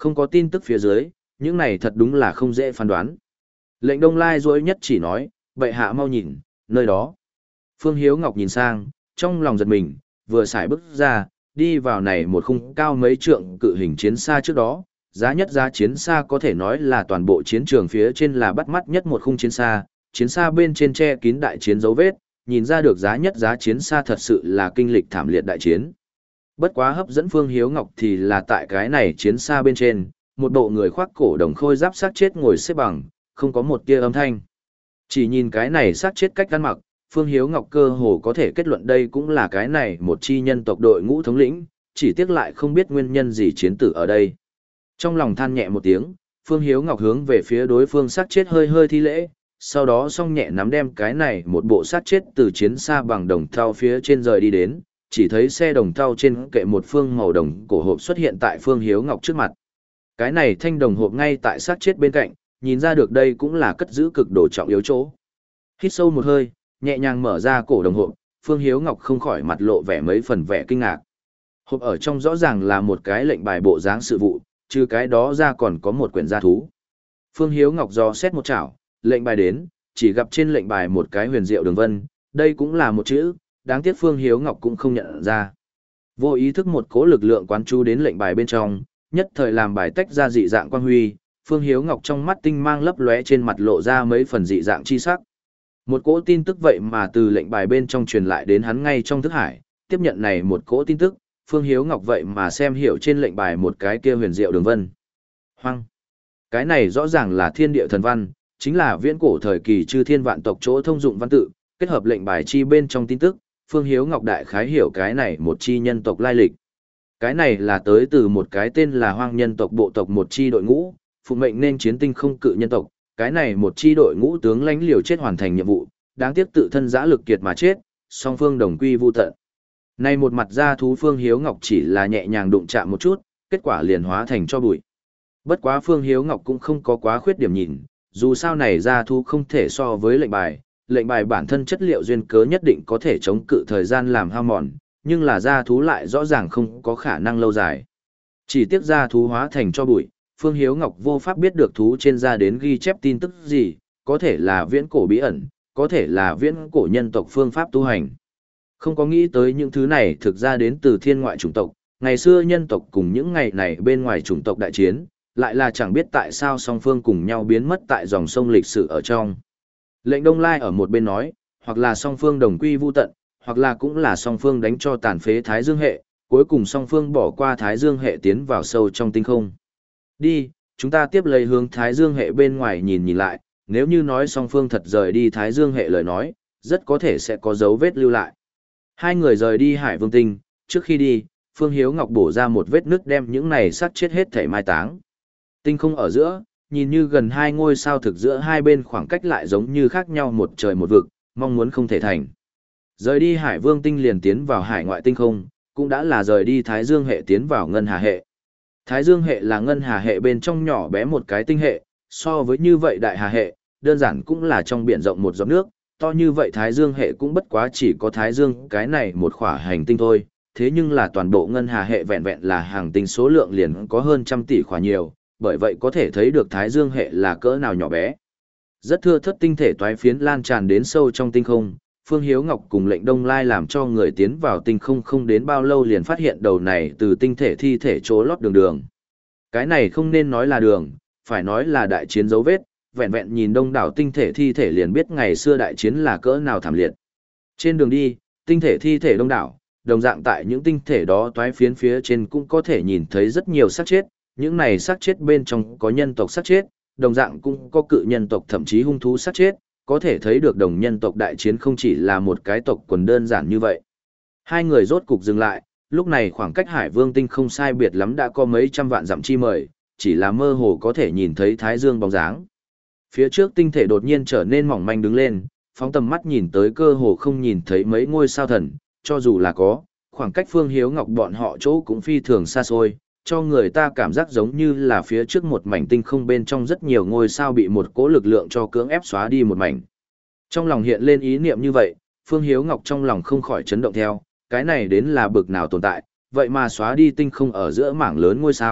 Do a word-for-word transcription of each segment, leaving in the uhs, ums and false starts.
Không có tin tức phía dưới, những này thật đúng là không dễ phán đoán. Lệnh Đông Lai dối nhất chỉ nói, bệ hạ mau nhìn, nơi đó. Phương Hiếu Ngọc nhìn sang, trong lòng giật mình, vừa xài bước ra, đi vào này một khung cao mấy trượng cự hình chiến xa trước đó. Giá nhất giá chiến xa có thể nói là toàn bộ chiến trường phía trên là bắt mắt nhất một khung chiến xa, chiến xa bên trên che kín đại chiến dấu vết, nhìn ra được giá nhất giá chiến xa thật sự là kinh lịch thảm liệt đại chiến. Bất quá hấp dẫn Phương Hiếu Ngọc thì là tại cái này chiến xa bên trên, một bộ người khoác cổ đồng khôi giáp xác chết ngồi xếp bằng, không có một tia âm thanh. Chỉ nhìn cái này xác chết cách ăn mặc, Phương Hiếu Ngọc cơ hồ có thể kết luận đây cũng là cái này một chi nhân tộc đội ngũ thống lĩnh, chỉ tiếc lại không biết nguyên nhân gì chiến tử ở đây. Trong lòng than nhẹ một tiếng, Phương Hiếu Ngọc hướng về phía đối phương xác chết hơi hơi thi lễ, sau đó song nhẹ nắm đem cái này một bộ xác chết từ chiến xa bằng đồng thau phía trên rời đi đến, chỉ thấy xe đồng thau trên kệ một phương màu đồng cổ hộp xuất hiện tại Phương Hiếu Ngọc trước mặt. Cái này thanh đồng hộp ngay tại xác chết bên cạnh, nhìn ra được đây cũng là cất giữ cực đồ trọng yếu chỗ. Hít sâu một hơi, nhẹ nhàng mở ra cổ đồng hộp, Phương Hiếu Ngọc không khỏi mặt lộ vẻ mấy phần vẻ kinh ngạc. Hộp ở trong rõ ràng là một cái lệnh bài bộ dáng sự vụ, trừ cái đó ra còn có một quyển gia thú. Phương Hiếu Ngọc dò xét một chảo, lệnh bài đến, chỉ gặp trên lệnh bài một cái huyền diệu đường vân, đây cũng là một chữ, đáng tiếc Phương Hiếu Ngọc cũng không nhận ra. Vô ý thức một cỗ lực lượng quán chú đến lệnh bài bên trong, nhất thời làm bài tách ra dị dạng quang huy, Phương Hiếu Ngọc trong mắt tinh mang lấp lóe trên mặt lộ ra mấy phần dị dạng chi sắc. Một cỗ tin tức vậy mà từ lệnh bài bên trong truyền lại đến hắn ngay trong thức hải, tiếp nhận này một cỗ tin tức, Phương Hiếu Ngọc vậy mà xem hiểu trên lệnh bài một cái kia huyền diệu đường vân. Hoang! Cái này rõ ràng là thiên địa thần văn, chính là viễn cổ thời kỳ chư thiên vạn tộc chỗ thông dụng văn tự, kết hợp lệnh bài chi bên trong tin tức, Phương Hiếu Ngọc đại khái hiểu cái này một chi nhân tộc lai lịch. Cái này là tới từ một cái tên là Hoang nhân tộc bộ tộc một chi đội ngũ, phụ mệnh nên chiến tinh không cự nhân tộc, cái này một chi đội ngũ tướng lãnh liều chết hoàn thành nhiệm vụ, đáng tiếc tự thân giã lực kiệt mà chết, song phương đồng quy vu tận. Này một mặt ra thú Phương Hiếu Ngọc chỉ là nhẹ nhàng đụng chạm một chút, kết quả liền hóa thành cho bụi. Bất quá Phương Hiếu Ngọc cũng không có quá khuyết điểm nhìn, dù sao này ra thú không thể so với lệnh bài, lệnh bài bản thân chất liệu duyên cớ nhất định có thể chống cự thời gian làm hao mòn, nhưng là ra thú lại rõ ràng không có khả năng lâu dài. Chỉ tiếc ra thú hóa thành cho bụi, Phương Hiếu Ngọc vô pháp biết được thú trên da đến ghi chép tin tức gì, có thể là viễn cổ bí ẩn, có thể là viễn cổ nhân tộc phương pháp tu hành. Không có nghĩ tới những thứ này thực ra đến từ thiên ngoại chủng tộc, ngày xưa nhân tộc cùng những ngày này bên ngoài chủng tộc đại chiến, lại là chẳng biết tại sao song phương cùng nhau biến mất tại dòng sông lịch sử ở trong. Lệnh Đông Lai ở một bên nói, hoặc là song phương đồng quy vu tận, hoặc là cũng là song phương đánh cho tàn phế Thái Dương hệ, cuối cùng song phương bỏ qua Thái Dương hệ tiến vào sâu trong tinh không. Đi, chúng ta tiếp lấy hướng Thái Dương hệ bên ngoài nhìn nhìn lại, nếu như nói song phương thật rời đi Thái Dương hệ lời nói, rất có thể sẽ có dấu vết lưu lại. Hai người rời đi Hải Vương Tinh, trước khi đi, Phương Hiếu Ngọc bổ ra một vết nứt đem những này sát chết hết thể mai táng. Tinh không ở giữa, nhìn như gần hai ngôi sao thực giữa hai bên khoảng cách lại giống như khác nhau một trời một vực, mong muốn không thể thành. Rời đi Hải Vương Tinh liền tiến vào hải ngoại tinh không, cũng đã là rời đi Thái Dương hệ tiến vào Ngân Hà hệ. Thái Dương hệ là Ngân Hà hệ bên trong nhỏ bé một cái tinh hệ, so với như vậy Đại Hà hệ, đơn giản cũng là trong biển rộng một giọt nước, to như vậy Thái Dương hệ cũng bất quá chỉ có Thái Dương cái này một khỏa hành tinh thôi, thế nhưng là toàn bộ Ngân Hà hệ vẹn vẹn là hành tinh số lượng liền có hơn trăm tỷ khỏa nhiều, bởi vậy có thể thấy được Thái Dương hệ là cỡ nào nhỏ bé. Rất thưa thớt tinh thể toái phiến lan tràn đến sâu trong tinh không, Phương Hiếu Ngọc cùng lệnh Đông Lai làm cho người tiến vào tinh không không đến bao lâu liền phát hiện đầu này từ tinh thể thi thể chỗ lót đường đường. Cái này không nên nói là đường, phải nói là đại chiến dấu vết, vẹn vẹn nhìn đông đảo tinh thể thi thể liền biết ngày xưa đại chiến là cỡ nào thảm liệt. Trên đường đi, tinh thể thi thể đông đảo, đồng dạng tại những tinh thể đó toái phiến phía trên cũng có thể nhìn thấy rất nhiều xác chết, những này xác chết bên trong có nhân tộc xác chết, đồng dạng cũng có cự nhân tộc thậm chí hung thú xác chết, có thể thấy được đồng nhân tộc đại chiến không chỉ là một cái tộc quần đơn giản như vậy. Hai người rốt cục dừng lại, lúc này khoảng cách Hải Vương Tinh không sai biệt lắm đã có mấy trăm vạn dặm chi mời, chỉ là mơ hồ có thể nhìn thấy Thái Dương bóng dáng. Phía trước tinh thể đột nhiên trở nên mỏng manh đứng lên, phóng tầm mắt nhìn tới cơ hồ không nhìn thấy mấy ngôi sao thần, cho dù là có, khoảng cách Phương Hiếu Ngọc bọn họ chỗ cũng phi thường xa xôi, cho người ta cảm giác giống như là phía trước một mảnh tinh không bên trong rất nhiều ngôi sao bị một cỗ lực lượng cho cưỡng ép xóa đi một mảnh. Trong lòng hiện lên ý niệm như vậy, Phương Hiếu Ngọc trong lòng không khỏi chấn động theo, cái này đến là bực nào tồn tại, vậy mà xóa đi tinh không ở giữa mảng lớn ngôi sao,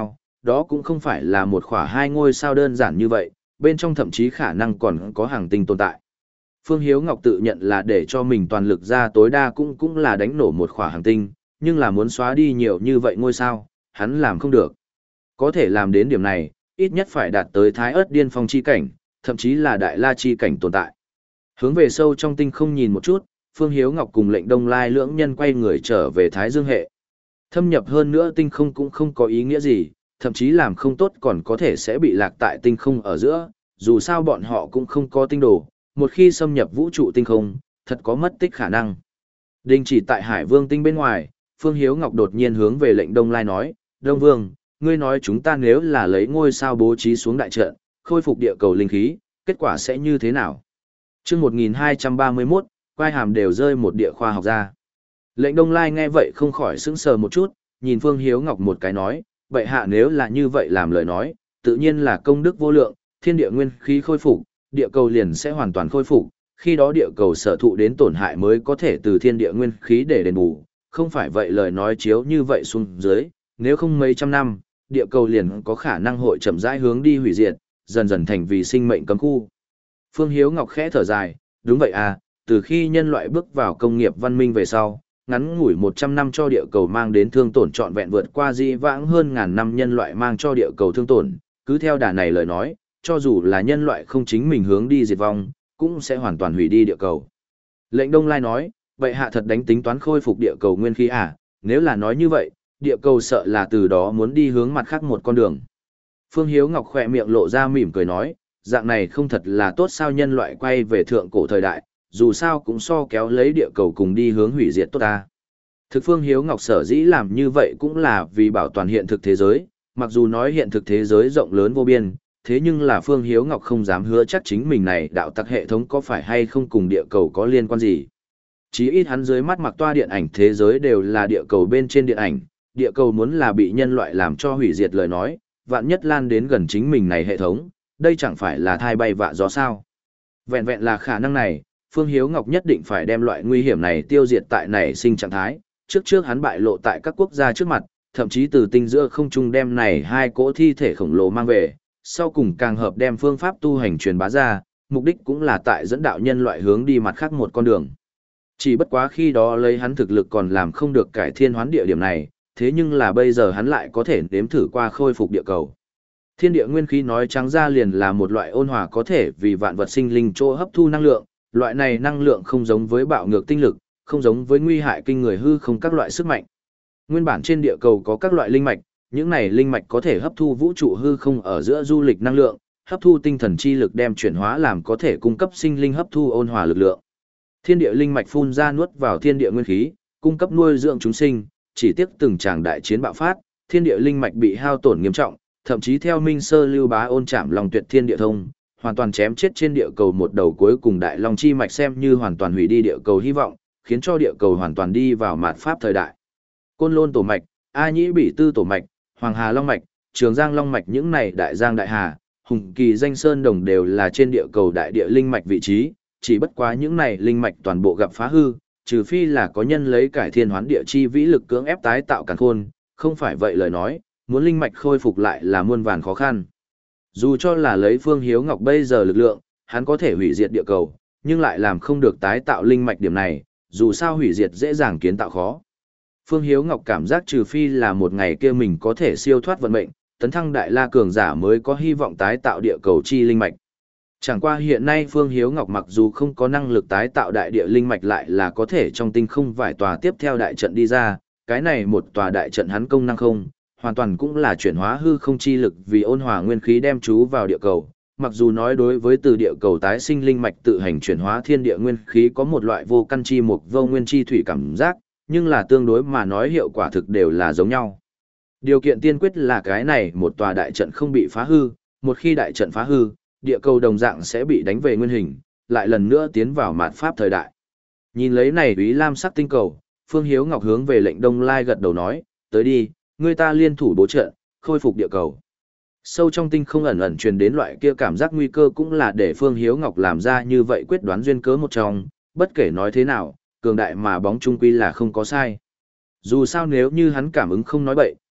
đó cũng không phải là một khỏa hai ngôi sao đơn giản như vậy, bên trong thậm chí khả năng còn có hàng tinh tồn tại. Phương Hiếu Ngọc tự nhận là để cho mình toàn lực ra tối đa cũng cũng là đánh nổ một khỏa hàng tinh, nhưng là muốn xóa đi nhiều như vậy ngôi sao, hắn làm không được. Có thể làm đến điểm này, ít nhất phải đạt tới thái ớt điên phong chi cảnh, thậm chí là đại la chi cảnh tồn tại. Hướng về sâu trong tinh không nhìn một chút, Phương Hiếu Ngọc cùng lệnh Đông Lai lưỡng nhân quay người trở về Thái Dương hệ. Thâm nhập hơn nữa tinh không cũng không có ý nghĩa gì, thậm chí làm không tốt còn có thể sẽ bị lạc tại tinh không ở giữa, dù sao bọn họ cũng không có tinh đồ, một khi xâm nhập vũ trụ tinh không, thật có mất tích khả năng. Đình chỉ tại Hải Vương tinh bên ngoài, Phương Hiếu Ngọc đột nhiên hướng về lệnh Đông Lai nói, Đông Vương, ngươi nói chúng ta nếu là lấy ngôi sao bố trí xuống đại trận, khôi phục địa cầu linh khí, kết quả sẽ như thế nào? Trước một nghìn hai trăm ba mươi mốt, quai hàm đều rơi một địa khoa học ra. Lệnh Đông Lai nghe vậy không khỏi sững sờ một chút, nhìn Phương Hiếu Ngọc một cái nói, vậy hạ nếu là như vậy làm lời nói, tự nhiên là công đức vô lượng, thiên địa nguyên khí khôi phục, địa cầu liền sẽ hoàn toàn khôi phục, khi đó địa cầu sở thụ đến tổn hại mới có thể từ thiên địa nguyên khí để đền bù, không phải vậy lời nói chiếu như vậy xuống dưới, nếu không mấy trăm năm, địa cầu liền có khả năng hội chậm rãi hướng đi hủy diệt, dần dần thành vì sinh mệnh cấm khu. Phương Hiếu Ngọc khẽ thở dài, đúng vậy à, từ khi nhân loại bước vào công nghiệp văn minh về sau, ngắn ngủi một trăm năm cho địa cầu mang đến thương tổn trọn vẹn vượt qua di vãng hơn ngàn năm nhân loại mang cho địa cầu thương tổn, cứ theo đà này lời nói, cho dù là nhân loại không chính mình hướng đi diệt vong, cũng sẽ hoàn toàn hủy đi địa cầu. Lệnh Đông Lai nói, vậy hạ thật đánh tính toán khôi phục địa cầu nguyên khí à, nếu là nói như vậy, địa cầu sợ là từ đó muốn đi hướng mặt khác một con đường. Phương Hiếu Ngọc khỏe miệng lộ ra mỉm cười nói, dạng này không thật là tốt sao nhân loại quay về thượng cổ thời đại, dù sao cũng so kéo lấy địa cầu cùng đi hướng hủy diệt tốt ta. Thực Phương Hiếu Ngọc sở dĩ làm như vậy cũng là vì bảo toàn hiện thực thế giới, mặc dù nói hiện thực thế giới rộng lớn vô biên, thế nhưng là Phương Hiếu Ngọc không dám hứa chắc chính mình này đạo tặc hệ thống có phải hay không cùng địa cầu có liên quan gì. Chí ít hắn dưới mắt mặc toa điện ảnh thế giới đều là địa cầu bên trên điện ảnh, địa cầu muốn là bị nhân loại làm cho hủy diệt lời nói, vạn nhất lan đến gần chính mình này hệ thống, đây chẳng phải là thai bay vạ gió sao. Vẹn vẹn là khả năng này, Phương Hiếu Ngọc nhất định phải đem loại nguy hiểm này tiêu diệt tại nảy sinh trạng thái, trước trước hắn bại lộ tại các quốc gia trước mặt, thậm chí từ tinh giữa không trung đem này hai cỗ thi thể khổng lồ mang về, sau cùng càng hợp đem phương pháp tu hành truyền bá ra, mục đích cũng là tại dẫn đạo nhân loại hướng đi mặt khác một con đường. Chỉ bất quá khi đó lấy hắn thực lực còn làm không được cải thiên hoán địa điểm này, thế nhưng là bây giờ hắn lại có thể nếm thử qua khôi phục địa cầu. Thiên địa nguyên khí nói trắng ra liền là một loại ôn hòa có thể vì vạn vật sinh linh chỗ hấp thu năng lượng, loại này năng lượng không giống với bạo ngược tinh lực, không giống với nguy hại kinh người hư không các loại sức mạnh. Nguyên bản trên địa cầu có các loại linh mạch, những này linh mạch có thể hấp thu vũ trụ hư không ở giữa du lịch năng lượng, hấp thu tinh thần chi lực đem chuyển hóa làm có thể cung cấp sinh linh hấp thu ôn hòa lực lượng. Thiên địa linh mạch phun ra nuốt vào thiên địa nguyên khí, cung cấp nuôi dưỡng chúng sinh, chỉ tiếc từng tràng đại chiến bạo phát, thiên địa linh mạch bị hao tổn nghiêm trọng, thậm chí theo Minh Sơ Lưu Bá ôn chạm lòng tuyệt thiên địa thông, hoàn toàn chém chết trên địa cầu một đầu cuối cùng đại long chi mạch xem như hoàn toàn hủy đi địa cầu hy vọng, khiến cho địa cầu hoàn toàn đi vào mạt pháp thời đại. Côn Lôn tổ mạch, A Nhĩ Bỉ Tư tổ mạch, Hoàng Hà long mạch, Trường Giang long mạch những này đại giang đại hà, hùng kỳ danh sơn đồng đều là trên địa cầu đại địa linh mạch vị trí, chỉ bất quá những này linh mạch toàn bộ gặp phá hư, trừ phi là có nhân lấy cải thiên hoán địa chi vĩ lực cưỡng ép tái tạo càn khôn, không phải vậy lời nói, muốn linh mạch khôi phục lại là muôn vàn khó khăn. Dù cho là lấy Phương Hiếu Ngọc bây giờ lực lượng, hắn có thể hủy diệt địa cầu, nhưng lại làm không được tái tạo linh mạch điểm này, dù sao hủy diệt dễ dàng kiến tạo khó. Phương Hiếu Ngọc cảm giác trừ phi là một ngày kia mình có thể siêu thoát vận mệnh, tấn thăng đại la cường giả mới có hy vọng tái tạo địa cầu chi linh mạch. Chẳng qua hiện nay Phương Hiếu Ngọc mặc dù không có năng lực tái tạo đại địa linh mạch lại là có thể trong tinh không vài tòa tiếp theo đại trận đi ra, cái này một tòa đại trận hắn công năng không, hoàn toàn cũng là chuyển hóa hư không chi lực vì ôn hòa nguyên khí đem chú vào địa cầu. Mặc dù nói đối với từ địa cầu tái sinh linh mạch tự hành chuyển hóa thiên địa nguyên khí có một loại vô căn chi mục vô nguyên chi thủy cảm giác, nhưng là tương đối mà nói hiệu quả thực đều là giống nhau. Điều kiện tiên quyết là cái này một tòa đại trận không bị phá hư, một khi đại trận phá hư, địa cầu đồng dạng sẽ bị đánh về nguyên hình, lại lần nữa tiến vào mạt pháp thời đại. Nhìn lấy này Úy Lam sắc tinh cầu, Phương Hiếu Ngọc hướng về lệnh Đông Lai gật đầu nói, tới đi, người ta liên thủ bố trận, khôi phục địa cầu. Sâu trong tinh không ẩn ẩn truyền đến loại kia cảm giác nguy cơ cũng là để Phương Hiếu Ngọc làm ra như vậy quyết đoán duyên cớ một trong, bất kể nói thế nào, cường đại mà bóng trung quy là không có sai. Dù sao nếu như hắn cảm ứng không nói bậy,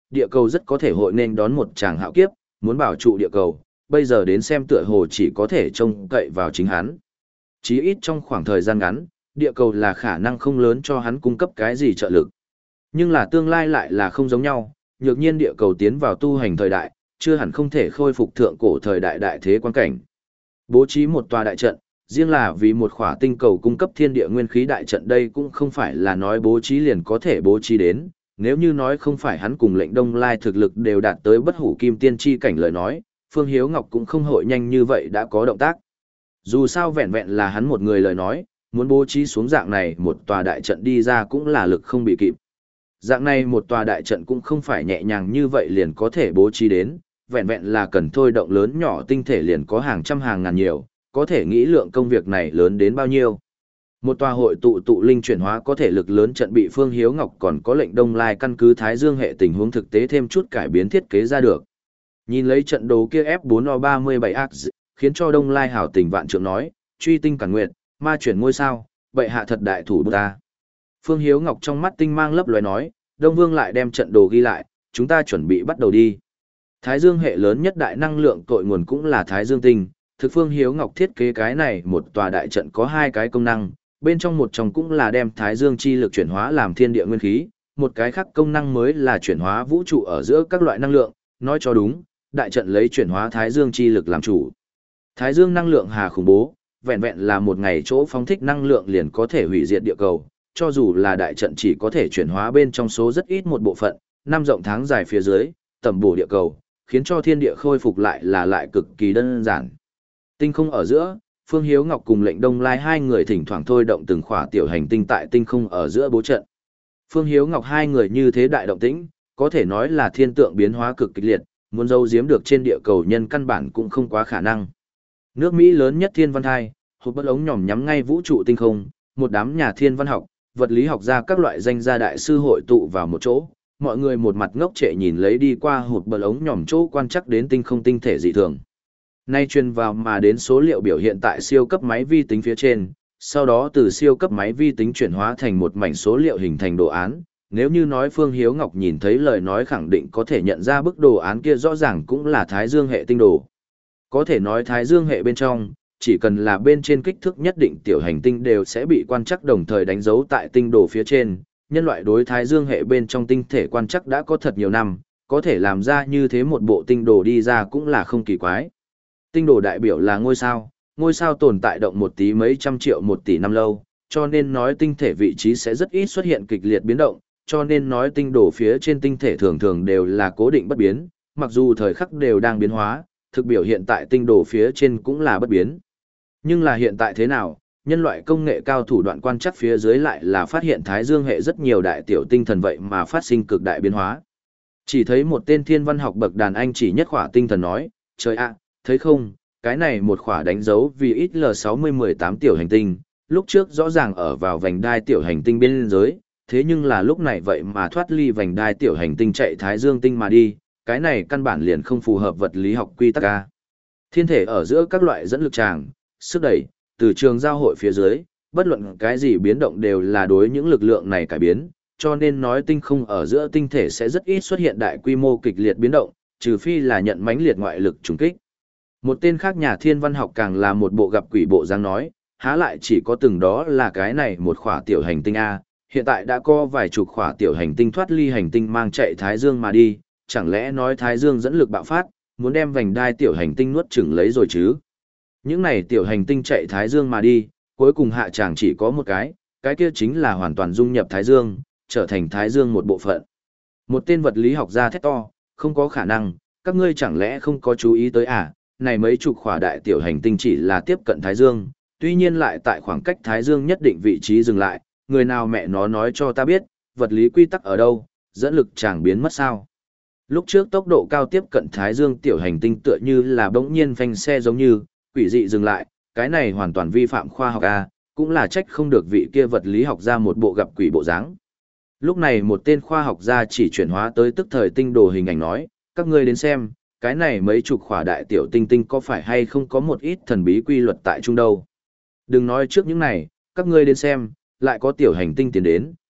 địa cầu rất có thể hội nên đón một tràng hạo kiếp, muốn bảo trụ địa cầu, bây giờ đến xem tựa hồ chỉ có thể trông cậy vào chính hắn. Chí ít trong khoảng thời gian ngắn, địa cầu là khả năng không lớn cho hắn cung cấp cái gì trợ lực. Nhưng là tương lai lại là không giống nhau, nhược nhiên địa cầu tiến vào tu hành thời đại, chưa hẳn không thể khôi phục thượng cổ thời đại đại thế quan cảnh. Bố trí một tòa đại trận, riêng là vì một khỏa tinh cầu cung cấp thiên địa nguyên khí đại trận đây cũng không phải là nói bố trí liền có thể bố trí đến, nếu như nói không phải hắn cùng lệnh Đông Lai thực lực đều đạt tới bất hủ kim tiên chi cảnh lời nói, Phương Hiếu Ngọc cũng không hội nhanh như vậy đã có động tác. Dù sao vẹn vẹn là hắn một người lời nói, muốn bố trí xuống dạng này một tòa đại trận đi ra cũng là lực không bị kịp. Dạng này một tòa đại trận cũng không phải nhẹ nhàng như vậy liền có thể bố trí đến, vẹn vẹn là cần thôi động lớn nhỏ tinh thể liền có hàng trăm hàng ngàn nhiều, có thể nghĩ lượng công việc này lớn đến bao nhiêu. Một tòa hội tụ tụ linh chuyển hóa có thể lực lớn trận bị Phương Hiếu Ngọc còn có lệnh Đông Lai căn cứ Thái Dương hệ tình huống thực tế thêm chút cải biến thiết kế ra được. Nhìn lấy trận đồ kia F bốn O ba mươi bảy ác khiến cho Đông Lai hảo tình vạn trượng nói, truy tinh cản nguyệt, ma chuyển ngôi sao, bệ hạ thật đại thủ bút ta. Phương Hiếu Ngọc trong mắt tinh mang lấp loé nói, Đông Vương lại đem trận đồ ghi lại, chúng ta chuẩn bị bắt đầu đi. Thái Dương hệ lớn nhất đại năng lượng cội nguồn cũng là Thái Dương tinh, thực Phương Hiếu Ngọc thiết kế cái này một tòa đại trận có hai cái công năng, bên trong một trong cũng là đem Thái Dương chi lực chuyển hóa làm thiên địa nguyên khí, một cái khác công năng mới là chuyển hóa vũ trụ ở giữa các loại năng lượng, nói cho đúng, đại trận lấy chuyển hóa Thái Dương chi lực làm chủ. Thái Dương năng lượng hà khủng bố, vẹn vẹn là một ngày chỗ phóng thích năng lượng liền có thể hủy diệt địa cầu, cho dù là đại trận chỉ có thể chuyển hóa bên trong số rất ít một bộ phận, năm rộng tháng dài phía dưới, tầm bổ địa cầu, khiến cho thiên địa khôi phục lại là lại cực kỳ đơn giản. Tinh không ở giữa, Phương Hiếu Ngọc cùng lệnh Đông Lai hai người thỉnh thoảng thôi động từng khỏa tiểu hành tinh tại tinh không ở giữa bố trận. Phương Hiếu Ngọc hai người như thế đại động tĩnh, có thể nói là thiên tượng biến hóa cực kịch liệt, muốn giấu giếm được trên địa cầu nhân căn bản cũng không quá khả năng. Nước Mỹ lớn nhất thiên văn thai, hộp bất ống nhòm nhắm ngay vũ trụ tinh không, một đám nhà thiên văn học, vật lý học gia các loại danh gia đại sư hội tụ vào một chỗ, mọi người một mặt ngốc trệ nhìn lấy đi qua hộp bất ống nhòm chỗ quan chắc đến tinh không tinh thể dị thường. Nay truyền vào mà đến số liệu biểu hiện tại siêu cấp máy vi tính phía trên, sau đó từ siêu cấp máy vi tính chuyển hóa thành một mảnh số liệu hình thành đồ án. Nếu như nói Phương Hiếu Ngọc nhìn thấy lời nói khẳng định có thể nhận ra bức đồ án kia rõ ràng cũng là Thái Dương hệ tinh đồ. Có thể nói Thái Dương hệ bên trong, chỉ cần là bên trên kích thước nhất định tiểu hành tinh đều sẽ bị quan trắc đồng thời đánh dấu tại tinh đồ phía trên. Nhân loại đối Thái Dương hệ bên trong tinh thể quan trắc đã có thật nhiều năm, có thể làm ra như thế một bộ tinh đồ đi ra cũng là không kỳ quái. Tinh đồ đại biểu là ngôi sao, ngôi sao tồn tại động một tí mấy trăm triệu một tỷ năm lâu, cho nên nói tinh thể vị trí sẽ rất ít xuất hiện kịch liệt biến động, cho nên nói tinh đồ phía trên tinh thể thường thường đều là cố định bất biến, mặc dù thời khắc đều đang biến hóa, thực biểu hiện tại tinh đồ phía trên cũng là bất biến. Nhưng là hiện tại thế nào, nhân loại công nghệ cao thủ đoạn quan chắc phía dưới lại là phát hiện Thái Dương hệ rất nhiều đại tiểu tinh thần vậy mà phát sinh cực đại biến hóa. Chỉ thấy một tên thiên văn học bậc đàn anh chỉ nhất khỏa tinh thần nói, trời ạ, thấy không, cái này một khỏa đánh dấu vì ít L sáu mươi mười tám tiểu hành tinh, lúc trước rõ ràng ở vào vành đai tiểu hành tinh bên dưới, thế nhưng là lúc này vậy mà thoát ly vành đai tiểu hành tinh chạy Thái Dương tinh mà đi, cái này căn bản liền không phù hợp vật lý học quy tắc a. Thiên thể ở giữa các loại dẫn lực tràng, sức đẩy, từ trường giao hội phía dưới, bất luận cái gì biến động đều là đối những lực lượng này cải biến, cho nên nói tinh không ở giữa tinh thể sẽ rất ít xuất hiện đại quy mô kịch liệt biến động, trừ phi là nhận mãnh liệt ngoại lực trùng kích. Một tên khác nhà thiên văn học càng là một bộ gặp quỷ bộ dáng nói, há lại chỉ có từng đó là cái này một khỏa tiểu hành tinh A, hiện tại đã có vài chục khỏa tiểu hành tinh thoát ly hành tinh mang chạy Thái Dương mà đi, chẳng lẽ nói Thái Dương dẫn lực bạo phát, muốn đem vành đai tiểu hành tinh nuốt chửng lấy rồi chứ? Những này tiểu hành tinh chạy Thái Dương mà đi, cuối cùng hạ tràng chỉ có một cái, cái kia chính là hoàn toàn dung nhập Thái Dương, trở thành Thái Dương một bộ phận. Một tên vật lý học gia thét to, không có khả năng, các ngươi chẳng lẽ không có chú ý tới à, này mấy chục khỏa đại tiểu hành tinh chỉ là tiếp cận Thái Dương, tuy nhiên lại tại khoảng cách Thái Dương nhất định vị trí dừng lại, người nào mẹ nó nói cho ta biết, vật lý quy tắc ở đâu, dẫn lực chẳng biến mất sao. Lúc trước tốc độ cao tiếp cận Thái Dương tiểu hành tinh tựa như là bỗng nhiên phanh xe giống như, quỷ dị dừng lại, cái này hoàn toàn vi phạm khoa học A, cũng là trách không được vị kia vật lý học ra một bộ gặp quỷ bộ dáng. Lúc này một tên khoa học gia chỉ chuyển hóa tới tức thời tinh đồ hình ảnh nói, các ngươi đến xem, cái này mấy chục khỏa đại tiểu tinh tinh có phải hay không có một ít thần bí quy luật tại trung đâu. Đừng nói trước những này, các ngươi đến xem, lại có tiểu hành tinh tiến đến,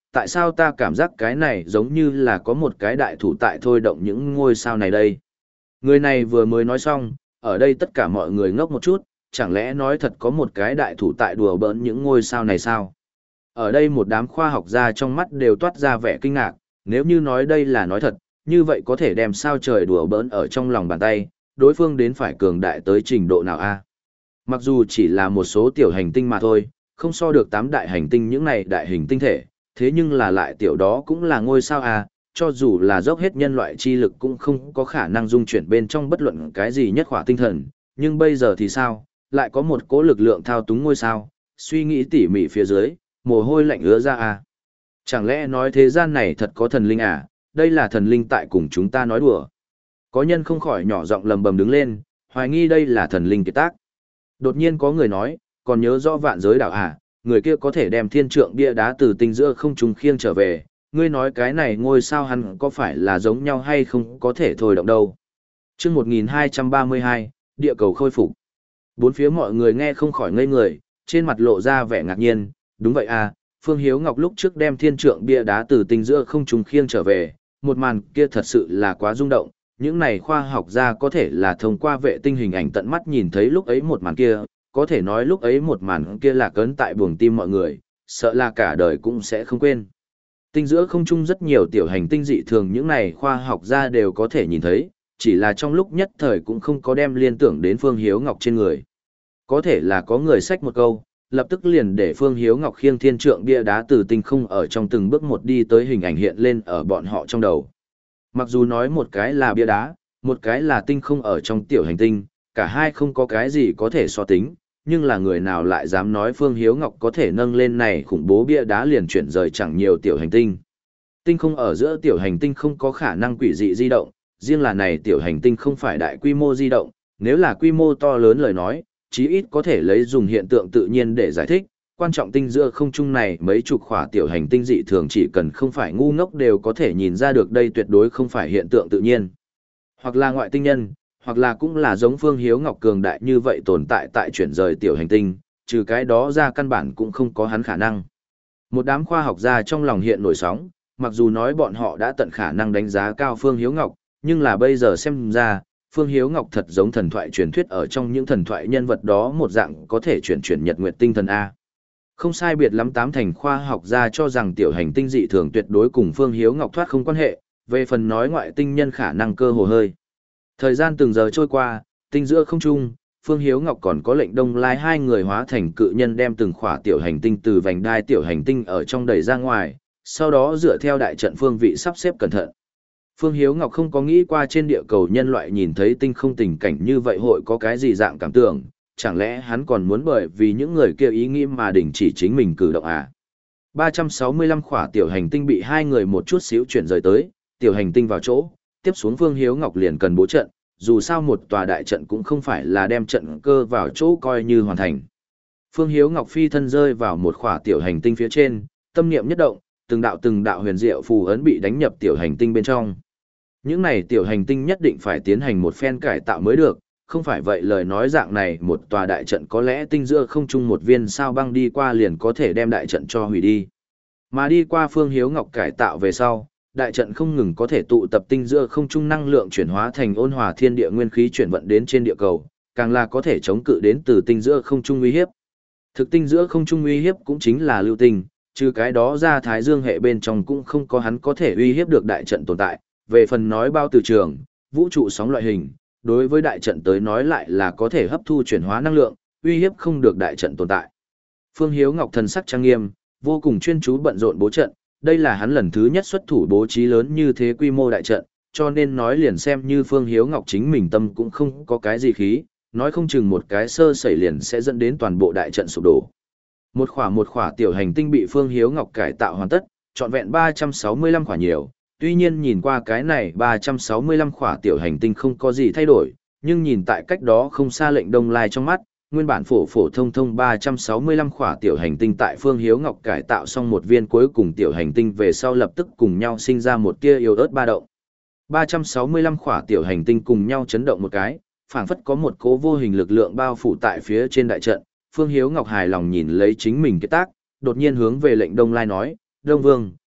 tại sao ta cảm giác cái này giống như là có một cái đại thủ tại thôi động những ngôi sao này đây? Người này vừa mới nói xong, ở đây tất cả mọi người ngốc một chút, chẳng lẽ nói thật có một cái đại thủ tại đùa bỡn những ngôi sao này sao? Ở đây một đám khoa học gia trong mắt đều toát ra vẻ kinh ngạc, nếu như nói đây là nói thật, như vậy có thể đem sao trời đùa bỡn ở trong lòng bàn tay, đối phương đến phải cường đại tới trình độ nào a? Mặc dù chỉ là một số tiểu hành tinh mà thôi, không so được tám đại hành tinh những này đại hình tinh thể, thế nhưng là lại tiểu đó cũng là ngôi sao a, cho dù là dốc hết nhân loại chi lực cũng không có khả năng dung chuyển bên trong bất luận cái gì nhất khỏa tinh thần, nhưng bây giờ thì sao, lại có một cỗ lực lượng thao túng ngôi sao, suy nghĩ tỉ mỉ phía dưới, mồ hôi lạnh ứa ra a. Chẳng lẽ nói thế gian này thật có thần linh à, đây là thần linh tại cùng chúng ta nói đùa. Có nhân không khỏi nhỏ giọng lầm bầm đứng lên, hoài nghi đây là thần linh kiệt tác. Đột nhiên có người nói, còn nhớ rõ vạn giới đảo à, người kia có thể đem thiên trượng bia đá từ tinh giữa không trung khiêng trở về, ngươi nói cái này ngôi sao hắn có phải là giống nhau hay không có thể thôi động đâu. Trước một nghìn hai trăm ba mươi hai, địa cầu khôi phục. Bốn phía mọi người nghe không khỏi ngây người, trên mặt lộ ra vẻ ngạc nhiên, đúng vậy à, Phương Hiếu Ngọc lúc trước đem thiên trượng bia đá từ tinh giữa không trung khiêng trở về, một màn kia thật sự là quá rung động, những này khoa học gia có thể là thông qua vệ tinh hình ảnh tận mắt nhìn thấy lúc ấy một màn kia, có thể nói lúc ấy một màn kia là cấn tại buồng tim mọi người, sợ là cả đời cũng sẽ không quên. Tinh giữa không trung rất nhiều tiểu hành tinh dị thường những này khoa học gia đều có thể nhìn thấy, chỉ là trong lúc nhất thời cũng không có đem liên tưởng đến Phương Hiếu Ngọc trên người. Có thể là có người xách một câu, lập tức liền để Phương Hiếu Ngọc khiêng thiên trượng bia đá từ tinh không ở trong từng bước một đi tới hình ảnh hiện lên ở bọn họ trong đầu. Mặc dù nói một cái là bia đá, một cái là tinh không ở trong tiểu hành tinh, cả hai không có cái gì có thể so tính, nhưng là người nào lại dám nói Phương Hiếu Ngọc có thể nâng lên này khủng bố bia đá liền chuyển rời chẳng nhiều tiểu hành tinh. Tinh không ở giữa tiểu hành tinh không có khả năng quỷ dị di động, riêng là này tiểu hành tinh không phải đại quy mô di động, nếu là quy mô to lớn lời nói, chí ít có thể lấy dùng hiện tượng tự nhiên để giải thích. Quan trọng tinh giữa không trung này mấy chục khỏa tiểu hành tinh dị thường chỉ cần không phải ngu ngốc đều có thể nhìn ra được đây tuyệt đối không phải hiện tượng tự nhiên. Hoặc là ngoại tinh nhân, hoặc là cũng là giống Phương Hiếu Ngọc cường đại như vậy tồn tại tại chuyển rời tiểu hành tinh, trừ cái đó ra căn bản cũng không có hắn khả năng. Một đám khoa học gia trong lòng hiện nổi sóng, mặc dù nói bọn họ đã tận khả năng đánh giá cao Phương Hiếu Ngọc, nhưng là bây giờ xem ra, Phương Hiếu Ngọc thật giống thần thoại truyền thuyết ở trong những thần thoại nhân vật đó một dạng có thể chuyển chuyển nhật nguyệt tinh thần A. Không sai biệt lắm tám thành khoa học gia cho rằng tiểu hành tinh dị thường tuyệt đối cùng Phương Hiếu Ngọc thoát không quan hệ, về phần nói ngoại tinh nhân khả năng cơ hồ hơi. Thời gian từng giờ trôi qua, tinh giữa không trung, Phương Hiếu Ngọc còn có lệnh Đông Lai hai người hóa thành cự nhân đem từng khỏa tiểu hành tinh từ vành đai tiểu hành tinh ở trong đẩy ra ngoài, sau đó dựa theo đại trận phương vị sắp xếp cẩn thận. Phương Hiếu Ngọc không có nghĩ qua trên địa cầu nhân loại nhìn thấy tinh không tình cảnh như vậy hội có cái gì dạng cảm tưởng, chẳng lẽ hắn còn muốn bởi vì những người kia ý nghĩ mà đình chỉ chính mình cử động à? ba trăm sáu mươi lăm khỏa tiểu hành tinh bị hai người một chút xíu chuyển rời tới, tiểu hành tinh vào chỗ, tiếp xuống Phương Hiếu Ngọc liền cần bố trận, dù sao một tòa đại trận cũng không phải là đem trận cơ vào chỗ coi như hoàn thành. Phương Hiếu Ngọc phi thân rơi vào một khỏa tiểu hành tinh phía trên, tâm niệm nhất động, từng đạo từng đạo huyền diệu phù ấn bị đánh nhập tiểu hành tinh bên trong. Những này tiểu hành tinh nhất định phải tiến hành một phen cải tạo mới được, không phải vậy lời nói dạng này một tòa đại trận có lẽ tinh giữa không trung một viên sao băng đi qua liền có thể đem đại trận cho hủy đi. Mà đi qua Phương Hiếu Ngọc cải tạo về sau, đại trận không ngừng có thể tụ tập tinh giữa không trung năng lượng chuyển hóa thành ôn hòa thiên địa nguyên khí chuyển vận đến trên địa cầu, càng là có thể chống cự đến từ tinh giữa không trung uy hiếp. Thực tinh giữa không trung uy hiếp cũng chính là lưu tinh, trừ cái đó ra Thái Dương hệ bên trong cũng không có hắn có thể uy hiếp được đại trận tồn tại. Về phần nói bao từ trường, vũ trụ sóng loại hình, đối với đại trận tới nói lại là có thể hấp thu chuyển hóa năng lượng, uy hiếp không được đại trận tồn tại. Phương Hiếu Ngọc thần sắc trang nghiêm, vô cùng chuyên chú bận rộn bố trận, đây là hắn lần thứ nhất xuất thủ bố trí lớn như thế quy mô đại trận, cho nên nói liền xem như Phương Hiếu Ngọc chính mình tâm cũng không có cái gì khí, nói không chừng một cái sơ sẩy liền sẽ dẫn đến toàn bộ đại trận sụp đổ. Một khỏa một khỏa tiểu hành tinh bị Phương Hiếu Ngọc cải tạo hoàn tất, trọn vẹn ba trăm sáu mươi lăm khỏa nhiều. Tuy nhiên nhìn qua cái này ba trăm sáu mươi lăm khỏa tiểu hành tinh không có gì thay đổi, nhưng nhìn tại cách đó không xa lệnh Đông Lai trong mắt, nguyên bản phổ phổ thông thông ba trăm sáu mươi lăm khỏa tiểu hành tinh tại Phương Hiếu Ngọc cải tạo xong một viên cuối cùng tiểu hành tinh về sau lập tức cùng nhau sinh ra một tia yếu ớt ba động. ba trăm sáu mươi lăm khỏa tiểu hành tinh cùng nhau chấn động một cái, phảng phất có một cố vô hình lực lượng bao phủ tại phía trên đại trận. Phương Hiếu Ngọc hài lòng nhìn lấy chính mình cái tác, đột nhiên hướng về lệnh Đông Lai nói, Đông Vương,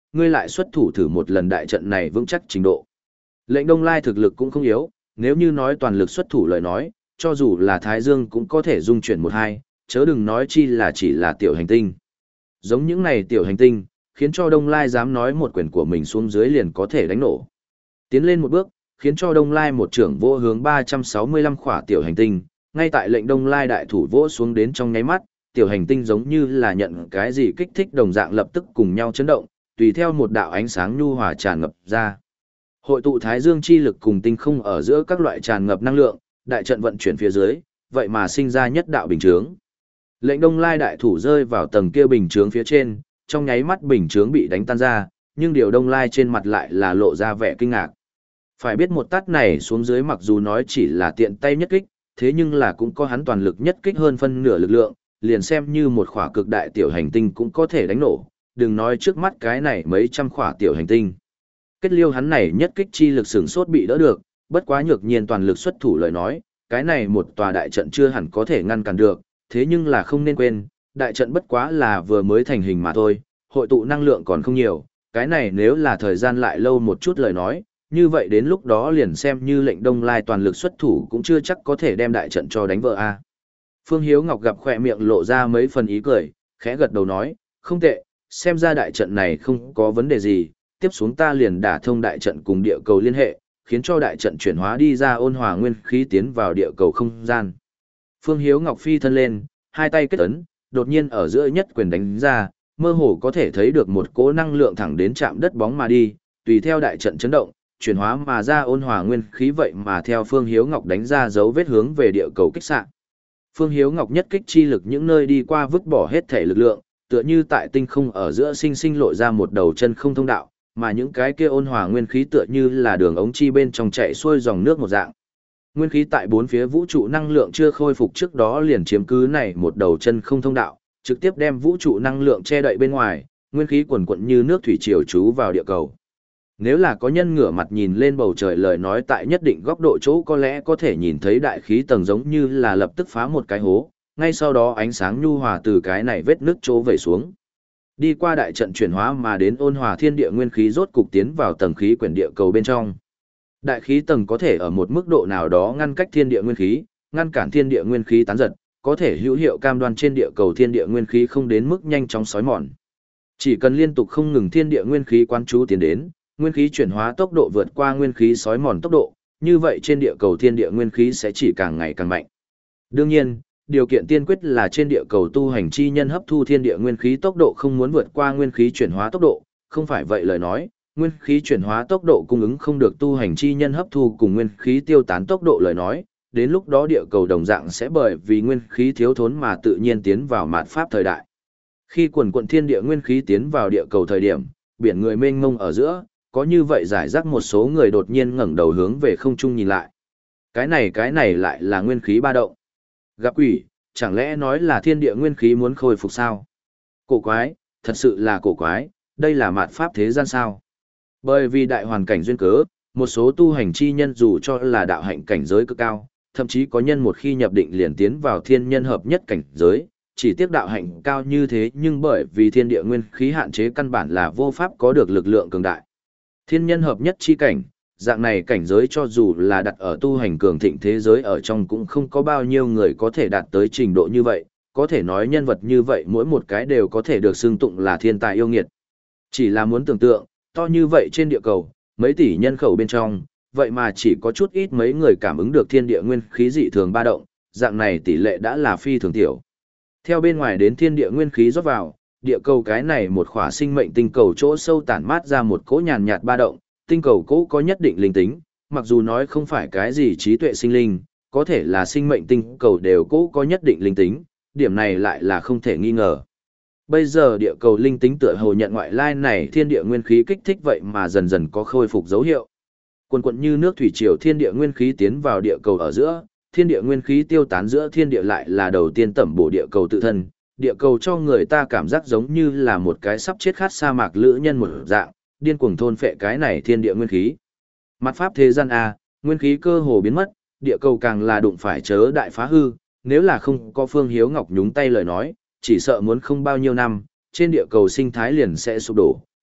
ngươi lại xuất thủ thử một lần đại trận này vững chắc trình độ. Lệnh Đông Lai thực lực cũng không yếu, nếu như nói toàn lực xuất thủ lời nói, cho dù là Thái Dương cũng có thể dung chuyển một hai, chớ đừng nói chi là chỉ là tiểu hành tinh. Giống những này tiểu hành tinh, khiến cho Đông Lai dám nói một quyền của mình xuống dưới liền có thể đánh nổ. Tiến lên một bước, khiến cho Đông Lai một trưởng vô hướng ba trăm sáu mươi lăm khỏa tiểu hành tinh, ngay tại lệnh Đông Lai đại thủ vỗ xuống đến trong nháy mắt, tiểu hành tinh giống như là nhận cái gì kích thích đồng dạng lập tức cùng nhau chấn động, tùy theo một đạo ánh sáng nhu hòa tràn ngập ra. Hội tụ Thái Dương chi lực cùng tinh không ở giữa các loại tràn ngập năng lượng, đại trận vận chuyển phía dưới, vậy mà sinh ra nhất đạo bình chướng. Lệnh Đông Lai đại thủ rơi vào tầng kia bình chướng phía trên, trong nháy mắt bình chướng bị đánh tan ra, nhưng điều Đông Lai trên mặt lại là lộ ra vẻ kinh ngạc. Phải biết một tát này xuống dưới mặc dù nói chỉ là tiện tay nhất kích, thế nhưng là cũng có hắn toàn lực nhất kích hơn phân nửa lực lượng, liền xem như một khỏa cực đại tiểu hành tinh cũng có thể đánh nổ, đừng nói trước mắt cái này mấy trăm khỏa tiểu hành tinh. Kết liêu hắn này nhất kích chi lực sửng sốt bị đỡ được, bất quá nhược nhiên toàn lực xuất thủ lời nói, cái này một tòa đại trận chưa hẳn có thể ngăn cản được, thế nhưng là không nên quên, đại trận bất quá là vừa mới thành hình mà thôi, hội tụ năng lượng còn không nhiều, cái này nếu là thời gian lại lâu một chút lời nói, như vậy đến lúc đó liền xem như lệnh Đông Lai toàn lực xuất thủ cũng chưa chắc có thể đem đại trận cho đánh vỡ a. Phương Hiếu Ngọc gặp khỏe miệng lộ ra mấy phần ý cười, khẽ gật đầu nói, không tệ, xem ra đại trận này không có vấn đề gì, tiếp xuống ta liền đả thông đại trận cùng địa cầu liên hệ, khiến cho đại trận chuyển hóa đi ra ôn hòa nguyên khí tiến vào địa cầu không gian. Phương Hiếu Ngọc phi thân lên, hai tay kết ấn, đột nhiên ở giữa nhất quyền đánh ra, mơ hồ có thể thấy được một cỗ năng lượng thẳng đến chạm đất bóng mà đi, tùy theo đại trận chấn động, chuyển hóa mà ra ôn hòa nguyên khí vậy mà theo Phương Hiếu Ngọc đánh ra dấu vết hướng về địa cầu kích xạ. Phương Hiếu Ngọc nhất kích chi lực những nơi đi qua vứt bỏ hết thể lực lượng, tựa như tại tinh không ở giữa sinh sinh lộ ra một đầu chân không thông đạo, mà những cái kia ôn hòa nguyên khí tựa như là đường ống chi bên trong chạy xuôi dòng nước một dạng. Nguyên khí tại bốn phía vũ trụ năng lượng chưa khôi phục trước đó liền chiếm cứ này một đầu chân không thông đạo, trực tiếp đem vũ trụ năng lượng che đậy bên ngoài, nguyên khí quần quận như nước thủy triều trú vào địa cầu. Nếu là có nhân ngửa mặt nhìn lên bầu trời lời nói tại nhất định góc độ chỗ có lẽ có thể nhìn thấy đại khí tầng giống như là lập tức phá một cái hố, ngay sau đó ánh sáng nhu hòa từ cái này vết nước chỗ vẩy xuống. Đi qua đại trận chuyển hóa mà đến ôn hòa thiên địa nguyên khí rốt cục tiến vào tầng khí quyển địa cầu bên trong. Đại khí tầng có thể ở một mức độ nào đó ngăn cách thiên địa nguyên khí, ngăn cản thiên địa nguyên khí tán giật, có thể hữu hiệu cam đoan trên địa cầu thiên địa nguyên khí không đến mức nhanh chóng xói mòn. Chỉ cần liên tục không ngừng thiên địa nguyên khí quán chú tiến đến, nguyên khí chuyển hóa tốc độ vượt qua nguyên khí xói mòn tốc độ, như vậy trên địa cầu thiên địa nguyên khí sẽ chỉ càng ngày càng mạnh. Đương nhiên, điều kiện tiên quyết là trên địa cầu tu hành chi nhân hấp thu thiên địa nguyên khí tốc độ không muốn vượt qua nguyên khí chuyển hóa tốc độ, không phải vậy lời nói, nguyên khí chuyển hóa tốc độ cung ứng không được tu hành chi nhân hấp thu cùng nguyên khí tiêu tán tốc độ lời nói, đến lúc đó địa cầu đồng dạng sẽ bởi vì nguyên khí thiếu thốn mà tự nhiên tiến vào mạt pháp thời đại. Khi quần quận thiên địa nguyên khí tiến vào địa cầu thời điểm, biển người mênh mông ở giữa, có như vậy giải rác một số người đột nhiên ngẩng đầu hướng về không trung nhìn lại. Cái này cái này lại là nguyên khí ba động. Gặp quỷ, chẳng lẽ nói là thiên địa nguyên khí muốn khôi phục sao? Cổ quái, thật sự là cổ quái, đây là mạt pháp thế gian sao? Bởi vì đại hoàn cảnh duyên cớ, một số tu hành chi nhân dù cho là đạo hạnh cảnh giới cực cao, thậm chí có nhân một khi nhập định liền tiến vào thiên nhân hợp nhất cảnh giới, chỉ tiếc đạo hạnh cao như thế nhưng bởi vì thiên địa nguyên khí hạn chế căn bản là vô pháp có được lực lượng cường đại. Thiên nhân hợp nhất chi cảnh, dạng này cảnh giới cho dù là đặt ở tu hành cường thịnh thế giới ở trong cũng không có bao nhiêu người có thể đạt tới trình độ như vậy, có thể nói nhân vật như vậy mỗi một cái đều có thể được xưng tụng là thiên tài yêu nghiệt. Chỉ là muốn tưởng tượng, to như vậy trên địa cầu, mấy tỷ nhân khẩu bên trong, vậy mà chỉ có chút ít mấy người cảm ứng được thiên địa nguyên khí dị thường ba động, dạng này tỷ lệ đã là phi thường tiểu. Theo bên ngoài đến thiên địa nguyên khí rót vào, địa cầu cái này một khỏa sinh mệnh tinh cầu chỗ sâu tản mát ra một cỗ nhàn nhạt ba động, tinh cầu cỗ có nhất định linh tính, mặc dù nói không phải cái gì trí tuệ sinh linh, có thể là sinh mệnh tinh cầu đều cỗ có nhất định linh tính, điểm này lại là không thể nghi ngờ. Bây giờ địa cầu linh tính tựa hồ nhận ngoại lai này thiên địa nguyên khí kích thích vậy mà dần dần có khôi phục dấu hiệu. Quần quận như nước thủy triều thiên địa nguyên khí tiến vào địa cầu ở giữa, thiên địa nguyên khí tiêu tán giữa thiên địa lại là đầu tiên tẩm bổ địa cầu tự thân. Địa cầu cho người ta cảm giác giống như là một cái sắp chết khát sa mạc lữ nhân một dạng, điên cuồng thôn phệ cái này thiên địa nguyên khí. Mặt pháp thế gian A, nguyên khí cơ hồ biến mất, địa cầu càng là đụng phải chớ đại phá hư, nếu là không có Phương Hiếu Ngọc nhúng tay lời nói, chỉ sợ muốn không bao nhiêu năm, trên địa cầu sinh thái liền sẽ sụp đổ,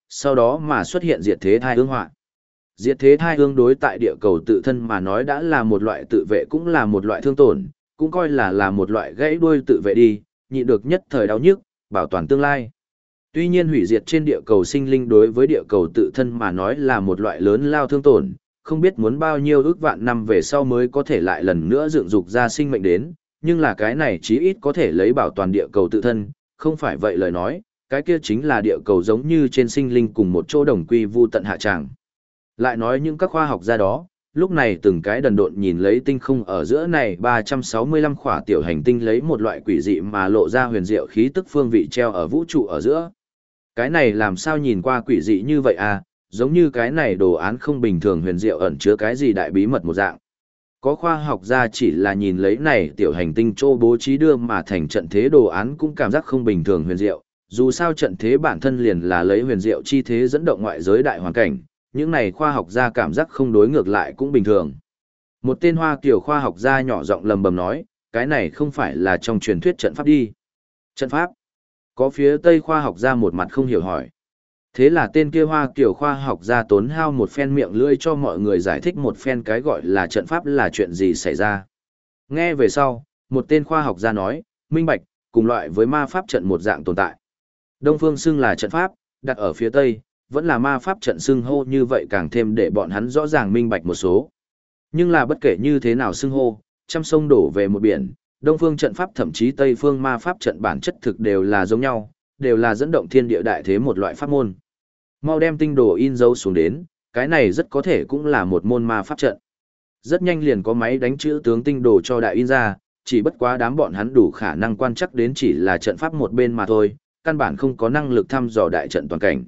sau đó mà xuất hiện diệt thế thai ương họa. Diệt thế thai ương đối tại địa cầu tự thân mà nói đã là một loại tự vệ, cũng là một loại thương tổn, cũng coi là là một loại gãy đuôi tự vệ đi, nhịn được nhất thời đau nhức, bảo toàn tương lai. Tuy nhiên hủy diệt trên địa cầu sinh linh đối với địa cầu tự thân mà nói là một loại lớn lao thương tổn, không biết muốn bao nhiêu ước vạn năm về sau mới có thể lại lần nữa dựng dục ra sinh mệnh đến, nhưng là cái này chí ít có thể lấy bảo toàn địa cầu tự thân, không phải vậy lời nói, cái kia chính là địa cầu giống như trên sinh linh cùng một chỗ đồng quy vu tận hạ tràng. Lại nói những các khoa học gia đó, lúc này từng cái đần độn nhìn lấy tinh không ở giữa này ba trăm sáu mươi lăm khỏa tiểu hành tinh lấy một loại quỷ dị mà lộ ra huyền diệu khí tức phương vị treo ở vũ trụ ở giữa. Cái này làm sao nhìn qua quỷ dị như vậy à, giống như cái này đồ án không bình thường huyền diệu ẩn chứa cái gì đại bí mật một dạng. Có khoa học gia chỉ là nhìn lấy này tiểu hành tinh trô bố trí đưa mà thành trận thế đồ án cũng cảm giác không bình thường huyền diệu, dù sao trận thế bản thân liền là lấy huyền diệu chi thế dẫn động ngoại giới đại hoàn cảnh, những này khoa học gia cảm giác không đối ngược lại cũng bình thường. Một tên Hoa Kiều khoa học gia nhỏ giọng lầm bầm nói, cái này không phải là trong truyền thuyết trận pháp đi. Trận pháp? Có phía Tây khoa học gia một mặt không hiểu hỏi. Thế là tên kia Hoa Kiều khoa học gia tốn hao một phen miệng lưỡi cho mọi người giải thích một phen cái gọi là trận pháp là chuyện gì xảy ra. Nghe về sau, một tên khoa học gia nói, minh bạch, cùng loại với ma pháp trận một dạng tồn tại. Đông phương xưng là trận pháp, đặt ở phía Tây, vẫn là ma pháp trận xưng hô như vậy càng thêm để bọn hắn rõ ràng minh bạch một số. Nhưng là bất kể như thế nào xưng hô, trăm sông đổ về một biển, Đông phương trận pháp thậm chí Tây phương ma pháp trận bản chất thực đều là giống nhau, đều là dẫn động thiên địa đại thế một loại pháp môn. Mau đem tinh đồ in dấu xuống đến, cái này rất có thể cũng là một môn ma pháp trận. Rất nhanh liền có máy đánh chữ tướng tinh đồ cho đại in ra, chỉ bất quá đám bọn hắn đủ khả năng quan chắc đến chỉ là trận pháp một bên mà thôi, căn bản không có năng lực thăm dò đại trận toàn cảnh.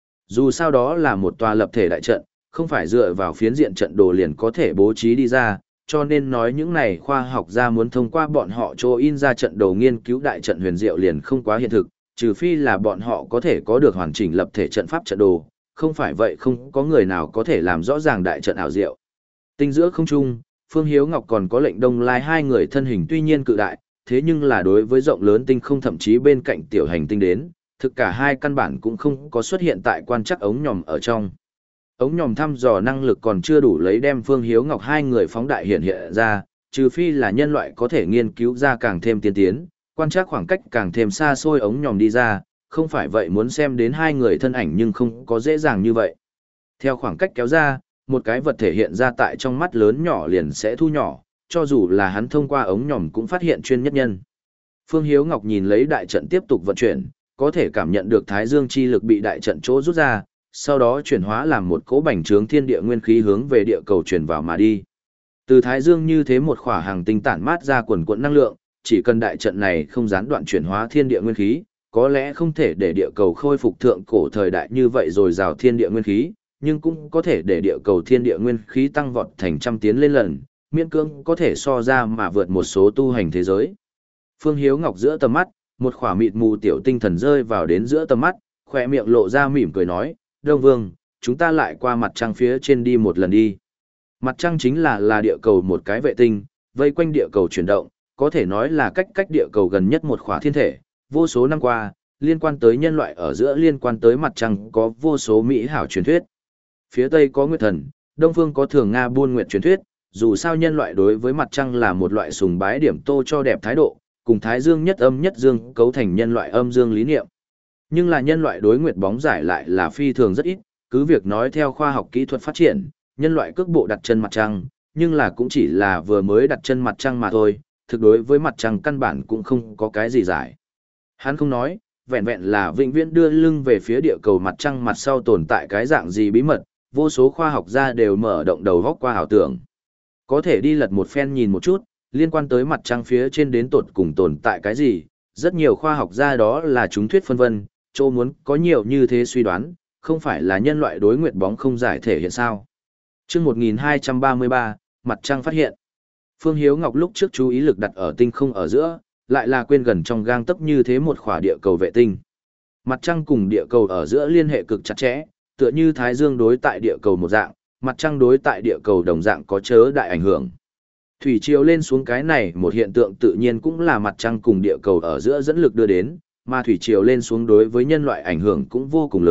Dù sao đó là một tòa lập thể đại trận, không phải dựa vào phiến diện trận đồ liền có thể bố trí đi ra, cho nên nói những này khoa học gia muốn thông qua bọn họ cho in ra trận đồ nghiên cứu đại trận huyền diệu liền không quá hiện thực, trừ phi là bọn họ có thể có được hoàn chỉnh lập thể trận pháp trận đồ, không phải vậy không có người nào có thể làm rõ ràng đại trận ảo diệu. Tinh giữa không trung, Phương Hiếu Ngọc còn có Lệnh Đông Lai hai người thân hình tuy nhiên cự đại, thế nhưng là đối với rộng lớn tinh không thậm chí bên cạnh tiểu hành tinh đến, thực cả hai căn bản cũng không có xuất hiện tại quan chắc ống nhòm ở trong. Ống nhòm thăm dò năng lực còn chưa đủ lấy đem Phương Hiếu Ngọc hai người phóng đại hiện hiện ra, trừ phi là nhân loại có thể nghiên cứu ra càng thêm tiên tiến, quan trắc khoảng cách càng thêm xa xôi ống nhòm đi ra, không phải vậy muốn xem đến hai người thân ảnh nhưng không có dễ dàng như vậy. Theo khoảng cách kéo ra, một cái vật thể hiện ra tại trong mắt lớn nhỏ liền sẽ thu nhỏ, cho dù là hắn thông qua ống nhòm cũng phát hiện chuyên nhất nhân. Phương Hiếu Ngọc nhìn lấy đại trận tiếp tục vận chuyển, có thể cảm nhận được Thái Dương chi lực bị đại trận chỗ rút ra, sau đó chuyển hóa làm một cỗ bành trướng thiên địa nguyên khí hướng về địa cầu truyền vào mà đi. Từ Thái Dương như thế một khỏa hàng tinh tản mát ra quần quần năng lượng, chỉ cần đại trận này không gián đoạn chuyển hóa thiên địa nguyên khí, có lẽ không thể để địa cầu khôi phục thượng cổ thời đại như vậy rồi rào thiên địa nguyên khí, nhưng cũng có thể để địa cầu thiên địa nguyên khí tăng vọt thành trăm tiến lên lần, miễn cưỡng có thể so ra mà vượt một số tu hành thế giới. Phương Hiếu Ngọc giữa tầm mắt, một khỏa mịt mù tiểu tinh thần rơi vào đến giữa tầm mắt, khỏe miệng lộ ra mỉm cười nói, Đông Vương, chúng ta lại qua mặt trăng phía trên đi một lần đi. Mặt trăng chính là là địa cầu một cái vệ tinh, vây quanh địa cầu chuyển động, có thể nói là cách cách địa cầu gần nhất một khỏa thiên thể, vô số năm qua, liên quan tới nhân loại ở giữa liên quan tới mặt trăng có vô số mỹ hảo truyền thuyết. Phía Tây có Nguyệt Thần, Đông Phương có Thường Nga Buôn Nguyệt truyền thuyết, dù sao nhân loại đối với mặt trăng là một loại sùng bái điểm tô cho đẹp thái độ, cùng Thái Dương nhất âm nhất dương cấu thành nhân loại âm dương lý niệm. Nhưng là nhân loại đối nguyệt bóng giải lại là phi thường rất ít, cứ việc nói theo khoa học kỹ thuật phát triển, nhân loại cước bộ đặt chân mặt trăng, nhưng là cũng chỉ là vừa mới đặt chân mặt trăng mà thôi, thực đối với mặt trăng căn bản cũng không có cái gì giải. Hắn không nói, vẹn vẹn là vĩnh viễn đưa lưng về phía địa cầu mặt trăng mặt sau tồn tại cái dạng gì bí mật, vô số khoa học gia đều mở động đầu góc qua ảo tưởng. Có thể đi lật một phen nhìn một chút, liên quan tới mặt trăng phía trên đến tột cùng tồn tại cái gì, rất nhiều khoa học gia đó là chúng thuyết phân vân, chỗ muốn có nhiều như thế suy đoán, không phải là nhân loại đối nguyệt bóng không giải thể hiện sao. Chương một nghìn hai trăm ba mươi ba, mặt trăng phát hiện. Phương Hiếu Ngọc lúc trước chú ý lực đặt ở tinh không ở giữa, lại là quên gần trong gang tấc như thế một khỏa địa cầu vệ tinh. Mặt trăng cùng địa cầu ở giữa liên hệ cực chặt chẽ, tựa như Thái Dương đối tại địa cầu một dạng, mặt trăng đối tại địa cầu đồng dạng có chớ đại ảnh hưởng. Thủy triều lên xuống cái này một hiện tượng tự nhiên cũng là mặt trăng cùng địa cầu ở giữa dẫn lực đưa đến, mà thủy triều lên xuống đối với nhân loại ảnh hưởng cũng vô cùng lớn,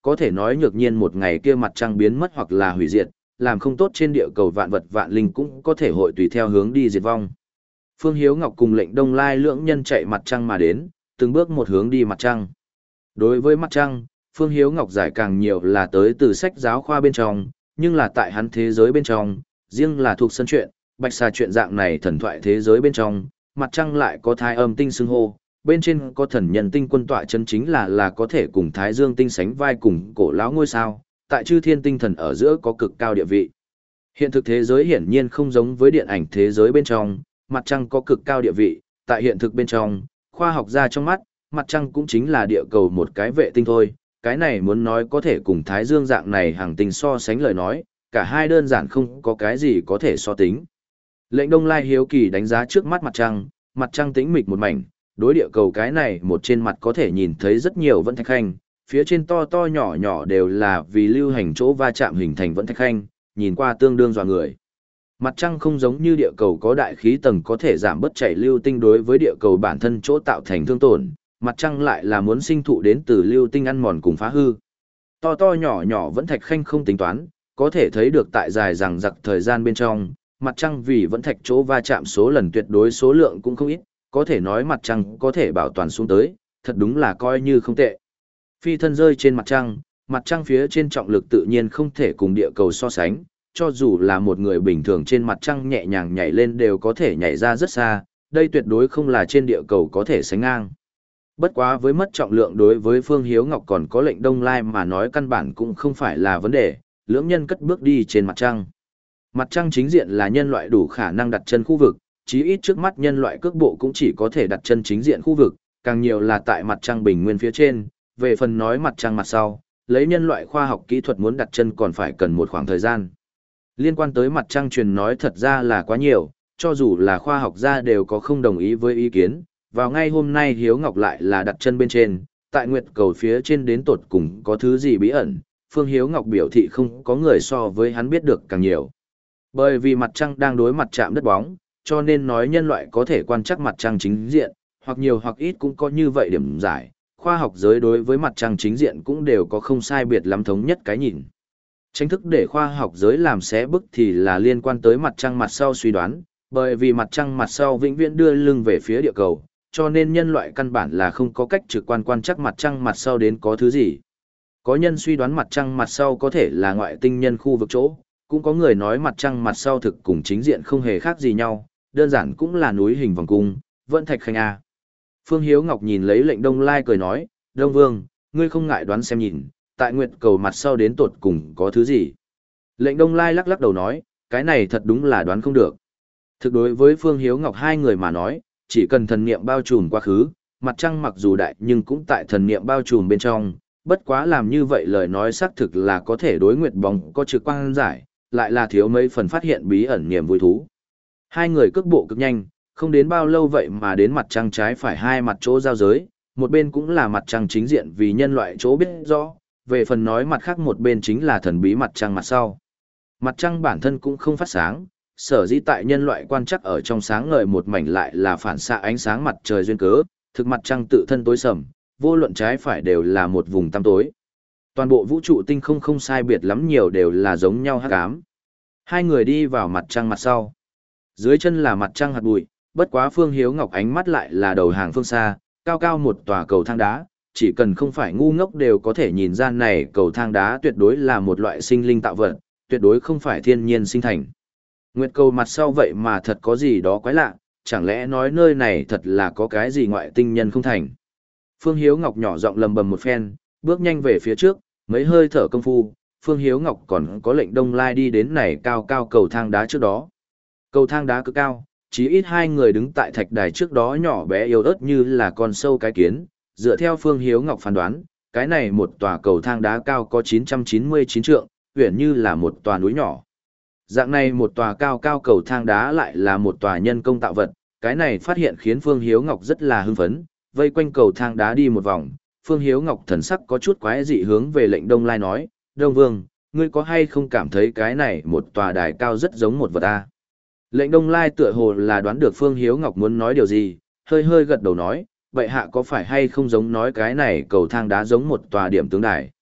có thể nói nhược nhiên một ngày kia mặt trăng biến mất hoặc là hủy diệt, làm không tốt trên địa cầu vạn vật vạn linh cũng có thể hội tùy theo hướng đi diệt vong. Phương Hiếu Ngọc cùng lệnh Đông Lai lưỡng nhân chạy mặt trăng mà đến, từng bước một hướng đi mặt trăng. Đối với mặt trăng, Phương Hiếu Ngọc giải càng nhiều là tới từ sách giáo khoa bên trong, nhưng là tại hắn thế giới bên trong, riêng là thuộc sân truyện, bạch xà truyện dạng này thần thoại thế giới bên trong, mặt trăng lại có thái âm tinh xưng hô, bên trên có thần nhân tinh quân tọa chân chính là là có thể cùng thái dương tinh sánh vai cùng cổ lão ngôi sao, tại chư thiên tinh thần ở giữa có cực cao địa vị. Hiện thực thế giới hiển nhiên không giống với điện ảnh thế giới bên trong, mặt trăng có cực cao địa vị, tại hiện thực bên trong, khoa học gia trong mắt, mặt trăng cũng chính là địa cầu một cái vệ tinh thôi, cái này muốn nói có thể cùng thái dương dạng này hàng tinh so sánh lời nói, cả hai đơn giản không có cái gì có thể so tính. Lệnh Đông Lai hiếu kỳ đánh giá trước mắt mặt trăng, mặt trăng tĩnh mịch một mảnh, đối địa cầu cái này một trên mặt có thể nhìn thấy rất nhiều vẫn thạch khanh, phía trên to to nhỏ nhỏ đều là vì lưu hành chỗ va chạm hình thành vẫn thạch khanh, nhìn qua tương đương dọa người. Mặt trăng không giống như địa cầu có đại khí tầng có thể giảm bớt chảy lưu tinh đối với địa cầu bản thân chỗ tạo thành thương tổn, mặt trăng lại là muốn sinh thụ đến từ lưu tinh ăn mòn cùng phá hư. To to nhỏ nhỏ vẫn thạch khanh không tính toán, có thể thấy được tại dài rằng giặc thời gian bên trong, mặt trăng vì vẫn thạch chỗ va chạm số lần tuyệt đối số lượng cũng không ít, có thể nói mặt trăng có thể bảo toàn xuống tới, thật đúng là coi như không tệ. Phi thân rơi trên mặt trăng, mặt trăng phía trên trọng lực tự nhiên không thể cùng địa cầu so sánh, cho dù là một người bình thường trên mặt trăng nhẹ nhàng nhảy lên đều có thể nhảy ra rất xa, đây tuyệt đối không là trên địa cầu có thể sánh ngang. Bất quá với mất trọng lượng đối với Phương Hiếu Ngọc còn có lệnh Đông Lai mà nói căn bản cũng không phải là vấn đề, lưỡng nhân cất bước đi trên mặt trăng. Mặt trăng chính diện là nhân loại đủ khả năng đặt chân khu vực, chí ít trước mắt nhân loại cước bộ cũng chỉ có thể đặt chân chính diện khu vực, càng nhiều là tại mặt trăng bình nguyên phía trên, về phần nói mặt trăng mặt sau, lấy nhân loại khoa học kỹ thuật muốn đặt chân còn phải cần một khoảng thời gian. Liên quan tới mặt trăng truyền nói thật ra là quá nhiều, cho dù là khoa học gia đều có không đồng ý với ý kiến, vào ngay hôm nay Hiếu Ngọc lại là đặt chân bên trên, tại nguyệt cầu phía trên đến tột cùng có thứ gì bí ẩn, Phương Hiếu Ngọc biểu thị không có người so với hắn biết được càng nhiều. Bởi vì mặt trăng đang đối mặt chạm đất bóng, cho nên nói nhân loại có thể quan trắc mặt trăng chính diện, hoặc nhiều hoặc ít cũng có như vậy điểm giải, khoa học giới đối với mặt trăng chính diện cũng đều có không sai biệt lắm thống nhất cái nhìn. Tranh thức để khoa học giới làm xé bức thì là liên quan tới mặt trăng mặt sau suy đoán, bởi vì mặt trăng mặt sau vĩnh viễn đưa lưng về phía địa cầu, cho nên nhân loại căn bản là không có cách trực quan quan trắc mặt trăng mặt sau đến có thứ gì. Có nhân suy đoán mặt trăng mặt sau có thể là ngoại tinh nhân khu vực chỗ, cũng có người nói mặt trăng mặt sau thực cùng chính diện không hề khác gì nhau, đơn giản cũng là núi hình vòng cung, vẫn thạch khanh A. Phương Hiếu Ngọc nhìn lấy lệnh Đông Lai cười nói, Đông Vương, ngươi không ngại đoán xem nhìn, tại nguyệt cầu mặt sau đến tột cùng có thứ gì. Lệnh Đông Lai lắc lắc đầu nói, cái này thật đúng là đoán không được. Thực đối với Phương Hiếu Ngọc hai người mà nói, chỉ cần thần niệm bao trùm quá khứ, mặt trăng mặc dù đại nhưng cũng tại thần niệm bao trùm bên trong, bất quá làm như vậy lời nói xác thực là có thể đối nguyệt bóng có trực quan giải, lại là thiếu mấy phần phát hiện bí ẩn niềm vui thú. Hai người cước bộ cực nhanh, không đến bao lâu vậy mà đến mặt trăng trái phải hai mặt chỗ giao giới, một bên cũng là mặt trăng chính diện vì nhân loại chỗ biết rõ, về phần nói mặt khác một bên chính là thần bí mặt trăng mặt sau. Mặt trăng bản thân cũng không phát sáng, sở dĩ tại nhân loại quan chắc ở trong sáng ngời một mảnh lại là phản xạ ánh sáng mặt trời duyên cớ, thực mặt trăng tự thân tối sầm, vô luận trái phải đều là một vùng tăm tối. Toàn bộ vũ trụ tinh không không sai biệt lắm nhiều đều là giống nhau hắc ám. Hai người đi vào mặt trăng mặt sau. Dưới chân là mặt trăng hạt bụi, bất quá Phương Hiếu Ngọc ánh mắt lại là đầu hàng phương xa, cao cao một tòa cầu thang đá, chỉ cần không phải ngu ngốc đều có thể nhìn ra này cầu thang đá tuyệt đối là một loại sinh linh tạo vật, tuyệt đối không phải thiên nhiên sinh thành. Nguyệt cầu mặt sau vậy mà thật có gì đó quái lạ, chẳng lẽ nói nơi này thật là có cái gì ngoại tinh nhân không thành. Phương Hiếu Ngọc nhỏ giọng lầm bầm một phen, bước nhanh về phía trước, mấy hơi thở công phu, Phương Hiếu Ngọc còn có lệnh Đông Lai đi đến này cao cao cầu thang đá trước đó. Cầu thang đá cực cao, chỉ ít hai người đứng tại thạch đài trước đó nhỏ bé yếu ớt như là con sâu cái kiến, dựa theo Phương Hiếu Ngọc phán đoán, cái này một tòa cầu thang đá cao có chín trăm chín mươi chín trượng, uyển như là một tòa núi nhỏ. Dạng này một tòa cao cao cầu thang đá lại là một tòa nhân công tạo vật, cái này phát hiện khiến Phương Hiếu Ngọc rất là hưng phấn, vây quanh cầu thang đá đi một vòng, Phương Hiếu Ngọc thần sắc có chút quái dị hướng về lệnh Đông Lai nói, Đông Vương, ngươi có hay không cảm thấy cái này một tòa đài cao rất giống một vật a? Lệnh Đông Lai tựa hồ là đoán được Phương Hiếu Ngọc muốn nói điều gì, hơi hơi gật đầu nói, vậy hạ có phải hay không giống nói cái này cầu thang đá giống một tòa điểm tướng đài?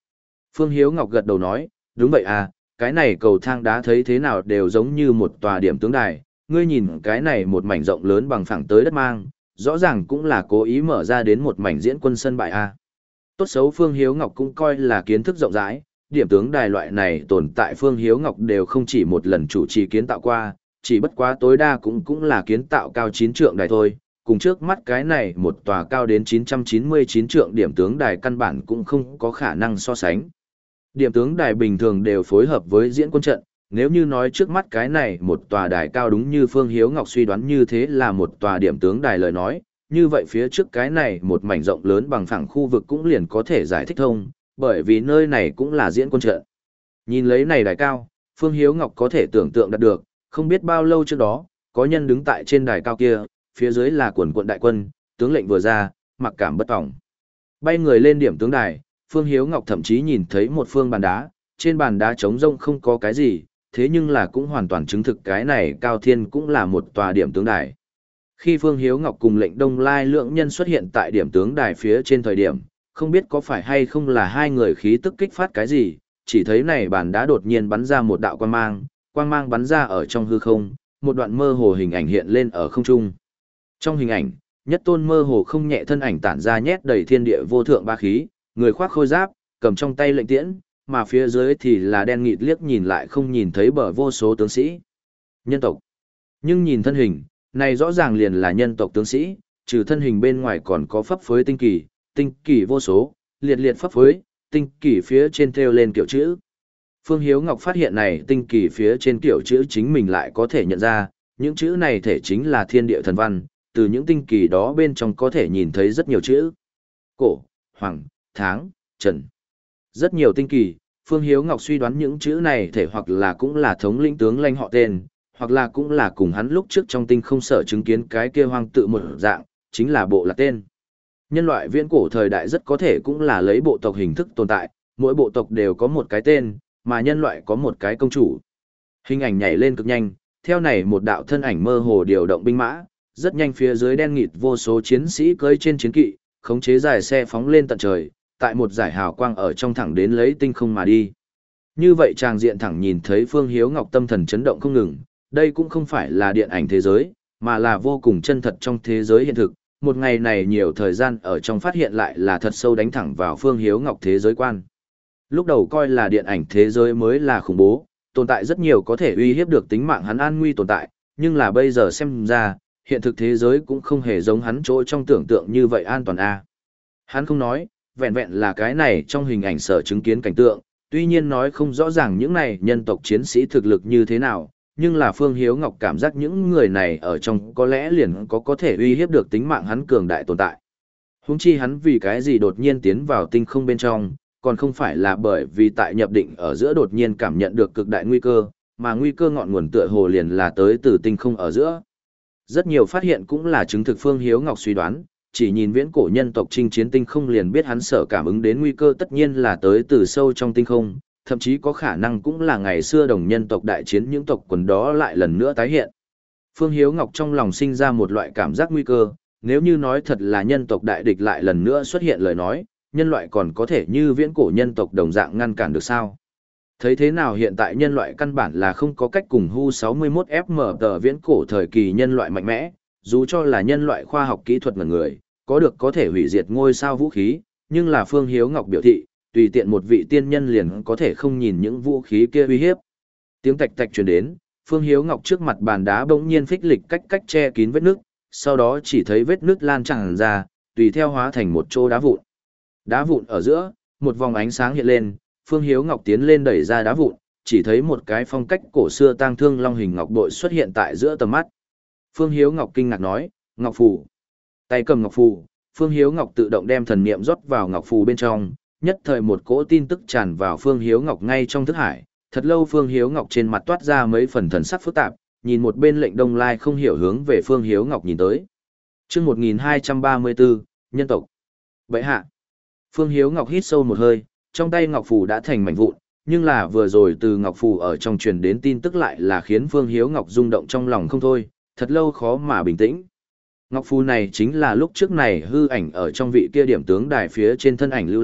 Phương Hiếu Ngọc gật đầu nói, đúng vậy à, cái này cầu thang đá thấy thế nào đều giống như một tòa điểm tướng đài, ngươi nhìn cái này một mảnh rộng lớn bằng phẳng tới đất mang, rõ ràng cũng là cố ý mở ra đến một mảnh diễn quân sân bãi a. Tốt xấu Phương Hiếu Ngọc cũng coi là kiến thức rộng rãi, điểm tướng đài loại này tồn tại Phương Hiếu Ngọc đều không chỉ một lần chủ trì kiến tạo qua, chỉ bất quá tối đa cũng cũng là kiến tạo cao chín trượng đài thôi, cùng trước mắt cái này một tòa cao đến chín trăm chín mươi chín trượng điểm tướng đài căn bản cũng không có khả năng so sánh. Điểm tướng đài bình thường đều phối hợp với diễn quân trận, nếu như nói trước mắt cái này một tòa đài cao đúng như Phương Hiếu Ngọc suy đoán như thế là một tòa điểm tướng đài lời nói, như vậy phía trước cái này một mảnh rộng lớn bằng phẳng khu vực cũng liền có thể giải thích thông, bởi vì nơi này cũng là diễn quân trận. Nhìn lấy này đài cao, Phương Hiếu Ngọc có thể tưởng tượng đạt được, không biết bao lâu trước đó, có nhân đứng tại trên đài cao kia, phía dưới là quần quận đại quân, tướng lệnh vừa ra, mặc cảm bất tòng. Bay người lên điểm tướng đài, Phương Hiếu Ngọc thậm chí nhìn thấy một phương bàn đá, trên bàn đá trống rông không có cái gì, thế nhưng là cũng hoàn toàn chứng thực cái này Cao Thiên cũng là một tòa điểm tướng đài. Khi Phương Hiếu Ngọc cùng lệnh Đông Lai lượng nhân xuất hiện tại điểm tướng đài phía trên thời điểm, không biết có phải hay không là hai người khí tức kích phát cái gì, chỉ thấy này bàn đá đột nhiên bắn ra một đạo quang mang, quang mang bắn ra ở trong hư không, một đoạn mơ hồ hình ảnh hiện lên ở không trung. Trong hình ảnh, nhất tôn mơ hồ không nhẹ thân ảnh tản ra nhét đầy thiên địa vô thượng ba khí, người khoác khôi giáp, cầm trong tay lệnh tiễn, mà phía dưới thì là đen nghịt liếc nhìn lại không nhìn thấy bờ vô số tướng sĩ. Nhân tộc. Nhưng nhìn thân hình, này rõ ràng liền là nhân tộc tướng sĩ, trừ thân hình bên ngoài còn có phấp phới tinh kỳ, tinh kỳ vô số, liệt liệt phấp phới, tinh kỳ phía trên thêu lên kiểu chữ. Phương Hiếu Ngọc phát hiện này tinh kỳ phía trên kiểu chữ chính mình lại có thể nhận ra, những chữ này thể chính là thiên địa thần văn, từ những tinh kỳ đó bên trong có thể nhìn thấy rất nhiều chữ. Cổ, hoàng, tháng, trần. Rất nhiều tinh kỳ, Phương Hiếu Ngọc suy đoán những chữ này thể hoặc là cũng là thống lĩnh tướng lãnh họ tên, hoặc là cũng là cùng hắn lúc trước trong tinh không sở chứng kiến cái kia hoang tự một dạng, chính là bộ lạc tên. Nhân loại viễn cổ thời đại rất có thể cũng là lấy bộ tộc hình thức tồn tại, mỗi bộ tộc đều có một cái tên, mà nhân loại có một cái công chủ. Hình ảnh nhảy lên cực nhanh, theo này một đạo thân ảnh mơ hồ điều động binh mã, rất nhanh phía dưới đen nghịt vô số chiến sĩ cưỡi trên chiến kỵ, khống chế dài xe phóng lên tận trời, tại một giải hào quang ở trong thẳng đến lấy tinh không mà đi. Như vậy chàng diện thẳng nhìn thấy Phương Hiếu Ngọc tâm thần chấn động không ngừng, đây cũng không phải là điện ảnh thế giới, mà là vô cùng chân thật trong thế giới hiện thực. Một ngày này nhiều thời gian ở trong phát hiện lại là thật sâu đánh thẳng vào Phương Hiếu Ngọc thế giới quan. Lúc đầu coi là điện ảnh thế giới mới là khủng bố, tồn tại rất nhiều có thể uy hiếp được tính mạng hắn an nguy tồn tại, nhưng là bây giờ xem ra, hiện thực thế giới cũng không hề giống hắn chỗ trong tưởng tượng như vậy an toàn a. Hắn không nói, vẹn vẹn là cái này trong hình ảnh sở chứng kiến cảnh tượng, tuy nhiên nói không rõ ràng những này nhân tộc chiến sĩ thực lực như thế nào, nhưng là Phương Hiếu Ngọc cảm giác những người này ở trong có lẽ liền có có thể uy hiếp được tính mạng hắn cường đại tồn tại. Huống chi hắn vì cái gì đột nhiên tiến vào tinh không bên trong, còn không phải là bởi vì tại nhập định ở giữa đột nhiên cảm nhận được cực đại nguy cơ, mà nguy cơ ngọn nguồn tựa hồ liền là tới từ tinh không ở giữa. Rất nhiều phát hiện cũng là chứng thực Phương Hiếu Ngọc suy đoán, chỉ nhìn viễn cổ nhân tộc chinh chiến tinh không liền biết hắn sợ cảm ứng đến nguy cơ tất nhiên là tới từ sâu trong tinh không, thậm chí có khả năng cũng là ngày xưa đồng nhân tộc đại chiến những tộc quần đó lại lần nữa tái hiện. Phương Hiếu Ngọc trong lòng sinh ra một loại cảm giác nguy cơ, nếu như nói thật là nhân tộc đại địch lại lần nữa xuất hiện lời nói, nhân loại còn có thể như viễn cổ nhân tộc đồng dạng ngăn cản được sao? Thấy thế nào hiện tại nhân loại căn bản là không có cách cùng Hu sáu mươi mốt ép em tờ viễn cổ thời kỳ nhân loại mạnh mẽ, dù cho là nhân loại khoa học kỹ thuật ngần người, có được có thể hủy diệt ngôi sao vũ khí, nhưng là Phương Hiếu Ngọc biểu thị, tùy tiện một vị tiên nhân liền có thể không nhìn những vũ khí kia uy hiếp. Tiếng tạch tạch truyền đến, Phương Hiếu Ngọc trước mặt bàn đá bỗng nhiên phích lịch cách cách che kín vết nước, sau đó chỉ thấy vết nước lan tràn ra, tùy theo hóa thành một chỗ đá vụn. Đá vụn ở giữa, một vòng ánh sáng hiện lên, Phương Hiếu Ngọc tiến lên đẩy ra đá vụn, chỉ thấy một cái phong cách cổ xưa tang thương long hình ngọc bội xuất hiện tại giữa tầm mắt. Phương Hiếu Ngọc kinh ngạc nói, "Ngọc phù." Tay cầm ngọc phù, Phương Hiếu Ngọc tự động đem thần niệm rót vào ngọc phù bên trong, nhất thời một cỗ tin tức tràn vào Phương Hiếu Ngọc ngay trong thức hải. Thật lâu Phương Hiếu Ngọc trên mặt toát ra mấy phần thần sắc phức tạp, nhìn một bên lệnh Đông Lai không hiểu hướng về Phương Hiếu Ngọc nhìn tới. Chương một nghìn hai trăm ba mươi bốn, nhân tộc. Bệ hạ. Phương Hiếu Ngọc hít sâu một hơi, trong tay ngọc phù đã thành mảnh vụn, nhưng là vừa rồi từ ngọc phù ở trong truyền đến tin tức lại là khiến Phương Hiếu Ngọc rung động trong lòng không thôi, thật lâu khó mà bình tĩnh. Ngọc phù này chính là lúc trước này hư ảnh ở trong vị kia điểm tướng đài phía trên thân ảnh lưu lại,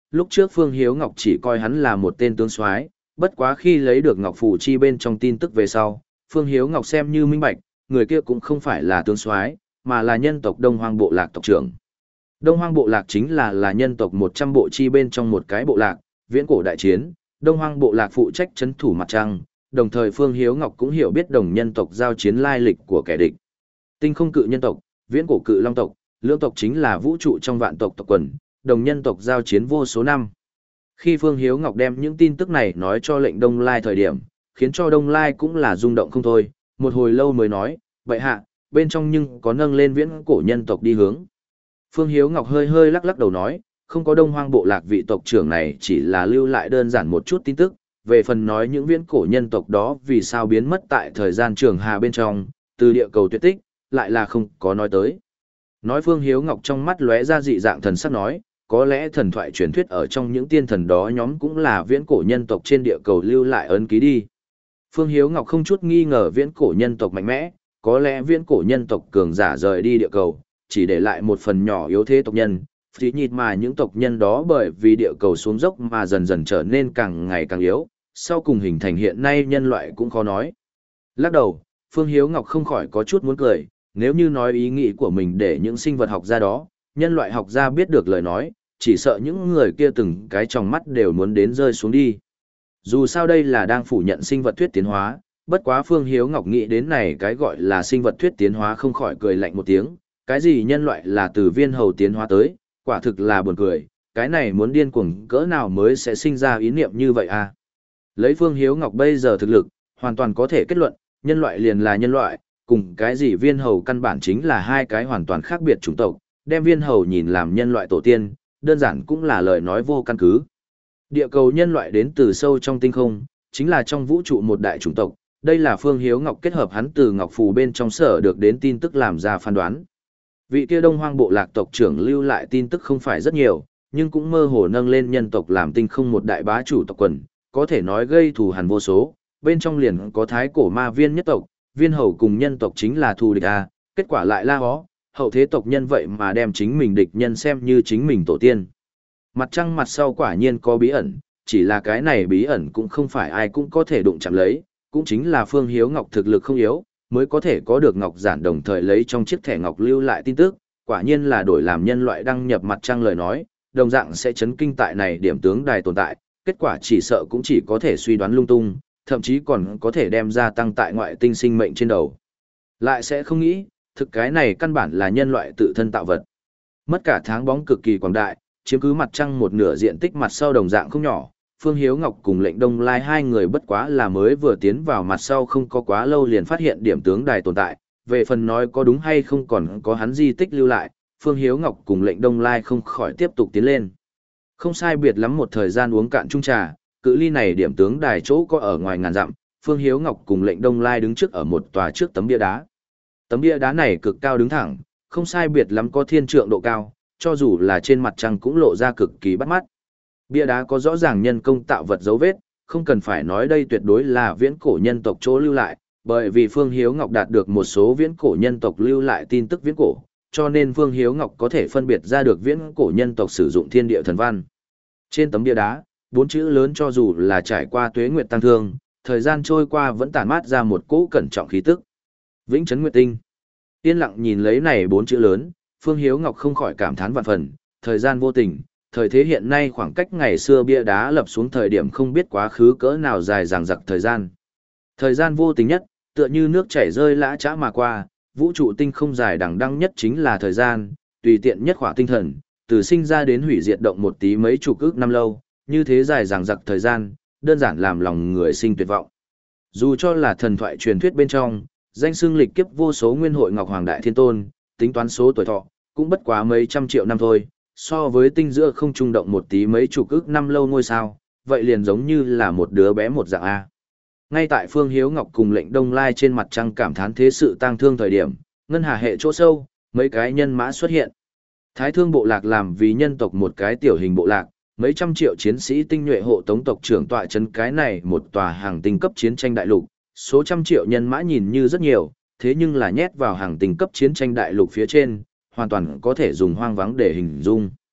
lúc trước Phương Hiếu Ngọc chỉ coi hắn là một tên tướng soái, bất quá khi lấy được Ngọc Phủ Chi bên trong tin tức về sau, Phương Hiếu Ngọc xem như minh bạch, người kia cũng không phải là tướng soái, mà là nhân tộc Đông Hoang bộ lạc tộc trưởng. Đông Hoang bộ lạc chính là là nhân tộc một trăm bộ chi bên trong một cái bộ lạc, viễn cổ đại chiến, Đông Hoang bộ lạc phụ trách trấn thủ mặt trăng, đồng thời Phương Hiếu Ngọc cũng hiểu biết đồng nhân tộc giao chiến lai lịch của kẻ địch. Tinh không cự nhân tộc, viễn cổ cự long tộc, lưỡng tộc chính là vũ trụ trong vạn tộc tộc quần, đồng nhân tộc giao chiến vô số năm. Khi Phương Hiếu Ngọc đem những tin tức này nói cho lệnh Đông Lai thời điểm, khiến cho Đông Lai cũng là rung động không thôi, một hồi lâu mới nói, vậy hạ, bên trong nhưng có nâng lên viễn cổ nhân tộc đi hướng. Phương Hiếu Ngọc hơi hơi lắc lắc đầu nói, không có Đông Hoang bộ lạc vị tộc trưởng này chỉ là lưu lại đơn giản một chút tin tức, về phần nói những viễn cổ nhân tộc đó vì sao biến mất tại thời gian trường hà bên trong, từ địa cầu tuyệt tích, lại là không có nói tới. Nói Phương Hiếu Ngọc trong mắt lóe ra dị dạng thần sắc nói, có lẽ thần thoại truyền thuyết ở trong những tiên thần đó nhóm cũng là viễn cổ nhân tộc trên địa cầu lưu lại ấn ký đi. Phương Hiếu Ngọc không chút nghi ngờ viễn cổ nhân tộc mạnh mẽ, có lẽ viễn cổ nhân tộc cường giả rời đi địa cầu, chỉ để lại một phần nhỏ yếu thế tộc nhân, thì nhịt mà những tộc nhân đó bởi vì địa cầu xuống dốc mà dần dần trở nên càng ngày càng yếu, sau cùng hình thành hiện nay nhân loại cũng khó nói. Lắc đầu, Phương Hiếu Ngọc không khỏi có chút muốn cười, nếu như nói ý nghĩ của mình để những sinh vật học gia đó, nhân loại học gia biết được lời nói, chỉ sợ những người kia từng cái trong mắt đều muốn đến rơi xuống đi. Dù sao đây là đang phủ nhận sinh vật thuyết tiến hóa, bất quá Phương Hiếu Ngọc nghĩ đến này cái gọi là sinh vật thuyết tiến hóa không khỏi cười lạnh một tiếng, cái gì nhân loại là từ viên hầu tiến hóa tới, quả thực là buồn cười, cái này muốn điên cuồng cỡ nào mới sẽ sinh ra ý niệm như vậy à. Lấy Phương Hiếu Ngọc bây giờ thực lực, hoàn toàn có thể kết luận, nhân loại liền là nhân loại, cùng cái gì viên hầu căn bản chính là hai cái hoàn toàn khác biệt chủng tộc, đem viên hầu nhìn làm nhân loại tổ tiên, đơn giản cũng là lời nói vô căn cứ. Địa cầu nhân loại đến từ sâu trong tinh không, chính là trong vũ trụ một đại chủng tộc, đây là Phương Hiếu Ngọc kết hợp hắn từ Ngọc Phù bên trong sở được đến tin tức làm ra phán đoán. Vị kia Đông Hoang bộ lạc tộc trưởng lưu lại tin tức không phải rất nhiều, nhưng cũng mơ hồ nâng lên nhân tộc làm tinh không một đại bá chủ tộc quần, có thể nói gây thù hằn vô số, bên trong liền có thái cổ ma viên nhất tộc, viên hầu cùng nhân tộc chính là thù địch a, kết quả lại la hó, hậu thế tộc nhân vậy mà đem chính mình địch nhân xem như chính mình tổ tiên. Mặt trăng mặt sau quả nhiên có bí ẩn, chỉ là cái này bí ẩn cũng không phải ai cũng có thể đụng chạm lấy, cũng chính là Phương Hiếu Ngọc thực lực không yếu, mới có thể có được Ngọc Giản đồng thời lấy trong chiếc thẻ Ngọc lưu lại tin tức, quả nhiên là đổi làm nhân loại đăng nhập mặt trăng lời nói, đồng dạng sẽ chấn kinh tại này điểm tướng đài tồn tại, kết quả chỉ sợ cũng chỉ có thể suy đoán lung tung, thậm chí còn có thể đem ra tăng tại ngoại tinh sinh mệnh trên đầu. Lại sẽ không nghĩ, thực cái này căn bản là nhân loại tự thân tạo vật. Mất cả tháng bóng cực kỳ quảng đại, chiếm cứ mặt trăng một nửa diện tích mặt sau đồng dạng không nhỏ. Phương Hiếu Ngọc cùng lệnh Đông Lai hai người bất quá là mới vừa tiến vào mặt sau không có quá lâu liền phát hiện điểm tướng đài tồn tại. Về phần nói có đúng hay không còn có hắn di tích lưu lại, Phương Hiếu Ngọc cùng lệnh Đông Lai không khỏi tiếp tục tiến lên. Không sai biệt lắm một thời gian uống cạn chung trà, cự ly này điểm tướng đài chỗ có ở ngoài ngàn dặm, Phương Hiếu Ngọc cùng lệnh Đông Lai đứng trước ở một tòa trước tấm bia đá. Tấm bia đá này cực cao đứng thẳng, không sai biệt lắm có thiên trượng độ cao, cho dù là trên mặt trăng cũng lộ ra cực kỳ bắt mắt. Bia đá có rõ ràng nhân công tạo vật dấu vết, không cần phải nói đây tuyệt đối là viễn cổ nhân tộc chỗ lưu lại, bởi vì Phương Hiếu Ngọc đạt được một số viễn cổ nhân tộc lưu lại tin tức viễn cổ, cho nên Phương Hiếu Ngọc có thể phân biệt ra được viễn cổ nhân tộc sử dụng thiên địa thần văn. Trên tấm bia đá, bốn chữ lớn cho dù là trải qua tuế nguyệt tăng thương, thời gian trôi qua vẫn tản mát ra một cỗ cẩn trọng khí tức. Vĩnh Trấn Nguyệt Tinh. Yên lặng nhìn lấy này bốn chữ lớn, Phương Hiếu Ngọc không khỏi cảm thán vạn phần, thời gian vô tình, thời thế hiện nay khoảng cách ngày xưa bia đá lập xuống thời điểm không biết quá khứ cỡ nào dài dằng dặc thời gian. Thời gian vô tình nhất, tựa như nước chảy rơi lã chã mà qua, vũ trụ tinh không dài đằng đăng nhất chính là thời gian, tùy tiện nhất khỏa tinh thần, từ sinh ra đến hủy diệt động một tí mấy chục ước năm lâu, như thế dài dằng dặc thời gian, đơn giản làm lòng người sinh tuyệt vọng. Dù cho là thần thoại truyền thuyết bên trong, danh xưng lịch kiếp vô số nguyên hội Ngọc Hoàng Đại Thiên Tôn, tính toán số tuổi thọ, cũng bất quá mấy trăm triệu năm thôi, so với tinh giữa không trung động một tí mấy chục ức năm lâu ngôi sao, vậy liền giống như là một đứa bé một dạng A. Ngay tại Phương Hiếu Ngọc cùng lệnh Đông Lai trên mặt trăng cảm thán thế sự tang thương thời điểm, ngân hà hệ chỗ sâu, mấy cái nhân mã xuất hiện. Thái Thương bộ lạc làm vì nhân tộc một cái tiểu hình bộ lạc, mấy trăm triệu chiến sĩ tinh nhuệ hộ tống tộc trưởng tọa trấn cái này một tòa hàng tinh cấp chiến tranh đại lục, số trăm triệu nhân mã nhìn như rất nhiều, thế nhưng là nhét vào hàng tinh cấp chiến tranh đại lục phía trên, hoàn toàn có thể dùng hoang vắng để hình dung.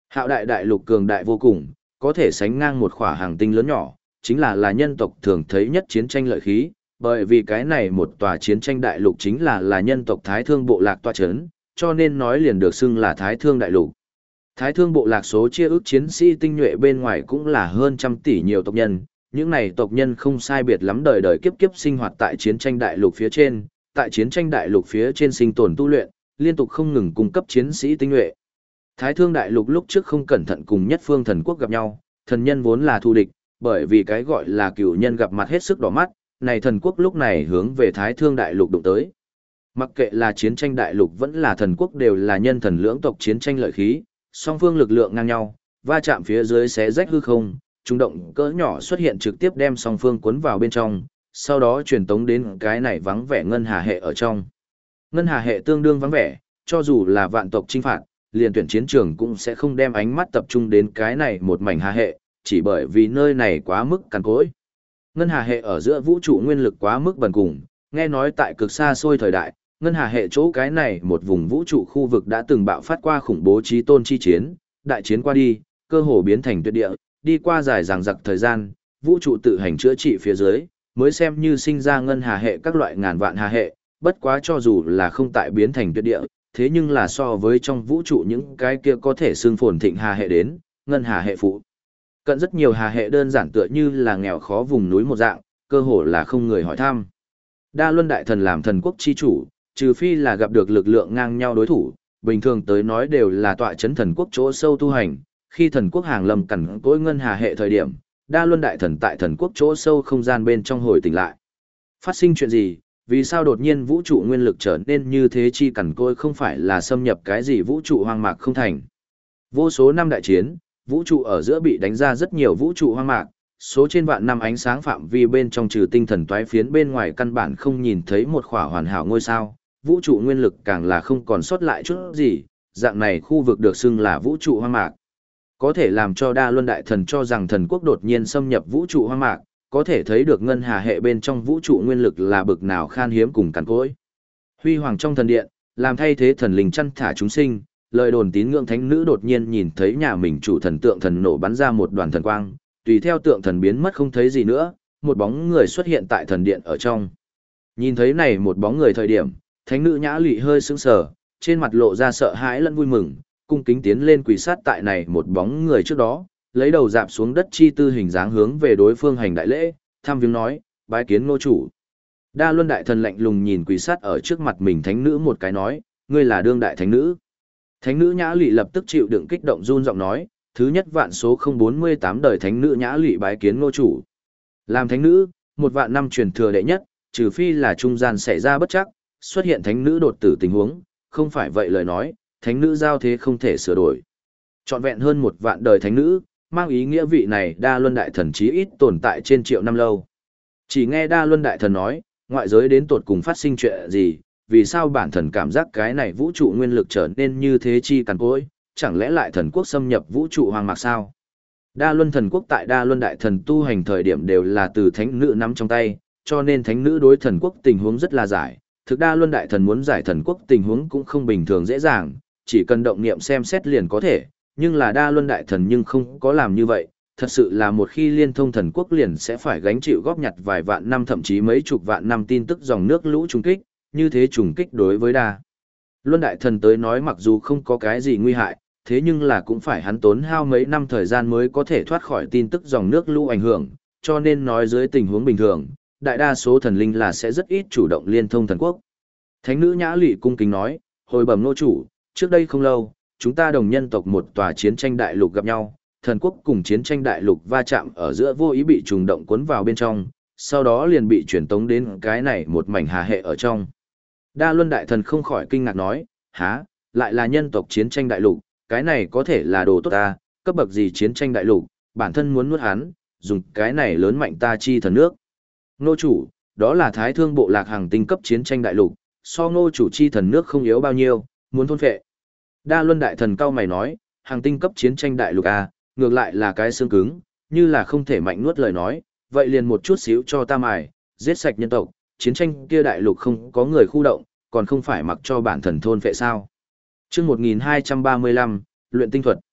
Hạo đại đại lục cường đại vô cùng, có thể sánh ngang một khỏa hàng tinh lớn nhỏ, chính là là nhân tộc thường thấy nhất chiến tranh lợi khí, bởi vì cái này một tòa chiến tranh đại lục chính là là nhân tộc Thái Thương bộ lạc tọa chấn, cho nên nói liền được xưng là Thái Thương đại lục. Thái Thương bộ lạc số chia ước chiến sĩ tinh nhuệ bên ngoài cũng là hơn trăm tỷ nhiều tộc nhân, những này tộc nhân không sai biệt lắm đời đời kiếp kiếp sinh hoạt tại chiến tranh đại lục phía trên, tại chiến tranh đại lục phía trên sinh tồn tu luyện, liên tục không ngừng cung cấp chiến sĩ tinh nhuệ. Thái Thương đại lục lúc trước không cẩn thận cùng nhất phương thần quốc gặp nhau, thần nhân vốn là thù địch, bởi vì cái gọi là cựu nhân gặp mặt hết sức đỏ mắt, này thần quốc lúc này hướng về Thái Thương đại lục đụng tới. Mặc kệ là chiến tranh đại lục vẫn là thần quốc đều là nhân thần lưỡng tộc chiến tranh lợi khí, song phương lực lượng ngang nhau, va chạm phía dưới xé rách hư không, trung động cỡ nhỏ xuất hiện trực tiếp đem song phương cuốn vào bên trong, sau đó truyền tống đến cái này vắng vẻ ngân hà hệ ở trong. Ngân hà hệ tương đương vắng vẻ, cho dù là vạn tộc chinh phạt, liền tuyển chiến trường cũng sẽ không đem ánh mắt tập trung đến cái này một mảnh hà hệ, chỉ bởi vì nơi này quá mức cằn cỗi. Ngân hà hệ ở giữa vũ trụ nguyên lực quá mức bần cùng, nghe nói tại cực xa xôi thời đại, ngân hà hệ chỗ cái này một vùng vũ trụ khu vực đã từng bạo phát qua khủng bố chí tôn chi chiến, đại chiến qua đi, cơ hồ biến thành tuyệt địa, đi qua dài dằng dặc thời gian, vũ trụ tự hành chữa trị phía dưới, mới xem như sinh ra ngân hà hệ các loại ngàn vạn hà hệ, bất quá cho dù là không tại biến thành tuyệt địa, thế nhưng là so với trong vũ trụ những cái kia có thể xưng phồn thịnh hà hệ đến, ngân hà hệ phụ. Cận rất nhiều hà hệ đơn giản tựa như là nghèo khó vùng núi một dạng, cơ hồ là không người hỏi thăm. Đa Luân Đại Thần làm thần quốc chi chủ, trừ phi là gặp được lực lượng ngang nhau đối thủ, bình thường tới nói đều là tọa chấn thần quốc chỗ sâu tu hành, khi thần quốc hàng lâm cẩn cỗi ngân hà hệ thời điểm, Đa Luân Đại Thần tại thần quốc chỗ sâu không gian bên trong hồi tỉnh lại. Phát sinh chuyện gì? Vì sao đột nhiên vũ trụ nguyên lực trở nên như thế chi cẩn cỗi không phải là xâm nhập cái gì vũ trụ hoang mạc không thành? Vô số năm đại chiến, vũ trụ ở giữa bị đánh ra rất nhiều vũ trụ hoang mạc, số trên vạn năm ánh sáng phạm vi bên trong trừ tinh thần toái phiến bên ngoài căn bản không nhìn thấy một khỏa hoàn hảo ngôi sao, vũ trụ nguyên lực càng là không còn sót lại chút gì, dạng này khu vực được xưng là vũ trụ hoang mạc. Có thể làm cho Đa Luân Đại Thần cho rằng thần quốc đột nhiên xâm nhập vũ trụ hoang mạc, có thể thấy được ngân hà hệ bên trong vũ trụ nguyên lực là bực nào khan hiếm cùng cằn cỗi. Huy hoàng trong thần điện, làm thay thế thần linh chăn thả chúng sinh, lời đồn tín ngưỡng thánh nữ đột nhiên nhìn thấy nhà mình chủ thần tượng thần nổ bắn ra một đoàn thần quang, tùy theo tượng thần biến mất không thấy gì nữa, một bóng người xuất hiện tại thần điện ở trong. Nhìn thấy này một bóng người thời điểm, thánh nữ Nhã Lụy hơi sững sờ, trên mặt lộ ra sợ hãi lẫn vui mừng, cung kính tiến lên quỳ sát tại này một bóng người trước đó, lấy đầu dạp xuống đất chi tư hình dáng hướng về đối phương hành đại lễ, tham viếng nói, bái kiến ngô chủ. Đa Luân Đại Thần lạnh lùng nhìn quỳ sát ở trước mặt mình thánh nữ một cái nói, ngươi là đương đại thánh nữ. Thánh nữ Nhã Lụy lập tức chịu đựng kích động run giọng nói, thứ nhất vạn số không bốn mươi tám đời thánh nữ Nhã Lụy bái kiến ngô chủ. Làm thánh nữ, một vạn năm truyền thừa đệ nhất, trừ phi là trung gian xảy ra bất chắc, xuất hiện thánh nữ đột tử tình huống, không phải vậy lời nói, thánh nữ giao thế không thể sửa đổi. Trọn vẹn hơn một vạn đời thánh nữ, mang ý nghĩa vị này Đa Luân Đại Thần chí ít tồn tại trên triệu năm lâu. Chỉ nghe Đa Luân Đại Thần nói, ngoại giới đến tột cùng phát sinh chuyện gì, vì sao bản thần cảm giác cái này vũ trụ nguyên lực trở nên như thế chi cằn cỗi, chẳng lẽ lại thần quốc xâm nhập vũ trụ hoang mạc sao? Đa Luân thần quốc tại Đa Luân Đại Thần tu hành thời điểm đều là từ thánh nữ nắm trong tay, cho nên thánh nữ đối thần quốc tình huống rất là giải. Thực Đa Luân Đại Thần muốn giải thần quốc tình huống cũng không bình thường dễ dàng, chỉ cần động niệm xem xét liền có thể, nhưng là Đa Luân Đại Thần nhưng không có làm như vậy, thật sự là một khi liên thông thần quốc liền sẽ phải gánh chịu góp nhặt vài vạn năm thậm chí mấy chục vạn năm tin tức dòng nước lũ trùng kích, như thế trùng kích đối với Đa Luân Đại Thần tới nói mặc dù không có cái gì nguy hại, thế nhưng là cũng phải hắn tốn hao mấy năm thời gian mới có thể thoát khỏi tin tức dòng nước lũ ảnh hưởng, cho nên nói dưới tình huống bình thường, đại đa số thần linh là sẽ rất ít chủ động liên thông thần quốc. Thánh nữ Nhã Lụy cung kính nói, hồi bẩm nô chủ, trước đây không lâu, chúng ta đồng nhân tộc một tòa chiến tranh đại lục gặp nhau, thần quốc cùng chiến tranh đại lục va chạm ở giữa vô ý bị trùng động cuốn vào bên trong, sau đó liền bị truyền tống đến cái này một mảnh hà hệ ở trong. Đa Luân Đại Thần không khỏi kinh ngạc nói, há, lại là nhân tộc chiến tranh đại lục, cái này có thể là đồ tốt ta, cấp bậc gì chiến tranh đại lục, bản thân muốn nuốt hắn, dùng cái này lớn mạnh ta chi thần nước. Nô chủ, đó là Thái Thương bộ lạc hàng tinh cấp chiến tranh đại lục, so nô chủ chi thần nước không yếu bao nhiêu, muốn thôn phệ. Đa Luân Đại Thần cao mày nói, hàng tinh cấp chiến tranh đại lục a, ngược lại là cái xương cứng, như là không thể mạnh nuốt lời nói, vậy liền một chút xíu cho ta mài, giết sạch nhân tộc, chiến tranh kia đại lục không có người khu động, còn không phải mặc cho bản thần thôn phệ sao. Chương một nghìn hai trăm ba mươi lăm, luyện tinh thuật.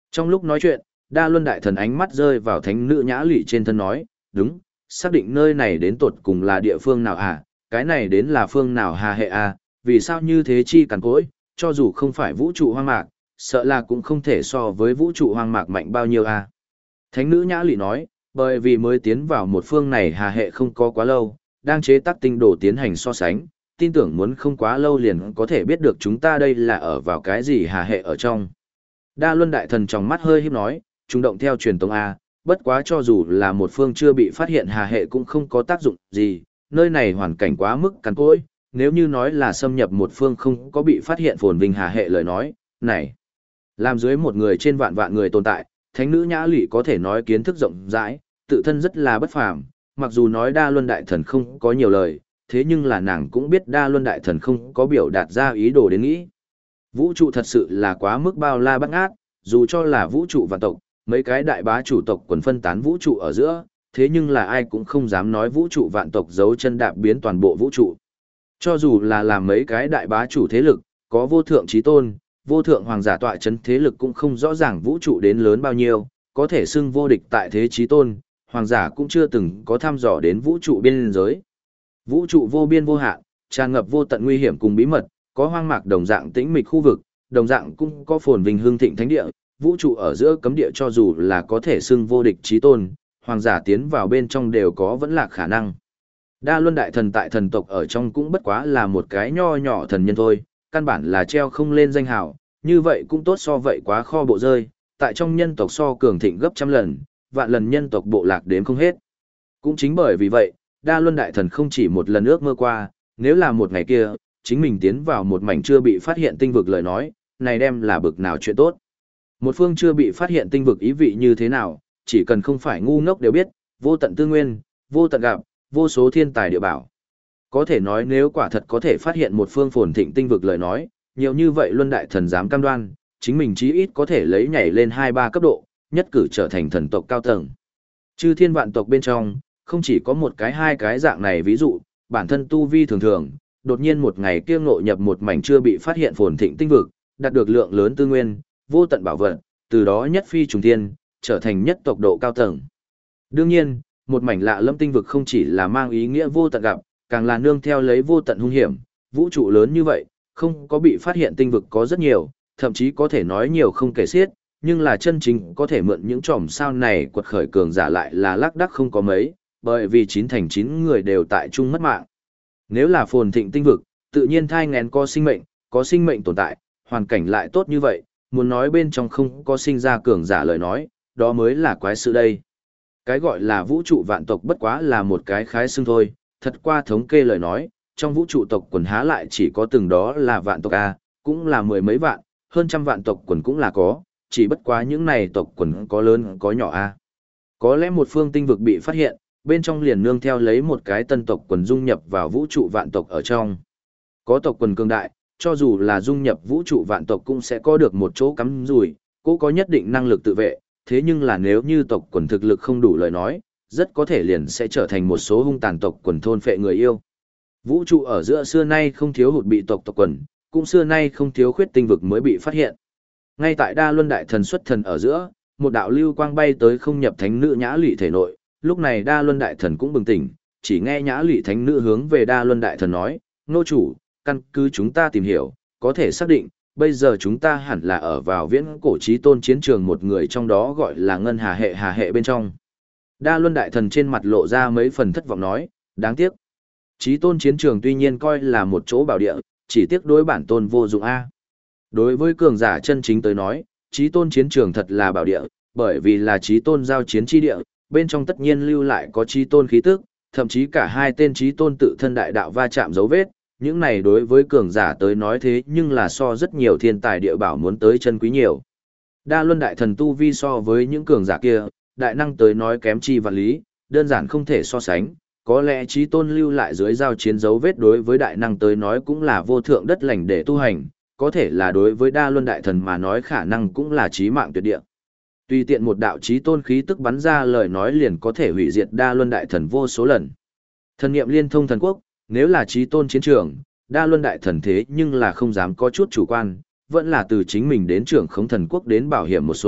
Trong lúc nói chuyện, Đa Luân Đại Thần ánh mắt rơi vào thánh nữ Nhã Lụy trên thân nói, đúng, xác định nơi này đến tột cùng là địa phương nào à, cái này đến là phương nào hà hệ à, vì sao như thế chi cằn cỗi, cho dù không phải vũ trụ hoang mạc, sợ là cũng không thể so với vũ trụ hoang mạc mạnh bao nhiêu à. Thánh nữ Nhã Lụy nói, bởi vì mới tiến vào một phương này hà hệ không có quá lâu, đang chế tác tinh đồ tiến hành so sánh, tin tưởng muốn không quá lâu liền có thể biết được chúng ta đây là ở vào cái gì hà hệ ở trong. Đa Luân Đại Thần trong mắt hơi híp nói, trung động theo truyền tông A, bất quá cho dù là một phương chưa bị phát hiện hà hệ cũng không có tác dụng gì, nơi này hoàn cảnh quá mức cằn cỗi, nếu như nói là xâm nhập một phương không có bị phát hiện phồn vinh hà hệ lời nói, này, làm dưới một người trên vạn vạn người tồn tại, thánh nữ Nhã Lụy có thể nói kiến thức rộng rãi, tự thân rất là bất phàm, mặc dù nói Đa Luân Đại Thần không có nhiều lời, thế nhưng là nàng cũng biết Đa Luân Đại Thần không có biểu đạt ra ý đồ đến nghĩ. Vũ trụ thật sự là quá mức bao la bát ngát, dù cho là vũ trụ vạn tộc, mấy cái đại bá chủ tộc quần phân tán vũ trụ ở giữa, thế nhưng là ai cũng không dám nói vũ trụ vạn tộc giấu chân đạp biến toàn bộ vũ trụ. Cho dù là làm mấy cái đại bá chủ thế lực, có vô thượng chí tôn, vô thượng hoàng giả tọa chấn thế lực cũng không rõ ràng vũ trụ đến lớn bao nhiêu, có thể xưng vô địch tại thế chí tôn, hoàng giả cũng chưa từng có thăm dò đến vũ trụ biên giới. Vũ trụ vô biên vô hạn, tràn ngập vô tận nguy hiểm cùng bí mật, có hoang mạc đồng dạng tĩnh mịch khu vực, đồng dạng cũng có phồn vinh hương thịnh thánh địa, vũ trụ ở giữa cấm địa cho dù là có thể xưng vô địch chí tôn, hoàng giả tiến vào bên trong đều có vẫn là khả năng. Đa Luân Đại Thần tại thần tộc ở trong cũng bất quá là một cái nho nhỏ thần nhân thôi, căn bản là treo không lên danh hào, như vậy cũng tốt so vậy quá kho bộ rơi, tại trong nhân tộc so cường thịnh gấp trăm lần, vạn lần nhân tộc bộ lạc đếm không hết. Cũng chính bởi vì vậy, Đa Luân Đại Thần không chỉ một lần ước mơ qua, nếu là một ngày kia, chính mình tiến vào một mảnh chưa bị phát hiện tinh vực lời nói, này đem là bực nào chuyện tốt. Một phương chưa bị phát hiện tinh vực ý vị như thế nào, chỉ cần không phải ngu ngốc đều biết, vô tận tư nguyên, vô tận gặp, vô số thiên tài địa bảo. Có thể nói nếu quả thật có thể phát hiện một phương phồn thịnh tinh vực lời nói, nhiều như vậy Luân Đại Thần dám cam đoan, chính mình chí ít có thể lấy nhảy lên hai ba cấp độ, nhất cử trở thành thần tộc cao tầng. Chư thiên vạn tộc bên trong, không chỉ có một cái hai cái dạng này ví dụ, bản thân tu vi thường thường, đột nhiên một ngày kia ngộ nhập một mảnh chưa bị phát hiện phồn thịnh tinh vực, đạt được lượng lớn tư nguyên, vô tận bảo vật, từ đó nhất phi trùng thiên, trở thành nhất tộc độ cao tầng. Đương nhiên, một mảnh lạ lẫm tinh vực không chỉ là mang ý nghĩa vô tận gặp, càng là nương theo lấy vô tận hung hiểm, vũ trụ lớn như vậy, không có bị phát hiện tinh vực có rất nhiều, thậm chí có thể nói nhiều không kể xiết, nhưng là chân chính có thể mượn những chòm sao này quật khởi cường giả lại là lác đác không có mấy, bởi vì chín thành chín người đều tại chung mất mạng. Nếu là phồn thịnh tinh vực, tự nhiên thai nghén có sinh mệnh, có sinh mệnh tồn tại, hoàn cảnh lại tốt như vậy, muốn nói bên trong không có sinh ra cường giả lời nói, đó mới là quái sự đây. Cái gọi là vũ trụ vạn tộc bất quá là một cái khái xưng thôi, thật qua thống kê lời nói, trong vũ trụ tộc quần há lại chỉ có từng đó là vạn tộc A, cũng là mười mấy vạn, hơn trăm vạn tộc quần cũng là có, chỉ bất quá những này tộc quần có lớn có nhỏ A. Có lẽ một phương tinh vực bị phát hiện, bên trong liền nương theo lấy một cái tân tộc quần dung nhập vào vũ trụ vạn tộc ở trong. Có tộc quần cường đại, cho dù là dung nhập vũ trụ vạn tộc cũng sẽ có được một chỗ cắm rùi, cũng có nhất định năng lực tự vệ, thế nhưng là nếu như tộc quần thực lực không đủ lời nói, rất có thể liền sẽ trở thành một số hung tàn tộc quần thôn phệ người yêu. Vũ trụ ở giữa xưa nay không thiếu hụt bị tộc tộc quần, cũng xưa nay không thiếu khuyết tinh vực mới bị phát hiện. Ngay tại Đa Luân Đại Thần xuất thần ở giữa, một đạo lưu quang bay tới không nhập thánh nữ Nhã Lụy thể nội, lúc này Đa Luân Đại Thần cũng bừng tỉnh, chỉ nghe Nhã Lụy thánh nữ hướng về Đa Luân Đại Thần nói, nô chủ, căn cứ chúng ta tìm hiểu, có thể xác định, bây giờ chúng ta hẳn là ở vào viễn cổ chí tôn chiến trường một người trong đó gọi là Ngân Hà hệ Hà hệ bên trong. Đa Luân Đại Thần trên mặt lộ ra mấy phần thất vọng nói, đáng tiếc. Chí tôn chiến trường tuy nhiên coi là một chỗ bảo địa, chỉ tiếc đối bản tôn vô dụng A. Đối với cường giả chân chính tới nói, chí tôn chiến trường thật là bảo địa, bởi vì là chí tôn giao chiến chi địa, bên trong tất nhiên lưu lại có chí tôn khí tức, thậm chí cả hai tên chí tôn tự thân đại đạo va chạm dấu vết, những này đối với cường giả tới nói thế nhưng là so rất nhiều thiên tài địa bảo muốn tới chân quý nhiều. Đa Luân Đại Thần tu vi so với những cường giả kia, đại năng tới nói kém chi vạn lý, đơn giản không thể so sánh, có lẽ chí tôn lưu lại dưới giao chiến dấu vết đối với đại năng tới nói cũng là vô thượng đất lành để tu hành, có thể là đối với Đa Luân Đại Thần mà nói khả năng cũng là chí mạng tuyệt địa. Tùy tiện một đạo chí tôn khí tức bắn ra lời nói liền có thể hủy diệt Đa Luân Đại Thần vô số lần. Thần niệm liên thông thần quốc, nếu là chí tôn chiến trường, Đa Luân Đại Thần thế nhưng là không dám có chút chủ quan, vẫn là từ chính mình đến trưởng khống thần quốc đến bảo hiểm một số,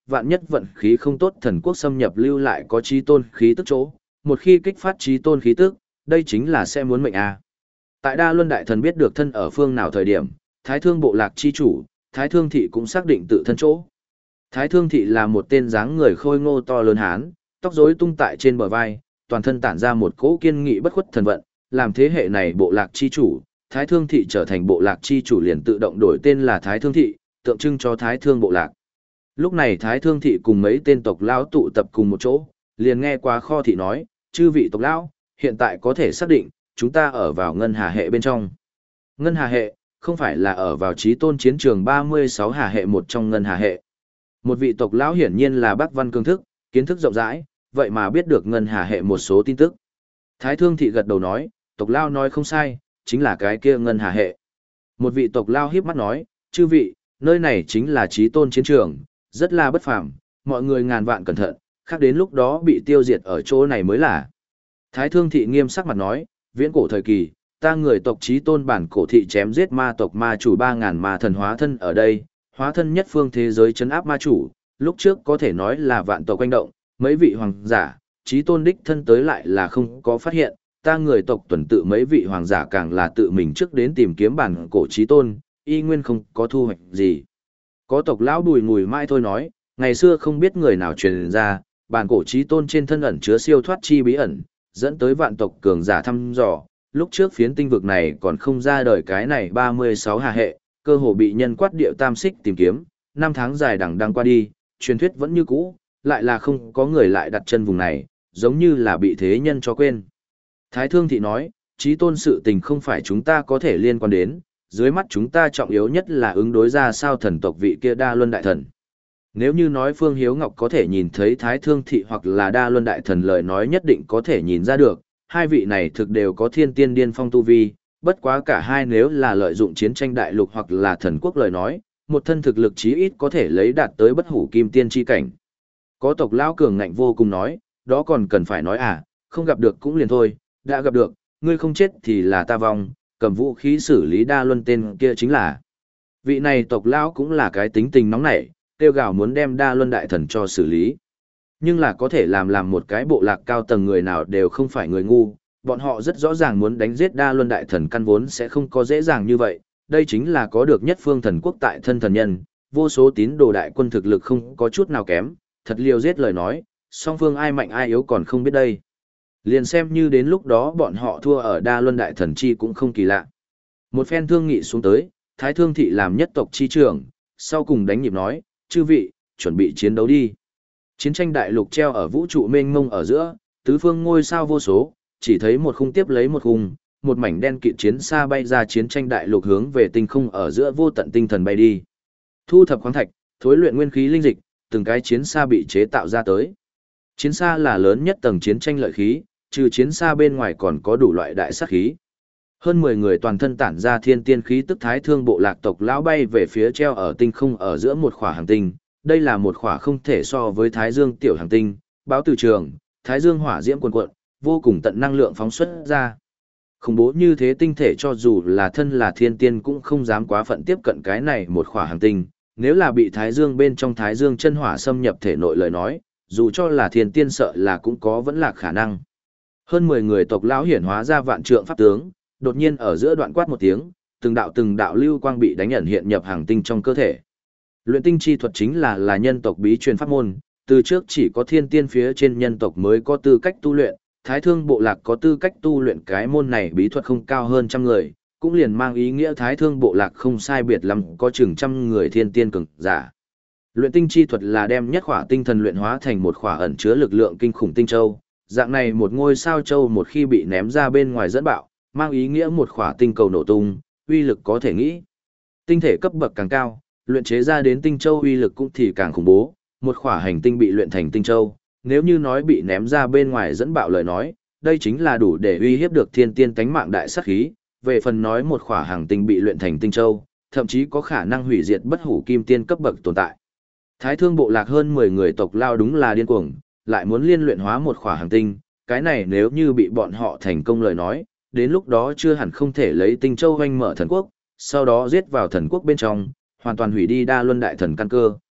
vạn nhất vận khí không tốt thần quốc xâm nhập lưu lại có chí tôn khí tức chỗ, một khi kích phát chí tôn khí tức, đây chính là sẽ muốn mệnh a. Tại Đa Luân đại thần biết được thân ở phương nào thời điểm, Thái Thương bộ lạc chi chủ, Thái Thương thị cũng xác định tự thân chỗ. Thái Thương thị là một tên dáng người khôi ngô to lớn hán, tóc rối tung tại trên bờ vai, toàn thân tản ra một cỗ kiên nghị bất khuất thần vận, làm thế hệ này bộ lạc chi chủ, Thái Thương thị trở thành bộ lạc chi chủ liền tự động đổi tên là Thái Thương thị, tượng trưng cho Thái Thương bộ lạc. Lúc này Thái Thương thị cùng mấy tên tộc lão tụ tập cùng một chỗ, liền nghe qua Kho thị nói, chư vị tộc lão, hiện tại có thể xác định, chúng ta ở vào ngân hà hệ bên trong. Ngân hà hệ, không phải là ở vào chí tôn chiến trường ba mươi sáu hà hệ một trong ngân hà hệ. Một vị tộc lão hiển nhiên là Bắc Văn Cương Thức, kiến thức rộng rãi, vậy mà biết được ngân hà hệ một số tin tức. Thái Thương thị gật đầu nói, tộc lão nói không sai, chính là cái kia ngân hà hệ. Một vị tộc lão híp mắt nói, chư vị, nơi này chính là chí tôn chiến trường, rất là bất phàm, mọi người ngàn vạn cẩn thận, khác đến lúc đó bị tiêu diệt ở chỗ này mới là. Thái Thương thị nghiêm sắc mặt nói, viễn cổ thời kỳ, ta người tộc chí tôn bản cổ thị chém giết ma tộc ma chủ ba ngàn ma thần hóa thân ở đây, hóa thân nhất phương thế giới chấn áp ma chủ, lúc trước có thể nói là vạn tộc quanh động, mấy vị hoàng giả, chí tôn đích thân tới lại là không có phát hiện, ta người tộc tuần tự mấy vị hoàng giả càng là tự mình trước đến tìm kiếm bản cổ chí tôn, y nguyên không có thu hoạch gì. Có tộc lão đùi ngùi mãi thôi nói, ngày xưa không biết người nào truyền ra, bản cổ chí tôn trên thân ẩn chứa siêu thoát chi bí ẩn, dẫn tới vạn tộc cường giả thăm dò, lúc trước phiến tinh vực này còn không ra đời cái này ba mươi sáu hà hệ, cơ hồ bị nhân quát điệu tam xích tìm kiếm, năm tháng dài đằng đăng qua đi, truyền thuyết vẫn như cũ, lại là không có người lại đặt chân vùng này, giống như là bị thế nhân cho quên. Thái Thương thị nói, chí tôn sự tình không phải chúng ta có thể liên quan đến, dưới mắt chúng ta trọng yếu nhất là ứng đối ra sao thần tộc vị kia Đa Luân đại thần. Nếu như nói Phương Hiếu Ngọc có thể nhìn thấy Thái Thương thị hoặc là Đa Luân đại thần lời nói nhất định có thể nhìn ra được, hai vị này thực đều có thiên tiên điên phong tu vi, bất quá cả hai nếu là lợi dụng chiến tranh đại lục hoặc là thần quốc lời nói, một thân thực lực chí ít có thể lấy đạt tới bất hủ kim tiên chi cảnh. Có tộc lão cường ngạnh vô cùng nói, đó còn cần phải nói à, không gặp được cũng liền thôi, đã gặp được, ngươi không chết thì là ta vong, cầm vũ khí xử lý Đa Luân tên kia chính là. Vị này tộc lão cũng là cái tính tình nóng nảy, tiêu gào muốn đem Đa Luân đại thần cho xử lý. Nhưng là có thể làm làm một cái bộ lạc cao tầng người nào đều không phải người ngu, bọn họ rất rõ ràng muốn đánh giết Đa Luân đại thần căn vốn sẽ không có dễ dàng như vậy, đây chính là có được nhất phương thần quốc tại thân thần nhân, vô số tín đồ đại quân thực lực không có chút nào kém, thật liều giết lời nói, song phương ai mạnh ai yếu còn không biết đây. Liền xem như đến lúc đó bọn họ thua ở Đa Luân đại thần chi cũng không kỳ lạ. Một phen thương nghị xuống tới, Thái Thương thị làm nhất tộc chi trưởng, sau cùng đánh nhịp nói, chư vị, chuẩn bị chiến đấu đi. Chiến tranh đại lục treo ở vũ trụ mênh mông ở giữa, tứ phương ngôi sao vô số, chỉ thấy một khung tiếp lấy một khung, một mảnh đen kịt chiến xa bay ra chiến tranh đại lục hướng về tinh không ở giữa vô tận tinh thần bay đi. Thu thập khoáng thạch, thối luyện nguyên khí linh dịch, từng cái chiến xa bị chế tạo ra tới. Chiến xa là lớn nhất tầng chiến tranh lợi khí, trừ chiến xa bên ngoài còn có đủ loại đại sát khí. Hơn mười người toàn thân tản ra thiên tiên khí tức Thái Thương bộ lạc tộc lão bay về phía treo ở tinh không ở giữa một khỏa hành tinh. Đây là một khỏa không thể so với Thái Dương tiểu hành tinh, báo từ trường, Thái Dương hỏa diễm cuồn cuộn, vô cùng tận năng lượng phóng xuất ra. Khủng bố như thế tinh thể cho dù là thân là thiên tiên cũng không dám quá phận tiếp cận cái này một khỏa hành tinh. Nếu là bị Thái Dương bên trong Thái Dương chân hỏa xâm nhập thể nội lời nói, dù cho là thiên tiên sợ là cũng có vẫn là khả năng. Hơn mười người tộc lão hiển hóa ra vạn trượng pháp tướng, đột nhiên ở giữa đoạn quát một tiếng, từng đạo từng đạo lưu quang bị đánh ẩn hiện nhập hành tinh trong cơ thể. Luyện tinh chi thuật chính là là nhân tộc bí truyền pháp môn, từ trước chỉ có thiên tiên phía trên nhân tộc mới có tư cách tu luyện, Thái Thương bộ lạc có tư cách tu luyện cái môn này bí thuật không cao hơn trăm người, cũng liền mang ý nghĩa Thái Thương bộ lạc không sai biệt lắm có chừng trăm người thiên tiên cường giả. Luyện tinh chi thuật là đem nhất khỏa tinh thần luyện hóa thành một khỏa ẩn chứa lực lượng kinh khủng tinh châu, dạng này một ngôi sao châu một khi bị ném ra bên ngoài dẫn bạo, mang ý nghĩa một khỏa tinh cầu nổ tung, uy lực có thể nghĩ. Tinh thể cấp bậc càng cao, luyện chế ra đến tinh châu uy lực cũng thì càng khủng bố, một khỏa hành tinh bị luyện thành tinh châu, nếu như nói bị ném ra bên ngoài dẫn bạo lời nói, đây chính là đủ để uy hiếp được thiên tiên tánh mạng đại sát khí, về phần nói một khỏa hành tinh bị luyện thành tinh châu, thậm chí có khả năng hủy diệt bất hủ kim tiên cấp bậc tồn tại. Thái Thương bộ lạc hơn mười người tộc lao đúng là điên cuồng, lại muốn liên luyện hóa một khỏa hành tinh, cái này nếu như bị bọn họ thành công lời nói, đến lúc đó chưa hẳn không thể lấy tinh châu hoanh mở thần quốc, sau đó giết vào thần quốc bên trong, hoàn toàn hủy đi Đa Luân đại thần căn cơ,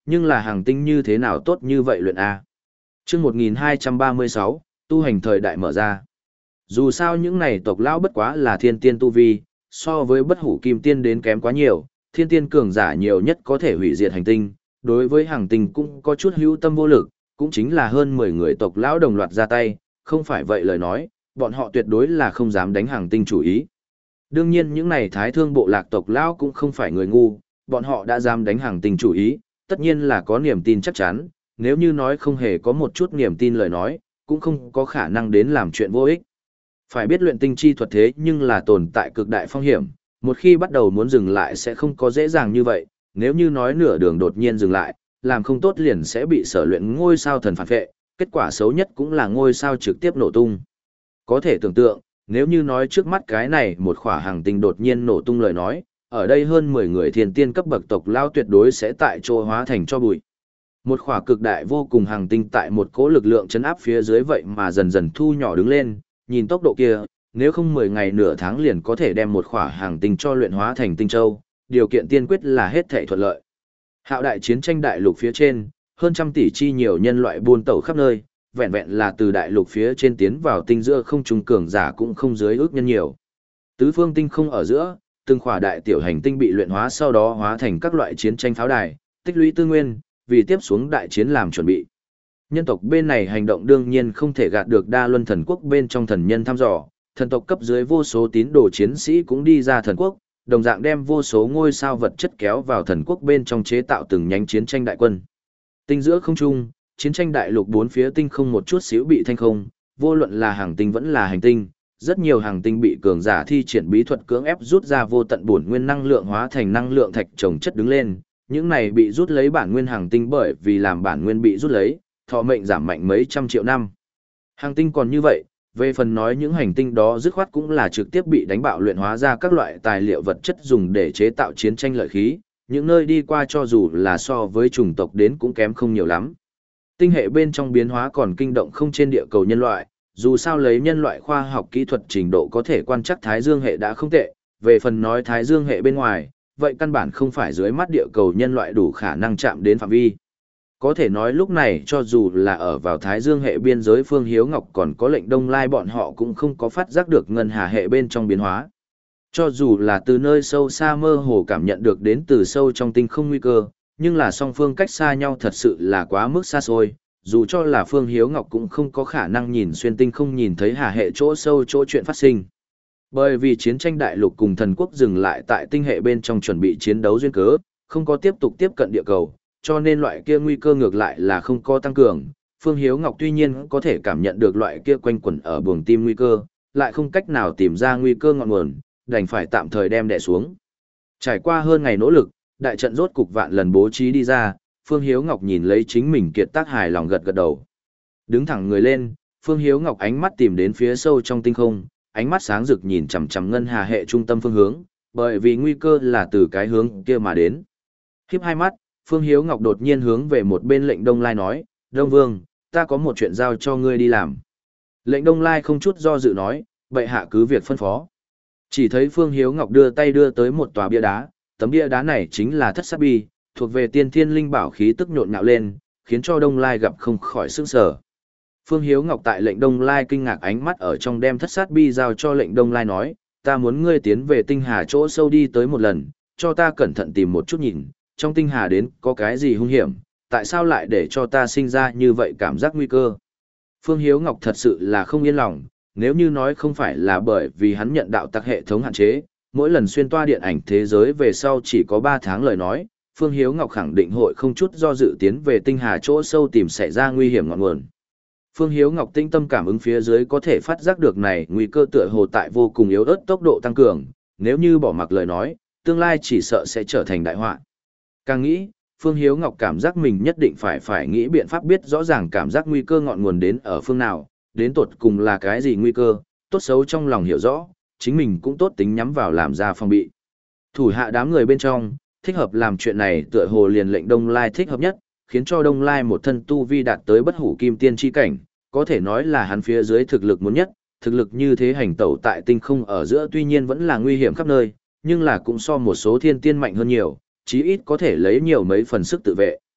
nhưng là hàng tinh như thế nào tốt như vậy luyện A. Trước một nghìn hai trăm ba mươi sáu, tu hành thời đại mở ra. Dù sao những này tộc lão bất quá là thiên tiên tu vi, so với bất hủ kim tiên đến kém quá nhiều, thiên tiên cường giả nhiều nhất có thể hủy diệt hành tinh, đối với hàng tinh cũng có chút hữu tâm vô lực, cũng chính là hơn mười người tộc lão đồng loạt ra tay, không phải vậy lời nói, bọn họ tuyệt đối là không dám đánh hàng tinh chủ ý. Đương nhiên những này thái thương bộ lạc tộc lão cũng không phải người ngu, bọn họ đã dám đánh hàng tinh chủ ý, tất nhiên là có niềm tin chắc chắn, nếu như nói không hề có một chút niềm tin lời nói, cũng không có khả năng đến làm chuyện vô ích. Phải biết luyện tinh chi thuật thế nhưng là tồn tại cực đại phong hiểm, một khi bắt đầu muốn dừng lại sẽ không có dễ dàng như vậy, nếu như nói nửa đường đột nhiên dừng lại, làm không tốt liền sẽ bị sở luyện ngôi sao thần phản vệ, kết quả xấu nhất cũng là ngôi sao trực tiếp nổ tung. Có thể tưởng tượng, nếu như nói trước mắt cái này một khỏa hành tinh đột nhiên nổ tung lời nói, ở đây hơn mười người thiên tiên cấp bậc tộc lao tuyệt đối sẽ tại chỗ hóa thành cho bụi. Một khỏa cực đại vô cùng hành tinh tại một cỗ lực lượng chấn áp phía dưới vậy mà dần dần thu nhỏ đứng lên, nhìn tốc độ kia, nếu không mười ngày nửa tháng liền có thể đem một khỏa hành tinh cho luyện hóa thành tinh châu, điều kiện tiên quyết là hết thảy thuận lợi. Hạo đại chiến tranh đại lục phía trên, hơn trăm tỷ chi nhiều nhân loại buôn tẩu khắp nơi, vẹn vẹn là từ đại lục phía trên tiến vào tinh giữa không trung cường giả cũng không dưới ước nhân nhiều. Tứ phương tinh không ở giữa, từng khỏa đại tiểu hành tinh bị luyện hóa sau đó hóa thành các loại chiến tranh pháo đài, tích lũy tư nguyên, vì tiếp xuống đại chiến làm chuẩn bị. Nhân tộc bên này hành động đương nhiên không thể gạt được Đa Luân thần quốc bên trong thần nhân thăm dò, thần tộc cấp dưới vô số tín đồ chiến sĩ cũng đi ra thần quốc, đồng dạng đem vô số ngôi sao vật chất kéo vào thần quốc bên trong chế tạo từng nhánh chiến tranh đại quân. Tinh giữa không trung, chiến tranh đại lục bốn phía tinh không một chút xíu bị thanh không, vô luận là hàng tinh vẫn là hành tinh, rất nhiều hàng tinh bị cường giả thi triển bí thuật cưỡng ép rút ra vô tận bổn nguyên năng lượng hóa thành năng lượng thạch trồng chất đứng lên, những này bị rút lấy bản nguyên hàng tinh bởi vì làm bản nguyên bị rút lấy, thọ mệnh giảm mạnh mấy trăm triệu năm. Hàng tinh còn như vậy, về phần nói những hành tinh đó dứt khoát cũng là trực tiếp bị đánh bạo luyện hóa ra các loại tài liệu vật chất dùng để chế tạo chiến tranh lợi khí, những nơi đi qua cho dù là so với chủng tộc đến cũng kém không nhiều lắm. Tinh hệ bên trong biến hóa còn kinh động không trên địa cầu nhân loại, dù sao lấy nhân loại khoa học kỹ thuật trình độ có thể quan trắc Thái Dương hệ đã không tệ, về phần nói Thái Dương hệ bên ngoài, vậy căn bản không phải dưới mắt địa cầu nhân loại đủ khả năng chạm đến phạm vi. Có thể nói lúc này cho dù là ở vào Thái Dương hệ biên giới Phương Hiếu Ngọc còn có lệnh Đông Lai bọn họ cũng không có phát giác được ngân hà hệ bên trong biến hóa. Cho dù là từ nơi sâu xa mơ hồ cảm nhận được đến từ sâu trong tinh không nguy cơ, nhưng là song phương cách xa nhau thật sự là quá mức xa xôi, dù cho là Phương Hiếu Ngọc cũng không có khả năng nhìn xuyên tinh không nhìn thấy hà hệ chỗ sâu chỗ chuyện phát sinh. Bởi vì chiến tranh đại lục cùng thần quốc dừng lại tại tinh hệ bên trong chuẩn bị chiến đấu duyên cớ, không có tiếp tục tiếp cận địa cầu, cho nên loại kia nguy cơ ngược lại là không có tăng cường. Phương Hiếu Ngọc tuy nhiên có thể cảm nhận được loại kia quanh quẩn ở buồng tim nguy cơ, lại không cách nào tìm ra nguy cơ ngọn nguồn, đành phải tạm thời đem đè xuống. Trải qua hơn ngày nỗ lực, đại trận rốt cục vạn lần bố trí đi ra, Phương Hiếu Ngọc nhìn lấy chính mình kiệt tác hài lòng gật gật đầu. Đứng thẳng người lên, Phương Hiếu Ngọc ánh mắt tìm đến phía sâu trong tinh không, ánh mắt sáng rực nhìn chằm chằm ngân hà hệ trung tâm phương hướng, bởi vì nguy cơ là từ cái hướng kia mà đến. Khiếp hai mắt, Phương Hiếu Ngọc đột nhiên hướng về một bên lệnh Đông Lai nói, Đông Vương, ta có một chuyện giao cho ngươi đi làm. Lệnh Đông Lai không chút do dự nói, bệ hạ cứ việc phân phó. Chỉ thấy Phương Hiếu Ngọc đưa tay đưa tới một tòa bia đá, tấm bia đá này chính là thất sát bi, thuộc về tiên thiên linh bảo khí tức nhộn nhạo lên, khiến cho Đông Lai gặp không khỏi sửng sở. Phương Hiếu Ngọc tại lệnh Đông Lai kinh ngạc ánh mắt ở trong đem thất sát bi giao cho lệnh Đông Lai nói, ta muốn ngươi tiến về tinh hà chỗ sâu đi tới một lần, cho ta cẩn thận tìm một chút nhìn, trong tinh hà đến có cái gì hung hiểm, tại sao lại để cho ta sinh ra như vậy cảm giác nguy cơ. Phương Hiếu Ngọc thật sự là không yên lòng, nếu như nói không phải là bởi vì hắn nhận đạo tặc hệ thống hạn chế, mỗi lần xuyên toa điện ảnh thế giới về sau chỉ có ba tháng lời nói, Phương Hiếu Ngọc khẳng định hội không chút do dự tiến về tinh hà chỗ sâu tìm xảy ra nguy hiểm ngọn nguồn. Phương Hiếu Ngọc tinh tâm cảm ứng phía dưới có thể phát giác được này nguy cơ tựa hồ tại vô cùng yếu ớt tốc độ tăng cường, nếu như bỏ mặc lời nói, tương lai chỉ sợ sẽ trở thành đại họa. Càng nghĩ, Phương Hiếu Ngọc cảm giác mình nhất định phải phải nghĩ biện pháp biết rõ ràng cảm giác nguy cơ ngọn nguồn đến ở phương nào, đến tột cùng là cái gì nguy cơ, tốt xấu trong lòng hiểu rõ, chính mình cũng tốt tính nhắm vào làm ra phòng bị. Thủ hạ đám người bên trong, thích hợp làm chuyện này tựa hồ liền lệnh Đông Lai thích hợp nhất, khiến cho Đông Lai một thân tu vi đạt tới bất hủ kim tiên chi cảnh, có thể nói là hắn phía dưới thực lực muốn nhất, thực lực như thế hành tẩu tại tinh không ở giữa tuy nhiên vẫn là nguy hiểm khắp nơi, nhưng là cũng so một số thiên tiên mạnh hơn nhiều, chí ít có thể lấy nhiều mấy phần sức tự vệ.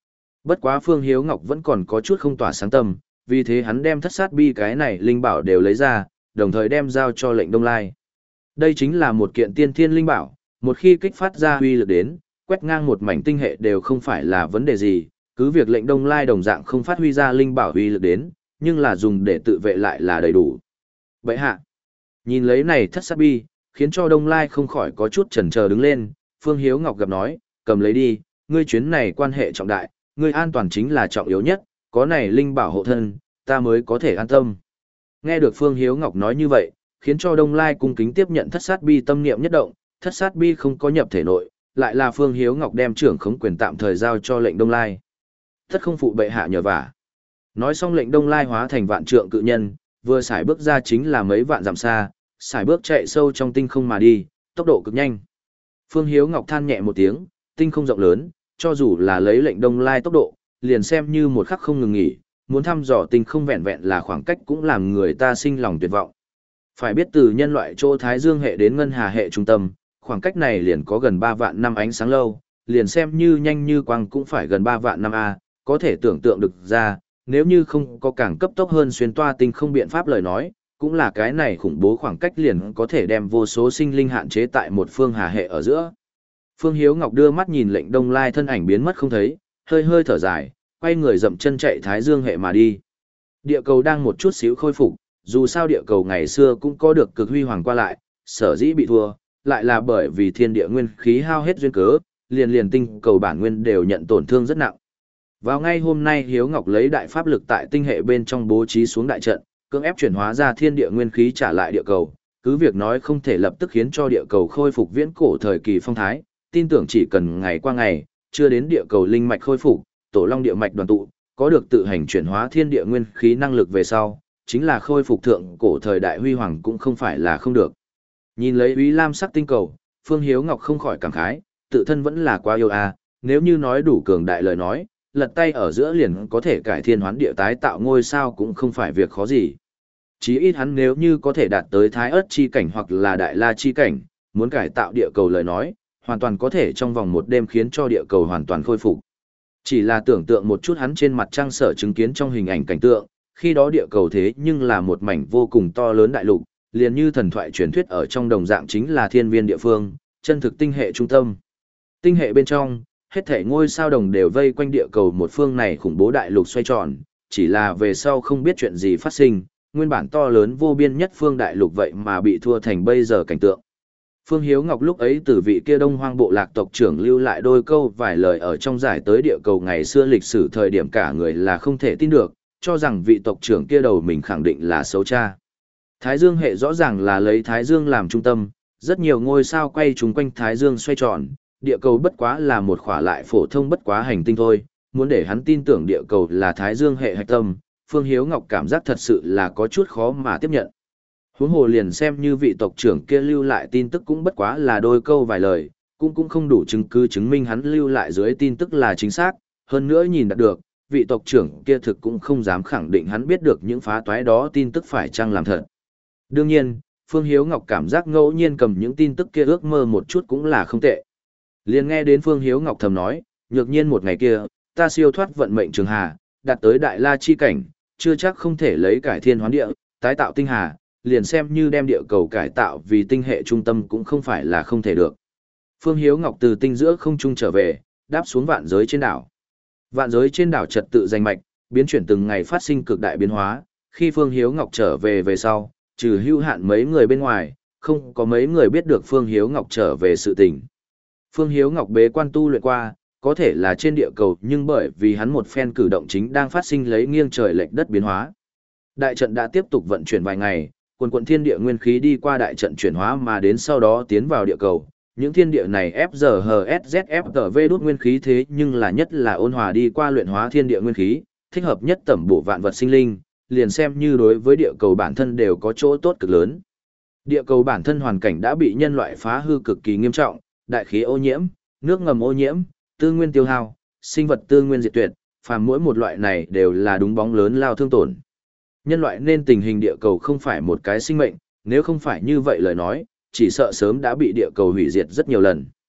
Bất quá Phương Hiếu Ngọc vẫn còn có chút không tỏa sáng tâm, vì thế hắn đem thất sát bi cái này linh bảo đều lấy ra, đồng thời đem giao cho lệnh Đông Lai. Đây chính là một kiện tiên thiên linh bảo, một khi kích phát ra huy lực đến, quét ngang một mảnh tinh hệ đều không phải là vấn đề gì, cứ việc lệnh Đông Lai đồng dạng không phát huy ra linh bảo huy lực đến, nhưng là dùng để tự vệ lại là đầy đủ. Vậy hạ, nhìn lấy này thất sát bi, khiến cho Đông Lai không khỏi có chút chần chờ đứng lên, Phương Hiếu Ngọc gặp nói, cầm lấy đi, ngươi chuyến này quan hệ trọng đại, ngươi an toàn chính là trọng yếu nhất, có này linh bảo hộ thân, ta mới có thể an tâm. Nghe được Phương Hiếu Ngọc nói như vậy, khiến cho Đông Lai cung kính tiếp nhận thất sát bi tâm niệm nhất động, thất sát bi không có nhập thể nội, lại là Phương Hiếu Ngọc đem trưởng khống quyền tạm thời giao cho lệnh Đông Lai. Thất không phụ bệ hạ nhờ vả. Nói xong lệnh Đông Lai hóa thành vạn trượng cự nhân, vừa xài bước ra chính là mấy vạn dặm xa, xài bước chạy sâu trong tinh không mà đi, tốc độ cực nhanh. Phương Hiếu Ngọc than nhẹ một tiếng, tinh không rộng lớn, cho dù là lấy lệnh Đông Lai tốc độ, liền xem như một khắc không ngừng nghỉ, muốn thăm dò tinh không vẹn vẹn là khoảng cách cũng làm người ta sinh lòng tuyệt vọng. Phải biết từ nhân loại chỗ Thái Dương hệ đến Ngân Hà hệ trung tâm, khoảng cách này liền có gần ba vạn năm ánh sáng lâu, liền xem như nhanh như quang cũng phải gần ba vạn năm A, có thể tưởng tượng được ra, nếu như không có càng cấp tốc hơn xuyên toa tinh không biện pháp lời nói, cũng là cái này khủng bố khoảng cách liền có thể đem vô số sinh linh hạn chế tại một phương hà hệ ở giữa. Phương Hiếu Ngọc đưa mắt nhìn lệnh Đông Lai thân ảnh biến mất không thấy, hơi hơi thở dài, quay người dậm chân chạy Thái Dương hệ mà đi. Địa cầu đang một chút xíu khôi phục, dù sao địa cầu ngày xưa cũng có được cực huy hoàng qua lại, sở dĩ bị thua, lại là bởi vì thiên địa nguyên khí hao hết duyên cớ, liền liền tinh cầu bản nguyên đều nhận tổn thương rất nặng. Vào ngay hôm nay Hiếu Ngọc lấy đại pháp lực tại tinh hệ bên trong bố trí xuống đại trận, cưỡng ép chuyển hóa ra thiên địa nguyên khí trả lại địa cầu, cứ việc nói không thể lập tức khiến cho địa cầu khôi phục viễn cổ thời kỳ phong thái, tin tưởng chỉ cần ngày qua ngày, chưa đến địa cầu linh mạch khôi phục, tổ long địa mạch đoàn tụ, có được tự hành chuyển hóa thiên địa nguyên khí năng lực về sau, chính là khôi phục thượng cổ thời đại huy hoàng cũng không phải là không được. Nhìn lấy Úy Lam sắc tinh cầu, Phương Hiếu Ngọc không khỏi cảm khái, tự thân vẫn là quá yêu a, nếu như nói đủ cường đại lời nói, lật tay ở giữa liền có thể cải thiên hoán địa tái tạo ngôi sao cũng không phải việc khó gì. Chí ít hắn nếu như có thể đạt tới thái ớt chi cảnh hoặc là đại la chi cảnh, muốn cải tạo địa cầu lời nói, hoàn toàn có thể trong vòng một đêm khiến cho địa cầu hoàn toàn khôi phục. Chỉ là tưởng tượng một chút hắn trên mặt trăng sở chứng kiến trong hình ảnh cảnh tượng, khi đó địa cầu thế nhưng là một mảnh vô cùng to lớn đại lục, liền như thần thoại truyền thuyết ở trong đồng dạng chính là thiên viên địa phương, chân thực tinh hệ trung tâm. Tinh hệ bên trong, hết thể ngôi sao đồng đều vây quanh địa cầu một phương này khủng bố đại lục xoay tròn, chỉ là về sau không biết chuyện gì phát sinh, nguyên bản to lớn vô biên nhất phương đại lục vậy mà bị thua thành bây giờ cảnh tượng. Phương Hiếu Ngọc lúc ấy từ vị kia Đông Hoang bộ lạc tộc trưởng lưu lại đôi câu vài lời ở trong giải tới địa cầu ngày xưa lịch sử thời điểm cả người là không thể tin được, cho rằng vị tộc trưởng kia đầu mình khẳng định là xấu cha. Thái Dương hệ rõ ràng là lấy Thái Dương làm trung tâm, rất nhiều ngôi sao quay chung quanh Thái Dương xoay tròn, địa cầu bất quá là một khỏa lại phổ thông bất quá hành tinh thôi, muốn để hắn tin tưởng địa cầu là Thái Dương hệ hạch tâm, Phương Hiếu Ngọc cảm giác thật sự là có chút khó mà tiếp nhận. Huống hồ liền xem như vị tộc trưởng kia lưu lại tin tức cũng bất quá là đôi câu vài lời, cũng cũng không đủ chứng cứ chứng minh hắn lưu lại dưới tin tức là chính xác, hơn nữa nhìn đạt được, vị tộc trưởng kia thực cũng không dám khẳng định hắn biết được những phá toái đó tin tức phải chăng làm thật. Đương nhiên, Phương Hiếu Ngọc cảm giác ngẫu nhiên cầm những tin tức kia ước mơ một chút cũng là không tệ. Liền nghe đến Phương Hiếu Ngọc thầm nói, nhược nhiên một ngày kia, ta siêu thoát vận mệnh trường hà, đạt tới đại la chi cảnh, chưa chắc không thể lấy cải thiên hoán địa, tái tạo tinh hà, liền xem như đem địa cầu cải tạo vì tinh hệ trung tâm cũng không phải là không thể được. Phương Hiếu Ngọc từ tinh giữa không trung trở về, đáp xuống vạn giới trên đảo. Vạn giới trên đảo trật tự danh mạch, biến chuyển từng ngày phát sinh cực đại biến hóa, khi Phương Hiếu Ngọc trở về về sau, trừ hữu hạn mấy người bên ngoài, không có mấy người biết được Phương Hiếu Ngọc trở về sự tình. Phương Hiếu Ngọc bế quan tu luyện qua, có thể là trên địa cầu nhưng bởi vì hắn một phen cử động chính đang phát sinh lấy nghiêng trời lệch đất biến hóa. Đại trận đã tiếp tục vận chuyển vài ngày, quần quận thiên địa nguyên khí đi qua đại trận chuyển hóa mà đến sau đó tiến vào địa cầu. Những thiên địa này ép giờ hờ ét dét ép tờ vê đốt nguyên khí thế nhưng là nhất là ôn hòa đi qua luyện hóa thiên địa nguyên khí, thích hợp nhất tẩm bổ vạn vật sinh linh, liền xem như đối với địa cầu bản thân đều có chỗ tốt cực lớn. Địa cầu bản thân hoàn cảnh đã bị nhân loại phá hư cực kỳ nghiêm trọng, đại khí ô nhiễm, nước ngầm ô nhiễm, tư nguyên tiêu hao, sinh vật tư nguyên diệt tuyệt, phàm mỗi một loại này đều là đúng bóng lớn lao thương tổn. Nhân loại nên tình hình địa cầu không phải một cái sinh mệnh, nếu không phải như vậy lời nói, chỉ sợ sớm đã bị địa cầu hủy diệt rất nhiều lần.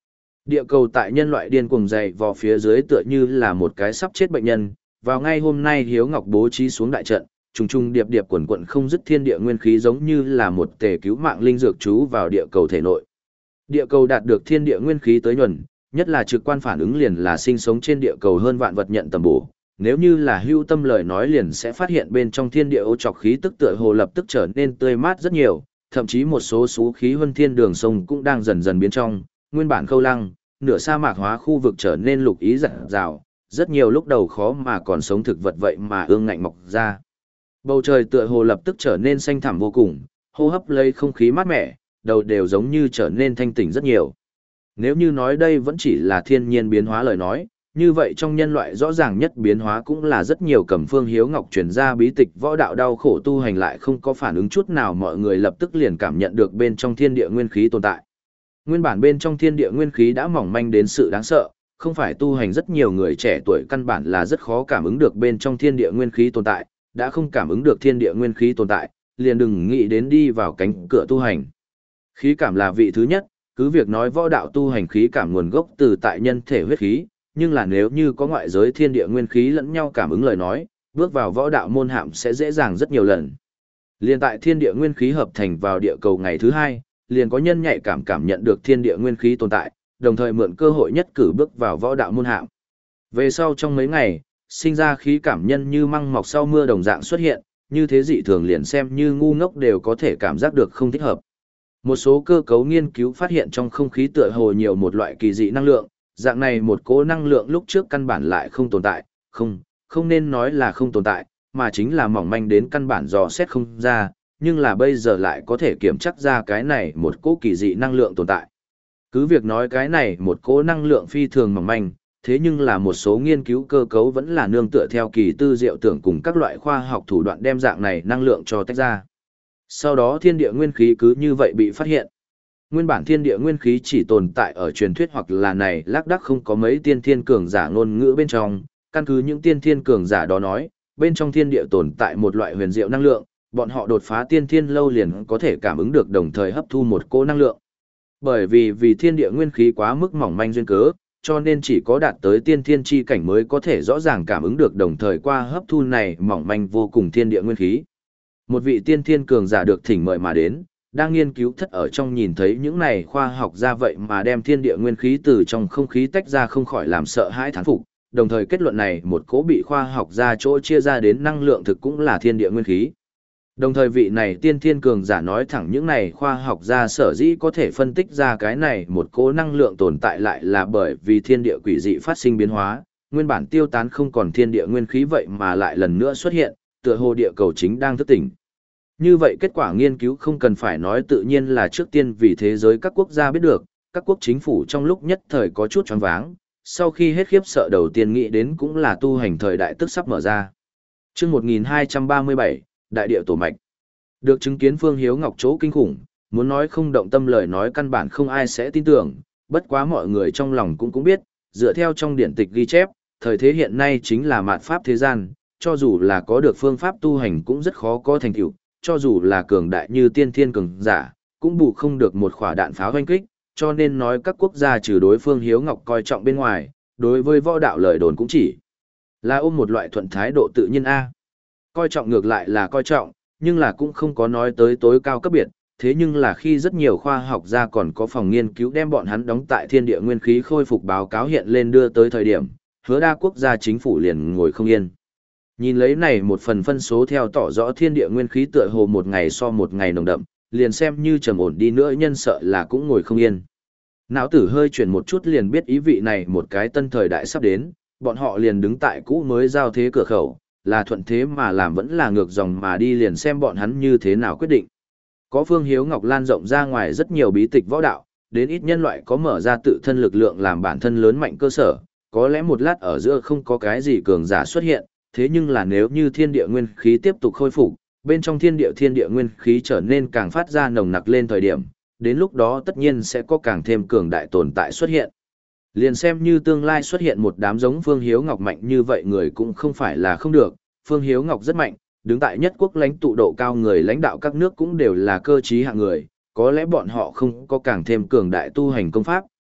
Địa cầu tại nhân loại điên cuồng dày vò phía dưới tựa như là một cái sắp chết bệnh nhân, vào ngay hôm nay Hiếu Ngọc bố trí xuống đại trận, trùng trùng điệp điệp quần quận không dứt thiên địa nguyên khí giống như là một tề cứu mạng linh dược chú vào địa cầu thể nội. Địa cầu đạt được thiên địa nguyên khí tới nhuần, nhất là trực quan phản ứng liền là sinh sống trên địa cầu hơn vạn vật nhận tầm bổ. Nếu như là hưu tâm lời nói liền sẽ phát hiện bên trong thiên địa ô trọc khí tức tựa hồ lập tức trở nên tươi mát rất nhiều, thậm chí một số số khí huân thiên đường sông cũng đang dần dần biến trong, nguyên bản khâu lăng, nửa sa mạc hóa khu vực trở nên lục ý rạng rào, rất nhiều lúc đầu khó mà còn sống thực vật vậy mà ương ngạnh mọc ra. Bầu trời tựa hồ lập tức trở nên xanh thẳm vô cùng, hô hấp lấy không khí mát mẻ, đầu đều giống như trở nên thanh tỉnh rất nhiều. Nếu như nói đây vẫn chỉ là thiên nhiên biến hóa lời nói, như vậy trong nhân loại rõ ràng nhất biến hóa cũng là rất nhiều Cẩm Phương Hiếu Ngọc truyền ra bí tịch võ đạo đau khổ tu hành lại không có phản ứng chút nào, mọi người lập tức liền cảm nhận được bên trong thiên địa nguyên khí tồn tại. Nguyên bản bên trong thiên địa nguyên khí đã mỏng manh đến sự đáng sợ, không phải tu hành rất nhiều người trẻ tuổi căn bản là rất khó cảm ứng được bên trong thiên địa nguyên khí tồn tại, đã không cảm ứng được thiên địa nguyên khí tồn tại, liền đừng nghĩ đến đi vào cánh cửa tu hành. Khí cảm là vị thứ nhất, cứ việc nói võ đạo tu hành khí cảm nguồn gốc từ tại nhân thể huyết khí, nhưng là nếu như có ngoại giới thiên địa nguyên khí lẫn nhau cảm ứng lời nói, bước vào võ đạo môn hạm sẽ dễ dàng rất nhiều lần. Liên tại thiên địa nguyên khí hợp thành vào địa cầu ngày thứ hai, liền có nhân nhạy cảm cảm nhận được thiên địa nguyên khí tồn tại, đồng thời mượn cơ hội nhất cử bước vào võ đạo môn hạm. Về sau trong mấy ngày, sinh ra khí cảm nhân như măng mọc sau mưa đồng dạng xuất hiện, như thế dị thường liền xem như ngu ngốc đều có thể cảm giác được không thích hợp. Một số cơ cấu nghiên cứu phát hiện trong không khí tựa hồ nhiều một loại kỳ dị năng lượng, dạng này một cỗ năng lượng lúc trước căn bản lại không tồn tại, không, không nên nói là không tồn tại, mà chính là mỏng manh đến căn bản dò xét không ra, nhưng là bây giờ lại có thể kiểm chắc ra cái này một cỗ kỳ dị năng lượng tồn tại. Cứ việc nói cái này một cỗ năng lượng phi thường mỏng manh, thế nhưng là một số nghiên cứu cơ cấu vẫn là nương tựa theo kỳ tư diệu tưởng cùng các loại khoa học thủ đoạn đem dạng này năng lượng cho tách ra. Sau đó thiên địa nguyên khí cứ như vậy bị phát hiện. Nguyên bản thiên địa nguyên khí chỉ tồn tại ở truyền thuyết hoặc là này lác đác không có mấy tiên thiên cường giả ngôn ngữ bên trong, căn cứ những tiên thiên cường giả đó nói, bên trong thiên địa tồn tại một loại huyền diệu năng lượng, bọn họ đột phá tiên thiên lâu liền có thể cảm ứng được đồng thời hấp thu một cỗ năng lượng. Bởi vì vì thiên địa nguyên khí quá mức mỏng manh duyên cớ, cho nên chỉ có đạt tới tiên thiên chi cảnh mới có thể rõ ràng cảm ứng được đồng thời qua hấp thu này mỏng manh vô cùng thiên địa nguyên khí. Một vị tiên thiên cường giả được thỉnh mời mà đến, đang nghiên cứu thất ở trong nhìn thấy những này khoa học ra vậy mà đem thiên địa nguyên khí từ trong không khí tách ra không khỏi làm sợ hãi thán phục, đồng thời kết luận này một cố bị khoa học ra chỗ chia ra đến năng lượng thực cũng là thiên địa nguyên khí. Đồng thời vị này tiên thiên cường giả nói thẳng những này khoa học ra sở dĩ có thể phân tích ra cái này một cố năng lượng tồn tại lại là bởi vì thiên địa quỷ dị phát sinh biến hóa, nguyên bản tiêu tán không còn thiên địa nguyên khí vậy mà lại lần nữa xuất hiện, tựa hồ địa cầu chính đang thức tỉnh. Như vậy kết quả nghiên cứu không cần phải nói tự nhiên là trước tiên vì thế giới các quốc gia biết được, các quốc chính phủ trong lúc nhất thời có chút choáng váng, sau khi hết khiếp sợ đầu tiên nghĩ đến cũng là tu hành thời đại tức sắp mở ra. Chương một nghìn hai trăm ba mươi bảy, Đại địa tổ mạch. Được chứng kiến Phương Hiếu Ngọc chỗ kinh khủng, muốn nói không động tâm lời nói căn bản không ai sẽ tin tưởng, bất quá mọi người trong lòng cũng cũng biết, dựa theo trong điển tịch ghi chép, thời thế hiện nay chính là mạt pháp thế gian, cho dù là có được phương pháp tu hành cũng rất khó có thành tựu, cho dù là cường đại như tiên thiên cường giả, cũng bù không được một quả đạn pháo hoanh kích, cho nên nói các quốc gia trừ đối Phương Hiếu Ngọc coi trọng bên ngoài, đối với võ đạo lời đồn cũng chỉ là ôm một loại thuận thái độ tự nhiên A. Coi trọng ngược lại là coi trọng, nhưng là cũng không có nói tới tối cao cấp biệt, thế nhưng là khi rất nhiều khoa học gia còn có phòng nghiên cứu đem bọn hắn đóng tại thiên địa nguyên khí khôi phục báo cáo hiện lên đưa tới thời điểm, hứa đa quốc gia chính phủ liền ngồi không yên. Nhìn lấy này một phần phân số theo tỏ rõ thiên địa nguyên khí tựa hồ một ngày so một ngày nồng đậm, liền xem như trầm ổn đi nữa nhân sợ là cũng ngồi không yên. Não tử hơi chuyển một chút liền biết ý vị này một cái tân thời đại sắp đến, bọn họ liền đứng tại cũ mới giao thế cửa khẩu, là thuận thế mà làm vẫn là ngược dòng mà đi liền xem bọn hắn như thế nào quyết định. Có Phương Hiếu Ngọc lan rộng ra ngoài rất nhiều bí tịch võ đạo, đến ít nhân loại có mở ra tự thân lực lượng làm bản thân lớn mạnh cơ sở, có lẽ một lát ở giữa không có cái gì cường giả xuất hiện, thế nhưng là nếu như thiên địa nguyên khí tiếp tục khôi phục, bên trong thiên địa thiên địa nguyên khí trở nên càng phát ra nồng nặc lên thời điểm, đến lúc đó tất nhiên sẽ có càng thêm cường đại tồn tại xuất hiện. Liền xem như tương lai xuất hiện một đám giống Phương Hiếu Ngọc mạnh như vậy người cũng không phải là không được, Phương Hiếu Ngọc rất mạnh, đứng tại nhất quốc lãnh tụ độ cao người lãnh đạo các nước cũng đều là cơ trí hạng người, có lẽ bọn họ không có càng thêm cường đại tu hành công pháp,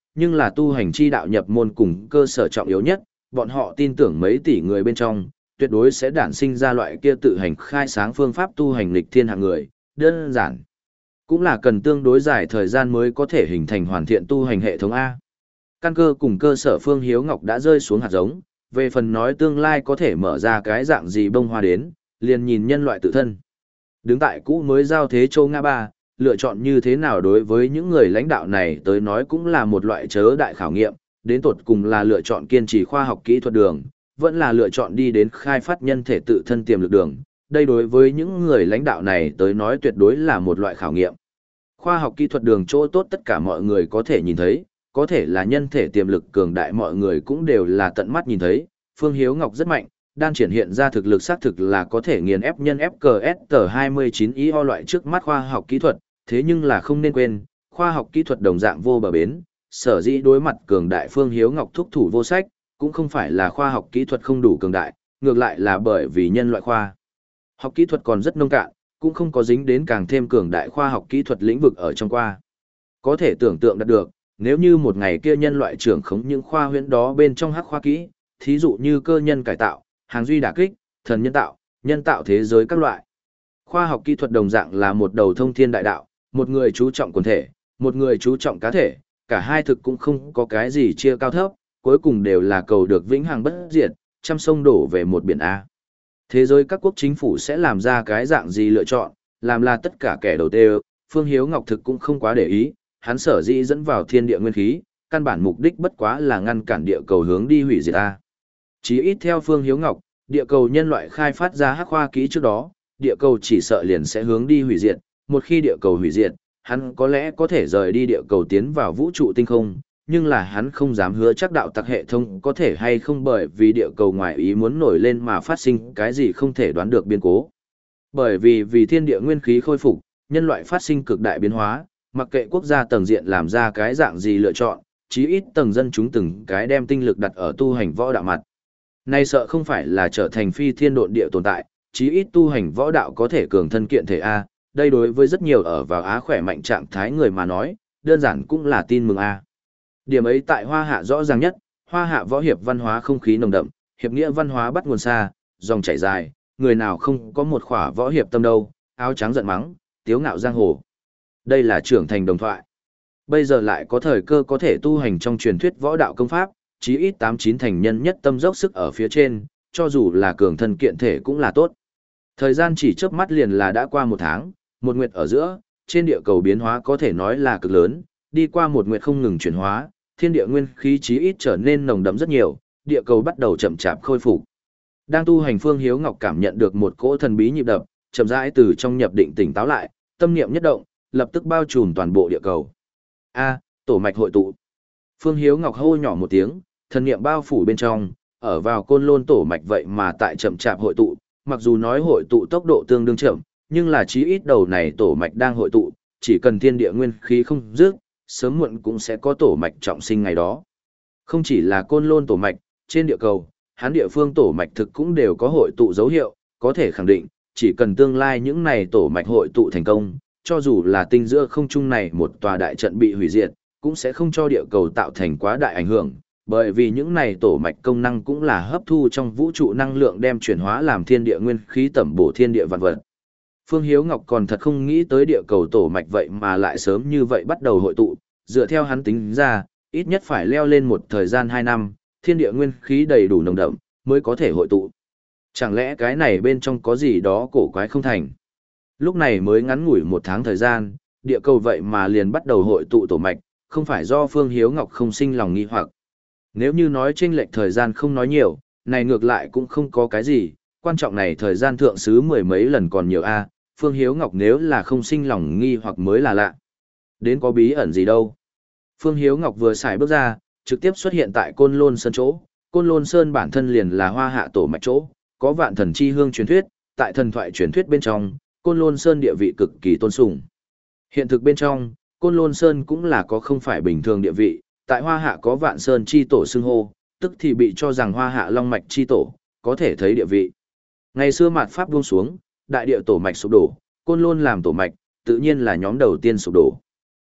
nhưng là tu hành chi đạo nhập môn cùng cơ sở trọng yếu nhất, bọn họ tin tưởng mấy tỷ người bên trong, tuyệt đối sẽ đản sinh ra loại kia tự hành khai sáng phương pháp tu hành lịch thiên hạng người, đơn giản. Cũng là cần tương đối dài thời gian mới có thể hình thành hoàn thiện tu hành hệ thống A. Căn cơ cùng cơ sở Phương Hiếu Ngọc đã rơi xuống hạt giống, về phần nói tương lai có thể mở ra cái dạng gì bông hoa đến, liền nhìn nhân loại tự thân. Đứng tại cũ mới giao thế châu Nga Ba, lựa chọn như thế nào đối với những người lãnh đạo này tới nói cũng là một loại chớ đại khảo nghiệm, đến tột cùng là lựa chọn kiên trì khoa học kỹ thuật đường, vẫn là lựa chọn đi đến khai phát nhân thể tự thân tiềm lực đường. Đây đối với những người lãnh đạo này tới nói tuyệt đối là một loại khảo nghiệm. Khoa học kỹ thuật đường chỗ tốt tất cả mọi người có thể nhìn thấy, có thể là nhân thể tiềm lực cường đại mọi người cũng đều là tận mắt nhìn thấy. Phương Hiếu Ngọc rất mạnh, đang triển hiện ra thực lực xác thực là có thể nghiền ép nhân ép cờ ét tờ hai mươi chín i o loại trước mắt khoa học kỹ thuật, thế nhưng là không nên quên, khoa học kỹ thuật đồng dạng vô bờ bến, sở dĩ đối mặt cường đại Phương Hiếu Ngọc thúc thủ vô sách, cũng không phải là khoa học kỹ thuật không đủ cường đại, ngược lại là bởi vì nhân loại khoa học kỹ thuật còn rất nông cạn, cũng không có dính đến càng thêm cường đại khoa học kỹ thuật lĩnh vực ở trong qua. Có thể tưởng tượng đạt được, nếu như một ngày kia nhân loại trưởng khống những khoa huyễn đó bên trong hắc khoa kỹ, thí dụ như cơ nhân cải tạo, hàng duy đả kích, thần nhân tạo, nhân tạo thế giới các loại. Khoa học kỹ thuật đồng dạng là một đầu thông thiên đại đạo, một người chú trọng quần thể, một người chú trọng cá thể, cả hai thực cũng không có cái gì chia cao thấp, cuối cùng đều là cầu được vĩnh hằng bất diệt, trăm sông đổ về một biển A. Thế giới các quốc chính phủ sẽ làm ra cái dạng gì lựa chọn, làm là tất cả kẻ đầu tiên, Phương Hiếu Ngọc thực cũng không quá để ý, hắn sở dĩ dẫn vào thiên địa nguyên khí, căn bản mục đích bất quá là ngăn cản địa cầu hướng đi hủy diệt A. Chí ít theo Phương Hiếu Ngọc, địa cầu nhân loại khai phát ra hắc khoa kỹ trước đó, địa cầu chỉ sợ liền sẽ hướng đi hủy diệt, một khi địa cầu hủy diệt, hắn có lẽ có thể rời đi địa cầu tiến vào vũ trụ tinh không, nhưng là hắn không dám hứa chắc đạo tặc hệ thống có thể hay không bởi vì địa cầu ngoài ý muốn nổi lên mà phát sinh cái gì không thể đoán được biến cố. Bởi vì vì thiên địa nguyên khí khôi phục, nhân loại phát sinh cực đại biến hóa, mặc kệ quốc gia tầng diện làm ra cái dạng gì lựa chọn, chí ít tầng dân chúng từng cái đem tinh lực đặt ở tu hành võ đạo mặt. Nay sợ không phải là trở thành phi thiên độn địa tồn tại, chí ít tu hành võ đạo có thể cường thân kiện thể A, đây đối với rất nhiều ở vào Á khỏe mạnh trạng thái người mà nói, đơn giản cũng là tin mừng A. Điểm ấy tại Hoa Hạ rõ ràng nhất, Hoa Hạ võ hiệp văn hóa không khí nồng đậm, hiệp nghĩa văn hóa bắt nguồn xa, dòng chảy dài, người nào không có một khỏa võ hiệp tâm đâu, áo trắng giận mắng, tiếu ngạo giang hồ. Đây là trưởng thành đồng thoại. Bây giờ lại có thời cơ có thể tu hành trong truyền thuyết võ đạo công pháp, chí ít tám chín thành nhân nhất tâm dốc sức ở phía trên, cho dù là cường thân kiện thể cũng là tốt. Thời gian chỉ chớp mắt liền là đã qua một tháng, một nguyệt ở giữa, trên địa cầu biến hóa có thể nói là cực lớn, đi qua một nguyệt không ngừng chuyển hóa, thiên địa nguyên khí chí ít trở nên nồng đậm rất nhiều, địa cầu bắt đầu chậm chạp khôi phục. Đang tu hành Phương Hiếu Ngọc cảm nhận được một cỗ thần bí nhịp đập, chậm rãi từ trong nhập định tỉnh táo lại, tâm niệm nhất động, lập tức bao trùm toàn bộ địa cầu. A, tổ mạch hội tụ. Phương Hiếu Ngọc hô nhỏ một tiếng, thần niệm bao phủ bên trong, ở vào côn lôn tổ mạch vậy mà tại chậm chạp hội tụ, mặc dù nói hội tụ tốc độ tương đương chậm, nhưng là chí ít đầu này tổ mạch đang hội tụ, chỉ cần thiên địa nguyên khí không dứt, sớm muộn cũng sẽ có tổ mạch trọng sinh ngày đó. Không chỉ là côn lôn tổ mạch, trên địa cầu, hán địa phương tổ mạch thực cũng đều có hội tụ dấu hiệu, có thể khẳng định, chỉ cần tương lai những này tổ mạch hội tụ thành công, cho dù là tinh giữa không trung này một tòa đại trận bị hủy diệt, cũng sẽ không cho địa cầu tạo thành quá đại ảnh hưởng, bởi vì những này tổ mạch công năng cũng là hấp thu trong vũ trụ năng lượng đem chuyển hóa làm thiên địa nguyên khí tẩm bổ thiên địa vạn vật. Phương Hiếu Ngọc còn thật không nghĩ tới địa cầu tổ mạch vậy mà lại sớm như vậy bắt đầu hội tụ, dựa theo hắn tính ra, ít nhất phải leo lên một thời gian hai năm, thiên địa nguyên khí đầy đủ nồng đậm, mới có thể hội tụ. Chẳng lẽ cái này bên trong có gì đó cổ quái không thành? Lúc này mới ngắn ngủi một tháng thời gian, địa cầu vậy mà liền bắt đầu hội tụ tổ mạch, không phải do Phương Hiếu Ngọc không sinh lòng nghi hoặc. Nếu như nói chênh lệch thời gian không nói nhiều, này ngược lại cũng không có cái gì, quan trọng này thời gian thượng sứ mười mấy lần còn nhiều a, Phương Hiếu Ngọc nếu là không sinh lòng nghi hoặc mới là lạ. Đến có bí ẩn gì đâu. Phương Hiếu Ngọc vừa xài bước ra, trực tiếp xuất hiện tại Côn Lôn Sơn chỗ. Côn Lôn Sơn bản thân liền là Hoa Hạ tổ mạch chỗ, có vạn thần chi hương truyền thuyết, tại thần thoại truyền thuyết bên trong, Côn Lôn Sơn địa vị cực kỳ tôn sùng. Hiện thực bên trong, Côn Lôn Sơn cũng là có không phải bình thường địa vị, tại Hoa Hạ có vạn sơn chi tổ xưng hô, tức thì bị cho rằng Hoa Hạ long mạch chi tổ, có thể thấy địa vị. Ngày xưa mạt pháp buông xuống, đại địa tổ mạch sụp đổ, Côn Lôn làm tổ mạch, tự nhiên là nhóm đầu tiên sụp đổ.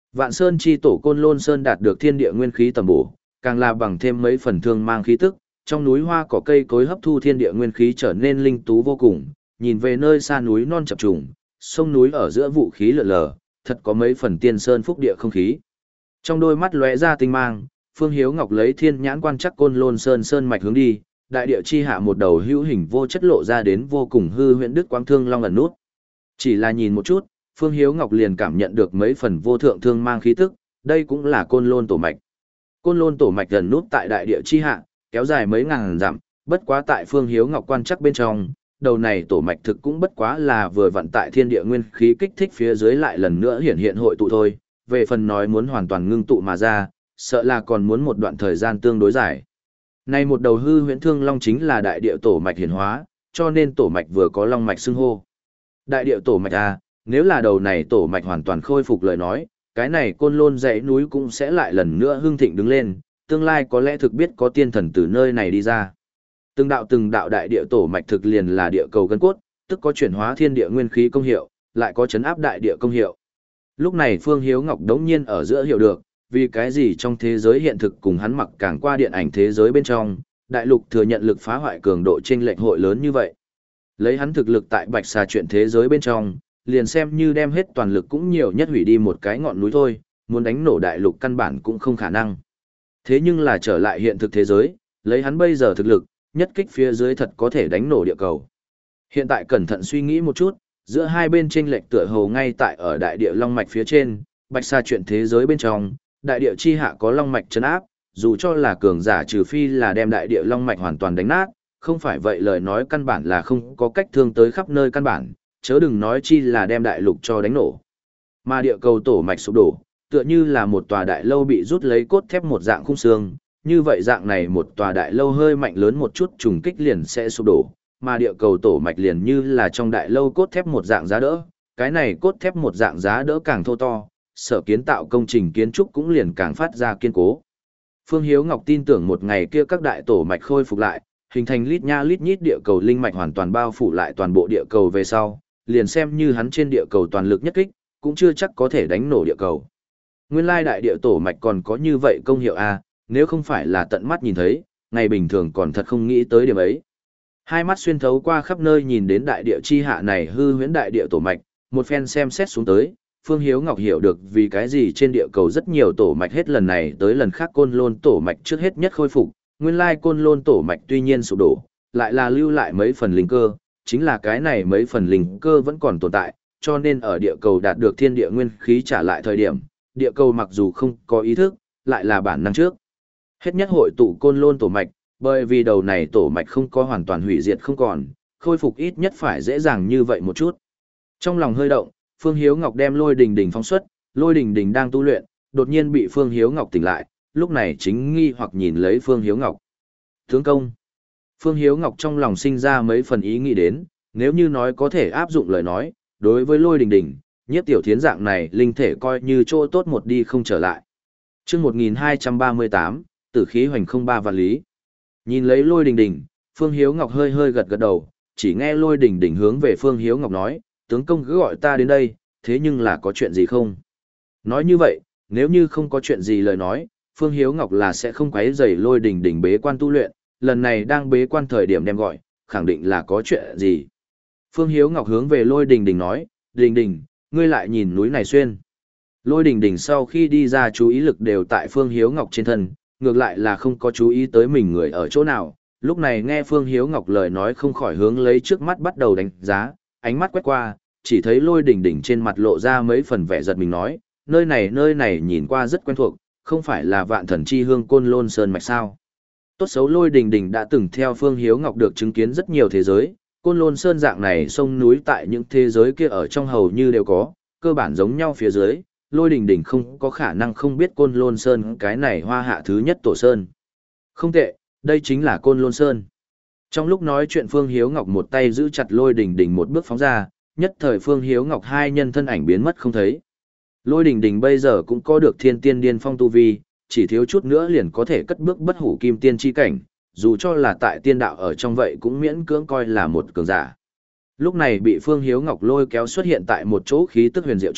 Vạn Sơn chi tổ Côn Lôn Sơn đạt được thiên địa nguyên khí tầm bổ, càng là bằng thêm mấy phần thương mang khí tức, trong núi hoa cỏ cây cối hấp thu thiên địa nguyên khí trở nên linh tú vô cùng, nhìn về nơi xa núi non chập trùng, sông núi ở giữa vũ khí lượn lờ, thật có mấy phần tiên sơn phúc địa không khí. Trong đôi mắt lóe ra tinh mang, Phương Hiếu Ngọc lấy thiên nhãn quan chắc Côn Lôn Sơn sơn mạch hướng đi, đại địa chi hạ một đầu hữu hình vô chất lộ ra đến vô cùng hư huyễn đức quang thương long ẩn nút. Chỉ là nhìn một chút, Phương Hiếu Ngọc liền cảm nhận được mấy phần vô thượng thương mang khí tức, đây cũng là Côn Lôn tổ mạch. Côn Lôn tổ mạch gần nút tại đại địa chi hạ, kéo dài mấy ngàn dặm, bất quá tại Phương Hiếu Ngọc quan chắc bên trong, đầu này tổ mạch thực cũng bất quá là vừa vặn tại thiên địa nguyên khí kích thích phía dưới lại lần nữa hiện hiện hội tụ thôi, về phần nói muốn hoàn toàn ngưng tụ mà ra, sợ là còn muốn một đoạn thời gian tương đối dài. Này một đầu hư huyễn thương long chính là đại địa tổ mạch hiển hóa, cho nên tổ mạch vừa có long mạch xưng hô. Đại địa tổ mạch à, nếu là đầu này tổ mạch hoàn toàn khôi phục lời nói, cái này Côn Lôn dãy núi cũng sẽ lại lần nữa hưng thịnh đứng lên, tương lai có lẽ thực biết có tiên thần từ nơi này đi ra. Từng đạo từng đạo đại địa tổ mạch thực liền là địa cầu gân cốt, tức có chuyển hóa thiên địa nguyên khí công hiệu, lại có chấn áp đại địa công hiệu. Lúc này Phương Hiếu Ngọc đống nhiên ở giữa hiểu được, vì cái gì trong thế giới hiện thực cùng hắn mặc càng qua điện ảnh thế giới bên trong, đại lục thừa nhận lực phá hoại cường độ chênh lệch hội lớn như vậy. Lấy hắn thực lực tại Bạch Xà chuyện thế giới bên trong, liền xem như đem hết toàn lực cũng nhiều nhất hủy đi một cái ngọn núi thôi, muốn đánh nổ đại lục căn bản cũng không khả năng. Thế nhưng là trở lại hiện thực thế giới, lấy hắn bây giờ thực lực, nhất kích phía dưới thật có thể đánh nổ địa cầu. Hiện tại cẩn thận suy nghĩ một chút, giữa hai bên chênh lệch tựa hồ ngay tại ở đại địa long mạch phía trên, Bạch Sa chuyện thế giới bên trong, đại địa chi hạ có long mạch trấn áp, dù cho là cường giả trừ phi là đem đại địa long mạch hoàn toàn đánh nát, không phải vậy lời nói căn bản là không có cách thương tới khắp nơi căn bản, chớ đừng nói chi là đem đại lục cho đánh nổ. Mà địa cầu tổ mạch sụp đổ, tựa như là một tòa đại lâu bị rút lấy cốt thép một dạng khung xương, như vậy dạng này một tòa đại lâu hơi mạnh lớn một chút trùng kích liền sẽ sụp đổ, mà địa cầu tổ mạch liền như là trong đại lâu cốt thép một dạng giá đỡ, cái này cốt thép một dạng giá đỡ càng thô to, sở kiến tạo công trình kiến trúc cũng liền càng phát ra kiên cố. Phương Hiếu Ngọc tin tưởng một ngày kia các đại tổ mạch khôi phục lại, hình thành lít nha lít nhít địa cầu linh mạch hoàn toàn bao phủ lại toàn bộ địa cầu về sau, liền xem như hắn trên địa cầu toàn lực nhất kích, cũng chưa chắc có thể đánh nổ địa cầu. Nguyên lai đại địa tổ mạch còn có như vậy công hiệu a, nếu không phải là tận mắt nhìn thấy, ngày bình thường còn thật không nghĩ tới điểm ấy. Hai mắt xuyên thấu qua khắp nơi nhìn đến đại địa chi hạ này hư huyễn đại địa tổ mạch, một phen xem xét xuống tới, Phương Hiếu Ngọc hiểu được vì cái gì trên địa cầu rất nhiều tổ mạch hết lần này tới lần khác Côn Lôn tổ mạch trước hết nhất khôi phục, nguyên lai Côn Lôn tổ mạch tuy nhiên sụp đổ, lại là lưu lại mấy phần linh cơ, chính là cái này mấy phần linh cơ vẫn còn tồn tại, cho nên ở địa cầu đạt được thiên địa nguyên khí trả lại thời điểm, địa cầu mặc dù không có ý thức, lại là bản năng trước. Hết nhất hội tụ Côn Lôn tổ mạch, bởi vì đầu này tổ mạch không có hoàn toàn hủy diệt không còn, khôi phục ít nhất phải dễ dàng như vậy một chút. Trong lòng hơi động, Phương Hiếu Ngọc đem Lôi Đình Đình phóng xuất, Lôi Đình Đình đang tu luyện, đột nhiên bị Phương Hiếu Ngọc tỉnh lại, lúc này chính nghi hoặc nhìn lấy Phương Hiếu Ngọc. Tướng công. Phương Hiếu Ngọc trong lòng sinh ra mấy phần ý nghĩ đến, nếu như nói có thể áp dụng lời nói, đối với Lôi Đình Đình, Nhiếp Tiểu Thiến dạng này linh thể coi như chỗ tốt một đi không trở lại. Chương một nghìn hai trăm ba mươi tám, Tử khí hoành không ba vạn lý. Nhìn lấy Lôi Đình Đình, Phương Hiếu Ngọc hơi hơi gật gật đầu, chỉ nghe Lôi Đình Đình hướng về Phương Hiếu Ngọc nói, tướng công cứ gọi ta đến đây, thế nhưng là có chuyện gì không? Nói như vậy, nếu như không có chuyện gì lời nói, Phương Hiếu Ngọc là sẽ không quấy rầy Lôi Đình Đình bế quan tu luyện, lần này đang bế quan thời điểm đem gọi, khẳng định là có chuyện gì. Phương Hiếu Ngọc hướng về Lôi Đình Đình nói, Đình Đình, ngươi lại nhìn núi này xuyên. Lôi Đình Đình sau khi đi ra chú ý lực đều tại Phương Hiếu Ngọc trên thân, ngược lại là không có chú ý tới mình người ở chỗ nào. Lúc này nghe Phương Hiếu Ngọc lời nói không khỏi hướng lấy trước mắt bắt đầu đánh giá, ánh mắt quét qua, chỉ thấy Lôi Đình Đình trên mặt lộ ra mấy phần vẻ giật mình nói, nơi này nơi này nhìn qua rất quen thuộc, không phải là Vạn Thần Chi Hương Côn Lôn Sơn mạch sao? Tốt xấu Lôi Đình Đình đã từng theo Phương Hiếu Ngọc được chứng kiến rất nhiều thế giới, Côn Lôn Sơn dạng này sông núi tại những thế giới kia ở trong hầu như đều có, cơ bản giống nhau phía dưới, Lôi Đình Đình không có khả năng không biết Côn Lôn Sơn cái này hoa hạ thứ nhất tổ sơn. Không tệ, đây chính là Côn Lôn Sơn. Trong lúc nói chuyện Phương Hiếu Ngọc một tay giữ chặt Lôi Đình Đình một bước phóng ra, nhất thời Phương Hiếu Ngọc hai nhân thân ảnh biến mất không thấy. Lôi Đình Đình bây giờ cũng có được thiên tiên điên phong tu vi, chỉ thiếu chút nữa liền có thể cất bước bất hủ kim tiên chi cảnh, dù cho là tại tiên đạo ở trong vậy cũng miễn cưỡng coi là một cường giả. Lúc này bị Phương Hiếu Ngọc lôi kéo xuất hiện tại một chỗ khí tức huyền diệu chỗ,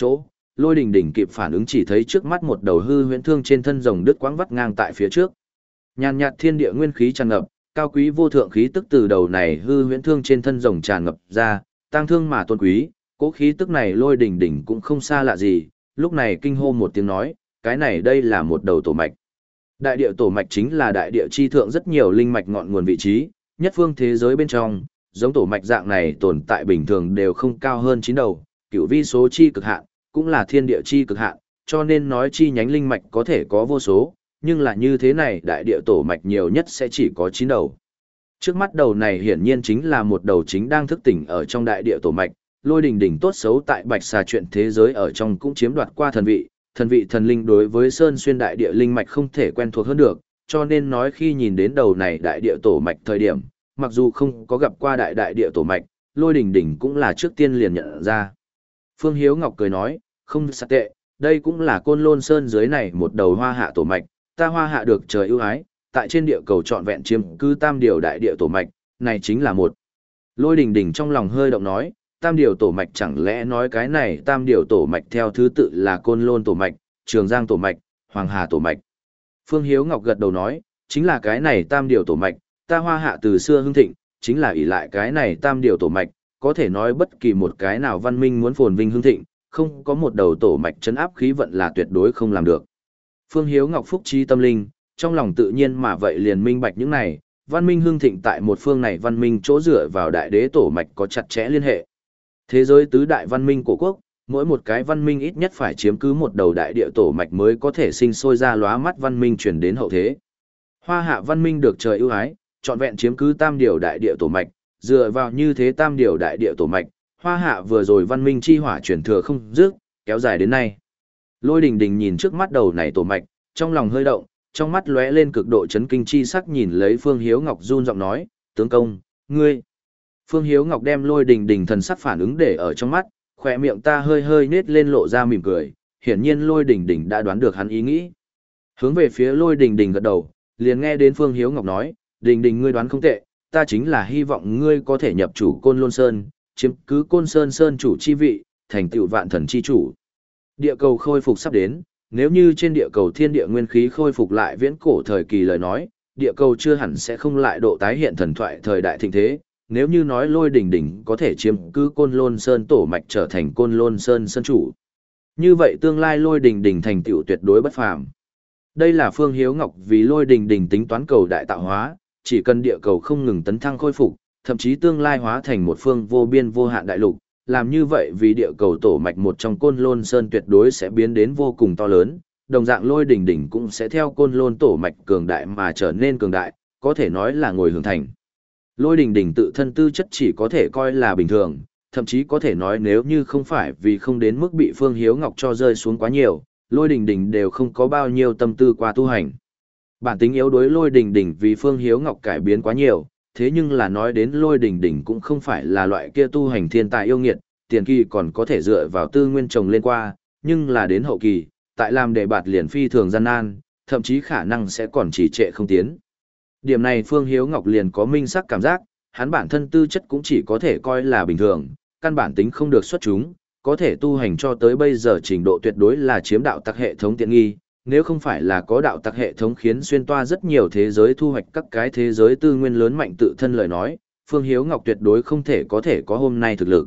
Lôi Đình Đình kịp phản ứng chỉ thấy trước mắt một đầu hư huyễn thương trên thân rồng đứt quãng vắt ngang tại phía trước. Nhàn nhạt thiên địa nguyên khí tràn ngập, cao quý vô thượng khí tức từ đầu này hư huyễn thương trên thân rồng tràn ngập ra, tăng thương mà tôn quý, cố khí tức này Lôi Đình Đình cũng không xa lạ gì, lúc này kinh hô một tiếng nói, cái này đây là một đầu tổ mạch. Đại địa tổ mạch chính là đại địa chi thượng rất nhiều linh mạch ngọn nguồn vị trí, nhất phương thế giới bên trong, giống tổ mạch dạng này tồn tại bình thường đều không cao hơn chín đầu, cửu vi số chi cực hạn, cũng là thiên địa chi cực hạn, cho nên nói chi nhánh linh mạch có thể có vô số, nhưng là như thế này đại địa tổ mạch nhiều nhất sẽ chỉ có chín đầu. Trước mắt đầu này hiển nhiên chính là một đầu chính đang thức tỉnh ở trong đại địa tổ mạch, Lôi Đình Đình tốt xấu tại Bạch Xà chuyện thế giới ở trong cũng chiếm đoạt qua thần vị, thần vị thần linh đối với sơn xuyên đại địa linh mạch không thể quen thuộc hơn được, cho nên nói khi nhìn đến đầu này đại địa tổ mạch thời điểm, mặc dù không có gặp qua đại đại địa tổ mạch, Lôi Đình Đình cũng là trước tiên liền nhận ra. Phương Hiếu Ngọc cười nói, không sao tệ, đây cũng là Côn Lôn Sơn dưới này một đầu hoa hạ tổ mạch, ta hoa hạ được trời ưu ái, tại trên địa cầu trọn vẹn chiếm cư tam điều đại địa tổ mạch, này chính là một. Lôi Đình Đình trong lòng hơi động nói, tam điều tổ mạch chẳng lẽ nói cái này tam điều tổ mạch theo thứ tự là Côn Lôn tổ mạch, Trường Giang tổ mạch, Hoàng Hà tổ mạch. Phương Hiếu Ngọc gật đầu nói, chính là cái này tam điều tổ mạch, ta hoa hạ từ xưa hưng thịnh, chính là ỷ lại cái này tam điều tổ mạch, có thể nói bất kỳ một cái nào văn minh muốn phồn vinh hưng thịnh, không có một đầu tổ mạch chấn áp khí vận là tuyệt đối không làm được. Phương Hiếu Ngọc phúc trí tâm linh, trong lòng tự nhiên mà vậy liền minh bạch những này, văn minh hưng thịnh tại một phương này văn minh chỗ dựa vào đại đế tổ mạch có chặt chẽ liên hệ. Thế giới tứ đại văn minh của quốc, mỗi một cái văn minh ít nhất phải chiếm cứ một đầu đại địa tổ mạch mới có thể sinh sôi ra lóa mắt văn minh truyền đến hậu thế. Hoa hạ văn minh được trời ưu ái, trọn vẹn chiếm cứ tam điều đại địa tổ mạch, dựa vào như thế tam điều đại địa tổ mạch, hoa hạ vừa rồi văn minh chi hỏa truyền thừa không dứt, kéo dài đến nay. Lôi Đình Đình nhìn trước mắt đầu này tổ mạch, trong lòng hơi động, trong mắt lóe lên cực độ chấn kinh chi sắc nhìn lấy Phương Hiếu Ngọc run giọng nói, tướng công, ngươi. Phương Hiếu Ngọc đem Lôi Đình Đình thần sắc phản ứng để ở trong mắt, khỏe miệng ta hơi hơi nết lên lộ ra mỉm cười, hiển nhiên Lôi Đình Đình đã đoán được hắn ý nghĩ. Hướng về phía Lôi Đình Đình gật đầu, liền nghe đến Phương Hiếu Ngọc nói, Đình Đình ngươi đoán không tệ, ta chính là hy vọng ngươi có thể nhập chủ Côn Lôn Sơn, chiếm cứ Côn Sơn Sơn chủ chi vị, thành tựu vạn thần chi chủ. Địa cầu khôi phục sắp đến, nếu như trên địa cầu thiên địa nguyên khí khôi phục lại viễn cổ thời kỳ lời nói, địa cầu chưa hẳn sẽ không lại độ tái hiện thần thoại thời đại thịnh thế. Nếu như nói Lôi Đình Đình có thể chiếm cứ Côn Lôn Sơn tổ mạch trở thành Côn Lôn Sơn Sơn chủ. Như vậy tương lai Lôi Đình Đình thành tựu tuyệt đối bất phàm. Đây là Phương Hiếu Ngọc vì Lôi Đình Đình tính toán cầu đại tạo hóa, chỉ cần địa cầu không ngừng tấn thăng khôi phục, thậm chí tương lai hóa thành một phương vô biên vô hạn đại lục, làm như vậy vì địa cầu tổ mạch một trong Côn Lôn Sơn tuyệt đối sẽ biến đến vô cùng to lớn, đồng dạng Lôi Đình Đình cũng sẽ theo Côn Lôn tổ mạch cường đại mà trở nên cường đại, có thể nói là ngồi hưởng thành. Lôi Đình Đình tự thân tư chất chỉ có thể coi là bình thường, thậm chí có thể nói nếu như không phải vì không đến mức bị Phương Hiếu Ngọc cho rơi xuống quá nhiều, Lôi Đình Đình đều không có bao nhiêu tâm tư qua tu hành. Bản tính yếu đối Lôi Đình Đình vì Phương Hiếu Ngọc cải biến quá nhiều, thế nhưng là nói đến Lôi Đình Đình cũng không phải là loại kia tu hành thiên tài yêu nghiệt, tiền kỳ còn có thể dựa vào tư nguyên trồng lên qua, nhưng là đến hậu kỳ, tại làm đề bạt liền phi thường gian nan, thậm chí khả năng sẽ còn trì trệ không tiến. Điểm này Phương Hiếu Ngọc liền có minh sắc cảm giác, hắn bản thân tư chất cũng chỉ có thể coi là bình thường, căn bản tính không được xuất chúng, có thể tu hành cho tới bây giờ trình độ tuyệt đối là chiếm đạo tặc hệ thống tiện nghi, nếu không phải là có đạo tặc hệ thống khiến xuyên toa rất nhiều thế giới thu hoạch các cái thế giới tư nguyên lớn mạnh tự thân lời nói, Phương Hiếu Ngọc tuyệt đối không thể có thể có hôm nay thực lực.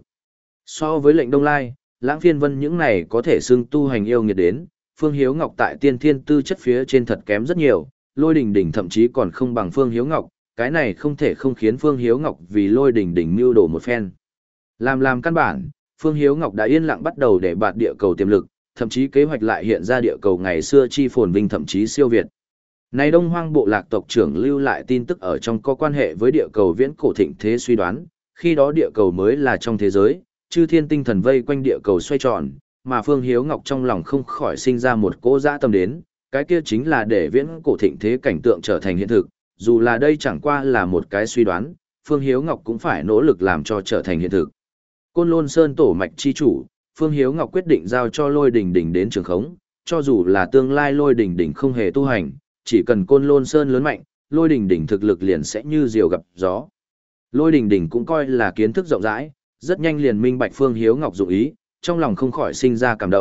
So với lệnh Đông Lai, Lãng Phiên Vân những này có thể xưng tu hành yêu nghiệt đến, Phương Hiếu Ngọc tại tiên thiên tư chất phía trên thật kém rất nhiều, Lôi Đình Đình thậm chí còn không bằng Phương Hiếu Ngọc, cái này không thể không khiến Phương Hiếu Ngọc vì Lôi Đình Đình mưu đồ một phen. Làm làm căn bản, Phương Hiếu Ngọc đã yên lặng bắt đầu để bạt địa cầu tiềm lực, thậm chí kế hoạch lại hiện ra địa cầu ngày xưa chi phồn vinh thậm chí siêu việt. Này Đông Hoang bộ lạc tộc trưởng lưu lại tin tức ở trong có quan hệ với địa cầu viễn cổ thịnh thế suy đoán, khi đó địa cầu mới là trong thế giới, chư thiên tinh thần vây quanh địa cầu xoay tròn, mà Phương Hiếu Ngọc trong lòng không khỏi sinh ra một cỗ dã tâm đến, cái kia chính là để viễn cổ thịnh thế cảnh tượng trở thành hiện thực, dù là đây chẳng qua là một cái suy đoán, Phương Hiếu Ngọc cũng phải nỗ lực làm cho trở thành hiện thực. Côn Lôn Sơn tổ mạch chi chủ, Phương Hiếu Ngọc quyết định giao cho Lôi Đình Đình đến trường khống, cho dù là tương lai Lôi Đình Đình không hề tu hành, chỉ cần Côn Lôn Sơn lớn mạnh, Lôi Đình Đình thực lực liền sẽ như diều gặp gió. Lôi Đình Đình cũng coi là kiến thức rộng rãi, rất nhanh liền minh bạch Phương Hiếu Ngọc dụng ý, trong lòng không khỏi sinh ra cảm động,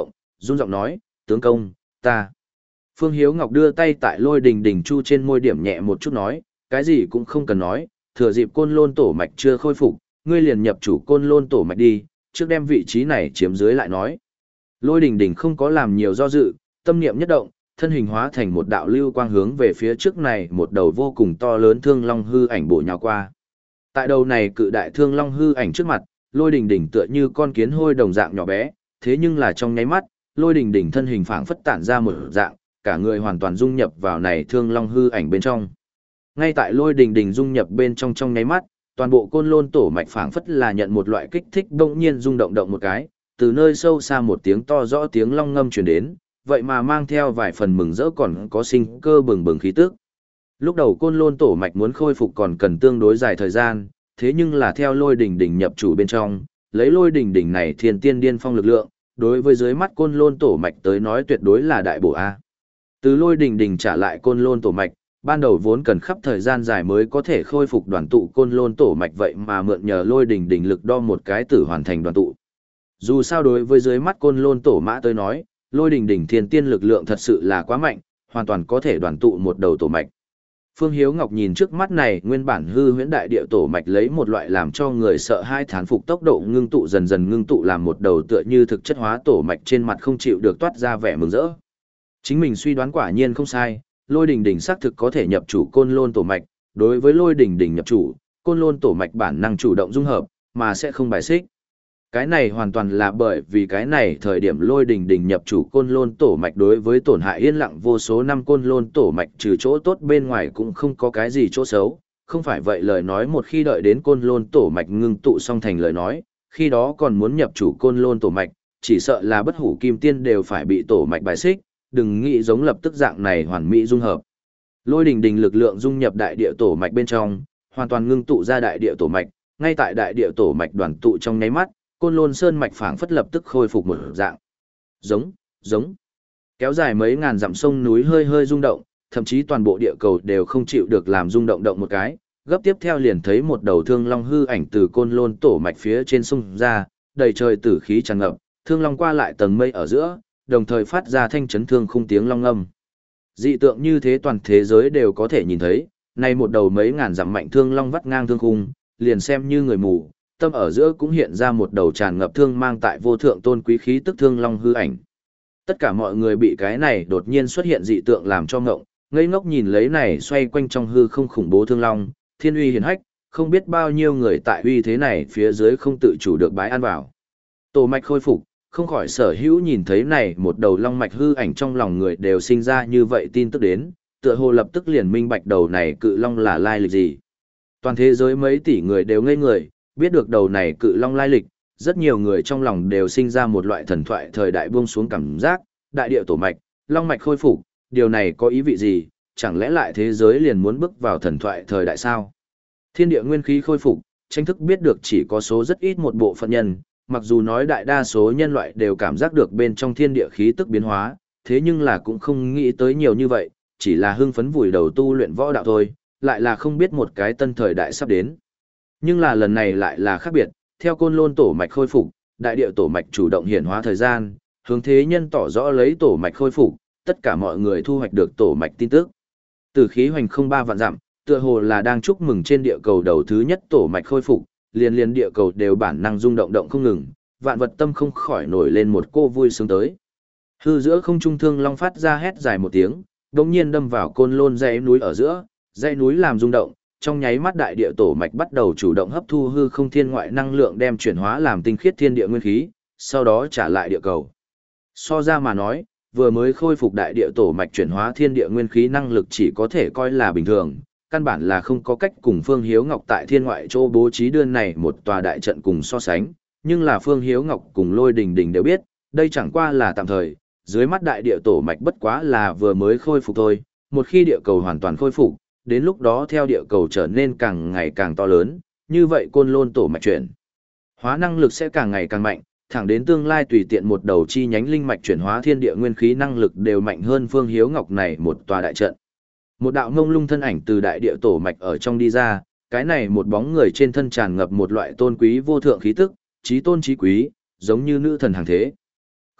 run giọng nói, tướng công, ta. Phương Hiếu Ngọc đưa tay tại Lôi Đình Đình Chu trên môi điểm nhẹ một chút nói, cái gì cũng không cần nói, thừa dịp côn lôn tổ mạch chưa khôi phục, ngươi liền nhập chủ côn lôn tổ mạch đi, trước đem vị trí này chiếm dưới lại nói. Lôi Đình Đình không có làm nhiều do dự, tâm niệm nhất động, thân hình hóa thành một đạo lưu quang hướng về phía trước này một đầu vô cùng to lớn thương long hư ảnh bổ nhào qua. Tại đầu này cự đại thương long hư ảnh trước mặt, Lôi Đình Đình tựa như con kiến hôi đồng dạng nhỏ bé, thế nhưng là trong nháy mắt, Lôi Đình Đình thân hình phảng phất tản ra một dạng, cả người hoàn toàn dung nhập vào này thương long hư ảnh bên trong. Ngay tại Lôi Đình Đình dung nhập bên trong trong nháy mắt, toàn bộ côn lôn tổ mạch phảng phất là nhận một loại kích thích bỗng nhiên rung động động một cái, từ nơi sâu xa một tiếng to rõ tiếng long ngâm truyền đến, vậy mà mang theo vài phần mừng rỡ còn có sinh cơ bừng bừng khí tức. Lúc đầu côn lôn tổ mạch muốn khôi phục còn cần tương đối dài thời gian, thế nhưng là theo Lôi Đình Đình nhập chủ bên trong, lấy Lôi Đình Đình này thiên tiên điên phong lực lượng, đối với dưới mắt côn lôn tổ mạch tới nói tuyệt đối là đại bổ a. Từ Lôi Đình Đình trả lại côn lôn tổ mạch, ban đầu vốn cần khắp thời gian dài mới có thể khôi phục đoàn tụ côn lôn tổ mạch vậy mà mượn nhờ Lôi Đình Đình lực đo một cái tử hoàn thành đoàn tụ. Dù sao đối với dưới mắt côn lôn tổ mã tới nói, Lôi Đình Đình thiên tiên lực lượng thật sự là quá mạnh, hoàn toàn có thể đoàn tụ một đầu tổ mạch. Phương Hiếu Ngọc nhìn trước mắt này nguyên bản hư huyễn đại địa tổ mạch lấy một loại làm cho người sợ hai thán phục tốc độ ngưng tụ dần dần ngưng tụ làm một đầu tựa như thực chất hóa tổ mạch trên mặt không chịu được toát ra vẻ mừng rỡ. Chính mình suy đoán quả nhiên không sai, Lôi Đình Đình xác thực có thể nhập chủ côn lôn tổ mạch, đối với Lôi Đình Đình nhập chủ, côn lôn tổ mạch bản năng chủ động dung hợp, mà sẽ không bài xích. Cái này hoàn toàn là bởi vì cái này thời điểm Lôi Đình Đình nhập chủ côn lôn tổ mạch đối với tổn hại yên lặng vô số năm côn lôn tổ mạch trừ chỗ tốt bên ngoài cũng không có cái gì chỗ xấu, không phải vậy lời nói một khi đợi đến côn lôn tổ mạch ngưng tụ xong thành lời nói, khi đó còn muốn nhập chủ côn lôn tổ mạch, chỉ sợ là bất hủ kim tiên đều phải bị tổ mạch bài xích, đừng nghĩ giống lập tức dạng này hoàn mỹ dung hợp. Lôi Đình Đình lực lượng dung nhập đại địa tổ mạch bên trong, hoàn toàn ngưng tụ ra đại địa tổ mạch, ngay tại đại địa tổ mạch đoàn tụ trong nháy mắt, Côn Lôn Sơn mạch phảng phất lập tức khôi phục một dạng. Giống, giống. Kéo dài mấy ngàn dặm sông núi hơi hơi rung động, thậm chí toàn bộ địa cầu đều không chịu được làm rung động động một cái. Gấp tiếp theo liền thấy một đầu thương long hư ảnh từ Côn Lôn tổ mạch phía trên sông ra, đầy trời tử khí tràn ngập, thương long qua lại tầng mây ở giữa, đồng thời phát ra thanh chấn thương khung tiếng long âm. Dị tượng như thế toàn thế giới đều có thể nhìn thấy, nay một đầu mấy ngàn dặm mạnh thương long vắt ngang thương khung, liền xem như người mù, tâm ở giữa cũng hiện ra một đầu tràn ngập thương mang tại vô thượng tôn quý khí tức thương long hư ảnh. Tất cả mọi người bị cái này đột nhiên xuất hiện dị tượng làm cho ngộng, ngây ngốc nhìn lấy này xoay quanh trong hư không khủng bố thương long, thiên uy hiển hách, không biết bao nhiêu người tại uy thế này phía dưới không tự chủ được bái ăn vào. Tổ mạch khôi phục, không khỏi sở hữu nhìn thấy này một đầu long mạch hư ảnh trong lòng người đều sinh ra như vậy tin tức đến, tựa hồ lập tức liền minh bạch đầu này cự long là lai lịch gì. Toàn thế giới mấy tỷ người đều ngây người, biết được đầu này cự long lai lịch, rất nhiều người trong lòng đều sinh ra một loại thần thoại thời đại buông xuống cảm giác, đại địa tổ mạch, long mạch khôi phục, điều này có ý vị gì, chẳng lẽ lại thế giới liền muốn bước vào thần thoại thời đại sao? Thiên địa nguyên khí khôi phục, tranh thức biết được chỉ có số rất ít một bộ phận nhân, mặc dù nói đại đa số nhân loại đều cảm giác được bên trong thiên địa khí tức biến hóa, thế nhưng là cũng không nghĩ tới nhiều như vậy, chỉ là hưng phấn vùi đầu tu luyện võ đạo thôi, lại là không biết một cái tân thời đại sắp đến. Nhưng là lần này lại là khác biệt, theo Côn Lôn tổ mạch khôi phục, đại địa tổ mạch chủ động hiển hóa thời gian, hướng thế nhân tỏ rõ lấy tổ mạch khôi phục, tất cả mọi người thu hoạch được tổ mạch tin tức. Từ khí hoành không ba vạn dặm, tựa hồ là đang chúc mừng trên địa cầu đầu thứ nhất tổ mạch khôi phục, liền liền địa cầu đều bản năng rung động động không ngừng, vạn vật tâm không khỏi nổi lên một cô vui sướng tới. Hư giữa không trung thương long phát ra hét dài một tiếng, đột nhiên đâm vào Côn Lôn dãy núi ở giữa, dãy núi làm rung động, trong nháy mắt đại địa tổ mạch bắt đầu chủ động hấp thu hư không thiên ngoại năng lượng đem chuyển hóa làm tinh khiết thiên địa nguyên khí, sau đó trả lại địa cầu. So ra mà nói, vừa mới khôi phục đại địa tổ mạch chuyển hóa thiên địa nguyên khí năng lực chỉ có thể coi là bình thường, căn bản là không có cách cùng Phương Hiếu Ngọc tại thiên ngoại chỗ bố trí đơn này một tòa đại trận cùng so sánh, nhưng là Phương Hiếu Ngọc cùng Lôi Đình Đình đều biết, đây chẳng qua là tạm thời, dưới mắt đại địa tổ mạch bất quá là vừa mới khôi phục thôi, một khi địa cầu hoàn toàn khôi phục, đến lúc đó theo địa cầu trở nên càng ngày càng to lớn, như vậy Côn Lôn tổ mạch chuyển hóa năng lực sẽ càng ngày càng mạnh, thẳng đến tương lai tùy tiện một đầu chi nhánh linh mạch chuyển hóa thiên địa nguyên khí năng lực đều mạnh hơn Phương Hiếu Ngọc này một tòa đại trận. Một đạo ngông lung thân ảnh từ đại địa tổ mạch ở trong đi ra, cái này một bóng người trên thân tràn ngập một loại tôn quý vô thượng khí tức, trí tôn trí quý, giống như nữ thần hàng thế.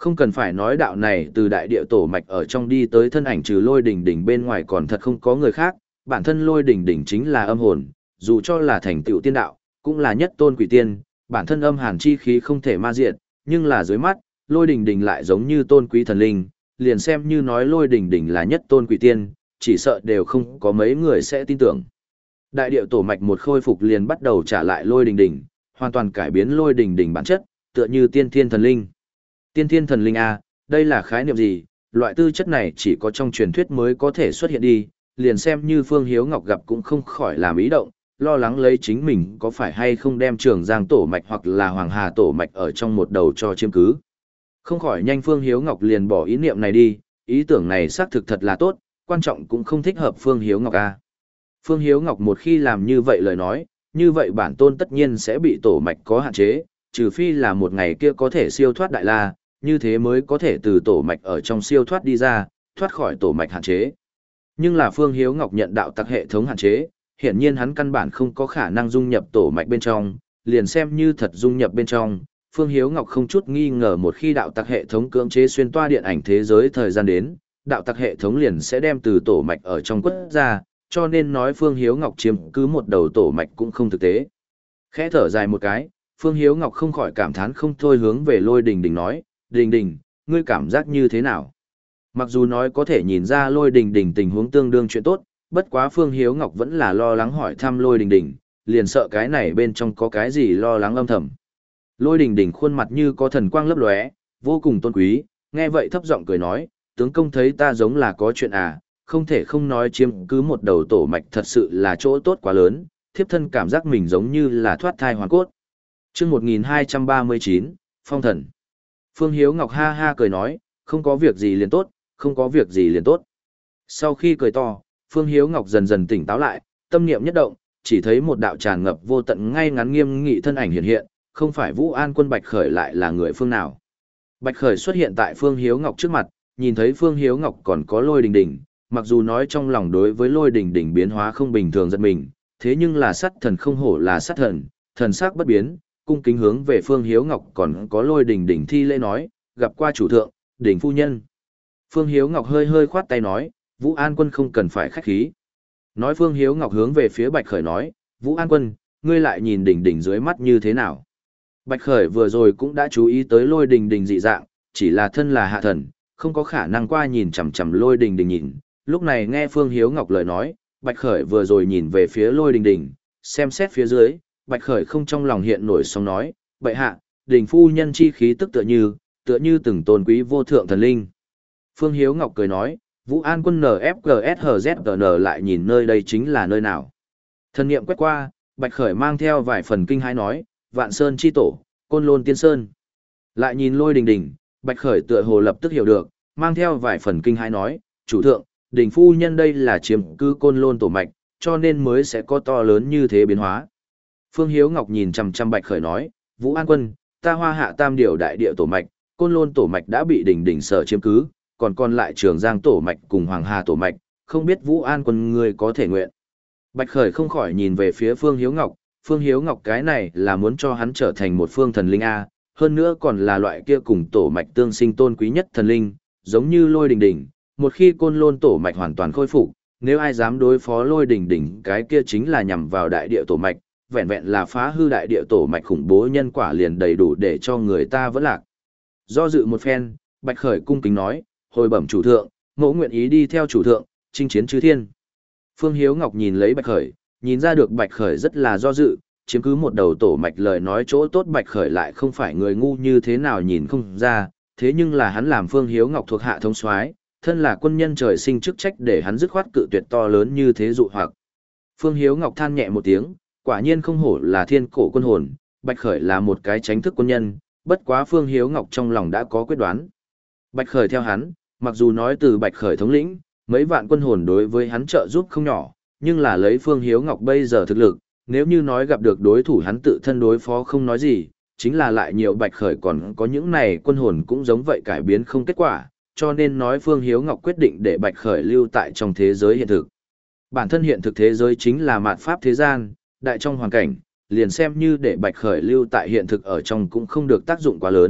Không cần phải nói đạo này từ đại địa tổ mạch ở trong đi tới thân ảnh trừ lôi đỉnh đỉnh bên ngoài còn thật không có người khác, bản thân lôi đỉnh đỉnh chính là âm hồn, dù cho là thành tựu tiên đạo, cũng là nhất tôn quỷ tiên, bản thân âm hàn chi khí không thể ma diệt, nhưng là dưới mắt, lôi đỉnh đỉnh lại giống như tôn quý thần linh, liền xem như nói lôi đỉnh đỉnh là nhất tôn quỷ tiên, chỉ sợ đều không có mấy người sẽ tin tưởng. Đại địa tổ mạch một khôi phục liền bắt đầu trả lại lôi đỉnh đỉnh, hoàn toàn cải biến lôi đỉnh đỉnh bản chất, tựa như tiên thiên thần linh. Tiên thiên thần linh A, đây là khái niệm gì? Loại tư chất này chỉ có trong truyền thuyết mới có thể xuất hiện đi, liền xem như Phương Hiếu Ngọc gặp cũng không khỏi làm ý động, lo lắng lấy chính mình có phải hay không đem Trường Giang tổ mạch hoặc là Hoàng Hà tổ mạch ở trong một đầu cho chiếm cứ. Không khỏi nhanh Phương Hiếu Ngọc liền bỏ ý niệm này đi, ý tưởng này xác thực thật là tốt, quan trọng cũng không thích hợp Phương Hiếu Ngọc A. Phương Hiếu Ngọc một khi làm như vậy lời nói, như vậy bản tôn tất nhiên sẽ bị tổ mạch có hạn chế, trừ phi là một ngày kia có thể siêu thoát đại la, như thế mới có thể từ tổ mạch ở trong siêu thoát đi ra, thoát khỏi tổ mạch hạn chế. Nhưng là Phương Hiếu Ngọc nhận đạo tặc hệ thống hạn chế, hiển nhiên hắn căn bản không có khả năng dung nhập tổ mạch bên trong, liền xem như thật dung nhập bên trong. Phương Hiếu Ngọc không chút nghi ngờ một khi đạo tặc hệ thống cưỡng chế xuyên toa điện ảnh thế giới thời gian đến, đạo tặc hệ thống liền sẽ đem từ tổ mạch ở trong quất ra, cho nên nói Phương Hiếu Ngọc chiếm cứ một đầu tổ mạch cũng không thực tế. Khẽ thở dài một cái, Phương Hiếu Ngọc không khỏi cảm thán không thôi hướng về Lôi Đình Đình nói, Đình Đình, ngươi cảm giác như thế nào? Mặc dù nói có thể nhìn ra Lôi Đình Đình tình huống tương đương chuyện tốt, bất quá Phương Hiếu Ngọc vẫn là lo lắng hỏi thăm Lôi Đình Đình, liền sợ cái này bên trong có cái gì lo lắng âm thầm. Lôi Đình Đình khuôn mặt như có thần quang lấp lóe, vô cùng tôn quý, nghe vậy thấp giọng cười nói, tướng công thấy ta giống là có chuyện à, không thể không nói chiếm cứ một đầu tổ mạch thật sự là chỗ tốt quá lớn, thiếp thân cảm giác mình giống như là thoát thai hoàn cốt. Chương một nghìn hai trăm ba mươi chín, Phong Thần. Phương Hiếu Ngọc ha ha cười nói, không có việc gì liền tốt, không có việc gì liền tốt. Sau khi cười to, Phương Hiếu Ngọc dần dần tỉnh táo lại, tâm niệm nhất động, chỉ thấy một đạo tràn ngập vô tận ngay ngắn nghiêm nghị thân ảnh hiện hiện, không phải Vũ An Quân Bạch Khởi lại là người phương nào. Bạch Khởi xuất hiện tại Phương Hiếu Ngọc trước mặt, nhìn thấy Phương Hiếu Ngọc còn có Lôi Đình Đình, mặc dù nói trong lòng đối với Lôi Đình Đình biến hóa không bình thường giật mình, thế nhưng là sát thần không hổ là sát thần, thần sắc bất biến, cung kính hướng về Phương Hiếu Ngọc còn có Lôi Đình Đình thi lễ nói, gặp qua chủ thượng, Đình phu nhân. Phương Hiếu Ngọc hơi hơi khoát tay nói, Vũ An Quân không cần phải khách khí. Nói Phương Hiếu Ngọc hướng về phía Bạch Khởi nói, Vũ An Quân, ngươi lại nhìn Đình Đình dưới mắt như thế nào? Bạch Khởi vừa rồi cũng đã chú ý tới Lôi Đình Đình dị dạng, chỉ là thân là hạ thần, không có khả năng qua nhìn chằm chằm Lôi Đình Đình nhìn. Lúc này nghe Phương Hiếu Ngọc lời nói, Bạch Khởi vừa rồi nhìn về phía Lôi Đình Đình, xem xét phía dưới, Bạch Khởi không trong lòng hiện nổi sóng nói, bệ hạ, Đình phu nhân chi khí tức tựa như, tựa như từng tôn quý vô thượng thần linh. Phương Hiếu Ngọc cười nói, Vũ An Quân en ép giê ét hát zét en lại nhìn nơi đây chính là nơi nào. Thần niệm quét qua, Bạch Khởi mang theo vài phần kinh hãi nói, Vạn Sơn chi tổ, Côn Lôn Tiên Sơn. Lại nhìn Lôi Đình Đình, Bạch Khởi tựa hồ lập tức hiểu được, mang theo vài phần kinh hãi nói, chủ thượng, Đình phu nhân đây là chiếm cư Côn Lôn tổ mạch, cho nên mới sẽ có to lớn như thế biến hóa. Phương Hiếu Ngọc nhìn chằm chằm Bạch Khởi nói, Vũ An Quân, ta Hoa Hạ Tam Điều đại địa tổ mạch, Côn Lôn tổ mạch đã bị Đình Đình sở chiếm cứ, còn còn lại Trường Giang tổ mạch cùng Hoàng Hà tổ mạch, không biết Vũ An Quân ngươi có thể nguyện. Bạch Khởi không khỏi nhìn về phía Phương Hiếu Ngọc, Phương Hiếu Ngọc cái này là muốn cho hắn trở thành một phương thần linh A, hơn nữa còn là loại kia cùng tổ mạch tương sinh tôn quý nhất thần linh, giống như Lôi Đình Đình, một khi Côn Lôn tổ mạch hoàn toàn khôi phục, nếu ai dám đối phó Lôi Đình Đình cái kia chính là nhằm vào đại địa tổ mạch, vẹn vẹn là phá hư đại địa tổ mạch khủng bố nhân quả liền đầy đủ để cho người ta vẫn lạc. Do dự một phen, Bạch Khởi cung kính nói, hồi bẩm chủ thượng, mẫu nguyện ý đi theo chủ thượng, chinh chiến chư thiên. Phương Hiếu Ngọc nhìn lấy Bạch Khởi, nhìn ra được Bạch Khởi rất là do dự, chiếm cứ một đầu tổ mạch lời nói chỗ tốt Bạch Khởi lại không phải người ngu như thế nào nhìn không ra, thế nhưng là hắn làm Phương Hiếu Ngọc thuộc hạ thống soái, thân là quân nhân trời sinh chức trách để hắn dứt khoát cự tuyệt to lớn như thế dụ hoặc. Phương Hiếu Ngọc than nhẹ một tiếng, quả nhiên không hổ là thiên cổ quân hồn, Bạch Khởi là một cái tránh thức quân nhân, bất quá Phương Hiếu Ngọc trong lòng đã có quyết đoán. Bạch Khởi theo hắn, mặc dù nói từ Bạch Khởi thống lĩnh, mấy vạn quân hồn đối với hắn trợ giúp không nhỏ, nhưng là lấy Phương Hiếu Ngọc bây giờ thực lực, nếu như nói gặp được đối thủ hắn tự thân đối phó không nói gì, chính là lại nhiều Bạch Khởi còn có những này quân hồn cũng giống vậy cải biến không kết quả, cho nên nói Phương Hiếu Ngọc quyết định để Bạch Khởi lưu tại trong thế giới hiện thực. Bản thân hiện thực thế giới chính là mạt pháp thế gian, đại trong hoàn cảnh, liền xem như để Bạch Khởi lưu tại hiện thực ở trong cũng không được tác dụng quá lớn,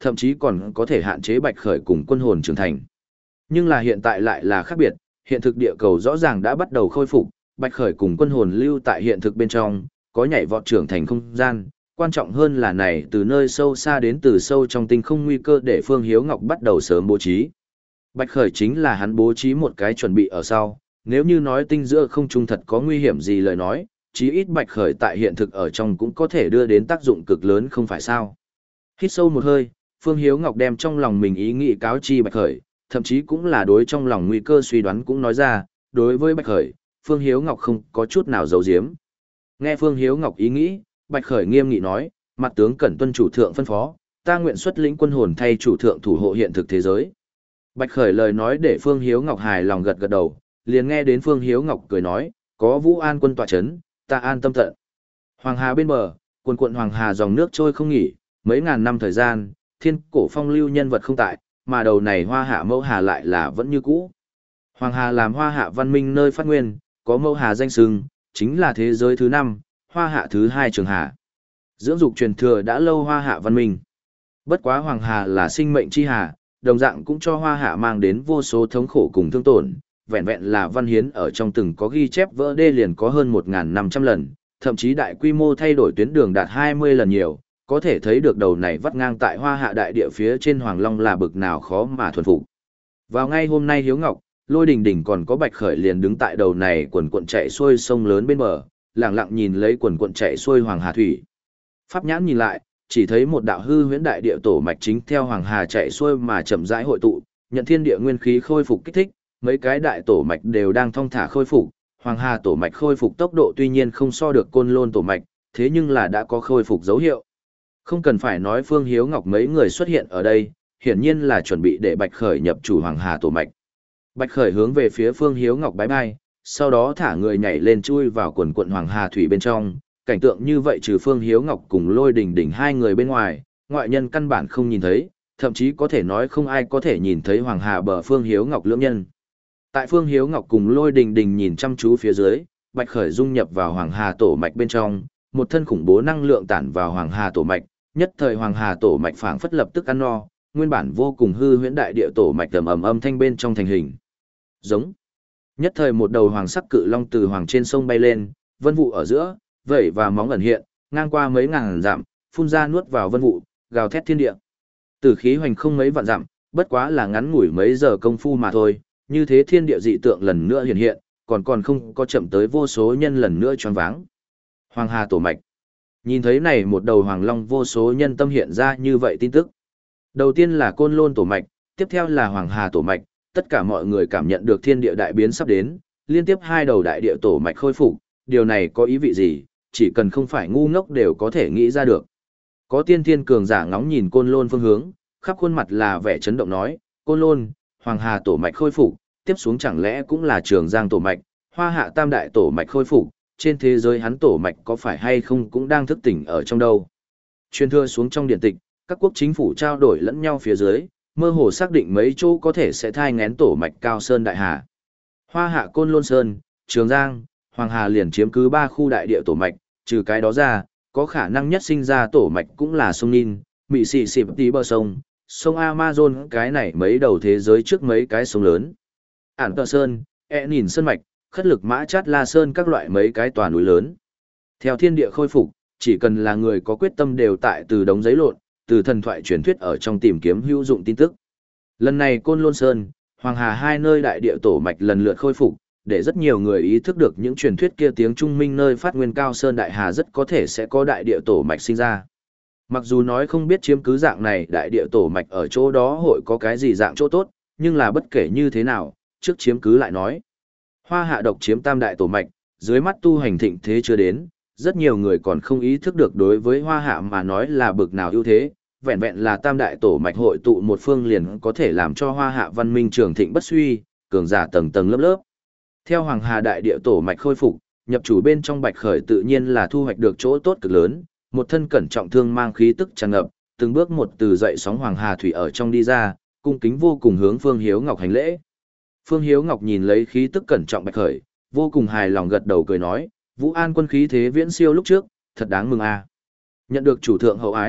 thậm chí còn có thể hạn chế Bạch Khởi cùng quân hồn trưởng thành. Nhưng là hiện tại lại là khác biệt, hiện thực địa cầu rõ ràng đã bắt đầu khôi phục, Bạch Khởi cùng quân hồn lưu tại hiện thực bên trong, có nhảy vọt trưởng thành không gian, quan trọng hơn là này từ nơi sâu xa đến từ sâu trong tinh không nguy cơ để Phương Hiếu Ngọc bắt đầu sớm bố trí. Bạch Khởi chính là hắn bố trí một cái chuẩn bị ở sau, nếu như nói tinh giữa không trung thật có nguy hiểm gì lời nói, chí ít Bạch Khởi tại hiện thực ở trong cũng có thể đưa đến tác dụng cực lớn không phải sao. Hít sâu một hơi, Phương Hiếu Ngọc đem trong lòng mình ý nghĩ cáo chi Bạch Khởi, thậm chí cũng là đối trong lòng nguy cơ suy đoán cũng nói ra, đối với Bạch Khởi, Phương Hiếu Ngọc không có chút nào giấu giếm. Nghe Phương Hiếu Ngọc ý nghĩ, Bạch Khởi nghiêm nghị nói, mặt tướng cẩn tuân chủ thượng phân phó, ta nguyện xuất lĩnh quân hồn thay chủ thượng thủ hộ hiện thực thế giới. Bạch Khởi lời nói để Phương Hiếu Ngọc hài lòng gật gật đầu, liền nghe đến Phương Hiếu Ngọc cười nói, có Vũ An quân tọa chấn, ta an tâm tận. Hoàng Hà bên bờ, quần quận Hoàng Hà dòng nước trôi không nghỉ, mấy ngàn năm thời gian, thiên cổ phong lưu nhân vật không tại, mà đầu này Hoa Hạ Mẫu Hà lại là vẫn như cũ. Hoàng Hà làm Hoa Hạ văn minh nơi phát nguyên, có Mẫu Hà danh xưng, chính là thế giới thứ năm, Hoa Hạ thứ hai Trường Hà. Dưỡng dục truyền thừa đã lâu Hoa Hạ văn minh. Bất quá Hoàng Hà là sinh mệnh chi hà, đồng dạng cũng cho Hoa Hạ mang đến vô số thống khổ cùng thương tổn, vẹn vẹn là văn hiến ở trong từng có ghi chép vỡ đê liền có hơn một nghìn năm trăm lần, thậm chí đại quy mô thay đổi tuyến đường đạt hai mươi lần nhiều, có thể thấy được đầu này vắt ngang tại Hoa Hạ đại địa phía trên Hoàng Long là bực nào khó mà thuần phục. Vào ngay hôm nay Hiếu Ngọc, Lôi Đình Đình còn có Bạch Khởi liền đứng tại đầu này quần quần chạy xuôi sông lớn bên bờ, lặng lặng nhìn lấy quần quần chạy xuôi Hoàng Hà thủy. Pháp nhãn nhìn lại, chỉ thấy một đạo hư huyễn đại địa tổ mạch chính theo Hoàng Hà chạy xuôi mà chậm rãi hội tụ, nhận thiên địa nguyên khí khôi phục kích thích, mấy cái đại tổ mạch đều đang thong thả khôi phục, Hoàng Hà tổ mạch khôi phục tốc độ tuy nhiên không so được Côn Lôn tổ mạch, thế nhưng là đã có khôi phục dấu hiệu. Không cần phải nói Phương Hiếu Ngọc mấy người xuất hiện ở đây, hiển nhiên là chuẩn bị để Bạch Khởi nhập chủ Hoàng Hà tổ mạch. Bạch Khởi hướng về phía Phương Hiếu Ngọc bái bai, sau đó thả người nhảy lên chui vào quần quận Hoàng Hà thủy bên trong, cảnh tượng như vậy trừ Phương Hiếu Ngọc cùng Lôi Đình Đình hai người bên ngoài, ngoại nhân căn bản không nhìn thấy, thậm chí có thể nói không ai có thể nhìn thấy Hoàng Hà bờ Phương Hiếu Ngọc lưỡng nhân. Tại Phương Hiếu Ngọc cùng Lôi Đình Đình nhìn chăm chú phía dưới, Bạch Khởi dung nhập vào Hoàng Hà tổ mạch bên trong, một thân khủng bố năng lượng tản vào Hoàng Hà tổ mạch, nhất thời Hoàng Hà tổ mạch phảng phất lập tức ăn no, nguyên bản vô cùng hư huyễn đại địa tổ mạch ầm ầm âm thanh bên trong thành hình. Giống. Nhất thời một đầu hoàng sắc cự long từ hoàng trên sông bay lên, vân vụ ở giữa, vẩy và móng ẩn hiện, ngang qua mấy ngàn dặm, phun ra nuốt vào vân vụ, gào thét thiên địa. Tử khí hoành không mấy vạn dặm, bất quá là ngắn ngủi mấy giờ công phu mà thôi, như thế thiên địa dị tượng lần nữa hiện hiện, còn còn không có chậm tới vô số nhân lần nữa choáng váng. Hoàng Hà tổ mạch. Nhìn thấy này một đầu hoàng long vô số nhân tâm hiện ra như vậy tin tức. Đầu tiên là Côn Lôn tổ mạch, tiếp theo là Hoàng Hà tổ mạch, tất cả mọi người cảm nhận được thiên địa đại biến sắp đến, liên tiếp hai đầu đại địa tổ mạch khôi phục, điều này có ý vị gì, chỉ cần không phải ngu ngốc đều có thể nghĩ ra được. Có tiên thiên cường giả ngóng nhìn Côn Lôn phương hướng, khắp khuôn mặt là vẻ chấn động nói, Côn Lôn, Hoàng Hà tổ mạch khôi phục, tiếp xuống chẳng lẽ cũng là Trường Giang tổ mạch, Hoa Hạ tam đại tổ mạch khôi phục, trên thế giới hắn tổ mạch có phải hay không cũng đang thức tỉnh ở trong đâu. Truyền thừa xuống trong điện tịch, các quốc chính phủ trao đổi lẫn nhau phía dưới, mơ hồ xác định mấy chỗ có thể sẽ thai ngén tổ mạch Cao Sơn Đại Hà. Hoa Hạ Côn Lôn Sơn, Trường Giang, Hoàng Hà liền chiếm cứ ba khu đại địa tổ mạch, trừ cái đó ra, có khả năng nhất sinh ra tổ mạch cũng là sông Nin, Mị Xị Xịp Tí bờ sông, sông Amazon, cái này mấy đầu thế giới trước mấy cái sông lớn. Ản Tờ Sơn, E Nhìn Sơn Mạch, Khất Lực Mã Chát La Sơn các loại mấy cái tòa núi lớn. Theo thiên địa khôi phục, chỉ cần là người có quyết tâm đều tại từ đống giấy lộn, từ thần thoại truyền thuyết ở trong tìm kiếm hữu dụng tin tức. Lần này Côn Lôn Sơn, Hoàng Hà hai nơi đại địa tổ mạch lần lượt khôi phục, để rất nhiều người ý thức được những truyền thuyết kia tiếng Trung Minh nơi phát nguyên Cao Sơn Đại Hà rất có thể sẽ có đại địa tổ mạch sinh ra. Mặc dù nói không biết chiếm cứ dạng này đại địa tổ mạch ở chỗ đó hội có cái gì dạng chỗ tốt, nhưng là bất kể như thế nào, trước chiếm cứ lại nói. Hoa Hạ độc chiếm tam đại tổ mạch, dưới mắt tu hành thịnh thế chưa đến, rất nhiều người còn không ý thức được đối với Hoa Hạ mà nói là bực nào ưu thế, vẹn vẹn là tam đại tổ mạch hội tụ một phương liền có thể làm cho Hoa Hạ văn minh trường thịnh bất suy, cường giả tầng tầng lớp lớp. Theo Hoàng Hà đại địa tổ mạch khôi phục, nhập chủ bên trong Bạch Khởi tự nhiên là thu hoạch được chỗ tốt cực lớn, một thân cẩn trọng thương mang khí tức tràn ngập, từng bước một từ dậy sóng Hoàng Hà thủy ở trong đi ra, cung kính vô cùng hướng Phương Hiếu Ngọc hành lễ. Phương Hiếu Ngọc nhìn lấy khí tức cẩn trọng Bạch Khởi, vô cùng hài lòng gật đầu cười nói, Vũ An quân khí thế viễn siêu lúc trước, thật đáng mừng a. Nhận được chủ thượng hậu ái,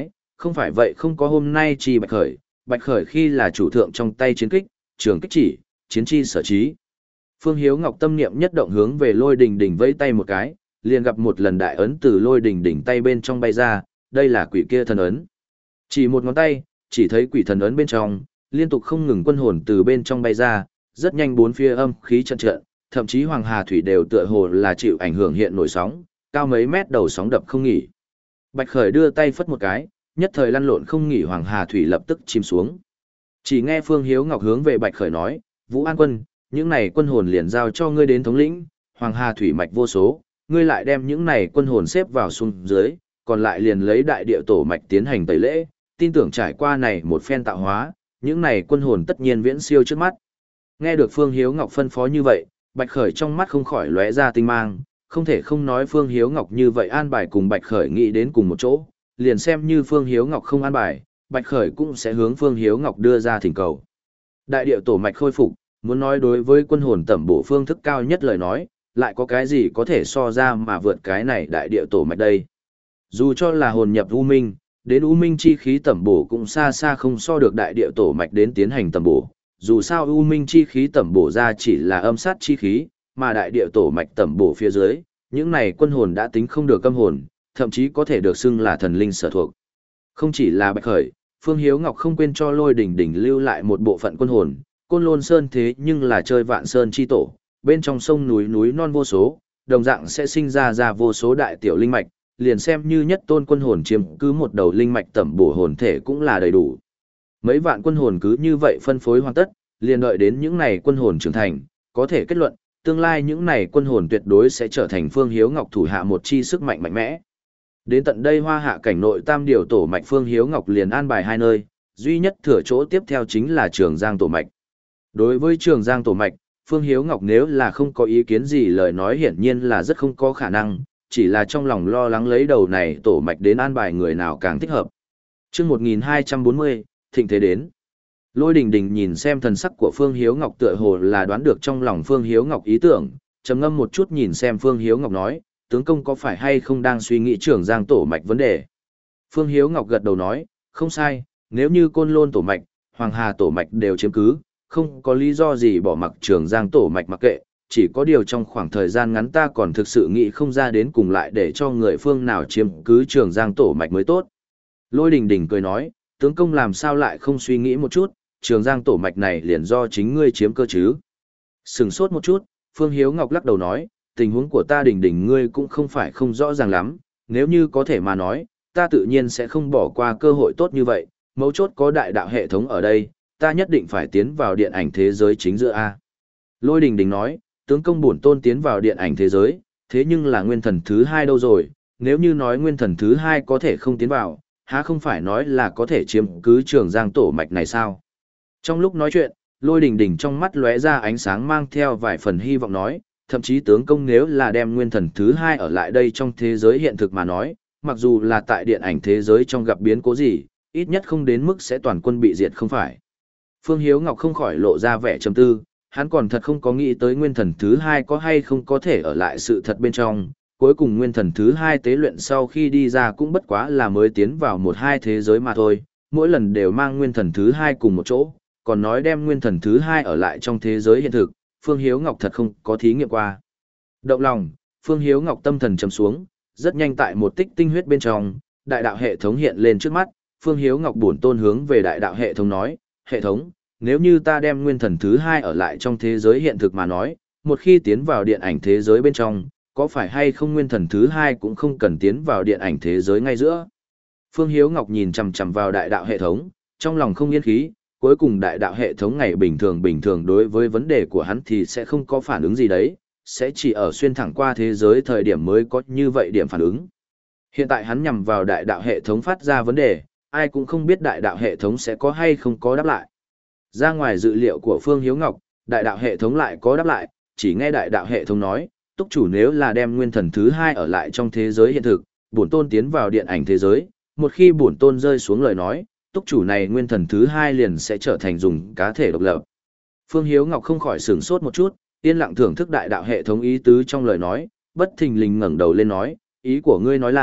Không phải vậy không có hôm nay chi Bạch Khởi, Bạch Khởi khi là chủ thượng trong tay chiến kích, trường kích chỉ, chiến chi sở trí. Phương Hiếu Ngọc tâm niệm nhất động hướng về Lôi Đình Đình vẫy tay một cái, liền gặp một lần đại ấn từ Lôi Đình Đình tay bên trong bay ra, đây là quỷ kia thần ấn. Chỉ một ngón tay, chỉ thấy quỷ thần ấn bên trong, liên tục không ngừng quân hồn từ bên trong bay ra, rất nhanh bốn phía âm khí trận trận, thậm chí Hoàng Hà thủy đều tựa hồ là chịu ảnh hưởng hiện nổi sóng, cao mấy mét đầu sóng đập không nghỉ. Bạch Khởi đưa tay phất một cái, nhất thời lăn lộn không nghỉ Hoàng Hà thủy lập tức chìm xuống. Chỉ nghe Phương Hiếu Ngọc hướng về Bạch Khởi nói, Vũ An Quân, những này quân hồn liền giao cho ngươi đến thống lĩnh, Hoàng Hà thủy mạch vô số, ngươi lại đem những này quân hồn xếp vào xuống dưới, còn lại liền lấy đại địa tổ mạch tiến hành tẩy lễ, tin tưởng trải qua này một phen tạo hóa, những này quân hồn tất nhiên viễn siêu trước mắt. Nghe được Phương Hiếu Ngọc phân phó như vậy, Bạch Khởi trong mắt không khỏi lóe ra tinh mang, không thể không nói Phương Hiếu Ngọc như vậy an bài cùng Bạch Khởi nghĩ đến cùng một chỗ, liền xem như Phương Hiếu Ngọc không an bài, Bạch Khởi cũng sẽ hướng Phương Hiếu Ngọc đưa ra thỉnh cầu. Đại địa tổ mạch khôi phục, muốn nói đối với quân hồn tẩm bổ phương thức cao nhất lời nói, lại có cái gì có thể so ra mà vượt cái này đại địa tổ mạch đây. Dù cho là hồn nhập U Minh, đến U Minh chi khí tẩm bổ cũng xa xa không so được đại địa tổ mạch đến tiến hành tẩm bổ. Dù sao U Minh chi khí tẩm bổ ra chỉ là âm sát chi khí, mà đại địa tổ mạch tẩm bổ phía dưới, những này quân hồn đã tính không được âm hồn, thậm chí có thể được xưng là thần linh sở thuộc. Không chỉ là Bạch Khởi, Phương Hiếu Ngọc không quên cho Lôi Đình Đình lưu lại một bộ phận quân hồn, Côn Lôn Sơn thế nhưng là chơi vạn sơn chi tổ, bên trong sông núi núi non vô số, đồng dạng sẽ sinh ra ra vô số đại tiểu linh mạch, liền xem như nhất tôn quân hồn chiếm cứ một đầu linh mạch tẩm bổ hồn thể cũng là đầy đủ. Mấy vạn quân hồn cứ như vậy phân phối hoàn tất, liền đợi đến những này quân hồn trưởng thành, có thể kết luận, tương lai những này quân hồn tuyệt đối sẽ trở thành Phương Hiếu Ngọc thủ hạ một chi sức mạnh mạnh mẽ. Đến tận đây Hoa Hạ cảnh nội tam điều tổ mạch Phương Hiếu Ngọc liền an bài hai nơi, duy nhất thừa chỗ tiếp theo chính là Trường Giang tổ mạch. Đối với Trường Giang tổ mạch, Phương Hiếu Ngọc nếu là không có ý kiến gì lời nói hiển nhiên là rất không có khả năng, chỉ là trong lòng lo lắng lấy đầu này tổ mạch đến an bài người nào càng thích hợp. Chương một nghìn hai trăm bốn mươi, thịnh thế đến. Lôi Đình Đình nhìn xem thần sắc của Phương Hiếu Ngọc tựa hồ là đoán được trong lòng Phương Hiếu Ngọc ý tưởng, trầm ngâm một chút nhìn xem Phương Hiếu Ngọc nói, tướng công có phải hay không đang suy nghĩ Trường Giang tổ mạch vấn đề. Phương Hiếu Ngọc gật đầu nói, không sai, nếu như Côn Lôn tổ mạch, Hoàng Hà tổ mạch đều chiếm cứ, không có lý do gì bỏ mặc Trường Giang tổ mạch mặc kệ, chỉ có điều trong khoảng thời gian ngắn ta còn thực sự nghĩ không ra đến cùng lại để cho người phương nào chiếm cứ Trường Giang tổ mạch mới tốt. Lôi Đình Đình cười nói, tướng công làm sao lại không suy nghĩ một chút, Trường Giang tổ mạch này liền do chính ngươi chiếm cơ chứ. Sừng sốt một chút, Phương Hiếu Ngọc lắc đầu nói, tình huống của ta Đình Đình ngươi cũng không phải không rõ ràng lắm, nếu như có thể mà nói, ta tự nhiên sẽ không bỏ qua cơ hội tốt như vậy, mấu chốt có đại đạo hệ thống ở đây, ta nhất định phải tiến vào điện ảnh thế giới chính giữa A. Lôi Đình Đình nói, tướng công bổn tôn tiến vào điện ảnh thế giới, thế nhưng là nguyên thần thứ hai đâu rồi, nếu như nói nguyên thần thứ hai có thể không tiến vào, há không phải nói là có thể chiếm cứ Trường Giang tổ mạch này sao? Trong lúc nói chuyện, Lôi Đình Đình trong mắt lóe ra ánh sáng mang theo vài phần hy vọng nói, thậm chí tướng công nếu là đem nguyên thần thứ hai ở lại đây trong thế giới hiện thực mà nói, mặc dù là tại điện ảnh thế giới trong gặp biến cố gì, ít nhất không đến mức sẽ toàn quân bị diệt không phải. Phương Hiếu Ngọc không khỏi lộ ra vẻ trầm tư, hắn còn thật không có nghĩ tới nguyên thần thứ hai có hay không có thể ở lại sự thật bên trong, cuối cùng nguyên thần thứ hai tế luyện sau khi đi ra cũng bất quá là mới tiến vào một hai thế giới mà thôi, mỗi lần đều mang nguyên thần thứ hai cùng một chỗ, còn nói đem nguyên thần thứ hai ở lại trong thế giới hiện thực, Phương Hiếu Ngọc thật không có thí nghiệm qua. Động lòng, Phương Hiếu Ngọc tâm thần trầm xuống, rất nhanh tại một tích tinh huyết bên trong, đại đạo hệ thống hiện lên trước mắt, Phương Hiếu Ngọc bổn tôn hướng về đại đạo hệ thống nói, hệ thống, nếu như ta đem nguyên thần thứ hai ở lại trong thế giới hiện thực mà nói, một khi tiến vào điện ảnh thế giới bên trong, có phải hay không nguyên thần thứ hai cũng không cần tiến vào điện ảnh thế giới ngay giữa. Phương Hiếu Ngọc nhìn chằm chằm vào đại đạo hệ thống, trong lòng không yên khí, cuối cùng đại đạo hệ thống ngày bình thường bình thường đối với vấn đề của hắn thì sẽ không có phản ứng gì đấy, sẽ chỉ ở xuyên thẳng qua thế giới thời điểm mới có như vậy điểm phản ứng. Hiện tại hắn nhằm vào đại đạo hệ thống phát ra vấn đề, ai cũng không biết đại đạo hệ thống sẽ có hay không có đáp lại. Ra ngoài dự liệu của Phương Hiếu Ngọc, đại đạo hệ thống lại có đáp lại, chỉ nghe đại đạo hệ thống nói, túc chủ nếu là đem nguyên thần thứ hai ở lại trong thế giới hiện thực, bổn tôn tiến vào điện ảnh thế giới, một khi bổn tôn rơi xuống lời nói, túc chủ này nguyên thần thứ hai liền sẽ trở thành dùng cá thể độc lập. Phương Hiếu Ngọc không khỏi sửng sốt một chút, yên lặng thưởng thức đại đạo hệ thống ý tứ trong lời nói, bất thình lình ngẩng đầu lên nói, ý của ngươi nói là,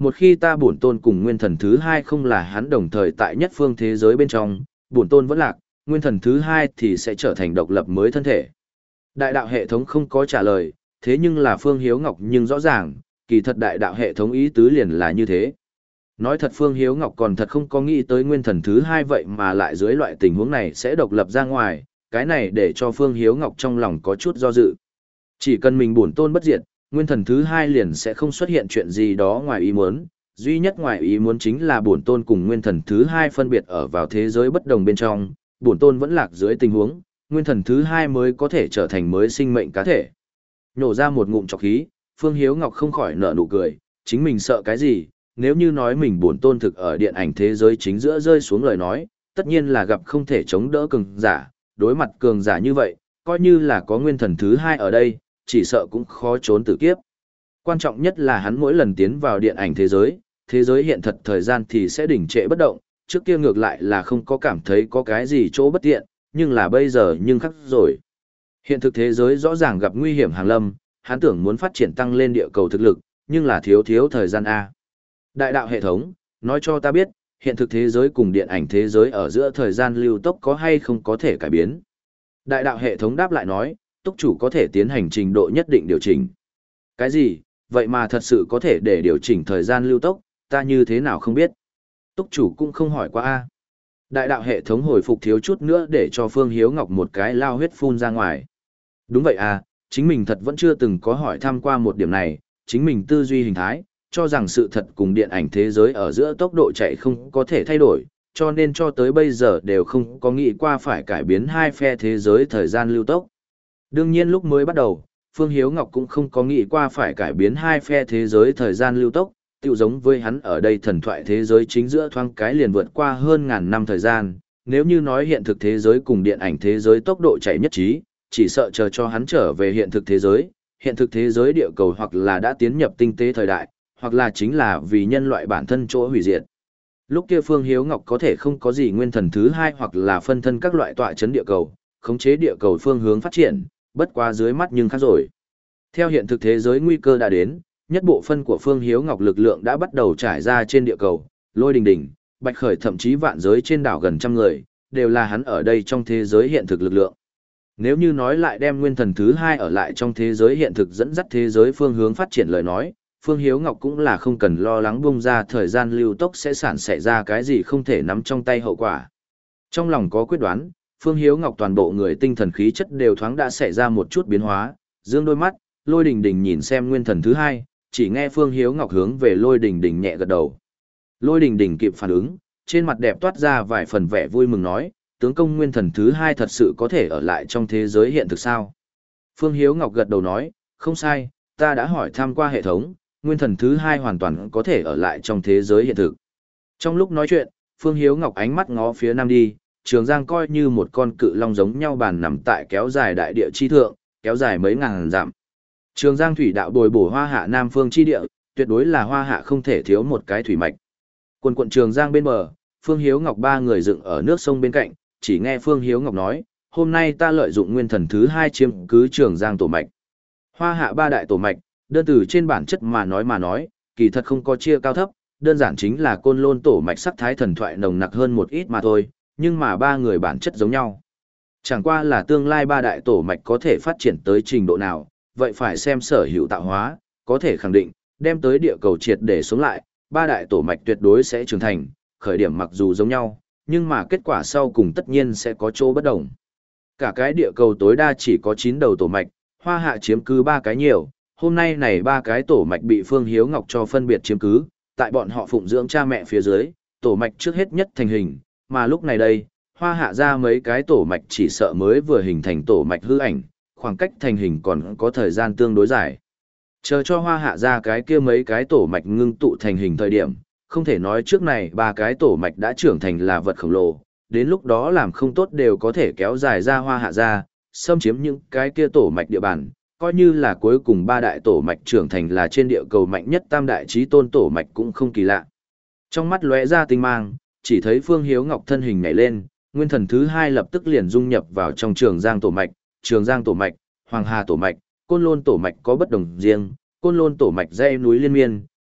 một khi ta bổn tôn cùng nguyên thần thứ hai không là hắn đồng thời tại nhất phương thế giới bên trong, bổn tôn vẫn lạc, nguyên thần thứ hai thì sẽ trở thành độc lập mới thân thể. Đại đạo hệ thống không có trả lời, thế nhưng là Phương Hiếu Ngọc nhưng rõ ràng, kỳ thật đại đạo hệ thống ý tứ liền là như thế. Nói thật Phương Hiếu Ngọc còn thật không có nghĩ tới nguyên thần thứ hai vậy mà lại dưới loại tình huống này sẽ độc lập ra ngoài, cái này để cho Phương Hiếu Ngọc trong lòng có chút do dự. Chỉ cần mình bổn tôn bất diệt, nguyên thần thứ hai liền sẽ không xuất hiện chuyện gì đó ngoài ý muốn, duy nhất ngoài ý muốn chính là bổn tôn cùng nguyên thần thứ hai phân biệt ở vào thế giới bất đồng bên trong, bổn tôn vẫn lạc dưới tình huống, nguyên thần thứ hai mới có thể trở thành mới sinh mệnh cá thể. Nhổ ra một ngụm trọc khí, Phương Hiếu Ngọc không khỏi nở nụ cười, chính mình sợ cái gì, nếu như nói mình bổn tôn thực ở điện ảnh thế giới chính giữa rơi xuống lời nói, tất nhiên là gặp không thể chống đỡ cường giả, đối mặt cường giả như vậy, coi như là có nguyên thần thứ hai ở đây, chỉ sợ cũng khó trốn tử kiếp. Quan trọng nhất là hắn mỗi lần tiến vào điện ảnh thế giới, thế giới hiện thật thời gian thì sẽ đỉnh trệ bất động, trước kia ngược lại là không có cảm thấy có cái gì chỗ bất tiện, nhưng là bây giờ nhưng khắc rồi. Hiện thực thế giới rõ ràng gặp nguy hiểm hàng lâm, hắn tưởng muốn phát triển tăng lên địa cầu thực lực, nhưng là thiếu thiếu thời gian A. Đại đạo hệ thống, nói cho ta biết, hiện thực thế giới cùng điện ảnh thế giới ở giữa thời gian lưu tốc có hay không có thể cải biến. Đại đạo hệ thống đáp lại nói, túc chủ có thể tiến hành trình độ nhất định điều chỉnh. Cái gì, vậy mà thật sự có thể để điều chỉnh thời gian lưu tốc, ta như thế nào không biết. Túc chủ cũng không hỏi qua A. Đại đạo hệ thống hồi phục thiếu chút nữa để cho Phương Hiếu Ngọc một cái lao huyết phun ra ngoài. Đúng vậy à, chính mình thật vẫn chưa từng có hỏi thăm qua một điểm này, chính mình tư duy hình thái, cho rằng sự thật cùng điện ảnh thế giới ở giữa tốc độ chạy không có thể thay đổi, cho nên cho tới bây giờ đều không có nghĩ qua phải cải biến hai phe thế giới thời gian lưu tốc. Đương nhiên lúc mới bắt đầu, Phương Hiếu Ngọc cũng không có nghĩ qua phải cải biến hai phe thế giới thời gian lưu tốc, tựu giống với hắn ở đây thần thoại thế giới chính giữa thoáng cái liền vượt qua hơn ngàn năm thời gian, nếu như nói hiện thực thế giới cùng điện ảnh thế giới tốc độ chạy nhất trí, chỉ sợ chờ cho hắn trở về hiện thực thế giới, hiện thực thế giới địa cầu hoặc là đã tiến nhập tinh tế thời đại, hoặc là chính là vì nhân loại bản thân chỗ hủy diệt. Lúc kia Phương Hiếu Ngọc có thể không có gì nguyên thần thứ hai hoặc là phân thân các loại tọa chấn địa cầu, khống chế địa cầu phương hướng phát triển, bất quá dưới mắt nhưng khác rồi. Theo hiện thực thế giới nguy cơ đã đến, nhất bộ phân của Phương Hiếu Ngọc lực lượng đã bắt đầu trải ra trên địa cầu, Lôi Đình Đình, Bạch Khởi thậm chí vạn giới trên đảo gần trăm người, đều là hắn ở đây trong thế giới hiện thực lực lượng. Nếu như nói lại đem nguyên thần thứ hai ở lại trong thế giới hiện thực dẫn dắt thế giới phương hướng phát triển lời nói, Phương Hiếu Ngọc cũng là không cần lo lắng bung ra thời gian lưu tốc sẽ sản xảy ra cái gì không thể nắm trong tay hậu quả. Trong lòng có quyết đoán, Phương Hiếu Ngọc toàn bộ người tinh thần khí chất đều thoáng đã xảy ra một chút biến hóa, dương đôi mắt, Lôi Đình Đình nhìn xem nguyên thần thứ hai, chỉ nghe Phương Hiếu Ngọc hướng về Lôi Đình Đình nhẹ gật đầu. Lôi Đình Đình kịp phản ứng, trên mặt đẹp toát ra vài phần vẻ vui mừng nói, tướng công nguyên thần thứ hai thật sự có thể ở lại trong thế giới hiện thực sao? Phương Hiếu Ngọc gật đầu nói, không sai, ta đã hỏi thăm qua hệ thống, nguyên thần thứ hai hoàn toàn có thể ở lại trong thế giới hiện thực. Trong lúc nói chuyện, Phương Hiếu Ngọc ánh mắt ngó phía nam đi, Trường Giang coi như một con cự long giống nhau bàn nằm tại kéo dài đại địa chi thượng, kéo dài mấy ngàn dặm. Trường Giang thủy đạo bồi bổ hoa hạ nam phương chi địa, tuyệt đối là hoa hạ không thể thiếu một cái thủy mạch. Quần quận Trường Giang bên bờ, Phương Hiếu Ngọc ba người dựng ở nước sông bên cạnh, chỉ nghe Phương Hiếu Ngọc nói, hôm nay ta lợi dụng nguyên thần thứ hai chiếm cứ Trường Giang tổ mạch. Hoa hạ ba đại tổ mạch, đơn từ trên bản chất mà nói mà nói, kỳ thật không có chia cao thấp, đơn giản chính là côn lôn tổ mạch sắc thái thần thoại nồng nặc hơn một ít mà thôi, nhưng mà ba người bản chất giống nhau. Chẳng qua là tương lai ba đại tổ mạch có thể phát triển tới trình độ nào, vậy phải xem sở hữu tạo hóa, có thể khẳng định, đem tới địa cầu triệt để sống lại, ba đại tổ mạch tuyệt đối sẽ trưởng thành, khởi điểm mặc dù giống nhau, nhưng mà kết quả sau cùng tất nhiên sẽ có chỗ bất đồng. Cả cái địa cầu tối đa chỉ có chín đầu tổ mạch, hoa hạ chiếm cứ ba cái nhiều, hôm nay này ba cái tổ mạch bị Phương Hiếu Ngọc cho phân biệt chiếm cứ, tại bọn họ phụng dưỡng cha mẹ phía dưới, tổ mạch trước hết nhất thành hình, mà lúc này đây, hoa hạ ra mấy cái tổ mạch chỉ sợ mới vừa hình thành tổ mạch hư ảnh, khoảng cách thành hình còn có thời gian tương đối dài. Chờ cho hoa hạ ra cái kia mấy cái tổ mạch ngưng tụ thành hình thời điểm, không thể nói trước này ba cái tổ mạch đã trưởng thành là vật khổng lồ, đến lúc đó làm không tốt đều có thể kéo dài ra hoa hạ ra, xâm chiếm những cái kia tổ mạch địa bàn, coi như là cuối cùng ba đại tổ mạch trưởng thành là trên địa cầu mạnh nhất tam đại chí tôn tổ mạch cũng không kỳ lạ. Trong mắt lóe ra tinh mang, chỉ thấy Phương Hiếu Ngọc thân hình nhảy lên, nguyên thần thứ hai lập tức liền dung nhập vào trong Trường Giang tổ mạch, Trường Giang tổ mạch, Hoàng Hà tổ mạch, Côn Lôn tổ mạch có bất đồng riêng, Côn Lôn tổ mạch dãy núi liên miên,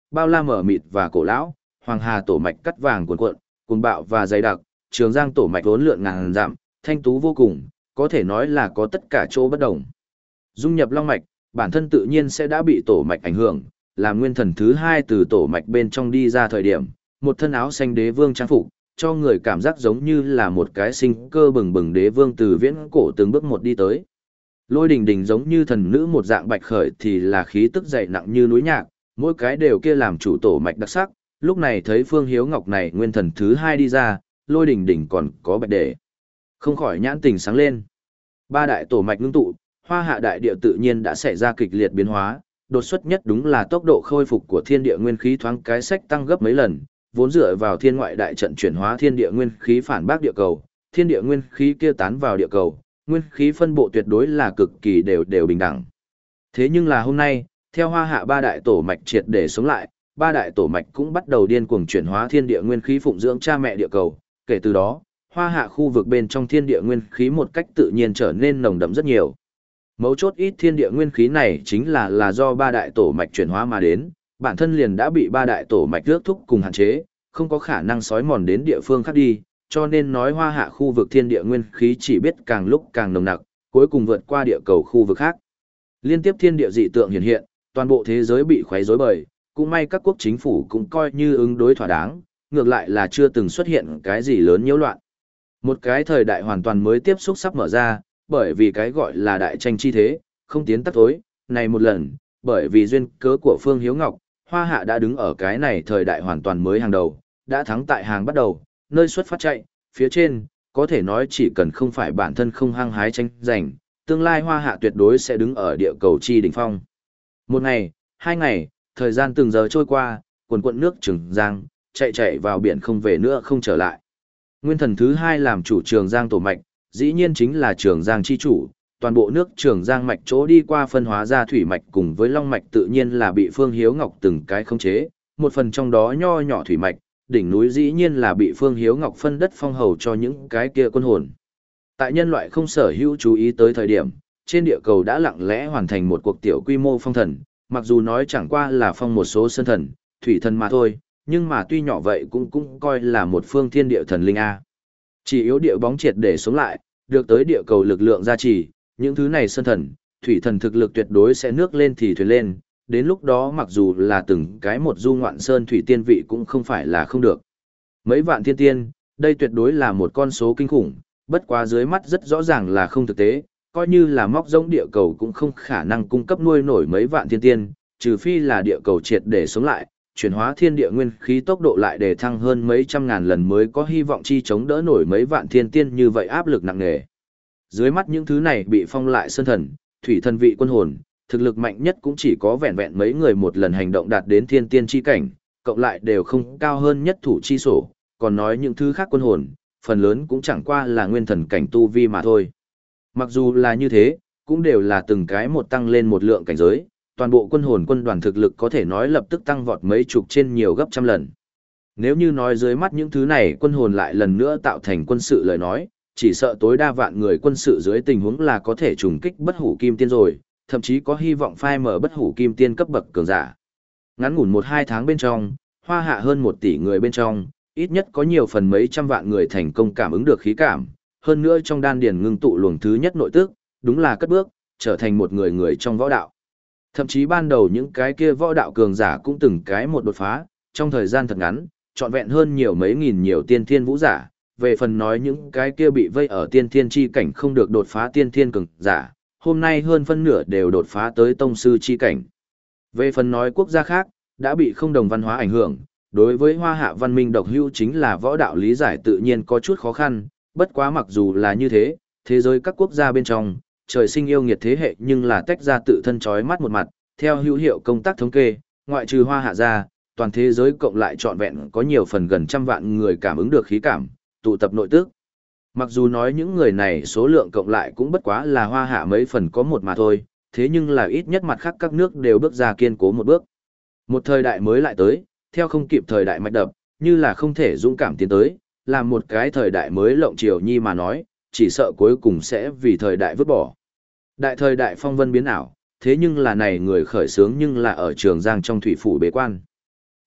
bao la mở mịt và cổ lão, Hoàng Hà tổ mạch cắt vàng cuồn cuộn, cuồng bạo và dày đặc, Trường Giang tổ mạch vốn lượn ngàn dặm, thanh tú vô cùng, có thể nói là có tất cả chỗ bất đồng. Dung nhập long mạch, bản thân tự nhiên sẽ đã bị tổ mạch ảnh hưởng, là nguyên thần thứ hai từ tổ mạch bên trong đi ra thời điểm, một thân áo xanh đế vương trang phục, cho người cảm giác giống như là một cái sinh cơ bừng bừng đế vương từ viễn cổ từng bước một đi tới. Lôi Đình Đình giống như thần nữ một dạng bạch khởi thì là khí tức dày nặng như núi nhạc, mỗi cái đều kia làm chủ tổ mạch đặc sắc, lúc này thấy Phương Hiếu Ngọc này nguyên thần thứ hai đi ra, Lôi Đình Đình còn có bạch để. Không khỏi nhãn tình sáng lên. Ba đại tổ mạch ngưng tụ, Hoa Hạ đại địa tự nhiên đã xảy ra kịch liệt biến hóa, đột xuất nhất đúng là tốc độ khôi phục của thiên địa nguyên khí thoáng cái sách tăng gấp mấy lần, vốn dựa vào thiên ngoại đại trận chuyển hóa thiên địa nguyên khí phản bác địa cầu, thiên địa nguyên khí kia tán vào địa cầu, nguyên khí phân bộ tuyệt đối là cực kỳ đều đều bình đẳng. Thế nhưng là hôm nay, theo Hoa Hạ ba đại tổ mạch triệt để sống lại, ba đại tổ mạch cũng bắt đầu điên cuồng chuyển hóa thiên địa nguyên khí phụng dưỡng cha mẹ địa cầu, kể từ đó, Hoa Hạ khu vực bên trong thiên địa nguyên khí một cách tự nhiên trở nên nồng đậm rất nhiều. Mấu chốt ít thiên địa nguyên khí này chính là là do ba đại tổ mạch chuyển hóa mà đến, bản thân liền đã bị ba đại tổ mạch ước thúc cùng hạn chế, không có khả năng xói mòn đến địa phương khác đi, cho nên nói Hoa Hạ khu vực thiên địa nguyên khí chỉ biết càng lúc càng nồng nặc, cuối cùng vượt qua địa cầu khu vực khác. Liên tiếp thiên địa dị tượng hiện hiện, toàn bộ thế giới bị khuấy rối bời, cũng may các quốc chính phủ cũng coi như ứng đối thỏa đáng, ngược lại là chưa từng xuất hiện cái gì lớn nhiễu loạn. Một cái thời đại hoàn toàn mới tiếp xúc sắp mở ra, bởi vì cái gọi là đại tranh chi thế, không tiến tắt tối, này một lần, bởi vì duyên cớ của Phương Hiếu Ngọc, Hoa Hạ đã đứng ở cái này thời đại hoàn toàn mới hàng đầu, đã thắng tại hàng bắt đầu, nơi xuất phát chạy, phía trên, có thể nói chỉ cần không phải bản thân không hăng hái tranh giành, tương lai Hoa Hạ tuyệt đối sẽ đứng ở địa cầu chi đỉnh phong. Một ngày, hai ngày, thời gian từng giờ trôi qua, quần quận nước Trường Giang, chạy chạy vào biển không về nữa không trở lại. Nguyên thần thứ hai làm chủ Trường Giang tổ mạch, dĩ nhiên chính là Trường Giang chi chủ, toàn bộ nước Trường Giang mạch chỗ đi qua phân hóa ra thủy mạch cùng với long mạch tự nhiên là bị Phương Hiếu Ngọc từng cái khống chế, một phần trong đó nho nhỏ thủy mạch, đỉnh núi dĩ nhiên là bị Phương Hiếu Ngọc phân đất phong hầu cho những cái kia quân hồn. Tại nhân loại không sở hữu chú ý tới thời điểm, trên địa cầu đã lặng lẽ hoàn thành một cuộc tiểu quy mô phong thần, mặc dù nói chẳng qua là phong một số sơn thần, thủy thần mà thôi, nhưng mà tuy nhỏ vậy cũng cũng coi là một phương thiên địa thần linh A. Chỉ yếu địa bóng triệt để sống lại, được tới địa cầu lực lượng gia trì, những thứ này sơn thần, thủy thần thực lực tuyệt đối sẽ nước lên thì thuyền lên, đến lúc đó mặc dù là từng cái một du ngoạn sơn thủy tiên vị cũng không phải là không được. Mấy vạn thiên tiên, đây tuyệt đối là một con số kinh khủng, bất quá dưới mắt rất rõ ràng là không thực tế, coi như là móc rỗng địa cầu cũng không khả năng cung cấp nuôi nổi mấy vạn thiên tiên, trừ phi là địa cầu triệt để sống lại, chuyển hóa thiên địa nguyên khí tốc độ lại để thăng hơn mấy trăm ngàn lần mới có hy vọng chi chống đỡ nổi mấy vạn thiên tiên như vậy áp lực nặng nề. Dưới mắt những thứ này bị phong lại sơn thần, thủy thần vị quân hồn, thực lực mạnh nhất cũng chỉ có vẹn vẹn mấy người một lần hành động đạt đến thiên tiên chi cảnh, cộng lại đều không cao hơn nhất thủ chi sổ, còn nói những thứ khác quân hồn, phần lớn cũng chẳng qua là nguyên thần cảnh tu vi mà thôi. Mặc dù là như thế, cũng đều là từng cái một tăng lên một lượng cảnh giới, toàn bộ quân hồn quân đoàn thực lực có thể nói lập tức tăng vọt mấy chục trên nhiều gấp trăm lần. Nếu như nói dưới mắt những thứ này quân hồn lại lần nữa tạo thành quân sự lời nói, chỉ sợ tối đa vạn người quân sự dưới tình huống là có thể trùng kích bất hủ kim tiên rồi, thậm chí có hy vọng phai mở bất hủ kim tiên cấp bậc cường giả. Ngắn ngủn một hai tháng bên trong, Hoa Hạ hơn một tỷ người bên trong, ít nhất có nhiều phần mấy trăm vạn người thành công cảm ứng được khí cảm, hơn nữa trong đan điền ngưng tụ luồng thứ nhất nội tức, đúng là cất bước, trở thành một người người trong võ đạo. Thậm chí ban đầu những cái kia võ đạo cường giả cũng từng cái một đột phá, trong thời gian thật ngắn, trọn vẹn hơn nhiều mấy nghìn nhiều tiên thiên vũ giả, về phần nói những cái kia bị vây ở tiên thiên chi cảnh không được đột phá tiên thiên cường giả, hôm nay hơn phân nửa đều đột phá tới tông sư chi cảnh. Về phần nói quốc gia khác, đã bị không đồng văn hóa ảnh hưởng, đối với Hoa Hạ văn minh độc hữu chính là võ đạo lý giải tự nhiên có chút khó khăn, bất quá mặc dù là như thế, thế giới các quốc gia bên trong, trời sinh yêu nghiệt thế hệ nhưng là tách ra tự thân chói mắt một mặt, theo hữu hiệu công tác thống kê, ngoại trừ Hoa Hạ ra, toàn thế giới cộng lại trọn vẹn có nhiều phần gần trăm vạn người cảm ứng được khí cảm, tụ tập nội tức. Mặc dù nói những người này số lượng cộng lại cũng bất quá là Hoa Hạ mấy phần có một mà thôi, thế nhưng là ít nhất mặt khác các nước đều bước ra kiên cố một bước. Một thời đại mới lại tới, theo không kịp thời đại mạch đập, như là không thể dũng cảm tiến tới, làm một cái thời đại mới lộng triều nhi mà nói, chỉ sợ cuối cùng sẽ vì thời đại vứt bỏ. Đại thời đại phong vân biến ảo, thế nhưng là này người khởi sướng nhưng là ở Trường Giang trong thủy phủ bế quan.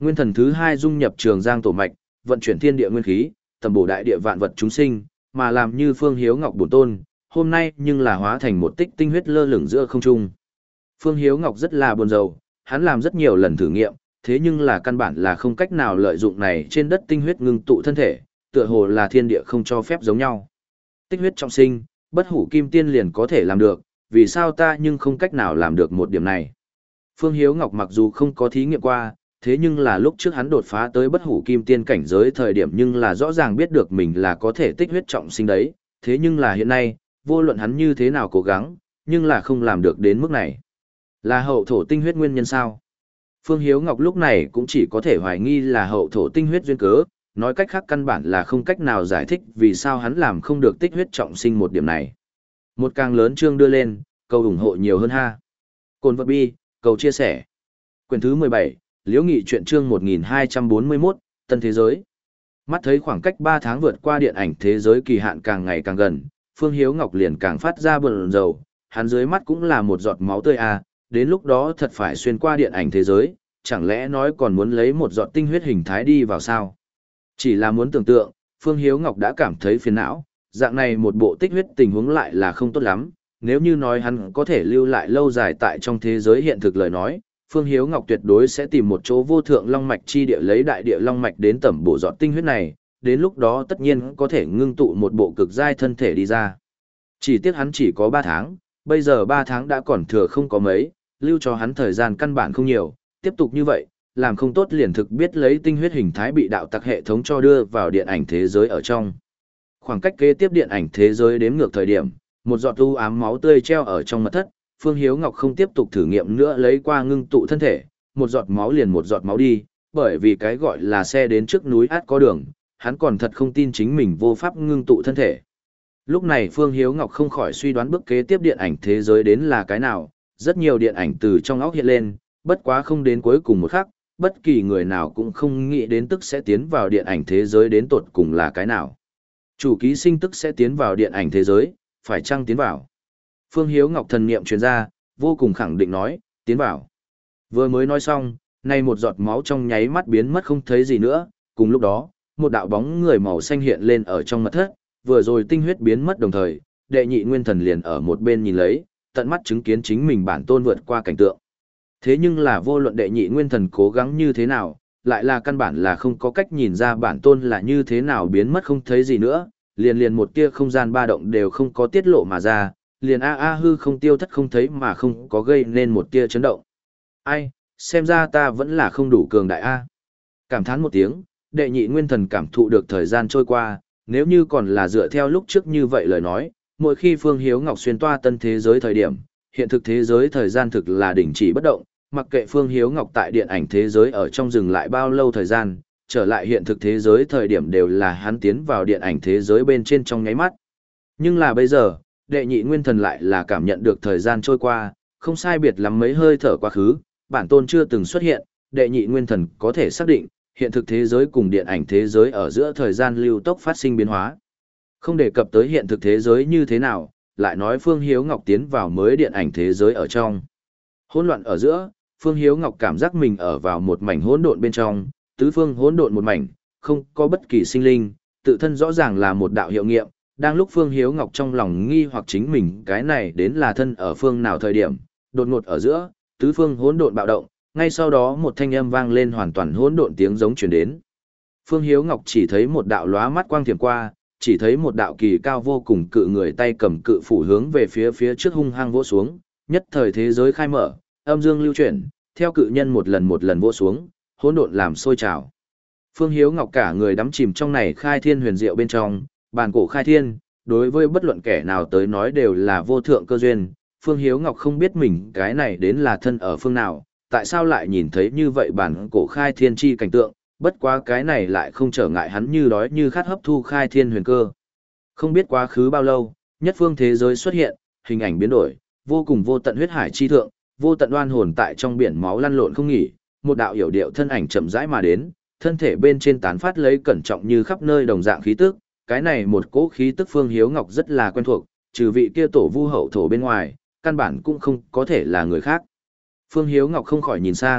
Nguyên thần thứ hai dung nhập Trường Giang tổ mạch, vận chuyển thiên địa nguyên khí, tầm bổ đại địa vạn vật chúng sinh, mà làm như Phương Hiếu Ngọc bổn tôn, hôm nay nhưng là hóa thành một tích tinh huyết lơ lửng giữa không trung. Phương Hiếu Ngọc rất là buồn rầu, hắn làm rất nhiều lần thử nghiệm, thế nhưng là căn bản là không cách nào lợi dụng này trên đất tinh huyết ngưng tụ thân thể, tựa hồ là thiên địa không cho phép giống nhau. Tích huyết trọng sinh, bất hủ kim tiên liền có thể làm được, vì sao ta nhưng không cách nào làm được một điểm này. Phương Hiếu Ngọc mặc dù không có thí nghiệm qua, thế nhưng là lúc trước hắn đột phá tới bất hủ kim tiên cảnh giới thời điểm nhưng là rõ ràng biết được mình là có thể tích huyết trọng sinh đấy, thế nhưng là hiện nay, vô luận hắn như thế nào cố gắng, nhưng là không làm được đến mức này. Là hậu thổ tinh huyết nguyên nhân sao? Phương Hiếu Ngọc lúc này cũng chỉ có thể hoài nghi là hậu thổ tinh huyết duyên cớ, nói cách khác căn bản là không cách nào giải thích vì sao hắn làm không được tích huyết trọng sinh một điểm này. Một càng lớn chương đưa lên, cầu ủng hộ nhiều hơn ha. Cồn vật bi, cầu chia sẻ. Quyển thứ mười bảy, Liễu Nghị truyện chương một nghìn hai trăm bốn mươi mốt, Tân Thế Giới. Mắt thấy khoảng cách ba tháng vượt qua điện ảnh thế giới kỳ hạn càng ngày càng gần, Phương Hiếu Ngọc liền càng phát ra buồn rầu, hắn dưới mắt cũng là một giọt máu tươi à, đến lúc đó thật phải xuyên qua điện ảnh thế giới, chẳng lẽ nói còn muốn lấy một giọt tinh huyết hình thái đi vào sao? Chỉ là muốn tưởng tượng, Phương Hiếu Ngọc đã cảm thấy phiền não, dạng này một bộ tích huyết tình huống lại là không tốt lắm, nếu như nói hắn có thể lưu lại lâu dài tại trong thế giới hiện thực lời nói, Phương Hiếu Ngọc tuyệt đối sẽ tìm một chỗ vô thượng long mạch chi địa lấy đại địa long mạch đến tẩm bổ giọt tinh huyết này, đến lúc đó tất nhiên có thể ngưng tụ một bộ cực giai thân thể đi ra. Chỉ tiếc hắn chỉ có ba tháng, bây giờ ba tháng đã còn thừa không có mấy, lưu cho hắn thời gian căn bản không nhiều, tiếp tục như vậy, làm không tốt liền thực biết lấy tinh huyết hình thái bị đạo tặc hệ thống cho đưa vào điện ảnh thế giới ở trong. Khoảng cách kế tiếp điện ảnh thế giới đếm ngược thời điểm, một giọt u ám máu tươi treo ở trong mật thất, Phương Hiếu Ngọc không tiếp tục thử nghiệm nữa lấy qua ngưng tụ thân thể, một giọt máu liền một giọt máu đi, bởi vì cái gọi là xe đến trước núi át có đường, hắn còn thật không tin chính mình vô pháp ngưng tụ thân thể. Lúc này Phương Hiếu Ngọc không khỏi suy đoán bước kế tiếp điện ảnh thế giới đến là cái nào, rất nhiều điện ảnh từ trong óc hiện lên, bất quá không đến cuối cùng một khắc, bất kỳ người nào cũng không nghĩ đến tức sẽ tiến vào điện ảnh thế giới đến tột cùng là cái nào. Chủ ký sinh tức sẽ tiến vào điện ảnh thế giới, phải chăng tiến vào? Phương Hiếu Ngọc thần niệm truyền ra, vô cùng khẳng định nói, tiến vào. Vừa mới nói xong, nay một giọt máu trong nháy mắt biến mất không thấy gì nữa, cùng lúc đó, một đạo bóng người màu xanh hiện lên ở trong mật thất, vừa rồi tinh huyết biến mất đồng thời, đệ nhị nguyên thần liền ở một bên nhìn lấy, tận mắt chứng kiến chính mình bản tôn vượt qua cảnh tượng. Thế nhưng là vô luận đệ nhị nguyên thần cố gắng như thế nào, lại là căn bản là không có cách nhìn ra bản tôn là như thế nào biến mất không thấy gì nữa, liền liền một tia không gian ba động đều không có tiết lộ mà ra, liền a a hư không tiêu thất không thấy mà không có gây nên một tia chấn động. Ai, xem ra ta vẫn là không đủ cường đại a. Cảm thán một tiếng, đệ nhị nguyên thần cảm thụ được thời gian trôi qua, nếu như còn là dựa theo lúc trước như vậy lời nói, mỗi khi Phương Hiếu Ngọc xuyên toa tân thế giới thời điểm, hiện thực thế giới thời gian thực là đình chỉ bất động, mặc kệ Phương Hiếu Ngọc tại điện ảnh thế giới ở trong dừng lại bao lâu thời gian, trở lại hiện thực thế giới thời điểm đều là hắn tiến vào điện ảnh thế giới bên trên trong nháy mắt. Nhưng là bây giờ, đệ nhị nguyên thần lại là cảm nhận được thời gian trôi qua, không sai biệt lắm mấy hơi thở quá khứ, bản tôn chưa từng xuất hiện, đệ nhị nguyên thần có thể xác định, hiện thực thế giới cùng điện ảnh thế giới ở giữa thời gian lưu tốc phát sinh biến hóa. Không đề cập tới hiện thực thế giới như thế nào, lại nói Phương Hiếu Ngọc tiến vào mới điện ảnh thế giới ở trong. Hỗn loạn ở giữa, Phương Hiếu Ngọc cảm giác mình ở vào một mảnh hỗn độn bên trong, tứ phương hỗn độn một mảnh, không có bất kỳ sinh linh, tự thân rõ ràng là một đạo hiệu nghiệm. Đang lúc Phương Hiếu Ngọc trong lòng nghi hoặc chính mình cái này đến là thân ở phương nào thời điểm, đột ngột ở giữa, tứ phương hỗn độn bạo động, ngay sau đó một thanh âm vang lên hoàn toàn hỗn độn tiếng giống truyền đến. Phương Hiếu Ngọc chỉ thấy một đạo lóa mắt quang thiểm qua, chỉ thấy một đạo kỳ cao vô cùng cự người tay cầm cự phủ hướng về phía phía trước hung hăng vỗ xuống, nhất thời thế giới khai mở, âm dương lưu chuyển, theo cự nhân một lần một lần vỗ xuống, hỗn độn làm sôi trào. Phương Hiếu Ngọc cả người đắm chìm trong này khai thiên huyền diệu bên trong, bản cổ khai thiên, đối với bất luận kẻ nào tới nói đều là vô thượng cơ duyên. Phương Hiếu Ngọc không biết mình cái này đến là thân ở phương nào, tại sao lại nhìn thấy như vậy bản cổ khai thiên chi cảnh tượng, bất quá cái này lại không trở ngại hắn như đói như khát hấp thu khai thiên huyền cơ. Không biết quá khứ bao lâu, nhất phương thế giới xuất hiện, hình ảnh biến đổi, vô cùng vô tận huyết hải chi thượng, vô tận oan hồn tại trong biển máu lăn lộn không nghỉ, một đạo hiểu điệu thân ảnh chậm rãi mà đến, thân thể bên trên tán phát lấy cẩn trọng như khắp nơi đồng dạng khí tức, cái này một cỗ khí tức Phương Hiếu Ngọc rất là quen thuộc, trừ vị kia tổ vu hậu thổ bên ngoài, căn bản cũng không có thể là người khác. Phương Hiếu Ngọc không khỏi nhìn sang,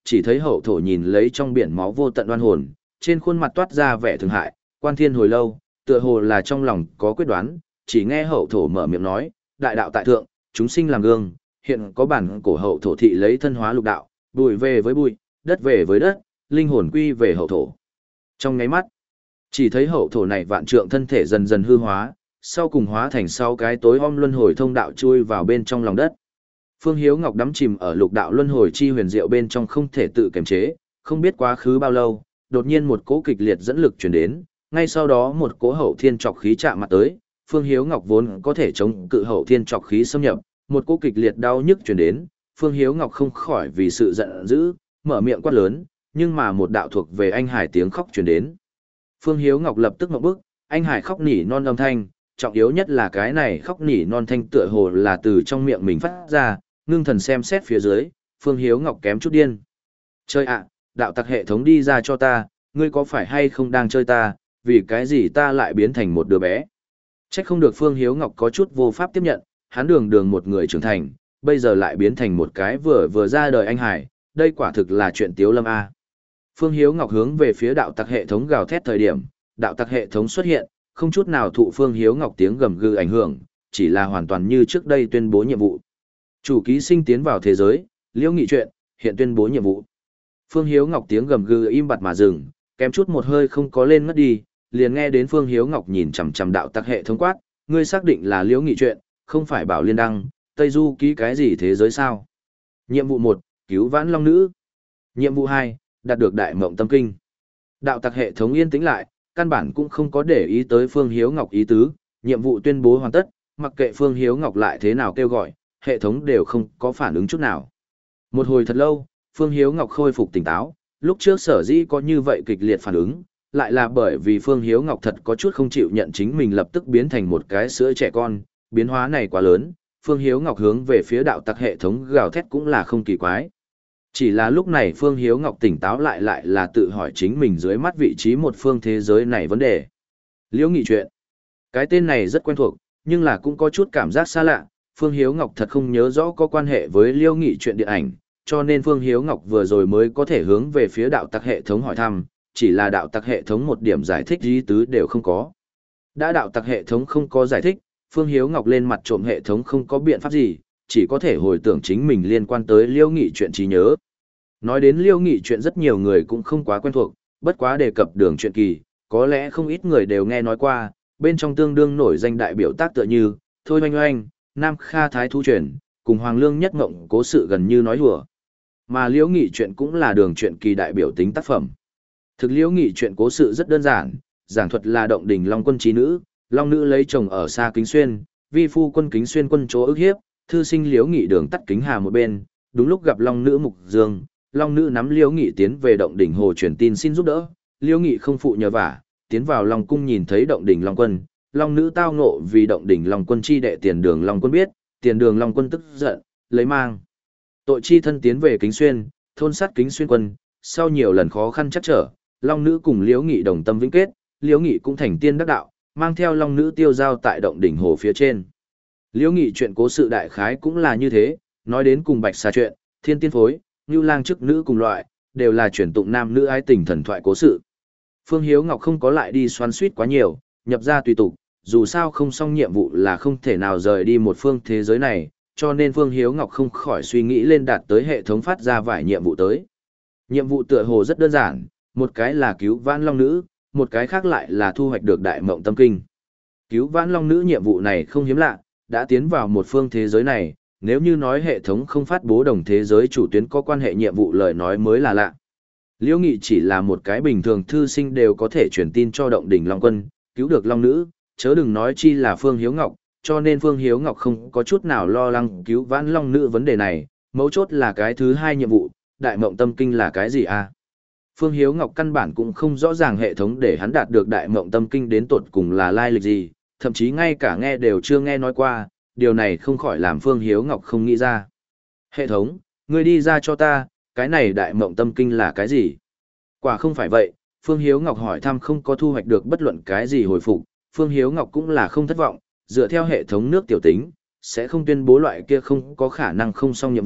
chỉ thấy hậu thổ nhìn lấy trong biển máu vô tận oan hồn, trên khuôn mặt toát ra vẻ thương hại, quan thiên hồi lâu, tựa hồ là trong lòng có quyết đoán, chỉ nghe hậu thổ mở miệng nói, đại đạo tại thượng, chúng sinh làm gương, hiện có bản cổ hậu thổ thị lấy thân hóa lục đạo, bụi về với bụi, đất về với đất, linh hồn quy về hậu thổ. Trong ngáy mắt, chỉ thấy hậu thổ này vạn trượng thân thể dần dần hư hóa, sau cùng hóa thành sáu cái tối om luân hồi thông đạo chui vào bên trong lòng đất. Phương Hiếu Ngọc đắm chìm ở lục đạo luân hồi chi huyền diệu bên trong không thể tự kiềm chế, không biết quá khứ bao lâu, đột nhiên một cỗ kịch liệt dẫn lực truyền đến, ngay sau đó một cỗ hậu thiên trọc khí chạm mặt tới, Phương Hiếu Ngọc vốn có thể chống cự hậu thiên trọc khí xâm nhập, một cỗ kịch liệt đau nhức truyền đến, Phương Hiếu Ngọc không khỏi vì sự giận dữ, mở miệng quát lớn, nhưng mà một đạo thuộc về anh hải tiếng khóc truyền đến. Phương Hiếu Ngọc lập tức ngậm bức, anh hải khóc nỉ non âm thanh, trọng yếu nhất là cái này khóc nỉ non thanh tựa hồ là từ trong miệng mình phát ra, ngưng thần xem xét phía dưới, Phương Hiếu Ngọc kém chút điên. Chơi ạ, đạo tặc hệ thống đi ra cho ta, ngươi có phải hay không đang chơi ta, vì cái gì ta lại biến thành một đứa bé. Trách không được Phương Hiếu Ngọc có chút vô pháp tiếp nhận, hắn đường đường một người trưởng thành, bây giờ lại biến thành một cái vừa vừa ra đời anh hải, đây quả thực là chuyện tiếu lâm A. Phương Hiếu Ngọc hướng về phía đạo tặc hệ thống gào thét thời điểm, đạo tặc hệ thống xuất hiện, không chút nào thụ Phương Hiếu Ngọc tiếng gầm gừ ảnh hưởng, chỉ là hoàn toàn như trước đây tuyên bố nhiệm vụ. Chủ ký sinh tiến vào thế giới, Liễu Nghị chuyện, hiện tuyên bố nhiệm vụ. Phương Hiếu Ngọc tiếng gầm gừ im bặt mà dừng, kém chút một hơi không có lên ngất đi, liền nghe đến Phương Hiếu Ngọc nhìn chằm chằm đạo tặc hệ thống quát, ngươi xác định là Liễu Nghị chuyện, không phải Bảo Liên Đăng, Tây Du ký cái gì thế giới sao? Nhiệm vụ một, cứu vãn long nữ. Nhiệm vụ hai, đạt được đại mộng tâm kinh. Đạo tặc hệ thống yên tĩnh lại, căn bản cũng không có để ý tới Phương Hiếu Ngọc ý tứ, nhiệm vụ tuyên bố hoàn tất, mặc kệ Phương Hiếu Ngọc lại thế nào kêu gọi, hệ thống đều không có phản ứng chút nào. Một hồi thật lâu, Phương Hiếu Ngọc khôi phục tỉnh táo, lúc trước sở dĩ có như vậy kịch liệt phản ứng, lại là bởi vì Phương Hiếu Ngọc thật có chút không chịu nhận chính mình lập tức biến thành một cái sữa trẻ con, biến hóa này quá lớn, Phương Hiếu Ngọc hướng về phía đạo tặc hệ thống gào thét cũng là không kỳ quái. Chỉ là lúc này Phương Hiếu Ngọc tỉnh táo lại lại là tự hỏi chính mình dưới mắt vị trí một phương thế giới này vấn đề. Liễu Nghị chuyện. Cái tên này rất quen thuộc, nhưng là cũng có chút cảm giác xa lạ, Phương Hiếu Ngọc thật không nhớ rõ có quan hệ với Liễu Nghị chuyện điện ảnh, cho nên Phương Hiếu Ngọc vừa rồi mới có thể hướng về phía đạo tặc hệ thống hỏi thăm, chỉ là đạo tặc hệ thống một điểm giải thích ý tứ đều không có. Đã đạo tặc hệ thống không có giải thích, Phương Hiếu Ngọc lên mặt trộm hệ thống không có biện pháp gì, chỉ có thể hồi tưởng chính mình liên quan tới Liễu Nghị chuyện trí nhớ. Nói đến Liễu Nghị chuyện rất nhiều người cũng không quá quen thuộc, bất quá đề cập đường truyện kỳ, có lẽ không ít người đều nghe nói qua, bên trong tương đương nổi danh đại biểu tác tựa như, Thôi Oanh Oanh, Nam Kha Thái Thu Truyền, cùng Hoàng Lương Nhất Ngộng cố sự gần như nói hùa. Mà Liễu Nghị chuyện cũng là đường truyện kỳ đại biểu tính tác phẩm. Thực Liễu Nghị chuyện cố sự rất đơn giản, giảng thuật là động đình Long quân trí nữ, Long nữ lấy chồng ở xa Kính Xuyên, vi phu quân Kính Xuyên quân chỗ ức hiếp, thư sinh Liễu Nghị đường tắt Kính Hà một bên, đúng lúc gặp Long nữ Mục Dương, Long nữ nắm Liễu Nghị tiến về động đỉnh hồ truyền tin xin giúp đỡ, Liễu Nghị không phụ nhờ vả, tiến vào Long cung nhìn thấy động đỉnh Long quân, Long nữ tao ngộ vì động đỉnh Long quân chi đệ Tiền Đường Long quân biết, Tiền Đường Long quân tức giận, lấy mang tội chi thân tiến về Kính Xuyên, thôn sát Kính Xuyên quân, sau nhiều lần khó khăn chắc trở, Long nữ cùng Liễu Nghị đồng tâm vĩnh kết, Liễu Nghị cũng thành tiên đắc đạo, mang theo Long nữ tiêu giao tại động đỉnh hồ phía trên. Liễu Nghị chuyện cố sự đại khái cũng là như thế, nói đến cùng Bạch Xà chuyện, Thiên Tiên phối, Nưu Lang chức nữ cùng loại, đều là truyền tụng nam nữ ái tình thần thoại cố sự. Phương Hiếu Ngọc không có lại đi xoắn suýt quá nhiều, nhập ra tùy tục, dù sao không xong nhiệm vụ là không thể nào rời đi một phương thế giới này, cho nên Phương Hiếu Ngọc không khỏi suy nghĩ lên đạt tới hệ thống phát ra vài nhiệm vụ tới. Nhiệm vụ tựa hồ rất đơn giản, một cái là cứu vãn long nữ, một cái khác lại là thu hoạch được đại mộng tâm kinh. Cứu vãn long nữ nhiệm vụ này không hiếm lạ, đã tiến vào một phương thế giới này, nếu như nói hệ thống không phát bố đồng thế giới chủ tuyến có quan hệ nhiệm vụ lời nói mới là lạ. Liễu Nghị chỉ là một cái bình thường thư sinh đều có thể truyền tin cho động đỉnh Long quân, cứu được long nữ, chớ đừng nói chi là Phương Hiếu Ngọc, cho nên Phương Hiếu Ngọc không có chút nào lo lắng cứu vãn long nữ vấn đề này, mấu chốt là cái thứ hai nhiệm vụ, đại mộng tâm kinh là cái gì à? Phương Hiếu Ngọc căn bản cũng không rõ ràng hệ thống để hắn đạt được đại mộng tâm kinh đến tột cùng là lai lịch gì, thậm chí ngay cả nghe đều chưa nghe nói qua, điều này không khỏi làm Phương Hiếu Ngọc không nghĩ ra. Hệ thống, ngươi đi ra cho ta, cái này đại mộng tâm kinh là cái gì? Quả không phải vậy, Phương Hiếu Ngọc hỏi thăm không có thu hoạch được bất luận cái gì hồi phục, Phương Hiếu Ngọc cũng là không thất vọng, dựa theo hệ thống nước tiểu tính, sẽ không tuyên bố loại kia không có khả năng không xong nhiệm vụ,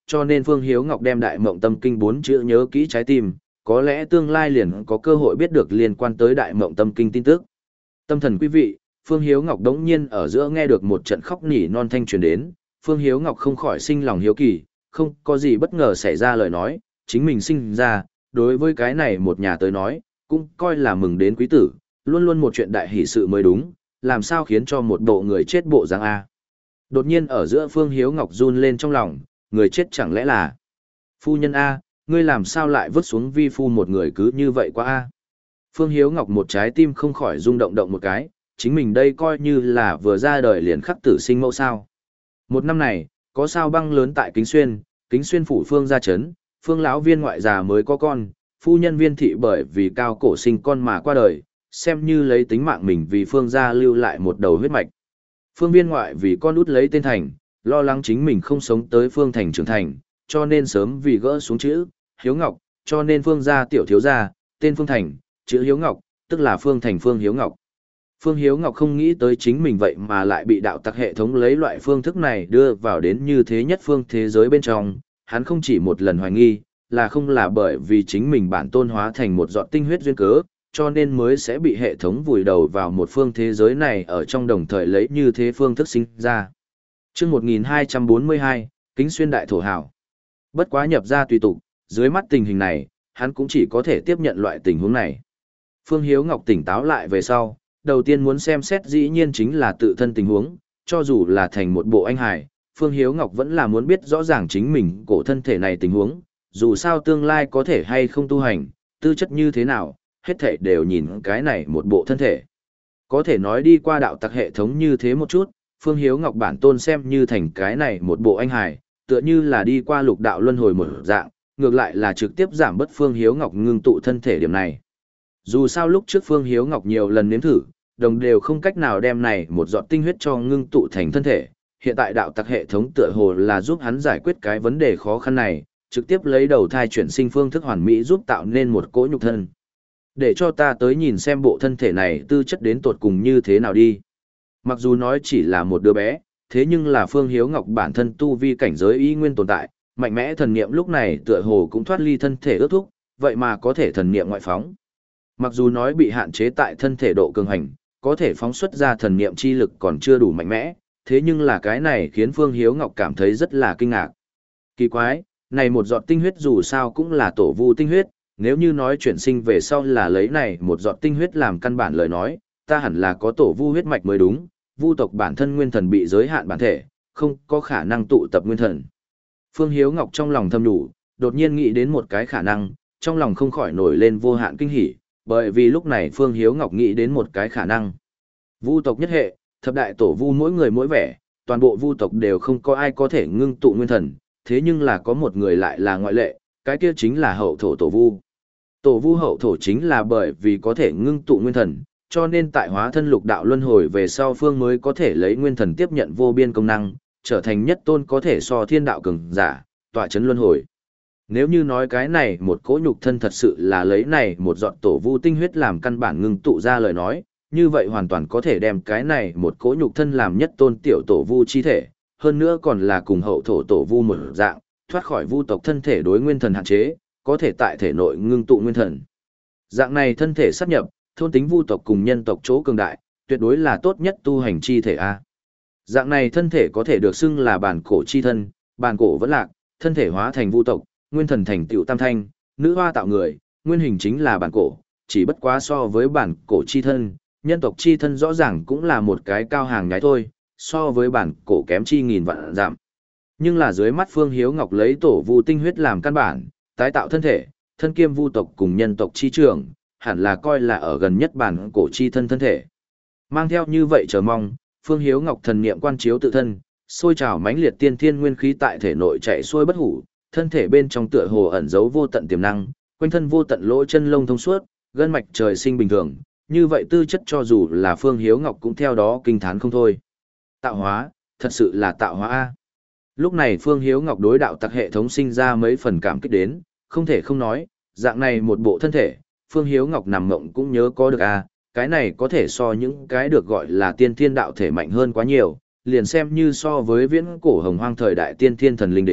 cho nên Phương Hiếu Ngọc đem Đại Mộng Tâm Kinh bốn chữ nhớ kỹ trái tim, có lẽ tương lai liền có cơ hội biết được liên quan tới Đại Mộng Tâm Kinh tin tức. Tâm thần quý vị, Phương Hiếu Ngọc đống nhiên ở giữa nghe được một trận khóc nỉ non thanh truyền đến, Phương Hiếu Ngọc không khỏi sinh lòng hiếu kỳ, không có gì bất ngờ xảy ra lời nói, chính mình sinh ra, đối với cái này một nhà tới nói, cũng coi là mừng đến quý tử, luôn luôn một chuyện đại hỷ sự mới đúng, làm sao khiến cho một bộ người chết bộ dáng A. Đột nhiên ở giữa Phương Hiếu Ngọc run lên trong lòng, người chết chẳng lẽ là phu nhân A, ngươi làm sao lại vứt xuống vi phu một người cứ như vậy quá A. Phương Hiếu Ngọc một trái tim không khỏi rung động động một cái, chính mình đây coi như là vừa ra đời liền khắc tử sinh mẫu sao. Một năm này, có sao băng lớn tại Kính Xuyên, Kính Xuyên phủ Phương gia chấn, Phương lão viên ngoại già mới có con, phu nhân Viên thị bởi vì cao cổ sinh con mà qua đời, xem như lấy tính mạng mình vì Phương gia lưu lại một đầu huyết mạch. Phương viên ngoại vì con út lấy tên Thành, lo lắng chính mình không sống tới Phương Thành trưởng thành, cho nên sớm vì gỡ xuống chữ Hiếu Ngọc, cho nên Phương gia tiểu thiếu gia, tên Phương Thành, chữ Hiếu Ngọc, tức là Phương Thành Phương Hiếu Ngọc. Phương Hiếu Ngọc không nghĩ tới chính mình vậy mà lại bị đạo tặc hệ thống lấy loại phương thức này đưa vào đến như thế nhất phương thế giới bên trong, hắn không chỉ một lần hoài nghi, là không là bởi vì chính mình bản tôn hóa thành một giọt tinh huyết duyên cớ, cho nên mới sẽ bị hệ thống vùi đầu vào một phương thế giới này ở trong đồng thời lấy như thế phương thức sinh ra. Chương một nghìn hai trăm bốn mươi hai, Kính Xuyên đại thổ hảo. Bất quá nhập ra tùy tục, dưới mắt tình hình này, hắn cũng chỉ có thể tiếp nhận loại tình huống này. Phương Hiếu Ngọc tỉnh táo lại về sau, đầu tiên muốn xem xét dĩ nhiên chính là tự thân tình huống, cho dù là thành một bộ anh hải, Phương Hiếu Ngọc vẫn là muốn biết rõ ràng chính mình cổ thân thể này tình huống, dù sao tương lai có thể hay không tu hành, tư chất như thế nào, hết thể đều nhìn cái này một bộ thân thể. Có thể nói đi qua đạo tặc hệ thống như thế một chút, Phương Hiếu Ngọc bản tôn xem như thành cái này một bộ anh hải, tựa như là đi qua lục đạo luân hồi một dạng, ngược lại là trực tiếp giảm bớt Phương Hiếu Ngọc ngưng tụ thân thể điểm này. Dù sao lúc trước Phương Hiếu Ngọc nhiều lần nếm thử, đồng đều không cách nào đem này một giọt tinh huyết cho ngưng tụ thành thân thể. Hiện tại đạo tặc hệ thống tựa hồ là giúp hắn giải quyết cái vấn đề khó khăn này, trực tiếp lấy đầu thai chuyển sinh phương thức hoàn mỹ giúp tạo nên một cỗ nhục thân. Để cho ta tới nhìn xem bộ thân thể này tư chất đến tột cùng như thế nào đi. Mặc dù nói chỉ là một đứa bé, thế nhưng là Phương Hiếu Ngọc bản thân tu vi cảnh giới y nguyên tồn tại, mạnh mẽ thần niệm lúc này tựa hồ cũng thoát ly thân thể ước thúc, vậy mà có thể thần niệm ngoại phóng. Mặc dù nói bị hạn chế tại thân thể độ cường hành, có thể phóng xuất ra thần niệm chi lực còn chưa đủ mạnh mẽ, thế nhưng là cái này khiến Phương Hiếu Ngọc cảm thấy rất là kinh ngạc. Kỳ quái, này một giọt tinh huyết dù sao cũng là tổ vu tinh huyết, nếu như nói chuyển sinh về sau là lấy này một giọt tinh huyết làm căn bản lời nói, ta hẳn là có tổ vu huyết mạch mới đúng, vu tộc bản thân nguyên thần bị giới hạn bản thể, không có khả năng tụ tập nguyên thần. Phương Hiếu Ngọc trong lòng thầm nhủ, đột nhiên nghĩ đến một cái khả năng, trong lòng không khỏi nổi lên vô hạn kinh hỉ, bởi vì lúc này Phương Hiếu Ngọc nghĩ đến một cái khả năng. Vu tộc nhất hệ, thập đại tổ vu mỗi người mỗi vẻ, toàn bộ vu tộc đều không có ai có thể ngưng tụ nguyên thần, thế nhưng là có một người lại là ngoại lệ, cái kia chính là hậu thổ tổ vu. Tổ vu hậu thổ chính là bởi vì có thể ngưng tụ nguyên thần, cho nên tại hóa thân lục đạo luân hồi về sau Phương mới có thể lấy nguyên thần tiếp nhận vô biên công năng, trở thành nhất tôn có thể so thiên đạo cường giả, tọa chấn luân hồi. Nếu như nói cái này một cỗ nhục thân thật sự là lấy này một giọt tổ vu tinh huyết làm căn bản ngưng tụ ra lời nói, như vậy hoàn toàn có thể đem cái này một cỗ nhục thân làm nhất tôn tiểu tổ vu chi thể, hơn nữa còn là cùng hậu thổ tổ vu một dạng, thoát khỏi vu tộc thân thể đối nguyên thần hạn chế, có thể tại thể nội ngưng tụ nguyên thần. Dạng này thân thể sát nhập, thôn tính vu tộc cùng nhân tộc chỗ cường đại, tuyệt đối là tốt nhất tu hành chi thể a. Dạng này thân thể có thể được xưng là bản cổ chi thân, bản cổ vẫn lạc, thân thể hóa thành vu tộc, nguyên thần thành tựu tam thanh, nữ hoa tạo người, nguyên hình chính là bản cổ, chỉ bất quá so với bản cổ chi thân, nhân tộc chi thân rõ ràng cũng là một cái cao hàng nhái thôi, so với bản cổ kém chi nghìn vạn giảm. Nhưng là dưới mắt Phương Hiếu Ngọc lấy tổ vu tinh huyết làm căn bản, tái tạo thân thể, thân kiêm vu tộc cùng nhân tộc chi trưởng, hẳn là coi là ở gần nhất bản cổ chi thân thân thể. Mang theo như vậy chờ mong, Phương Hiếu Ngọc thần niệm quan chiếu tự thân, sôi trào mãnh liệt tiên thiên nguyên khí tại thể nội chạy xuôi bất hủ, thân thể bên trong tựa hồ ẩn giấu vô tận tiềm năng, quanh thân vô tận lỗ chân lông thông suốt, gân mạch trời sinh bình thường, như vậy tư chất cho dù là Phương Hiếu Ngọc cũng theo đó kinh thán không thôi. Tạo hóa, thật sự là tạo hóa a. Lúc này Phương Hiếu Ngọc đối đạo tặc hệ thống sinh ra mấy phần cảm kích đến, không thể không nói, dạng này một bộ thân thể, Phương Hiếu Ngọc nằm mộng cũng nhớ có được a, cái này có thể so những cái được gọi là tiên thiên đạo thể mạnh hơn quá nhiều, liền xem như so với viễn cổ hồng hoang thời đại tiên thiên thần linh đến,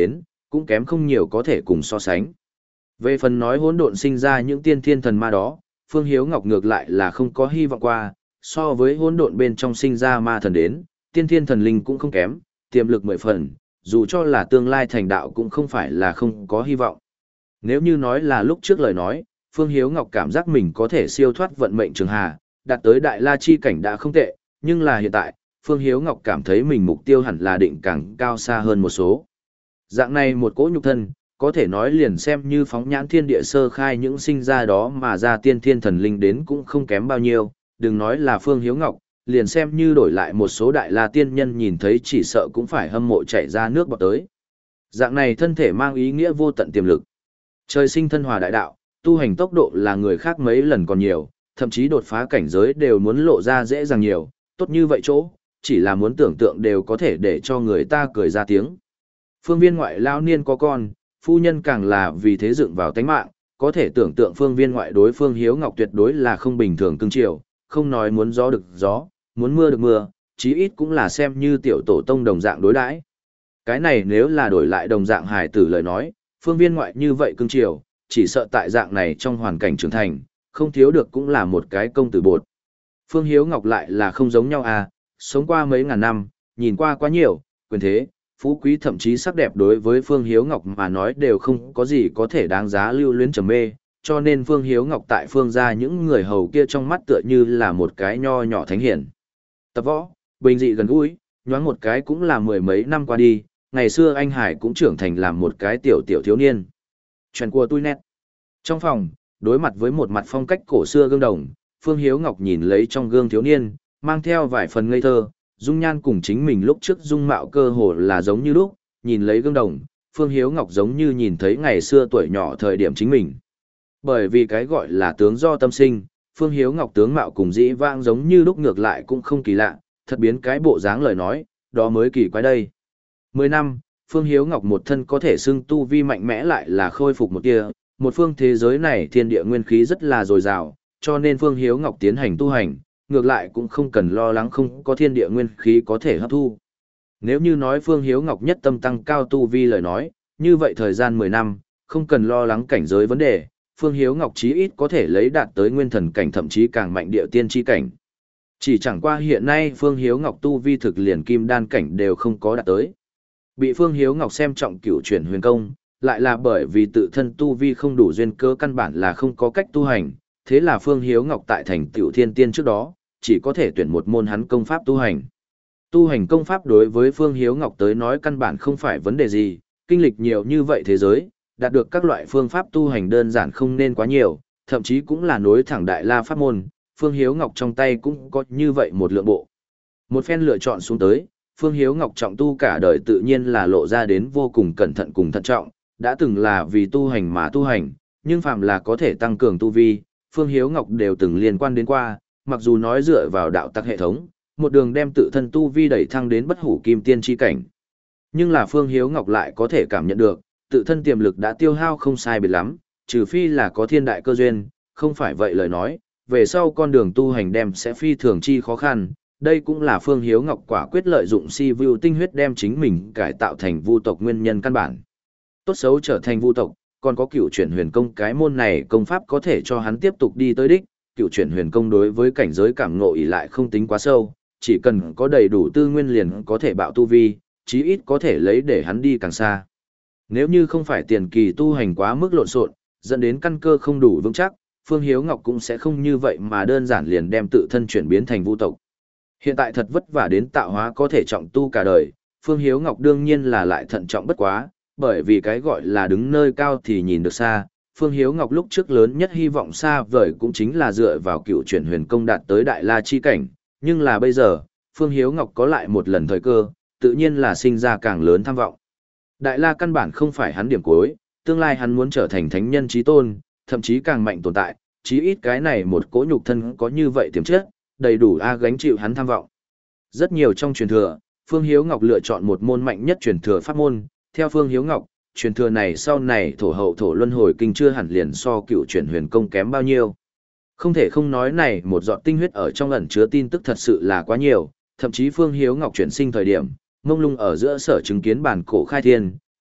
cũng kém không nhiều có thể cùng so sánh. Về phần nói hỗn độn sinh ra những tiên thiên thần ma đó, Phương Hiếu Ngọc ngược lại là không có hy vọng qua, so với hỗn độn bên trong sinh ra ma thần đến, tiên thiên thần linh cũng không kém, tiềm lực mười phần, dù cho là tương lai thành đạo cũng không phải là không có hy vọng. Nếu như nói là lúc trước lời nói, Phương Hiếu Ngọc cảm giác mình có thể siêu thoát vận mệnh trường hà, đạt tới đại la chi cảnh đã không tệ, nhưng là hiện tại, Phương Hiếu Ngọc cảm thấy mình mục tiêu hẳn là định càng cao xa hơn một số. Dạng này một cỗ nhục thân, có thể nói liền xem như phóng nhãn thiên địa sơ khai những sinh ra đó mà ra tiên thiên thần linh đến cũng không kém bao nhiêu, đừng nói là Phương Hiếu Ngọc, liền xem như đổi lại một số đại la tiên nhân nhìn thấy chỉ sợ cũng phải hâm mộ chảy ra nước bọt tới. Dạng này thân thể mang ý nghĩa vô tận tiềm lực. Trời sinh thân hòa đại đạo, tu hành tốc độ là người khác mấy lần còn nhiều, thậm chí đột phá cảnh giới đều muốn lộ ra dễ dàng nhiều, tốt như vậy chỗ, chỉ là muốn tưởng tượng đều có thể để cho người ta cười ra tiếng. Phương viên ngoại lao niên có con, phu nhân càng là vì thế dựng vào tánh mạng, có thể tưởng tượng phương viên ngoại đối Phương Hiếu Ngọc tuyệt đối là không bình thường cưng chiều, không nói muốn gió được gió, muốn mưa được mưa, chí ít cũng là xem như tiểu tổ tông đồng dạng đối đãi. Cái này nếu là đổi lại đồng dạng hài tử lời nói, phương viên ngoại như vậy cưng chiều, chỉ sợ tại dạng này trong hoàn cảnh trưởng thành, không thiếu được cũng là một cái công tử bột. Phương Hiếu Ngọc lại là không giống nhau à, sống qua mấy ngàn năm, nhìn qua quá nhiều, quyền thế, phú quý thậm chí sắc đẹp đối với Phương Hiếu Ngọc mà nói đều không có gì có thể đáng giá lưu luyến trầm mê, cho nên Phương Hiếu Ngọc tại Phương gia những người hầu kia trong mắt tựa như là một cái nho nhỏ thánh hiển. Tập võ, bình dị gần gũi, nhoáng một cái cũng là mười mấy năm qua đi, ngày xưa anh Hải cũng trưởng thành làm một cái tiểu tiểu thiếu niên. Chuyện của tôi nét. Trong phòng, đối mặt với một mặt phong cách cổ xưa gương đồng, Phương Hiếu Ngọc nhìn lấy trong gương thiếu niên, mang theo vài phần ngây thơ, dung nhan cùng chính mình lúc trước dung mạo cơ hồ là giống như lúc, nhìn lấy gương đồng, Phương Hiếu Ngọc giống như nhìn thấy ngày xưa tuổi nhỏ thời điểm chính mình. Bởi vì cái gọi là tướng do tâm sinh, Phương Hiếu Ngọc tướng mạo cùng dĩ vãng giống như lúc ngược lại cũng không kỳ lạ, thật biến cái bộ dáng lời nói, đó mới kỳ quái đây. Mười năm, Phương Hiếu Ngọc một thân có thể xưng tu vi mạnh mẽ lại là khôi phục một tia, một phương thế giới này thiên địa nguyên khí rất là dồi dào, cho nên Phương Hiếu Ngọc tiến hành tu hành, ngược lại cũng không cần lo lắng không có thiên địa nguyên khí có thể hấp thu. Nếu như nói Phương Hiếu Ngọc nhất tâm tăng cao tu vi lời nói, như vậy thời gian mười năm, không cần lo lắng cảnh giới vấn đề, Phương Hiếu Ngọc chí ít có thể lấy đạt tới nguyên thần cảnh thậm chí càng mạnh địa tiên chi cảnh. Chỉ chẳng qua hiện nay Phương Hiếu Ngọc tu vi thực liền kim đan cảnh đều không có đạt tới. Bị Phương Hiếu Ngọc xem trọng cửu chuyển huyền công, lại là bởi vì tự thân tu vi không đủ duyên cơ căn bản là không có cách tu hành, thế là Phương Hiếu Ngọc tại thành tiểu thiên tiên trước đó, chỉ có thể tuyển một môn hắn công pháp tu hành. Tu hành công pháp đối với Phương Hiếu Ngọc tới nói căn bản không phải vấn đề gì, kinh lịch nhiều như vậy thế giới, đạt được các loại phương pháp tu hành đơn giản không nên quá nhiều, thậm chí cũng là nối thẳng đại la pháp môn, Phương Hiếu Ngọc trong tay cũng có như vậy một lượng bộ. Một phen lựa chọn xuống tới, Phương Hiếu Ngọc trọng tu cả đời tự nhiên là lộ ra đến vô cùng cẩn thận cùng thận trọng, đã từng là vì tu hành mà tu hành, nhưng phạm là có thể tăng cường tu vi, Phương Hiếu Ngọc đều từng liên quan đến qua, mặc dù nói dựa vào đạo tắc hệ thống, một đường đem tự thân tu vi đẩy thăng đến bất hủ kim tiên chi cảnh. Nhưng là Phương Hiếu Ngọc lại có thể cảm nhận được, tự thân tiềm lực đã tiêu hao không sai biệt lắm, trừ phi là có thiên đại cơ duyên, không phải vậy lời nói, về sau con đường tu hành đem sẽ phi thường chi khó khăn. Đây cũng là Phương Hiếu Ngọc quả quyết lợi dụng si vu tinh huyết đem chính mình cải tạo thành vu tộc nguyên nhân căn bản. Tốt xấu trở thành vu tộc, còn có cựu chuyển huyền công cái môn này công pháp có thể cho hắn tiếp tục đi tới đích. Cựu chuyển huyền công đối với cảnh giới cảm ngộ ỷ lại không tính quá sâu, chỉ cần có đầy đủ tư nguyên liền có thể bạo tu vi, chí ít có thể lấy để hắn đi càng xa. Nếu như không phải tiền kỳ tu hành quá mức lộn xộn, dẫn đến căn cơ không đủ vững chắc, Phương Hiếu Ngọc cũng sẽ không như vậy mà đơn giản liền đem tự thân chuyển biến thành vu tộc. Hiện tại thật vất vả đến tạo hóa có thể trọng tu cả đời, Phương Hiếu Ngọc đương nhiên là lại thận trọng bất quá, bởi vì cái gọi là đứng nơi cao thì nhìn được xa. Phương Hiếu Ngọc lúc trước lớn nhất hy vọng xa vời cũng chính là dựa vào cựu chuyển huyền công đạt tới đại la chi cảnh, nhưng là bây giờ, Phương Hiếu Ngọc có lại một lần thời cơ, tự nhiên là sinh ra càng lớn tham vọng. Đại la căn bản không phải hắn điểm cuối, tương lai hắn muốn trở thành thánh nhân chí tôn, thậm chí càng mạnh tồn tại, chí ít cái này một cỗ nhục thân có như vậy tiềm chất, đầy đủ a gánh chịu hắn tham vọng. Rất nhiều trong truyền thừa, Phương Hiếu Ngọc lựa chọn một môn mạnh nhất truyền thừa pháp môn, theo Phương Hiếu Ngọc, truyền thừa này sau này thổ hậu thổ luân hồi kinh chưa hẳn liền so cựu truyền huyền công kém bao nhiêu. Không thể không nói này một giọt tinh huyết ở trong ẩn chứa tin tức thật sự là quá nhiều, thậm chí Phương Hiếu Ngọc chuyển sinh thời điểm, mông lung ở giữa sở chứng kiến bản cổ khai thiên,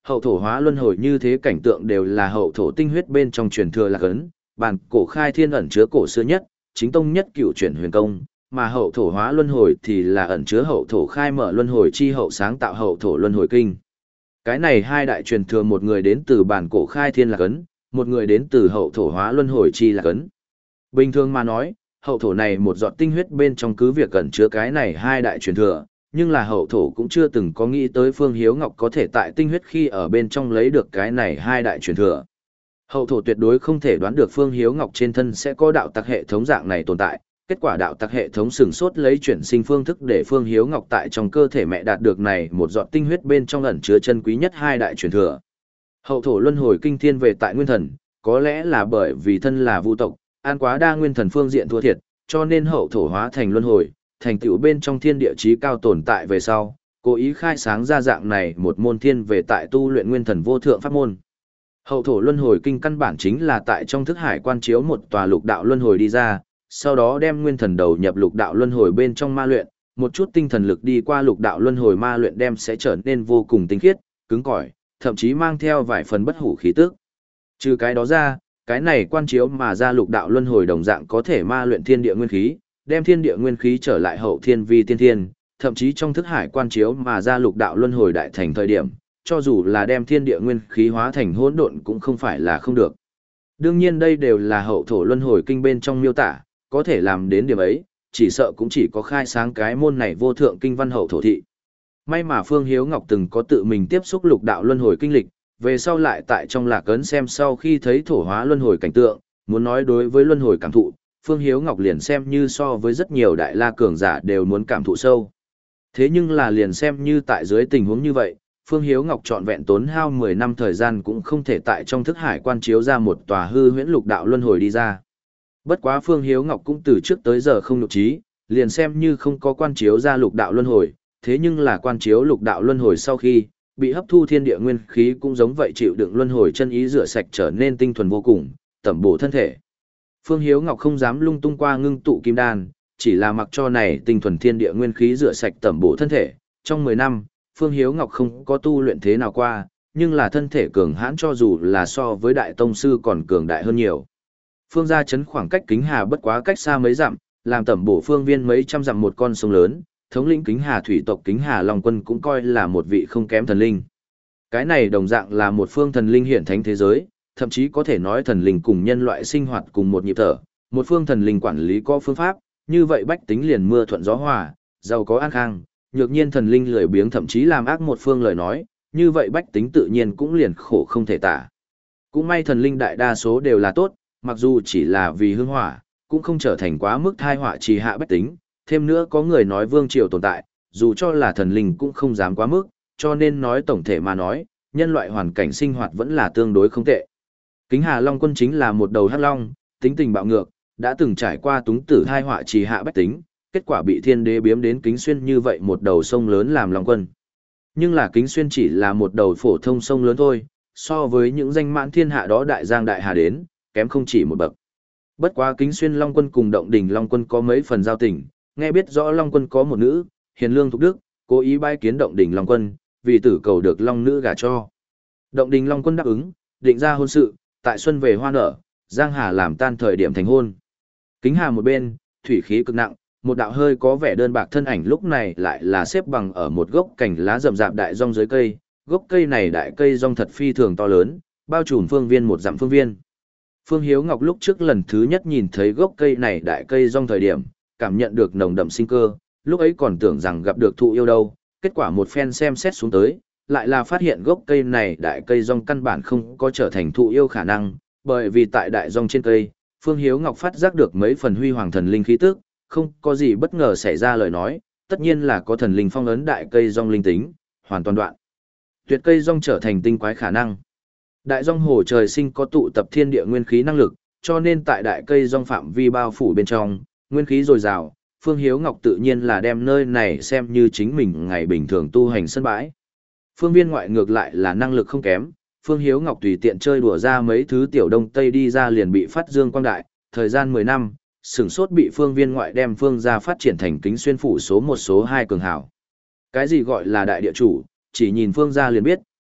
hậu thổ hóa luân hồi như thế cảnh tượng đều là hậu thổ tinh huyết bên trong truyền thừa lạc ấn, bản cổ khai thiên ẩn chứa cổ xưa nhất, chính tông nhất cựu chuyển huyền công, mà hậu thổ hóa luân hồi thì là ẩn chứa hậu thổ khai mở luân hồi chi hậu sáng tạo hậu thổ luân hồi kinh. Cái này hai đại truyền thừa, một người đến từ bản cổ khai thiên lạc ấn, một người đến từ hậu thổ hóa luân hồi chi lạc ấn. Bình thường mà nói, hậu thổ này một giọt tinh huyết bên trong cứ việc ẩn chứa cái này hai đại truyền thừa, nhưng là hậu thổ cũng chưa từng có nghĩ tới Phương Hiếu Ngọc có thể tại tinh huyết khi ở bên trong lấy được cái này hai đại truyền thừa. Hậu thổ tuyệt đối không thể đoán được Phương Hiếu Ngọc trên thân sẽ có đạo tặc hệ thống dạng này tồn tại, kết quả đạo tặc hệ thống sừng sốt lấy chuyển sinh phương thức để Phương Hiếu Ngọc tại trong cơ thể mẹ đạt được này một giọt tinh huyết bên trong ẩn chứa chân quý nhất hai đại truyền thừa. Hậu thổ luân hồi kinh thiên về tại nguyên thần, có lẽ là bởi vì thân là vu tộc, an quá đa nguyên thần phương diện thua thiệt, cho nên hậu thổ hóa thành luân hồi, thành tựu bên trong thiên địa chí cao tồn tại về sau, cố ý khai sáng ra dạng này một môn thiên về tại tu luyện nguyên thần vô thượng pháp môn. Hậu thổ luân hồi kinh căn bản chính là tại trong thức hải quan chiếu một tòa lục đạo luân hồi đi ra, sau đó đem nguyên thần đầu nhập lục đạo luân hồi bên trong ma luyện, một chút tinh thần lực đi qua lục đạo luân hồi ma luyện đem sẽ trở nên vô cùng tinh khiết, cứng cỏi, thậm chí mang theo vài phần bất hủ khí tức. Trừ cái đó ra, cái này quan chiếu mà ra lục đạo luân hồi đồng dạng có thể ma luyện thiên địa nguyên khí, đem thiên địa nguyên khí trở lại hậu thiên vi tiên thiên, thậm chí trong thức hải quan chiếu mà ra lục đạo luân hồi đại thành thời điểm, cho dù là đem thiên địa nguyên khí hóa thành hỗn độn cũng không phải là không được. Đương nhiên đây đều là hậu thổ luân hồi kinh bên trong miêu tả, có thể làm đến điểm ấy, chỉ sợ cũng chỉ có khai sáng cái môn này vô thượng kinh văn hậu thổ thị. May mà Phương Hiếu Ngọc từng có tự mình tiếp xúc lục đạo luân hồi kinh lịch, về sau lại tại trong lạc ấn xem sau khi thấy thổ hóa luân hồi cảnh tượng, muốn nói đối với luân hồi cảm thụ, Phương Hiếu Ngọc liền xem như so với rất nhiều đại la cường giả đều muốn cảm thụ sâu. Thế nhưng là liền xem như tại dưới tình huống như vậy, Phương Hiếu Ngọc trọn vẹn tốn hao mười năm thời gian cũng không thể tại trong thức hải quan chiếu ra một tòa hư huyễn lục đạo luân hồi đi ra. Bất quá Phương Hiếu Ngọc cũng từ trước tới giờ không nhục trí, liền xem như không có quan chiếu ra lục đạo luân hồi, thế nhưng là quan chiếu lục đạo luân hồi sau khi bị hấp thu thiên địa nguyên khí cũng giống vậy chịu đựng luân hồi chân ý rửa sạch trở nên tinh thuần vô cùng, tẩm bổ thân thể. Phương Hiếu Ngọc không dám lung tung qua ngưng tụ kim đan, chỉ là mặc cho này tinh thuần thiên địa nguyên khí rửa sạch tẩm bổ thân thể. Trong mười năm, Phương Hiếu Ngọc không có tu luyện thế nào qua, nhưng là thân thể cường hãn cho dù là so với đại tông sư còn cường đại hơn nhiều. Phương gia trấn khoảng cách Kính Hà bất quá cách xa mấy dặm, làm tẩm bổ phương viên mấy trăm dặm một con sông lớn, thống lĩnh Kính Hà thủy tộc Kính Hà Long Quân cũng coi là một vị không kém thần linh. Cái này đồng dạng là một phương thần linh hiển thánh thế giới, thậm chí có thể nói thần linh cùng nhân loại sinh hoạt cùng một nhịp thở, một phương thần linh quản lý có phương pháp, như vậy bách tính liền mưa thuận gió hòa, giàu có an khang, nhược nhiên thần linh lười biếng thậm chí làm ác một phương lời nói, như vậy bách tính tự nhiên cũng liền khổ không thể tả. Cũng may thần linh đại đa số đều là tốt, mặc dù chỉ là vì hương hỏa, cũng không trở thành quá mức thai họa trì hạ bách tính, thêm nữa có người nói vương triều tồn tại, dù cho là thần linh cũng không dám quá mức, cho nên nói tổng thể mà nói, nhân loại hoàn cảnh sinh hoạt vẫn là tương đối không tệ. Kính Hà Long Quân chính là một đầu hắc long, tính tình bạo ngược, đã từng trải qua túng tử thai họa trì hạ bách tính, kết quả bị thiên đế biếm đến Kính Xuyên như vậy một đầu sông lớn làm Long Quân. Nhưng là Kính Xuyên chỉ là một đầu phổ thông sông lớn thôi, so với những danh mãn thiên hạ đó đại giang đại hà đến, kém không chỉ một bậc. Bất quá Kính Xuyên Long Quân cùng Động Đình Long Quân có mấy phần giao tình, nghe biết rõ Long Quân có một nữ, hiền lương thục đức, cố ý bái kiến Động Đình Long Quân, vì tử cầu được Long nữ gả cho. Động Đình Long Quân đáp ứng, định ra hôn sự, tại xuân về hoa nở, Giang Hà làm tan thời điểm thành hôn. Kính Hà một bên, thủy khí cực nặng, một đạo hơi có vẻ đơn bạc thân ảnh lúc này lại là xếp bằng ở một gốc cành lá rậm rạp đại rong dưới cây, gốc cây này đại cây rong thật phi thường to lớn, bao trùm phương viên một dặm phương viên. Phương Hiếu Ngọc lúc trước lần thứ nhất nhìn thấy gốc cây này đại cây rong thời điểm, cảm nhận được nồng đậm sinh cơ, lúc ấy còn tưởng rằng gặp được thụ yêu đâu, kết quả một phen xem xét xuống tới, lại là phát hiện gốc cây này đại cây rong căn bản không có trở thành thụ yêu khả năng, bởi vì tại đại rong trên cây, Phương Hiếu Ngọc phát giác được mấy phần huy hoàng thần linh khí tức, không có gì bất ngờ xảy ra lời nói, tất nhiên là có thần linh phong ấn đại cây rong linh tính, hoàn toàn đoạn. Tuyệt cây rong trở thành tinh quái khả năng. Đại rong hồ trời sinh có tụ tập thiên địa nguyên khí năng lực, cho nên tại đại cây rong phạm vi bao phủ bên trong, nguyên khí dồi dào, Phương Hiếu Ngọc tự nhiên là đem nơi này xem như chính mình ngày bình thường tu hành sân bãi. Phương Viên ngoại ngược lại là năng lực không kém, Phương Hiếu Ngọc tùy tiện chơi đùa ra mấy thứ tiểu đông tây đi ra liền bị phát dương quang đại, thời gian mười năm, sửng sốt bị Phương Viên ngoại đem Phương gia phát triển thành Kính Xuyên phủ số một số hai cường hảo. Cái gì gọi là đại địa chủ, chỉ nhìn Phương gia liền biết,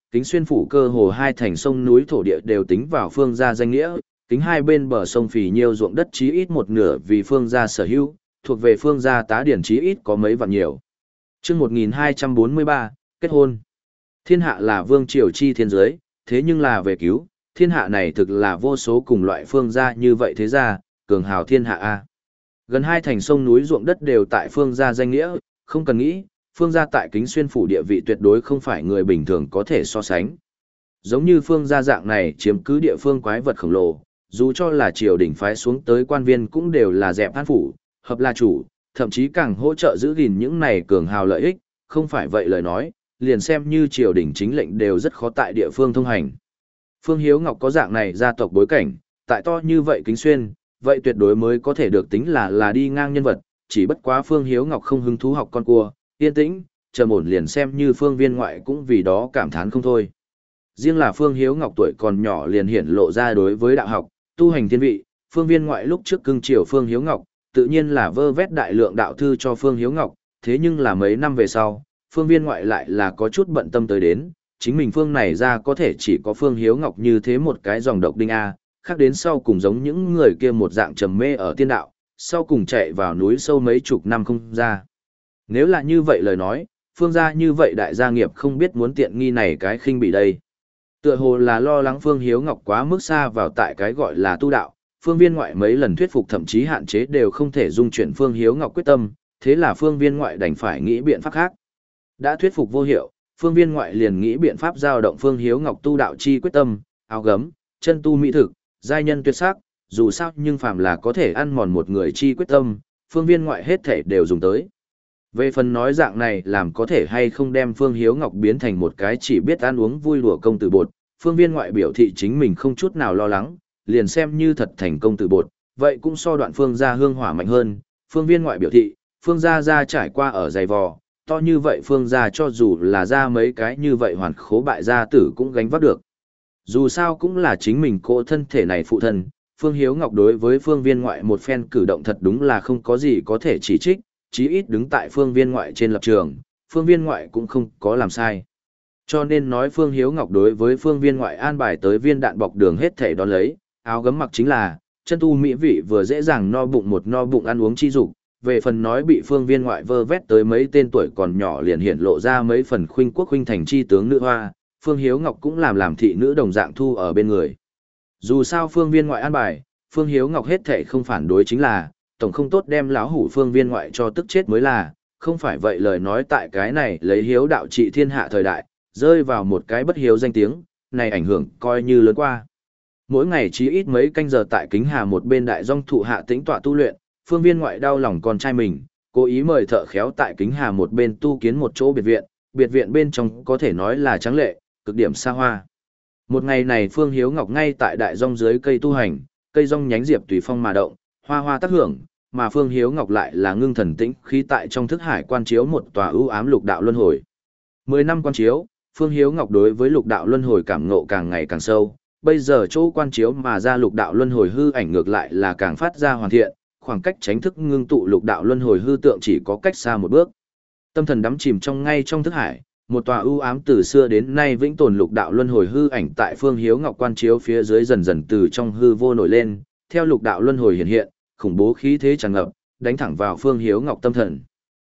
Kính Xuyên phủ cơ hồ hai thành sông núi thổ địa đều tính vào Phương gia danh nghĩa, kính hai bên bờ sông phì nhiêu ruộng đất chí ít một nửa vì Phương gia sở hữu, thuộc về Phương gia tá điển chí ít có mấy vạn nhiều. Chương một nghìn hai trăm bốn mươi ba, kết hôn. Thiên hạ là vương triều chi thiên giới, thế nhưng là về cứu, thiên hạ này thực là vô số cùng loại Phương gia như vậy thế gia, cường hào thiên hạ a. Gần hai thành sông núi ruộng đất đều tại Phương gia danh nghĩa, không cần nghĩ, Phương gia tại Kính Xuyên phủ địa vị tuyệt đối không phải người bình thường có thể so sánh. Giống như Phương gia dạng này chiếm cứ địa phương quái vật khổng lồ, dù cho là triều đình phái xuống tới quan viên cũng đều là dẹp an phủ, hợp là chủ, thậm chí càng hỗ trợ giữ gìn những này cường hào lợi ích, không phải vậy lời nói, liền xem như triều đình chính lệnh đều rất khó tại địa phương thông hành. Phương Hiếu Ngọc có dạng này gia tộc bối cảnh, tại to như vậy Kính Xuyên, vậy tuyệt đối mới có thể được tính là là đi ngang nhân vật, chỉ bất quá Phương Hiếu Ngọc không hứng thú học con cua, yên tĩnh, trầm ổn liền xem như Phương Viên ngoại cũng vì đó cảm thán không thôi. Riêng là Phương Hiếu Ngọc tuổi còn nhỏ liền hiển lộ ra đối với đạo học, tu hành thiên vị, Phương Viên ngoại lúc trước cưng chiều Phương Hiếu Ngọc, tự nhiên là vơ vét đại lượng đạo thư cho Phương Hiếu Ngọc, thế nhưng là mấy năm về sau, Phương Viên ngoại lại là có chút bận tâm tới đến, chính mình Phương này ra có thể chỉ có Phương Hiếu Ngọc như thế một cái dòng độc đinh A, khác đến sau cùng giống những người kia một dạng trầm mê ở tiên đạo, sau cùng chạy vào núi sâu mấy chục năm không ra. Nếu là như vậy lời nói, Phương gia như vậy đại gia nghiệp không biết muốn tiện nghi này cái khinh bị đây. Tựa hồ là lo lắng Phương Hiếu Ngọc quá mức xa vào tại cái gọi là tu đạo, Phương Viên ngoại mấy lần thuyết phục thậm chí hạn chế đều không thể dung chuyển Phương Hiếu Ngọc quyết tâm, thế là Phương Viên ngoại đành phải nghĩ biện pháp khác. Đã thuyết phục vô hiệu, Phương Viên ngoại liền nghĩ biện pháp giao động Phương Hiếu Ngọc tu đạo chi quyết tâm, áo gấm, chân tu mỹ thực, giai nhân tuyệt sắc, dù sao nhưng phàm là có thể ăn mòn một người chi quyết tâm, Phương Viên ngoại hết thể đều dùng tới. Về phần nói dạng này làm có thể hay không đem Phương Hiếu Ngọc biến thành một cái chỉ biết ăn uống vui đùa công tử bột, Phương Viên ngoại biểu thị chính mình không chút nào lo lắng, liền xem như thật thành công tử bột, vậy cũng so đoạn Phương gia hương hỏa mạnh hơn. Phương Viên ngoại biểu thị, Phương gia gia trải qua ở dày vò, to như vậy Phương gia cho dù là ra mấy cái như vậy hoàn khố bại gia tử cũng gánh vác được. Dù sao cũng là chính mình cô thân thể này phụ thân, Phương Hiếu Ngọc đối với Phương Viên ngoại một phen cử động thật đúng là không có gì có thể chỉ trích, chí ít đứng tại Phương Viên ngoại trên lập trường, Phương Viên ngoại cũng không có làm sai. Cho nên nói Phương Hiếu Ngọc đối với Phương Viên ngoại an bài tới viên đạn bọc đường hết thể đón lấy, áo gấm mặc chính là, chân tu mỹ vị vừa dễ dàng no bụng một no bụng ăn uống chi dục, về phần nói bị Phương Viên ngoại vơ vét tới mấy tên tuổi còn nhỏ liền hiện lộ ra mấy phần khuynh quốc khuynh thành chi tướng nữ hoa, Phương Hiếu Ngọc cũng làm làm thị nữ đồng dạng thu ở bên người. Dù sao Phương Viên ngoại an bài, Phương Hiếu Ngọc hết thể không phản đối chính là, tổng không tốt đem lão hủ Phương Viên ngoại cho tức chết mới là, không phải vậy lời nói tại cái này lấy hiếu đạo trị thiên hạ thời đại, rơi vào một cái bất hiếu danh tiếng, này ảnh hưởng coi như lớn qua. Mỗi ngày chí ít mấy canh giờ tại Kính Hà một bên đại dòng thụ hạ tĩnh tọa tu luyện, Phương Viên ngoại đau lòng con trai mình, cố ý mời thợ khéo tại Kính Hà một bên tu kiến một chỗ biệt viện, biệt viện bên trong có thể nói là tráng lệ, cực điểm xa hoa. Một ngày này Phương Hiếu Ngọc ngay tại đại dòng dưới cây tu hành, cây dòng nhánh diệp tùy phong mà động, hoa hoa tác hưởng, mà Phương Hiếu Ngọc lại là ngưng thần tĩnh khí tại trong thức hải quan chiếu một tòa ưu ám lục đạo luân hồi. Mười năm quan chiếu, Phương Hiếu Ngọc đối với lục đạo luân hồi cảm ngộ càng ngày càng sâu, bây giờ chỗ quan chiếu mà ra lục đạo luân hồi hư ảnh ngược lại là càng phát ra hoàn thiện, khoảng cách tránh thức ngưng tụ lục đạo luân hồi hư tượng chỉ có cách xa một bước. Tâm thần đắm chìm trong ngay trong thức hải, một tòa ưu ám từ xưa đến nay vĩnh tồn lục đạo luân hồi hư ảnh tại Phương Hiếu Ngọc quan chiếu phía dưới dần dần từ trong hư vô nổi lên, theo lục đạo luân hồi hiện hiện, khủng bố khí thế tràn ngập, đánh thẳng vào Phương Hiếu Ngọc tâm thần.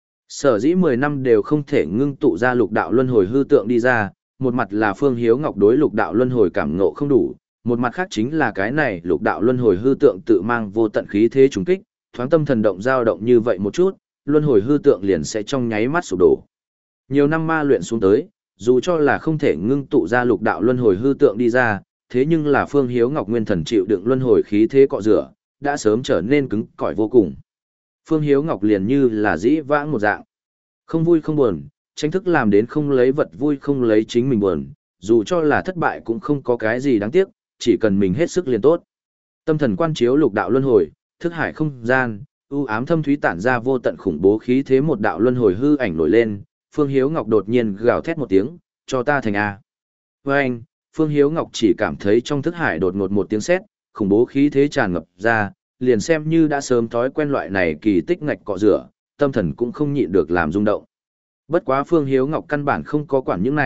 Sở dĩ mười năm đều không thể ngưng tụ ra lục đạo luân hồi hư tượng đi ra, một mặt là Phương Hiếu Ngọc đối lục đạo luân hồi cảm ngộ không đủ, một mặt khác chính là cái này lục đạo luân hồi hư tượng tự mang vô tận khí thế trùng kích, thoáng tâm thần động dao động như vậy một chút, luân hồi hư tượng liền sẽ trong nháy mắt sụp đổ. Nhiều năm ma luyện xuống tới, dù cho là không thể ngưng tụ ra lục đạo luân hồi hư tượng đi ra, thế nhưng là Phương Hiếu Ngọc nguyên thần chịu đựng luân hồi khí thế cọ rửa, đã sớm trở nên cứng cỏi vô cùng. Phương Hiếu Ngọc liền như là dĩ vãng một dạng, không vui không buồn, tranh thức làm đến không lấy vật vui không lấy chính mình buồn, dù cho là thất bại cũng không có cái gì đáng tiếc, chỉ cần mình hết sức liền tốt. Tâm thần quan chiếu lục đạo luân hồi, thức hải không gian, u ám thâm thúy tản ra vô tận khủng bố khí thế một đạo luân hồi hư ảnh nổi lên, Phương Hiếu Ngọc đột nhiên gào thét một tiếng, cho ta thành A. Với anh, Phương Hiếu Ngọc chỉ cảm thấy trong thức hải đột ngột một tiếng sét, khủng bố khí thế tràn ngập ra, liền xem như đã sớm thói quen loại này kỳ tích ngạch cọ rửa, tâm thần cũng không nhịn được làm rung động. Bất quá Phương Hiếu Ngọc căn bản không có quản những này,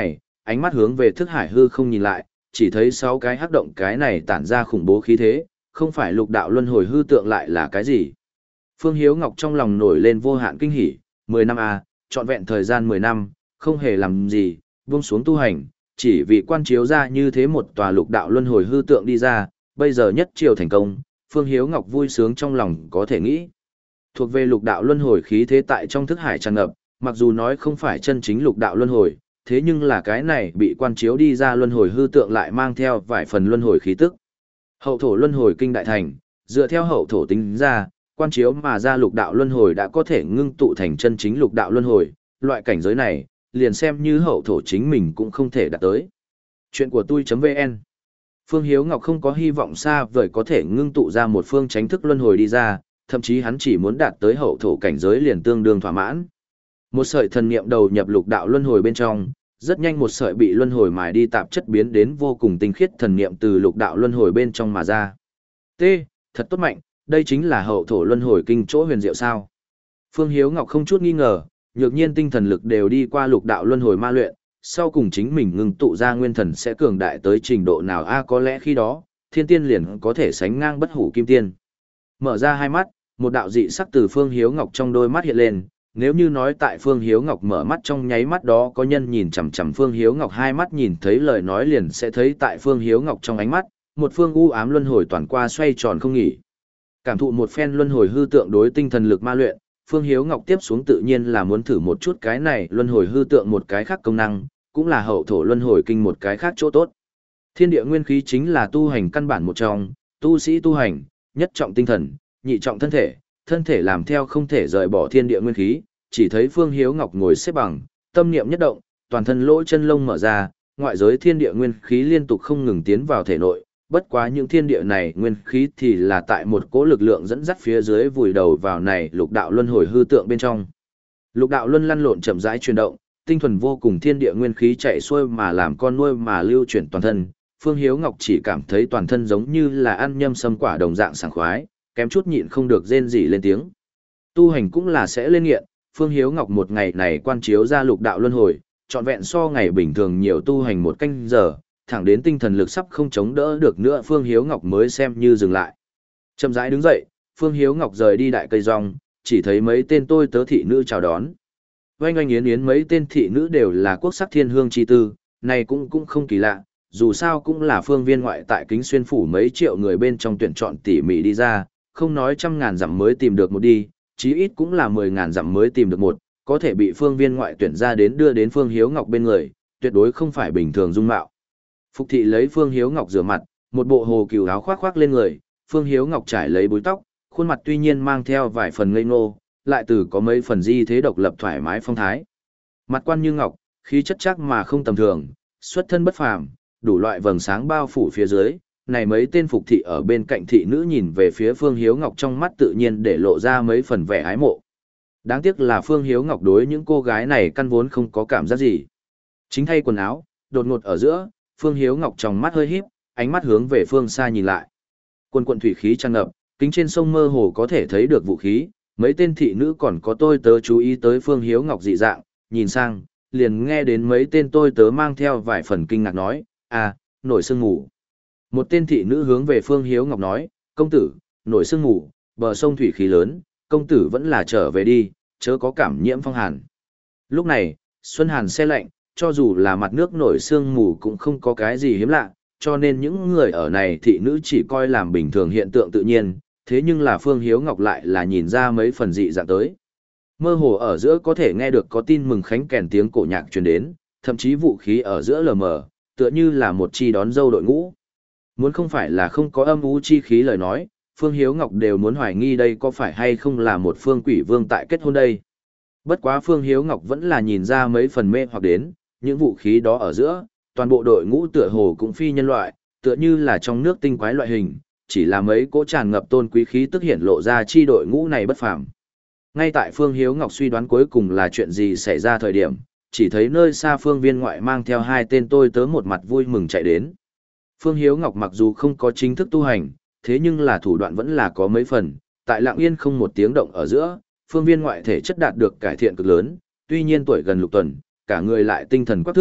ánh mắt hướng về thức hải hư không nhìn lại, chỉ thấy sáu cái hắc động cái này tản ra khủng bố khí thế, không phải lục đạo luân hồi hư tượng lại là cái gì. Phương Hiếu Ngọc trong lòng nổi lên vô hạn kinh hỉ, mười năm a, trọn vẹn thời gian mười năm, không hề làm gì, buông xuống tu hành, chỉ vì quan chiếu ra như thế một tòa lục đạo luân hồi hư tượng đi ra, bây giờ nhất triều thành công, Phương Hiếu Ngọc vui sướng trong lòng có thể nghĩ. Thuộc về lục đạo luân hồi khí thế tại trong thức hải tràn ngập, mặc dù nói không phải chân chính lục đạo luân hồi, thế nhưng là cái này bị quan chiếu đi ra luân hồi hư tượng lại mang theo vài phần luân hồi khí tức. Hậu thổ luân hồi kinh đại thành, dựa theo hậu thổ tính ra, quan chiếu mà ra lục đạo luân hồi đã có thể ngưng tụ thành chân chính lục đạo luân hồi, loại cảnh giới này, liền xem như hậu thổ chính mình cũng không thể đạt tới. Chuyện của tôi.vn Phương Hiếu Ngọc không có hy vọng xa vời có thể ngưng tụ ra một phương tránh thức luân hồi đi ra, thậm chí hắn chỉ muốn đạt tới hậu thổ cảnh giới liền tương đương thỏa mãn. Một sợi thần niệm đầu nhập lục đạo luân hồi bên trong, rất nhanh một sợi bị luân hồi mài đi tạp chất biến đến vô cùng tinh khiết thần niệm từ lục đạo luân hồi bên trong mà ra. T, thật tốt mạnh, đây chính là hậu thổ luân hồi kinh chỗ huyền diệu sao? Phương Hiếu Ngọc không chút nghi ngờ, nhược nhiên tinh thần lực đều đi qua lục đạo luân hồi ma luyện, sau cùng chính mình ngưng tụ ra nguyên thần sẽ cường đại tới trình độ nào a có lẽ khi đó, thiên tiên liền có thể sánh ngang bất hủ kim tiên. Mở ra hai mắt, một đạo dị sắc từ Phương Hiếu Ngọc trong đôi mắt hiện lên, nếu như nói tại Phương Hiếu Ngọc mở mắt trong nháy mắt đó có nhân nhìn chằm chằm Phương Hiếu Ngọc hai mắt nhìn thấy lời nói liền sẽ thấy tại Phương Hiếu Ngọc trong ánh mắt, một phương u ám luân hồi toàn qua xoay tròn không nghỉ. Cảm thụ một phen luân hồi hư tượng đối tinh thần lực ma luyện, Phương Hiếu Ngọc tiếp xuống tự nhiên là muốn thử một chút cái này luân hồi hư tượng một cái khác công năng, cũng là hậu thổ luân hồi kinh một cái khác chỗ tốt. Thiên địa nguyên khí chính là tu hành căn bản một trong, tu sĩ tu hành, nhất trọng tinh thần, nhị trọng thân thể, thân thể làm theo không thể rời bỏ thiên địa nguyên khí, chỉ thấy Phương Hiếu Ngọc ngồi xếp bằng, tâm niệm nhất động, toàn thân lỗ chân lông mở ra, ngoại giới thiên địa nguyên khí liên tục không ngừng tiến vào thể nội, bất quá những thiên địa này nguyên khí thì là tại một cỗ lực lượng dẫn dắt phía dưới vùi đầu vào này lục đạo luân hồi hư tượng bên trong. Lục đạo luân lăn lộn chậm rãi chuyển động, tinh thuần vô cùng thiên địa nguyên khí chạy xuôi mà làm con nuôi mà lưu chuyển toàn thân. Phương Hiếu Ngọc chỉ cảm thấy toàn thân giống như là ăn nhâm sâm quả đồng dạng sảng khoái, kém chút nhịn không được rên rỉ lên tiếng. Tu hành cũng là sẽ lên nghiện, Phương Hiếu Ngọc một ngày này quan chiếu ra lục đạo luân hồi, trọn vẹn so ngày bình thường nhiều tu hành một canh giờ, thẳng đến tinh thần lực sắp không chống đỡ được nữa Phương Hiếu Ngọc mới xem như dừng lại. Chậm rãi đứng dậy, Phương Hiếu Ngọc rời đi đại cây rong, chỉ thấy mấy tên tôi tớ thị nữ chào đón. Oanh oanh yến yến mấy tên thị nữ đều là quốc sắc thiên hương chi tư, này cũng cũng không kỳ lạ, dù sao cũng là phương viên ngoại tại Kính Xuyên phủ mấy triệu người bên trong tuyển chọn tỉ mỉ đi ra, không nói trăm ngàn dặm mới tìm được một đi, chí ít cũng là mười ngàn dặm mới tìm được một, có thể bị phương viên ngoại tuyển ra đến đưa đến Phương Hiếu Ngọc bên người, tuyệt đối không phải bình thường dung mạo. Phục thị lấy Phương Hiếu Ngọc rửa mặt, một bộ hồ cừu áo khoác khoác lên người, Phương Hiếu Ngọc trải lấy búi tóc, khuôn mặt tuy nhiên mang theo vài phần ngây ngô, lại từ có mấy phần di thế độc lập thoải mái phong thái. Mặt quan như ngọc, khí chất chắc mà không tầm thường, xuất thân bất phàm, đủ loại vầng sáng bao phủ phía dưới. Này mấy tên phục thị ở bên cạnh thị nữ nhìn về phía Phương Hiếu Ngọc trong mắt tự nhiên để lộ ra mấy phần vẻ ái mộ. Đáng tiếc là Phương Hiếu Ngọc đối những cô gái này căn vốn không có cảm giác gì. Chính thay quần áo, đột ngột ở giữa, Phương Hiếu Ngọc trong mắt hơi híp, ánh mắt hướng về phương xa nhìn lại. Quần quần thủy khí tràn ngập, kính trên sông mơ hồ có thể thấy được vũ khí, mấy tên thị nữ còn có tôi tớ chú ý tới Phương Hiếu Ngọc dị dạng, nhìn sang, liền nghe đến mấy tên tôi tớ mang theo vài phần kinh ngạc nói, à, nổi sương mù. Một tên thị nữ hướng về Phương Hiếu Ngọc nói, công tử, nổi sương mù, bờ sông thủy khí lớn, công tử vẫn là trở về đi, chớ có cảm nhiễm phong hàn. Lúc này, xuân hàn se lạnh, cho dù là mặt nước nổi sương mù cũng không có cái gì hiếm lạ, cho nên những người ở này thị nữ chỉ coi làm bình thường hiện tượng tự nhiên, thế nhưng là Phương Hiếu Ngọc lại là nhìn ra mấy phần dị dạng tới. Mơ hồ ở giữa có thể nghe được có tin mừng khánh kèn tiếng cổ nhạc truyền đến, thậm chí vũ khí ở giữa lờ mờ, tựa như là một chi đón dâu đội ngũ. Muốn không phải là không có âm u chi khí lời nói, Phương Hiếu Ngọc đều muốn hoài nghi đây có phải hay không là một phương quỷ vương tại kết hôn đây. Bất quá Phương Hiếu Ngọc vẫn là nhìn ra mấy phần mê hoặc đến, những vũ khí đó ở giữa, toàn bộ đội ngũ tựa hồ cũng phi nhân loại, tựa như là trong nước tinh quái loại hình, chỉ là mấy cỗ tràn ngập tôn quý khí tức hiện lộ ra chi đội ngũ này bất phàm. Ngay tại Phương Hiếu Ngọc suy đoán cuối cùng là chuyện gì xảy ra thời điểm, chỉ thấy nơi xa phương viên ngoại mang theo hai tên tôi tớ một mặt vui mừng chạy đến. Phương Hiếu Ngọc mặc dù không có chính thức tu hành, thế nhưng là thủ đoạn vẫn là có mấy phần, tại lặng yên không một tiếng động ở giữa, phương viên ngoại thể chất đạt được cải thiện cực lớn, tuy nhiên tuổi gần lục tuần, cả người lại tinh thần quắc thước,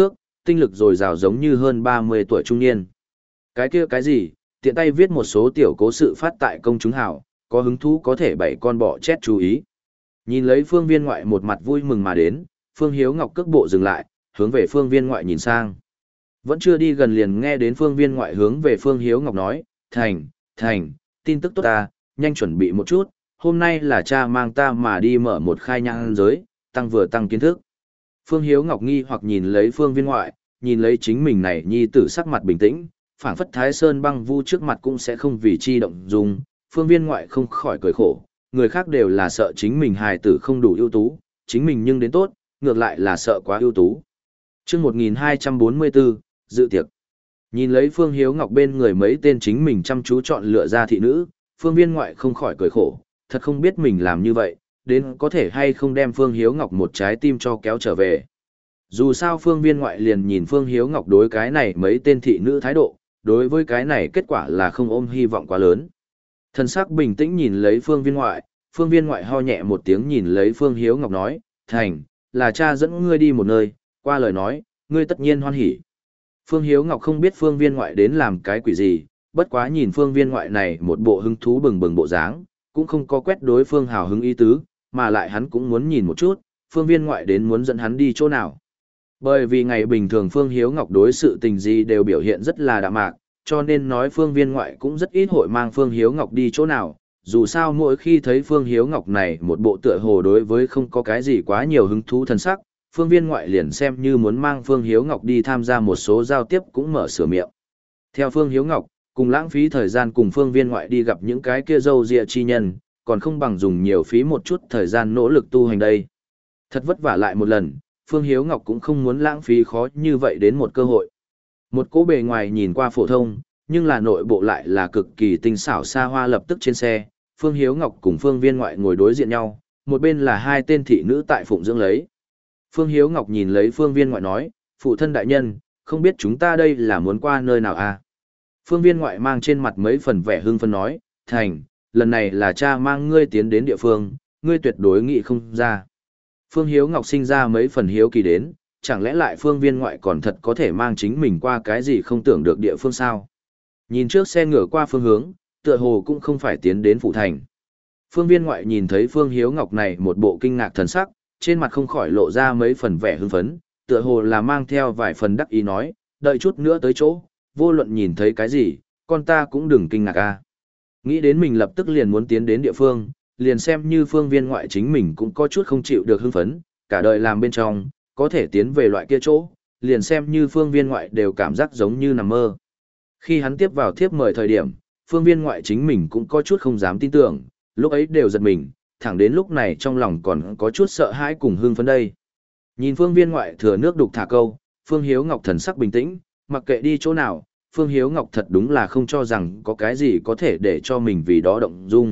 tinh lực dồi dào giống như hơn ba mươi tuổi trung niên. Cái kia cái gì, tiện tay viết một số tiểu cố sự phát tại công chúng hảo, có hứng thú có thể bảy con bọ chết chú ý. Nhìn lấy phương viên ngoại một mặt vui mừng mà đến, Phương Hiếu Ngọc cước bộ dừng lại, hướng về phương viên ngoại nhìn sang. Vẫn chưa đi gần liền nghe đến phương viên ngoại hướng về Phương Hiếu Ngọc nói, Thành, Thành, tin tức tốt ta, nhanh chuẩn bị một chút, hôm nay là cha mang ta mà đi mở một khai nhang giới, tăng vừa tăng kiến thức. Phương Hiếu Ngọc nghi hoặc nhìn lấy phương viên ngoại, nhìn lấy chính mình này nhi tử sắc mặt bình tĩnh, phảng phất Thái Sơn băng vu trước mặt cũng sẽ không vì chi động dung, phương viên ngoại không khỏi cười khổ, người khác đều là sợ chính mình hài tử không đủ ưu tú, chính mình nhưng đến tốt, ngược lại là sợ quá ưu tú. Chương một nghìn hai trăm bốn mươi bốn, dự tiệc. Nhìn lấy Phương Hiếu Ngọc bên người mấy tên chính mình chăm chú chọn lựa ra thị nữ, phương viên ngoại không khỏi cười khổ, thật không biết mình làm như vậy, đến có thể hay không đem Phương Hiếu Ngọc một trái tim cho kéo trở về. Dù sao phương viên ngoại liền nhìn Phương Hiếu Ngọc đối cái này mấy tên thị nữ thái độ, đối với cái này kết quả là không ôm hy vọng quá lớn. Thần sắc bình tĩnh nhìn lấy phương viên ngoại, phương viên ngoại ho nhẹ một tiếng nhìn lấy Phương Hiếu Ngọc nói, Thành, là cha dẫn ngươi đi một nơi, qua lời nói, ngươi tất nhiên hoan hỉ. Phương Hiếu Ngọc không biết phương viên ngoại đến làm cái quỷ gì, bất quá nhìn phương viên ngoại này một bộ hứng thú bừng bừng bộ dáng, cũng không có quét đối phương hào hứng ý tứ, mà lại hắn cũng muốn nhìn một chút, phương viên ngoại đến muốn dẫn hắn đi chỗ nào. Bởi vì ngày bình thường Phương Hiếu Ngọc đối sự tình gì đều biểu hiện rất là đạm mạc, cho nên nói phương viên ngoại cũng rất ít hội mang Phương Hiếu Ngọc đi chỗ nào, dù sao mỗi khi thấy Phương Hiếu Ngọc này một bộ tựa hồ đối với không có cái gì quá nhiều hứng thú thân sắc, phương viên ngoại liền xem như muốn mang Phương Hiếu Ngọc đi tham gia một số giao tiếp cũng mở sửa miệng. Theo Phương Hiếu Ngọc, cùng lãng phí thời gian cùng phương viên ngoại đi gặp những cái kia dâu dịa chi nhân, còn không bằng dùng nhiều phí một chút thời gian nỗ lực tu hành đây. Thật vất vả lại một lần, Phương Hiếu Ngọc cũng không muốn lãng phí khó như vậy đến một cơ hội. Một cỗ bề ngoài nhìn qua phổ thông, nhưng là nội bộ lại là cực kỳ tinh xảo xa hoa lập tức trên xe, Phương Hiếu Ngọc cùng phương viên ngoại ngồi đối diện nhau, một bên là hai tên thị nữ tại phụng dưỡng lấy. Phương Hiếu Ngọc nhìn lấy phương viên ngoại nói, phụ thân đại nhân, không biết chúng ta đây là muốn qua nơi nào à? Phương viên ngoại mang trên mặt mấy phần vẻ hưng phấn nói, Thành, lần này là cha mang ngươi tiến đến địa phương, ngươi tuyệt đối nghĩ không ra. Phương Hiếu Ngọc sinh ra mấy phần hiếu kỳ đến, chẳng lẽ lại phương viên ngoại còn thật có thể mang chính mình qua cái gì không tưởng được địa phương sao? Nhìn trước xe ngựa qua phương hướng, tựa hồ cũng không phải tiến đến phủ thành. Phương viên ngoại nhìn thấy Phương Hiếu Ngọc này một bộ kinh ngạc thần sắc, trên mặt không khỏi lộ ra mấy phần vẻ hưng phấn, tựa hồ là mang theo vài phần đắc ý nói, đợi chút nữa tới chỗ, vô luận nhìn thấy cái gì, con ta cũng đừng kinh ngạc a. Nghĩ đến mình lập tức liền muốn tiến đến địa phương, liền xem như phương viên ngoại chính mình cũng có chút không chịu được hưng phấn, cả đời làm bên trong, có thể tiến về loại kia chỗ, liền xem như phương viên ngoại đều cảm giác giống như nằm mơ. Khi hắn tiếp vào thiếp mời thời điểm, phương viên ngoại chính mình cũng có chút không dám tin tưởng, lúc ấy đều giật mình, thẳng đến lúc này trong lòng còn có chút sợ hãi cùng hưng phấn đây. Nhìn phương viên ngoại thừa nước đục thả câu, Phương Hiếu Ngọc thần sắc bình tĩnh, mặc kệ đi chỗ nào, Phương Hiếu Ngọc thật đúng là không cho rằng có cái gì có thể để cho mình vì đó động dung.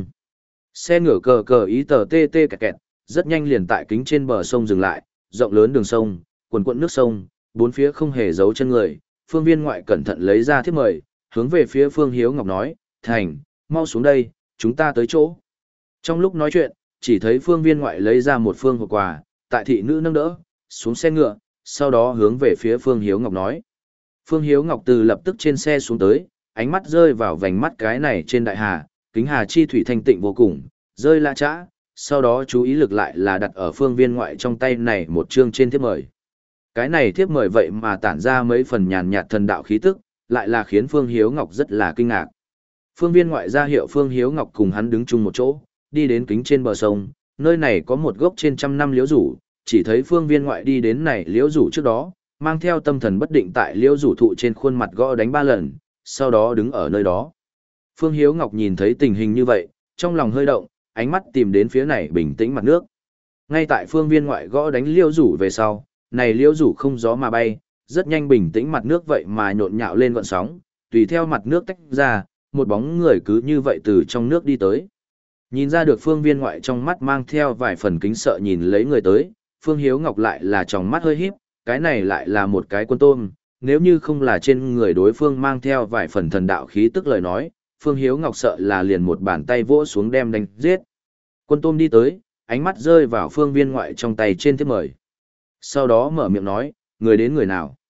Xe ngửa cờ cờ ý tờ tê tê kẹt kẹt, rất nhanh liền tại kính trên bờ sông dừng lại, rộng lớn đường sông, quần quận nước sông, bốn phía không hề giấu chân người. Phương viên ngoại cẩn thận lấy ra thiếp mời, hướng về phía Phương Hiếu Ngọc nói, Thành, mau xuống đây, chúng ta tới chỗ. Trong lúc nói chuyện, chỉ thấy phương viên ngoại lấy ra một phương hộp quà, tại thị nữ nâng đỡ, xuống xe ngựa, sau đó hướng về phía Phương Hiếu Ngọc nói. Phương Hiếu Ngọc từ lập tức trên xe xuống tới, ánh mắt rơi vào vành mắt cái này trên đại hà, kính hà chi thủy thanh tịnh vô cùng, rơi lạ trã, sau đó chú ý lực lại là đặt ở phương viên ngoại trong tay này một chương trên thiếp mời. Cái này thiếp mời vậy mà tản ra mấy phần nhàn nhạt thần đạo khí tức, lại là khiến Phương Hiếu Ngọc rất là kinh ngạc. Phương viên ngoại ra hiệu Phương Hiếu Ngọc cùng hắn đứng chung một chỗ, đi đến kính trên bờ sông, nơi này có một gốc trên trăm năm liễu rủ, chỉ thấy phương viên ngoại đi đến này liễu rủ trước đó, mang theo tâm thần bất định tại liễu rủ thụ trên khuôn mặt gõ đánh ba lần, sau đó đứng ở nơi đó. Phương Hiếu Ngọc nhìn thấy tình hình như vậy, trong lòng hơi động, ánh mắt tìm đến phía này bình tĩnh mặt nước. Ngay tại phương viên ngoại gõ đánh liễu rủ về sau, này liễu rủ không gió mà bay, rất nhanh bình tĩnh mặt nước vậy mà nhộn nhạo lên gợn sóng, tùy theo mặt nước tách ra, một bóng người cứ như vậy từ trong nước đi tới. Nhìn ra được phương viên ngoại trong mắt mang theo vài phần kính sợ nhìn lấy người tới, Phương Hiếu Ngọc lại là trong mắt hơi híp, cái này lại là một cái quân tôm, nếu như không là trên người đối phương mang theo vài phần thần đạo khí tức lời nói, Phương Hiếu Ngọc sợ là liền một bàn tay vỗ xuống đem đánh giết. Quân tôm đi tới, ánh mắt rơi vào phương viên ngoại trong tay trên thiếp mời. Sau đó mở miệng nói, người đến người nào?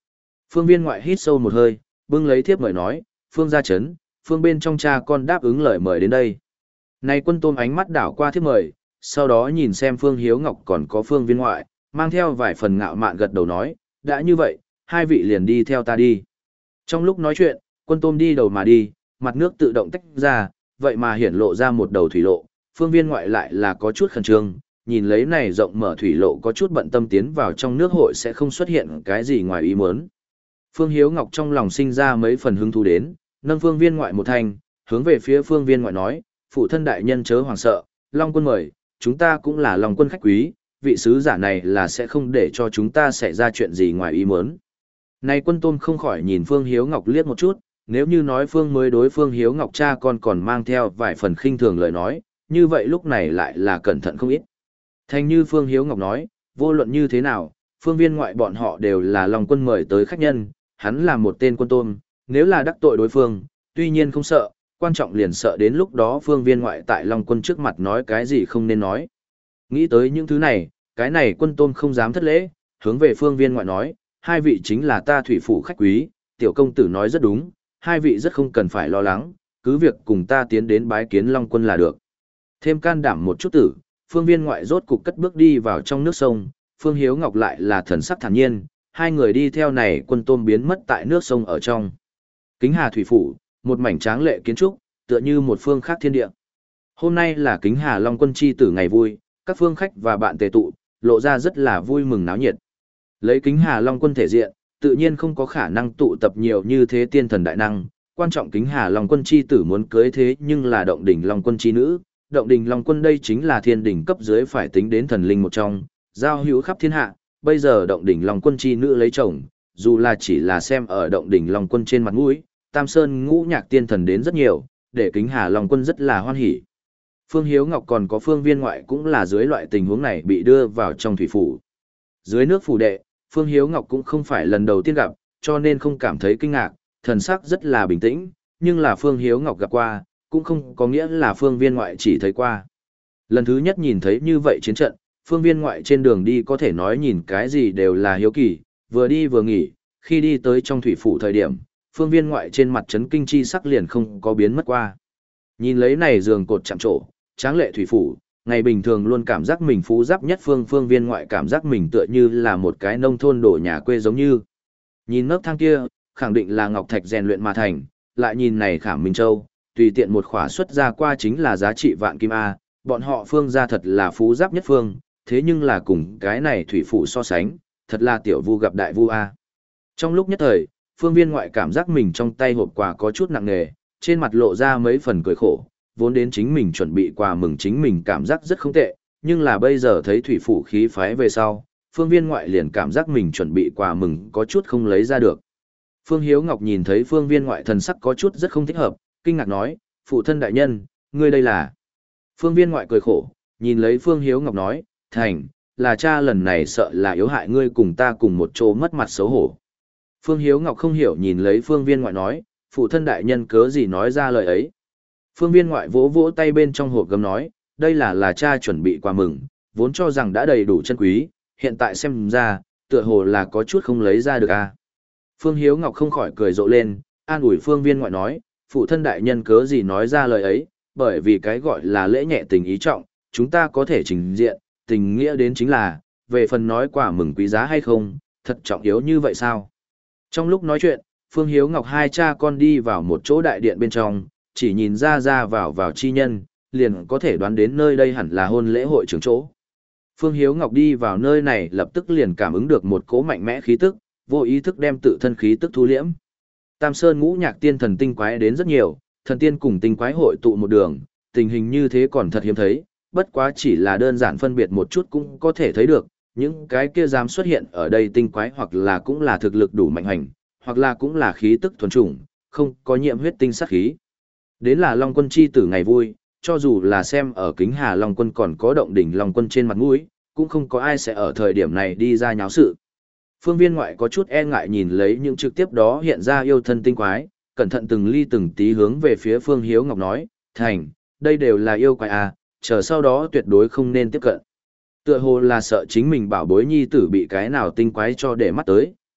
Phương Viên ngoại hít sâu một hơi, bưng lấy thiếp mời nói, Phương gia chấn, Phương bên trong cha con đáp ứng lời mời đến đây. Này Quân Tôm ánh mắt đảo qua thiếp mời, sau đó nhìn xem Phương Hiếu Ngọc còn có Phương Viên ngoại, mang theo vài phần ngạo mạn gật đầu nói, đã như vậy, hai vị liền đi theo ta đi. Trong lúc nói chuyện, Quân Tôm đi đầu mà đi, mặt nước tự động tách ra, vậy mà hiển lộ ra một đầu thủy lộ, Phương Viên ngoại lại là có chút khẩn trương, nhìn lấy này rộng mở thủy lộ có chút bận tâm tiến vào trong nước hội sẽ không xuất hiện cái gì ngoài ý muốn. Phương Hiếu Ngọc trong lòng sinh ra mấy phần hứng thú đến, nâng Phương Viên ngoại một thanh, hướng về phía Phương Viên ngoại nói, phụ thân đại nhân chớ hoàng sợ, Long quân mời, chúng ta cũng là Long quân khách quý, vị sứ giả này là sẽ không để cho chúng ta xảy ra chuyện gì ngoài ý muốn. Này Quân Tôm không khỏi nhìn Phương Hiếu Ngọc liếc một chút, nếu như nói Phương mới đối Phương Hiếu Ngọc cha con còn mang theo vài phần khinh thường lời nói, như vậy lúc này lại là cẩn thận không ít. Thành như Phương Hiếu Ngọc nói, vô luận như thế nào, Phương Viên ngoại bọn họ đều là Long quân mời tới khách nhân, hắn là một tên Quân Tôm, nếu là đắc tội đối phương, tuy nhiên không sợ, quan trọng liền sợ đến lúc đó Phương Viên ngoại tại Long quân trước mặt nói cái gì không nên nói. Nghĩ tới những thứ này, cái này Quân Tôm không dám thất lễ, hướng về Phương Viên ngoại nói, hai vị chính là ta thủy phủ khách quý, tiểu công tử nói rất đúng, hai vị rất không cần phải lo lắng, cứ việc cùng ta tiến đến bái kiến Long quân là được. Thêm can đảm một chút tử, Phương Viên ngoại rốt cục cất bước đi vào trong nước sông, Phương Hiếu Ngọc lại là thần sắc thản nhiên, hai người đi theo này Quân Tôm biến mất tại nước sông ở trong. Kính Hà thủy phủ, một mảnh tráng lệ kiến trúc, tựa như một phương khác thiên địa. Hôm nay là Kính Hà Long quân chi tử ngày vui, các phương khách và bạn tề tụ, lộ ra rất là vui mừng náo nhiệt. Lấy Kính Hà Long quân thể diện, tự nhiên không có khả năng tụ tập nhiều như thế tiên thần đại năng, quan trọng Kính Hà Long quân chi tử muốn cưới thế nhưng là động đỉnh Long quân chi nữ, động đỉnh Long quân đây chính là thiên đỉnh cấp dưới phải tính đến thần linh một trong, giao hữu khắp thiên hạ, bây giờ động đỉnh Long quân chi nữ lấy chồng, dù là chỉ là xem ở động đỉnh Long quân trên mặt mũi, Tam Sơn ngũ nhạc tiên thần đến rất nhiều, để Kính Hà Long quân rất là hoan hỉ. Phương Hiếu Ngọc còn có Phương Viên ngoại cũng là dưới loại tình huống này bị đưa vào trong thủy phủ. Dưới nước phủ đệ, Phương Hiếu Ngọc cũng không phải lần đầu tiên gặp, cho nên không cảm thấy kinh ngạc, thần sắc rất là bình tĩnh, nhưng là Phương Hiếu Ngọc gặp qua, cũng không có nghĩa là Phương Viên ngoại chỉ thấy qua. Lần thứ nhất nhìn thấy như vậy chiến trận, Phương Viên ngoại trên đường đi có thể nói nhìn cái gì đều là hiếu kỳ, vừa đi vừa nghỉ, khi đi tới trong thủy phủ thời điểm, Phương Viên ngoại trên mặt chấn kinh chi sắc liền không có biến mất qua. Nhìn lấy này giường cột chạm trổ, tráng lệ thủy phủ, ngày bình thường luôn cảm giác mình phú giáp nhất Phương Phương Viên ngoại cảm giác mình tựa như là một cái nông thôn đổ nhà quê giống như. Nhìn nấc thang kia, khẳng định là ngọc thạch rèn luyện mà thành, lại nhìn này Khảm Minh Châu, tùy tiện một khỏa xuất ra qua chính là giá trị vạn kim A, bọn họ Phương gia thật là phú giáp nhất phương, thế nhưng là cùng cái này thủy phủ so sánh, thật là tiểu vu gặp đại vu A. Trong lúc nhất thời, Phương Viên ngoại cảm giác mình trong tay hộp quà có chút nặng nề, trên mặt lộ ra mấy phần cười khổ, vốn đến chính mình chuẩn bị quà mừng chính mình cảm giác rất không tệ, nhưng là bây giờ thấy thủy phủ khí phái về sau, Phương Viên ngoại liền cảm giác mình chuẩn bị quà mừng có chút không lấy ra được. Phương Hiếu Ngọc nhìn thấy Phương Viên ngoại thần sắc có chút rất không thích hợp, kinh ngạc nói, phụ thân đại nhân, ngươi đây là... Phương Viên ngoại cười khổ, nhìn lấy Phương Hiếu Ngọc nói, thành, là cha lần này sợ là yếu hại ngươi cùng ta cùng một chỗ mất mặt xấu hổ. Phương Hiếu Ngọc không hiểu nhìn lấy Phương Viên ngoại nói, phụ thân đại nhân cớ gì nói ra lời ấy. Phương Viên ngoại vỗ vỗ tay bên trong hộp gấm nói, đây là là cha chuẩn bị quà mừng, vốn cho rằng đã đầy đủ chân quý, hiện tại xem ra, tựa hồ là có chút không lấy ra được à. Phương Hiếu Ngọc không khỏi cười rộ lên, an ủi Phương Viên ngoại nói, phụ thân đại nhân cớ gì nói ra lời ấy, bởi vì cái gọi là lễ nhẹ tình ý trọng, chúng ta có thể trình diện, tình nghĩa đến chính là, về phần nói quà mừng quý giá hay không, thật trọng yếu như vậy sao? Trong lúc nói chuyện, Phương Hiếu Ngọc hai cha con đi vào một chỗ đại điện bên trong, chỉ nhìn ra ra vào vào chi nhân, liền có thể đoán đến nơi đây hẳn là hôn lễ hội trường chỗ. Phương Hiếu Ngọc đi vào nơi này lập tức liền cảm ứng được một cỗ mạnh mẽ khí tức, vô ý thức đem tự thân khí tức thu liễm. Tam Sơn ngũ nhạc tiên thần tinh quái đến rất nhiều, thần tiên cùng tinh quái hội tụ một đường, tình hình như thế còn thật hiếm thấy, bất quá chỉ là đơn giản phân biệt một chút cũng có thể thấy được, những cái kia dám xuất hiện ở đây tinh quái hoặc là cũng là thực lực đủ mạnh hành, hoặc là cũng là khí tức thuần chủng, không có nhiễm huyết tinh sát khí. Đến là Long quân chi tử ngày vui, cho dù là xem ở Kính Hà Long quân còn có động đỉnh Long quân trên mặt mũi, cũng không có ai sẽ ở thời điểm này đi ra nháo sự. Phương Viên ngoại có chút e ngại nhìn lấy những trực tiếp đó hiện ra yêu thân tinh quái, cẩn thận từng ly từng tí hướng về phía Phương Hiếu Ngọc nói, thành, đây đều là yêu quái à, chờ sau đó tuyệt đối không nên tiếp cận. Tựa hồ là sợ chính mình bảo bối nhi tử bị cái nào tinh quái cho để mắt tới,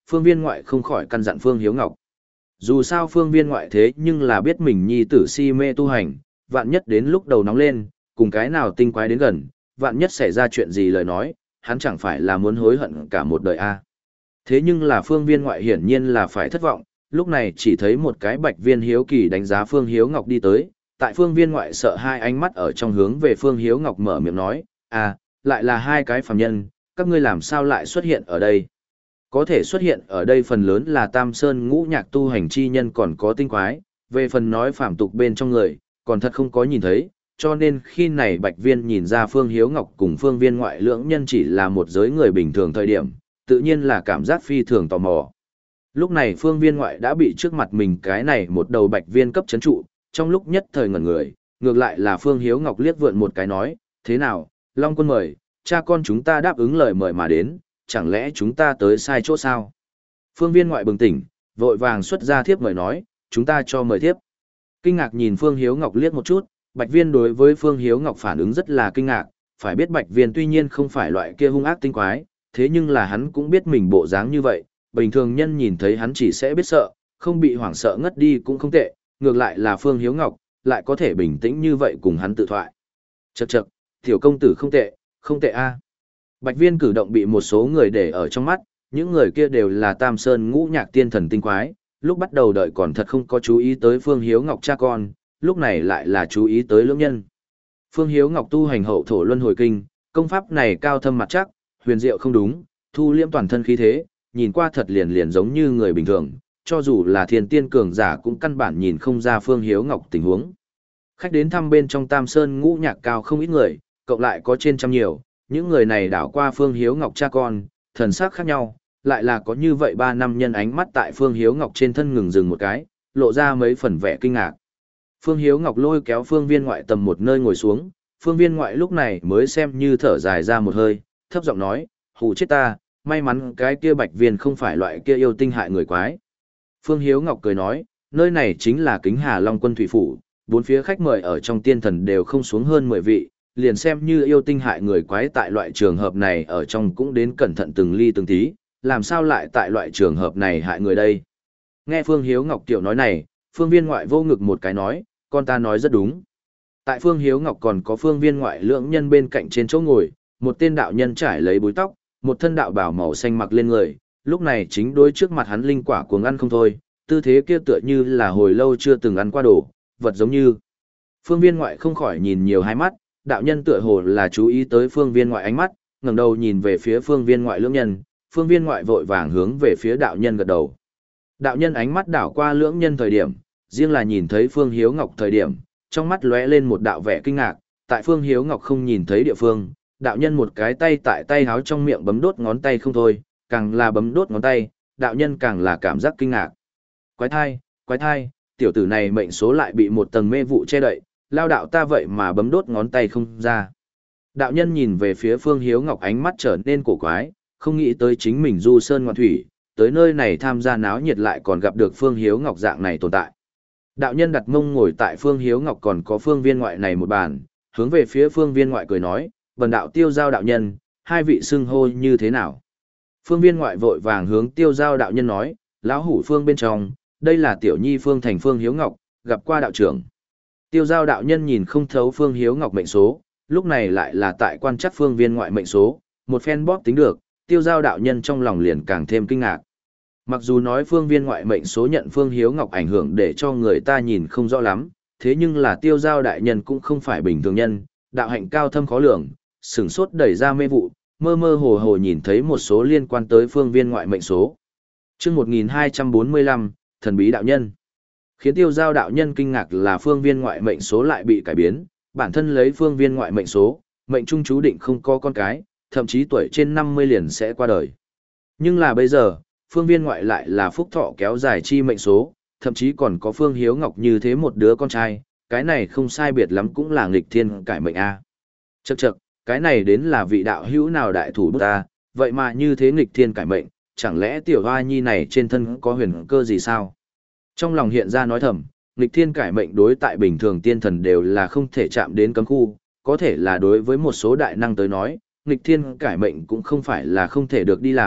Phương Viên Ngoại không khỏi căn dặn Phương Hiếu Ngọc. Dù sao Phương Viên Ngoại thế nhưng là biết mình nhi tử si mê tu hành, vạn nhất đến lúc đầu nóng lên, cùng cái nào tinh quái đến gần, vạn nhất xảy ra chuyện gì lời nói, hắn chẳng phải là muốn hối hận cả một đời a. À. Thế nhưng là Phương Viên Ngoại hiển nhiên là phải thất vọng, lúc này chỉ thấy một cái Bạch Viên hiếu kỳ đánh giá Phương Hiếu Ngọc đi tới, tại Phương Viên Ngoại sợ hai ánh mắt ở trong hướng về Phương Hiếu Ngọc mở miệng nói, à, lại là hai cái phàm nhân, các ngươi làm sao lại xuất hiện ở đây? Có thể xuất hiện ở đây phần lớn là Tam Sơn ngũ nhạc tu hành chi nhân còn có tinh quái, về phần nói phàm tục bên trong người, còn thật không có nhìn thấy, cho nên khi này Bạch Viên nhìn ra Phương Hiếu Ngọc cùng Phương Viên Ngoại lưỡng nhân chỉ là một giới người bình thường thời điểm, tự nhiên là cảm giác phi thường tò mò. Lúc này Phương Viên Ngoại đã bị trước mặt mình cái này một đầu Bạch Viên cấp chấn trụ, trong lúc nhất thời ngẩn người, ngược lại là Phương Hiếu Ngọc liếc vượn một cái nói, thế nào, Long Quân mời, cha con chúng ta đáp ứng lời mời mà đến, chẳng lẽ chúng ta tới sai chỗ sao? Phương Viên Ngoại bừng tỉnh, vội vàng xuất ra thiếp mời nói, chúng ta cho mời thiếp. Kinh ngạc nhìn Phương Hiếu Ngọc liếc một chút, Bạch Viên đối với Phương Hiếu Ngọc phản ứng rất là kinh ngạc, phải biết Bạch Viên tuy nhiên không phải loại kia hung ác tinh quái, thế nhưng là hắn cũng biết mình bộ dáng như vậy, bình thường nhân nhìn thấy hắn chỉ sẽ biết sợ, không bị hoảng sợ ngất đi cũng không tệ, ngược lại là Phương Hiếu Ngọc, lại có thể bình tĩnh như vậy cùng hắn tự thoại. Chậc chậc, tiểu công tử không tệ, không tệ a. Bạch Viên cử động bị một số người để ở trong mắt, những người kia đều là Tam Sơn ngũ nhạc tiên thần tinh quái, lúc bắt đầu đợi còn thật không có chú ý tới Phương Hiếu Ngọc cha con, lúc này lại là chú ý tới lưỡng nhân. Phương Hiếu Ngọc tu hành hậu thổ luân hồi kinh, công pháp này cao thâm mặt chắc, huyền diệu không đúng, thu liễm toàn thân khí thế, nhìn qua thật liền liền giống như người bình thường, cho dù là thiên tiên cường giả cũng căn bản nhìn không ra Phương Hiếu Ngọc tình huống. Khách đến thăm bên trong Tam Sơn ngũ nhạc cao không ít người, cộng lại có trên trăm nhiều, những người này đảo qua Phương Hiếu Ngọc cha con, thần sắc khác nhau, lại là có như vậy ba năm nhân ánh mắt tại Phương Hiếu Ngọc trên thân ngừng dừng một cái, lộ ra mấy phần vẻ kinh ngạc. Phương Hiếu Ngọc lôi kéo Phương Viên Ngoại tầm một nơi ngồi xuống, Phương Viên Ngoại lúc này mới xem như thở dài ra một hơi, thấp giọng nói, hù chết ta, may mắn cái kia Bạch Viên không phải loại kia yêu tinh hại người quái. Phương Hiếu Ngọc cười nói, nơi này chính là Kính Hà Long Quân Thủy Phủ, bốn phía khách mời ở trong tiên thần đều không xuống hơn mười vị, liền xem như yêu tinh hại người quái tại loại trường hợp này ở trong cũng đến cẩn thận từng ly từng tí, làm sao lại tại loại trường hợp này hại người đây. Nghe Phương Hiếu Ngọc tiểu nói này, Phương Viên Ngoại vô ngực một cái nói, con ta nói rất đúng. Tại Phương Hiếu Ngọc còn có Phương Viên Ngoại lưỡng nhân bên cạnh trên chỗ ngồi, một tên đạo nhân trải lấy búi tóc, một thân đạo bào màu xanh mặc lên người, lúc này chính đối trước mặt hắn linh quả cuồng ăn không thôi, tư thế kia tựa như là hồi lâu chưa từng ăn qua đồ, vật giống như. Phương Viên Ngoại không khỏi nhìn nhiều hai mắt, đạo nhân tựa hồ là chú ý tới Phương Viên Ngoại ánh mắt, ngẩng đầu nhìn về phía Phương Viên Ngoại lưỡng nhân, Phương Viên Ngoại vội vàng hướng về phía đạo nhân gật đầu. Đạo nhân ánh mắt đảo qua lưỡng nhân thời điểm, riêng là nhìn thấy Phương Hiếu Ngọc thời điểm, trong mắt lóe lên một đạo vẻ kinh ngạc, tại Phương Hiếu Ngọc không nhìn thấy địa phương, đạo nhân một cái tay tại tay háo trong miệng bấm đốt ngón tay không thôi, càng là bấm đốt ngón tay, đạo nhân càng là cảm giác kinh ngạc. Quái thai, quái thai, tiểu tử này mệnh số lại bị một tầng mê vụ che đậy, lao đạo ta vậy mà bấm đốt ngón tay không ra. Đạo nhân nhìn về phía Phương Hiếu Ngọc ánh mắt trở nên cổ quái, không nghĩ tới chính mình du sơn ngoạn thủy, tới nơi này tham gia náo nhiệt lại còn gặp được Phương Hiếu Ngọc dạng này tồn tại. Đạo nhân đặt mông ngồi tại Phương Hiếu Ngọc còn có Phương Viên Ngoại này một bàn, hướng về phía Phương Viên Ngoại cười nói, bần đạo Tiêu Giao đạo nhân, hai vị xưng hô như thế nào? Phương Viên Ngoại vội vàng hướng Tiêu Giao đạo nhân nói, lão hủ Phương bên trong, đây là tiểu nhi Phương thành Phương Hiếu Ngọc, gặp qua đạo trưởng. Tiêu Giao đạo nhân nhìn không thấu Phương Hiếu Ngọc mệnh số, lúc này lại là tại quan chắc Phương Viên Ngoại mệnh số, một phen bóp tính được, Tiêu Giao đạo nhân trong lòng liền càng thêm kinh ngạc. Mặc dù nói Phương Viên Ngoại mệnh số nhận Phương Hiếu Ngọc ảnh hưởng để cho người ta nhìn không rõ lắm, thế nhưng là Tiêu Giao đại nhân cũng không phải bình thường nhân, đạo hạnh cao thâm khó lường, sửng sốt đẩy ra mê vụ, mơ mơ hồ hồ nhìn thấy một số liên quan tới Phương Viên Ngoại mệnh số. Chương một nghìn hai trăm bốn mươi lăm, thần bí đạo nhân. Khiến Tiêu Giao đạo nhân kinh ngạc là Phương Viên Ngoại mệnh số lại bị cải biến, bản thân lấy Phương Viên Ngoại mệnh số, mệnh trung chú định không có con cái, thậm chí tuổi trên năm mươi liền sẽ qua đời. Nhưng là bây giờ, Phương Viên Ngoại lại là phúc thọ kéo dài chi mệnh số, thậm chí còn có Phương Hiếu Ngọc như thế một đứa con trai, cái này không sai biệt lắm cũng là nghịch thiên cải mệnh a. Chậc chậc, cái này đến là vị đạo hữu nào đại thủ bút ta, vậy mà như thế nghịch thiên cải mệnh, chẳng lẽ tiểu hoa nhi này trên thân có huyền cơ gì sao? Trong lòng hiện ra nói thầm, nghịch thiên cải mệnh đối tại bình thường tiên thần đều là không thể chạm đến cấm khu, có thể là đối với một số đại năng tới nói, nghịch thiên cải mệnh cũng không phải là không thể được đi làm,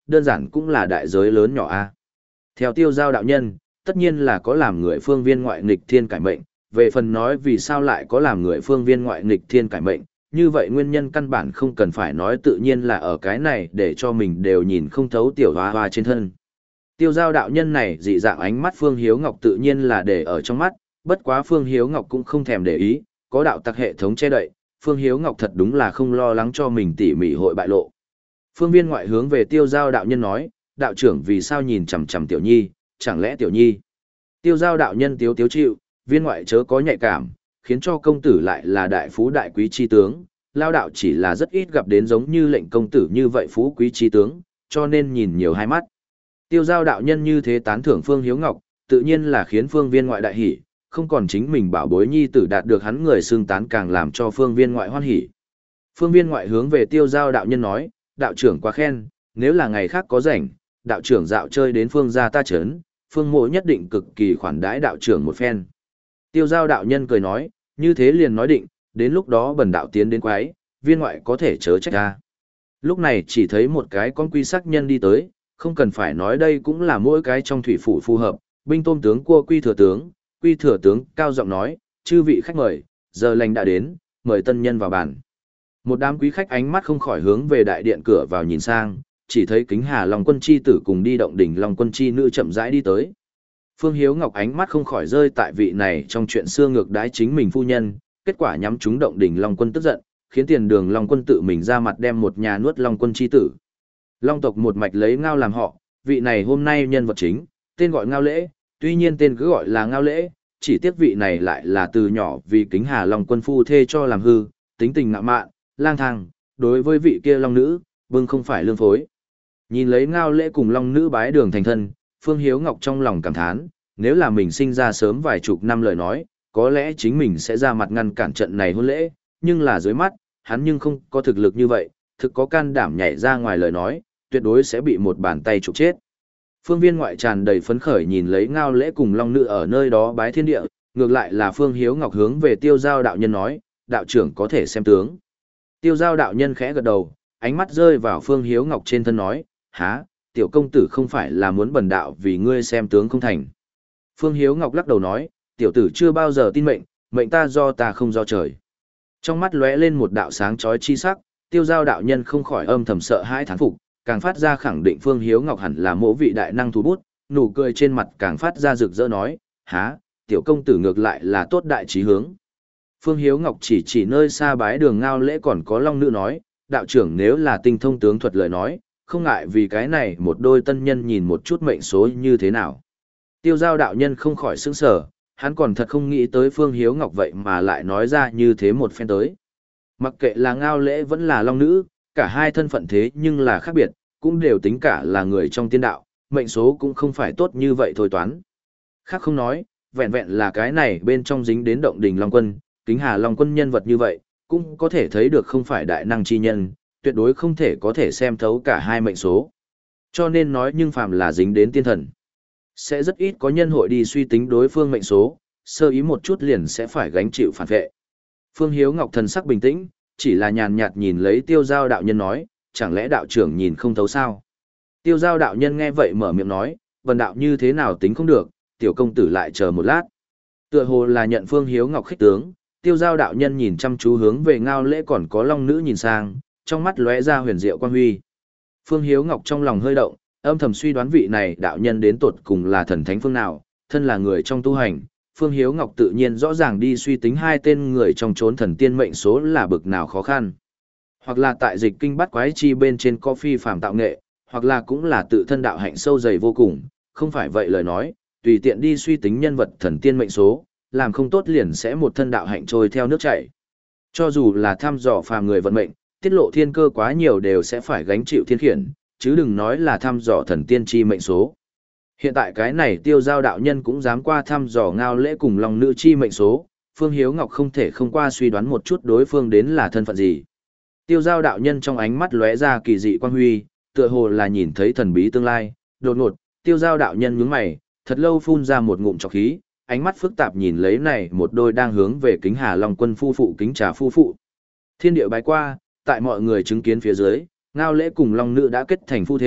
đơn giản cũng là đại giới lớn nhỏ a. Theo tiêu giao đạo nhân, tất nhiên là có làm người phương viên ngoại nghịch thiên cải mệnh, về phần nói vì sao lại có làm người phương viên ngoại nghịch thiên cải mệnh, như vậy nguyên nhân căn bản không cần phải nói, tự nhiên là ở cái này để cho mình đều nhìn không thấu tiểu hoa hoa trên thân. Tiêu giao đạo nhân này dị dạng ánh mắt Phương Hiếu Ngọc tự nhiên là để ở trong mắt, bất quá Phương Hiếu Ngọc cũng không thèm để ý, có đạo tặc hệ thống che đậy, Phương Hiếu Ngọc thật đúng là không lo lắng cho mình tỉ mỉ hội bại lộ. Phương Viên ngoại hướng về tiêu giao đạo nhân nói, đạo trưởng vì sao nhìn chằm chằm tiểu nhi, chẳng lẽ tiểu nhi. Tiêu giao đạo nhân tiếu tiếu chịu, viên ngoại chớ có nhạy cảm, khiến cho công tử lại là đại phú đại quý chi tướng, lao đạo chỉ là rất ít gặp đến giống như lệnh công tử như vậy phú quý chi tướng, cho nên nhìn nhiều hai mắt. Tiêu giao đạo nhân như thế tán thưởng Phương Hiếu Ngọc, tự nhiên là khiến Phương Viên ngoại đại hỉ, không còn chính mình bảo bối nhi tử đạt được hắn người xưng tán càng làm cho Phương Viên ngoại hoan hỉ. Phương Viên ngoại hướng về tiêu giao đạo nhân nói, đạo trưởng quá khen, nếu là ngày khác có rảnh, đạo trưởng dạo chơi đến Phương gia ta chấn, Phương mộ nhất định cực kỳ khoản đãi đạo trưởng một phen. Tiêu giao đạo nhân cười nói, như thế liền nói định, đến lúc đó bần đạo tiến đến quái, viên ngoại có thể chớ trách ra. Lúc này chỉ thấy một cái con quy sắc nhân đi tới, không cần phải nói đây cũng là mỗi cái trong thủy phủ phù hợp, binh tôm tướng cua quy thừa tướng, quy thừa tướng cao giọng nói, chư vị khách mời, giờ lành đã đến, mời tân nhân vào bàn. Một đám quý khách ánh mắt không khỏi hướng về đại điện cửa vào nhìn sang, chỉ thấy Kính Hà Long Quân chi tử cùng đi động đỉnh Long Quân chi nữ chậm rãi đi tới. Phương Hiếu Ngọc ánh mắt không khỏi rơi tại vị này trong chuyện xưa ngược đái chính mình phu nhân, kết quả nhắm trúng động đỉnh Long Quân tức giận, khiến tiền đường Long Quân tự mình ra mặt đem một nhà nuốt Long Quân chi tử. Long tộc một mạch lấy Ngao làm họ, vị này hôm nay nhân vật chính, tên gọi Ngao Lễ, tuy nhiên tên cứ gọi là Ngao Lễ, chỉ tiếc vị này lại là từ nhỏ vì Kính Hà Long Quân phu thê cho làm hư, tính tình ngạo mạn, lang thang, đối với vị kia Long nữ, bưng không phải lương phối. Nhìn lấy Ngao Lễ cùng Long nữ bái đường thành thân, Phương Hiếu Ngọc trong lòng cảm thán, nếu là mình sinh ra sớm vài chục năm lời nói, có lẽ chính mình sẽ ra mặt ngăn cản trận này hôn lễ, nhưng là dưới mắt, hắn nhưng không có thực lực như vậy, thực có can đảm nhảy ra ngoài lời nói, tuyệt đối sẽ bị một bàn tay trục chết. Phương Viên ngoại tràn đầy phấn khởi nhìn lấy Ngao Lễ cùng Long nữ ở nơi đó bái thiên địa, ngược lại là Phương Hiếu Ngọc hướng về Tiêu Giao đạo nhân nói, đạo trưởng có thể xem tướng. Tiêu Giao đạo nhân khẽ gật đầu, ánh mắt rơi vào Phương Hiếu Ngọc trên thân nói, há, tiểu công tử không phải là muốn bần đạo vì ngươi xem tướng không thành. Phương Hiếu Ngọc lắc đầu nói, tiểu tử chưa bao giờ tin mệnh, mệnh ta do ta không do trời. Trong mắt lóe lên một đạo sáng chói chi sắc, Tiêu Giao đạo nhân không khỏi âm thầm sợ hãi thán phục, càng phát ra khẳng định Phương Hiếu Ngọc hẳn là mỗ vị đại năng thủ bút, nụ cười trên mặt càng phát ra rực rỡ nói, há, tiểu công tử ngược lại là tốt đại trí hướng. Phương Hiếu Ngọc chỉ chỉ nơi xa bái đường Ngao Lễ còn có Long nữ nói, đạo trưởng nếu là tinh thông tướng thuật lời nói, không ngại vì cái này một đôi tân nhân nhìn một chút mệnh số như thế nào. Tiêu Giao đạo nhân không khỏi sững sờ, hắn còn thật không nghĩ tới Phương Hiếu Ngọc vậy mà lại nói ra như thế một phen tới. Mặc kệ là Ngao Lễ vẫn là Long nữ, cả hai thân phận thế nhưng là khác biệt, cũng đều tính cả là người trong tiên đạo, mệnh số cũng không phải tốt như vậy thôi toán. Khác không nói, vẹn vẹn là cái này bên trong dính đến động đình Long Quân, Kính Hà Long Quân nhân vật như vậy, cũng có thể thấy được không phải đại năng chi nhân, tuyệt đối không thể có thể xem thấu cả hai mệnh số. Cho nên nói nhưng phàm là dính đến tiên thần, sẽ rất ít có nhân hội đi suy tính đối phương mệnh số, sơ ý một chút liền sẽ phải gánh chịu phản vệ. Phương Hiếu Ngọc thần sắc bình tĩnh, chỉ là nhàn nhạt nhìn lấy Tiêu Giao đạo nhân nói, chẳng lẽ đạo trưởng nhìn không thấu sao? Tiêu Giao đạo nhân nghe vậy mở miệng nói, vần đạo như thế nào tính không được, tiểu công tử lại chờ một lát. Tựa hồ là nhận Phương Hiếu Ngọc khích tướng, Tiêu Giao đạo nhân nhìn chăm chú hướng về Ngao Lễ còn có Long nữ nhìn sang, trong mắt lóe ra huyền diệu quang huy. Phương Hiếu Ngọc trong lòng hơi động, âm thầm suy đoán vị này đạo nhân đến tột cùng là thần thánh phương nào, thân là người trong tu hành, Phương Hiếu Ngọc tự nhiên rõ ràng đi suy tính hai tên người trong chốn thần tiên mệnh số là bực nào khó khăn. Hoặc là tại dịch kinh bắt quái chi bên trên có phi phàm tạo nghệ, hoặc là cũng là tự thân đạo hạnh sâu dày vô cùng, không phải vậy lời nói, tùy tiện đi suy tính nhân vật thần tiên mệnh số, làm không tốt liền sẽ một thân đạo hạnh trôi theo nước chảy. Cho dù là thăm dò phàm người vận mệnh, tiết lộ thiên cơ quá nhiều đều sẽ phải gánh chịu thiên khiển, chứ đừng nói là thăm dò thần tiên chi mệnh số. Hiện tại cái này Tiêu Giao đạo nhân cũng dám qua thăm dò Ngao Lễ cùng Long nữ chi mệnh số, Phương Hiếu Ngọc không thể không qua suy đoán một chút đối phương đến là thân phận gì. Tiêu Giao đạo nhân trong ánh mắt lóe ra kỳ dị quang huy, tựa hồ là nhìn thấy thần bí tương lai, đột ngột, Tiêu Giao đạo nhân nhướng mày, thật lâu phun ra một ngụm trọc khí, ánh mắt phức tạp nhìn lấy này một đôi đang hướng về Kính Hà Long Quân phu phụ kính trà phu phụ. Thiên địa bái qua, tại mọi người chứng kiến phía dưới, Ngao Lễ cùng Long nữ đã kết thành phu thê,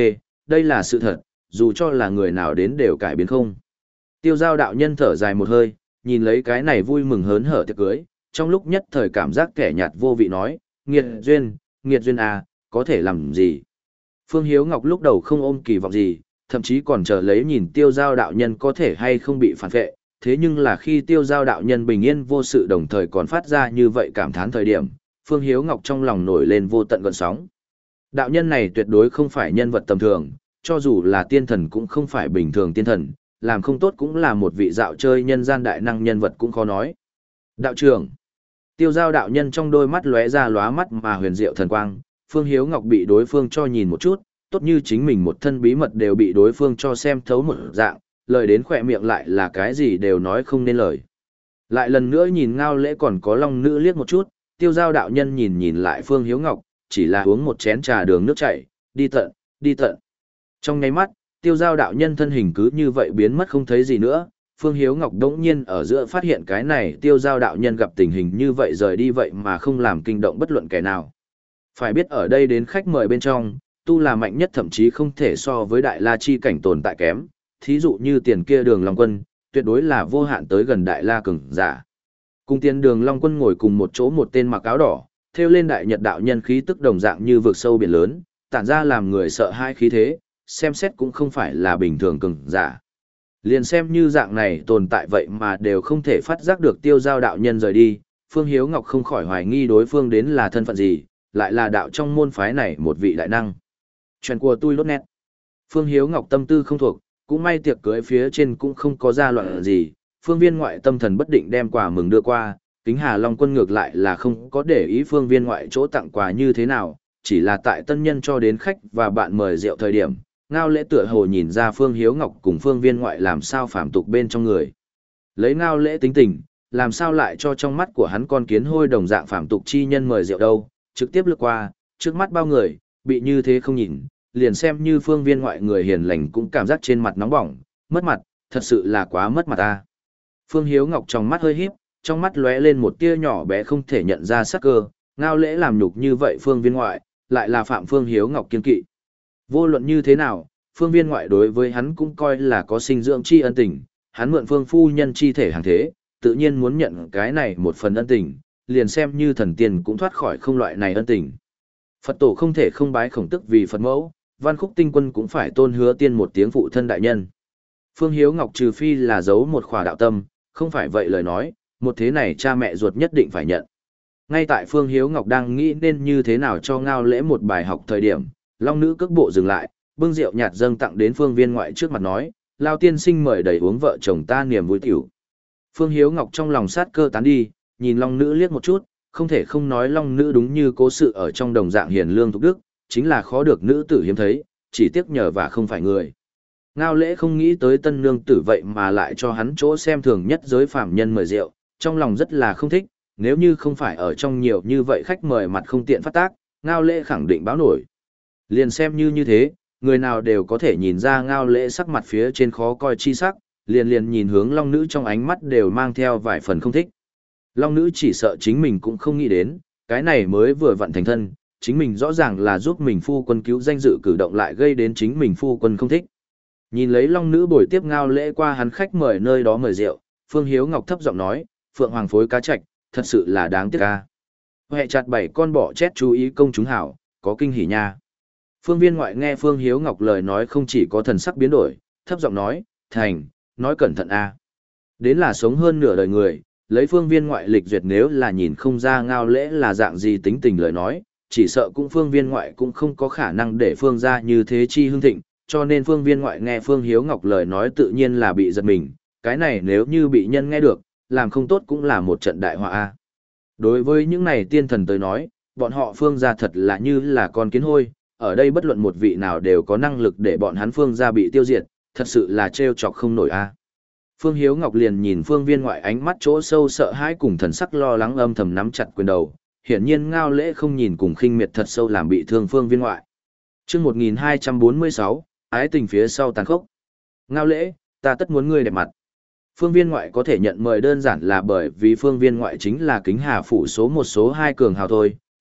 đây là sự thật, dù cho là người nào đến đều cải biến không. Tiêu giao đạo nhân thở dài một hơi, nhìn lấy cái này vui mừng hớn hở tiệc cưới, trong lúc nhất thời cảm giác kẻ nhạt vô vị nói, nghiệt duyên, nghiệt duyên à, có thể làm gì. Phương Hiếu Ngọc lúc đầu không ôm kỳ vọng gì, thậm chí còn chờ lấy nhìn tiêu giao đạo nhân có thể hay không bị phản vệ, thế nhưng là khi tiêu giao đạo nhân bình yên vô sự đồng thời còn phát ra như vậy cảm thán thời điểm, Phương Hiếu Ngọc trong lòng nổi lên vô tận gợn sóng. Đạo nhân này tuyệt đối không phải nhân vật tầm thường, cho dù là tiên thần cũng không phải bình thường tiên thần, làm không tốt cũng là một vị dạo chơi nhân gian đại năng nhân vật cũng khó nói. Đạo trưởng, tiêu giao đạo nhân trong đôi mắt lóe ra lóa mắt mà huyền diệu thần quang, Phương Hiếu Ngọc bị đối phương cho nhìn một chút, tốt như chính mình một thân bí mật đều bị đối phương cho xem thấu một dạng, lời đến khỏe miệng lại là cái gì đều nói không nên lời. Lại lần nữa nhìn Ngao Lễ còn có Long Nữ liếc một chút, tiêu giao đạo nhân nhìn nhìn lại Phương Hiếu Ngọc, chỉ là uống một chén trà đường nước chảy, đi tận, đi tận. Trong nháy mắt, tiêu giao đạo nhân thân hình cứ như vậy biến mất không thấy gì nữa, Phương Hiếu Ngọc đống nhiên ở giữa phát hiện cái này tiêu giao đạo nhân gặp tình hình như vậy rời đi vậy mà không làm kinh động bất luận kẻ nào. Phải biết ở đây đến khách mời bên trong, tu là mạnh nhất thậm chí không thể so với đại la chi cảnh tồn tại kém, thí dụ như tiền kia đường Long Quân, tuyệt đối là vô hạn tới gần đại la cường giả. Cùng tiền đường Long Quân ngồi cùng một chỗ một tên mặc áo đỏ, theo lên đại nhật đạo nhân khí tức đồng dạng như vực sâu biển lớn, tản ra làm người sợ hai khí thế, xem xét cũng không phải là bình thường cường giả. Liền xem như dạng này tồn tại vậy mà đều không thể phát giác được tiêu giao đạo nhân rời đi, Phương Hiếu Ngọc không khỏi hoài nghi đối phương đến là thân phận gì, lại là đạo trong môn phái này một vị đại năng. Chuyện của tôi lốt nét. Phương Hiếu Ngọc tâm tư không thuộc, cũng may tiệc cưới phía trên cũng không có ra loạn gì, phương viên ngoại tâm thần bất định đem quà mừng đưa qua, Kính Hà Long Quân ngược lại là không có để ý phương viên ngoại chỗ tặng quà như thế nào, chỉ là tại tân nhân cho đến khách và bạn mời rượu thời điểm, Ngao Lễ tựa hồ nhìn ra Phương Hiếu Ngọc cùng phương viên ngoại làm sao phàm tục bên trong người. Lấy Ngao Lễ tính tình, làm sao lại cho trong mắt của hắn con kiến hôi đồng dạng phàm tục chi nhân mời rượu đâu, trực tiếp lướt qua, trước mắt bao người, bị như thế không nhìn, liền xem như phương viên ngoại người hiền lành cũng cảm giác trên mặt nóng bỏng, mất mặt, thật sự là quá mất mặt ta. Phương Hiếu Ngọc trong mắt hơi híp, trong mắt lóe lên một tia nhỏ bé không thể nhận ra sắc cơ, Ngao Lễ làm nhục như vậy phương viên ngoại, lại là phạm Phương Hiếu Ngọc kiên kỵ. Vô luận như thế nào, phương viên ngoại đối với hắn cũng coi là có sinh dưỡng chi ân tình, hắn mượn phương phu nhân chi thể hàng thế, tự nhiên muốn nhận cái này một phần ân tình, liền xem như thần tiên cũng thoát khỏi không loại này ân tình. Phật tổ không thể không bái khổng tức vì Phật mẫu, Văn Khúc Tinh Quân cũng phải tôn hứa tiên một tiếng phụ thân đại nhân. Phương Hiếu Ngọc trừ phi là giấu một khỏa đạo tâm, không phải vậy lời nói, một thế này cha mẹ ruột nhất định phải nhận. Ngay tại Phương Hiếu Ngọc đang nghĩ nên như thế nào cho Ngao Lễ một bài học thời điểm, Long Nữ cước bộ dừng lại, bưng rượu nhạt dâng tặng đến phương viên ngoại trước mặt nói, Lao tiên sinh mời đầy uống vợ chồng ta niềm vui tiểu. Phương Hiếu Ngọc trong lòng sát cơ tán đi, nhìn Long Nữ liếc một chút, không thể không nói Long Nữ đúng như cố sự ở trong đồng dạng hiền lương thục đức, chính là khó được nữ tử hiếm thấy, chỉ tiếc nhờ và không phải người. Ngao Lễ không nghĩ tới tân nương tử vậy mà lại cho hắn chỗ xem thường nhất giới phàm nhân mời rượu, trong lòng rất là không thích, nếu như không phải ở trong nhiều như vậy khách mời mặt không tiện phát tác, Ngao Lễ khẳng định báo nổi. Liền xem như như thế, người nào đều có thể nhìn ra Ngao Lễ sắc mặt phía trên khó coi chi sắc, liền liền nhìn hướng Long Nữ trong ánh mắt đều mang theo vài phần không thích. Long Nữ chỉ sợ chính mình cũng không nghĩ đến, cái này mới vừa vặn thành thân, chính mình rõ ràng là giúp mình phu quân cứu danh dự cử động lại gây đến chính mình phu quân không thích. Nhìn lấy Long Nữ bồi tiếp Ngao Lễ qua hắn khách mời nơi đó mời rượu, Phương Hiếu Ngọc thấp giọng nói, Phượng Hoàng phối cá trạch, thật sự là đáng tiếc ca. Hệ chặt bảy con bọ chết chú ý công chúng hảo, có kinh hỉ nha. Phương viên ngoại nghe Phương Hiếu Ngọc lời nói không chỉ có thần sắc biến đổi, thấp giọng nói, thành, nói cẩn thận a. Đến là sống hơn nửa đời người, lấy phương viên ngoại lịch duyệt nếu là nhìn không ra Ngao Lễ là dạng gì tính tình lời nói, chỉ sợ cũng phương viên ngoại cũng không có khả năng để phương ra như thế chi hưng thịnh, cho nên phương viên ngoại nghe Phương Hiếu Ngọc lời nói tự nhiên là bị giật mình, cái này nếu như bị nhân nghe được, làm không tốt cũng là một trận đại họa a. Đối với những này tiên thần tới nói, bọn họ phương gia thật là như là con kiến hôi, ở đây bất luận một vị nào đều có năng lực để bọn hắn phương gia bị tiêu diệt, thật sự là trêu chọc không nổi a. Phương Hiếu Ngọc liền nhìn phương viên ngoại ánh mắt chỗ sâu sợ hãi cùng thần sắc lo lắng âm thầm nắm chặt quyền đầu, hiển nhiên Ngao Lễ không nhìn cùng khinh miệt thật sâu làm bị thương phương viên ngoại. Chương một nghìn hai trăm bốn mươi sáu, ái tình phía sau tàn khốc. Ngao Lễ, ta tất muốn ngươi đẹp mặt. Phương viên ngoại có thể nhận mời đơn giản là bởi vì phương viên ngoại chính là Kính Hà phủ số một số hai cường hào thôi,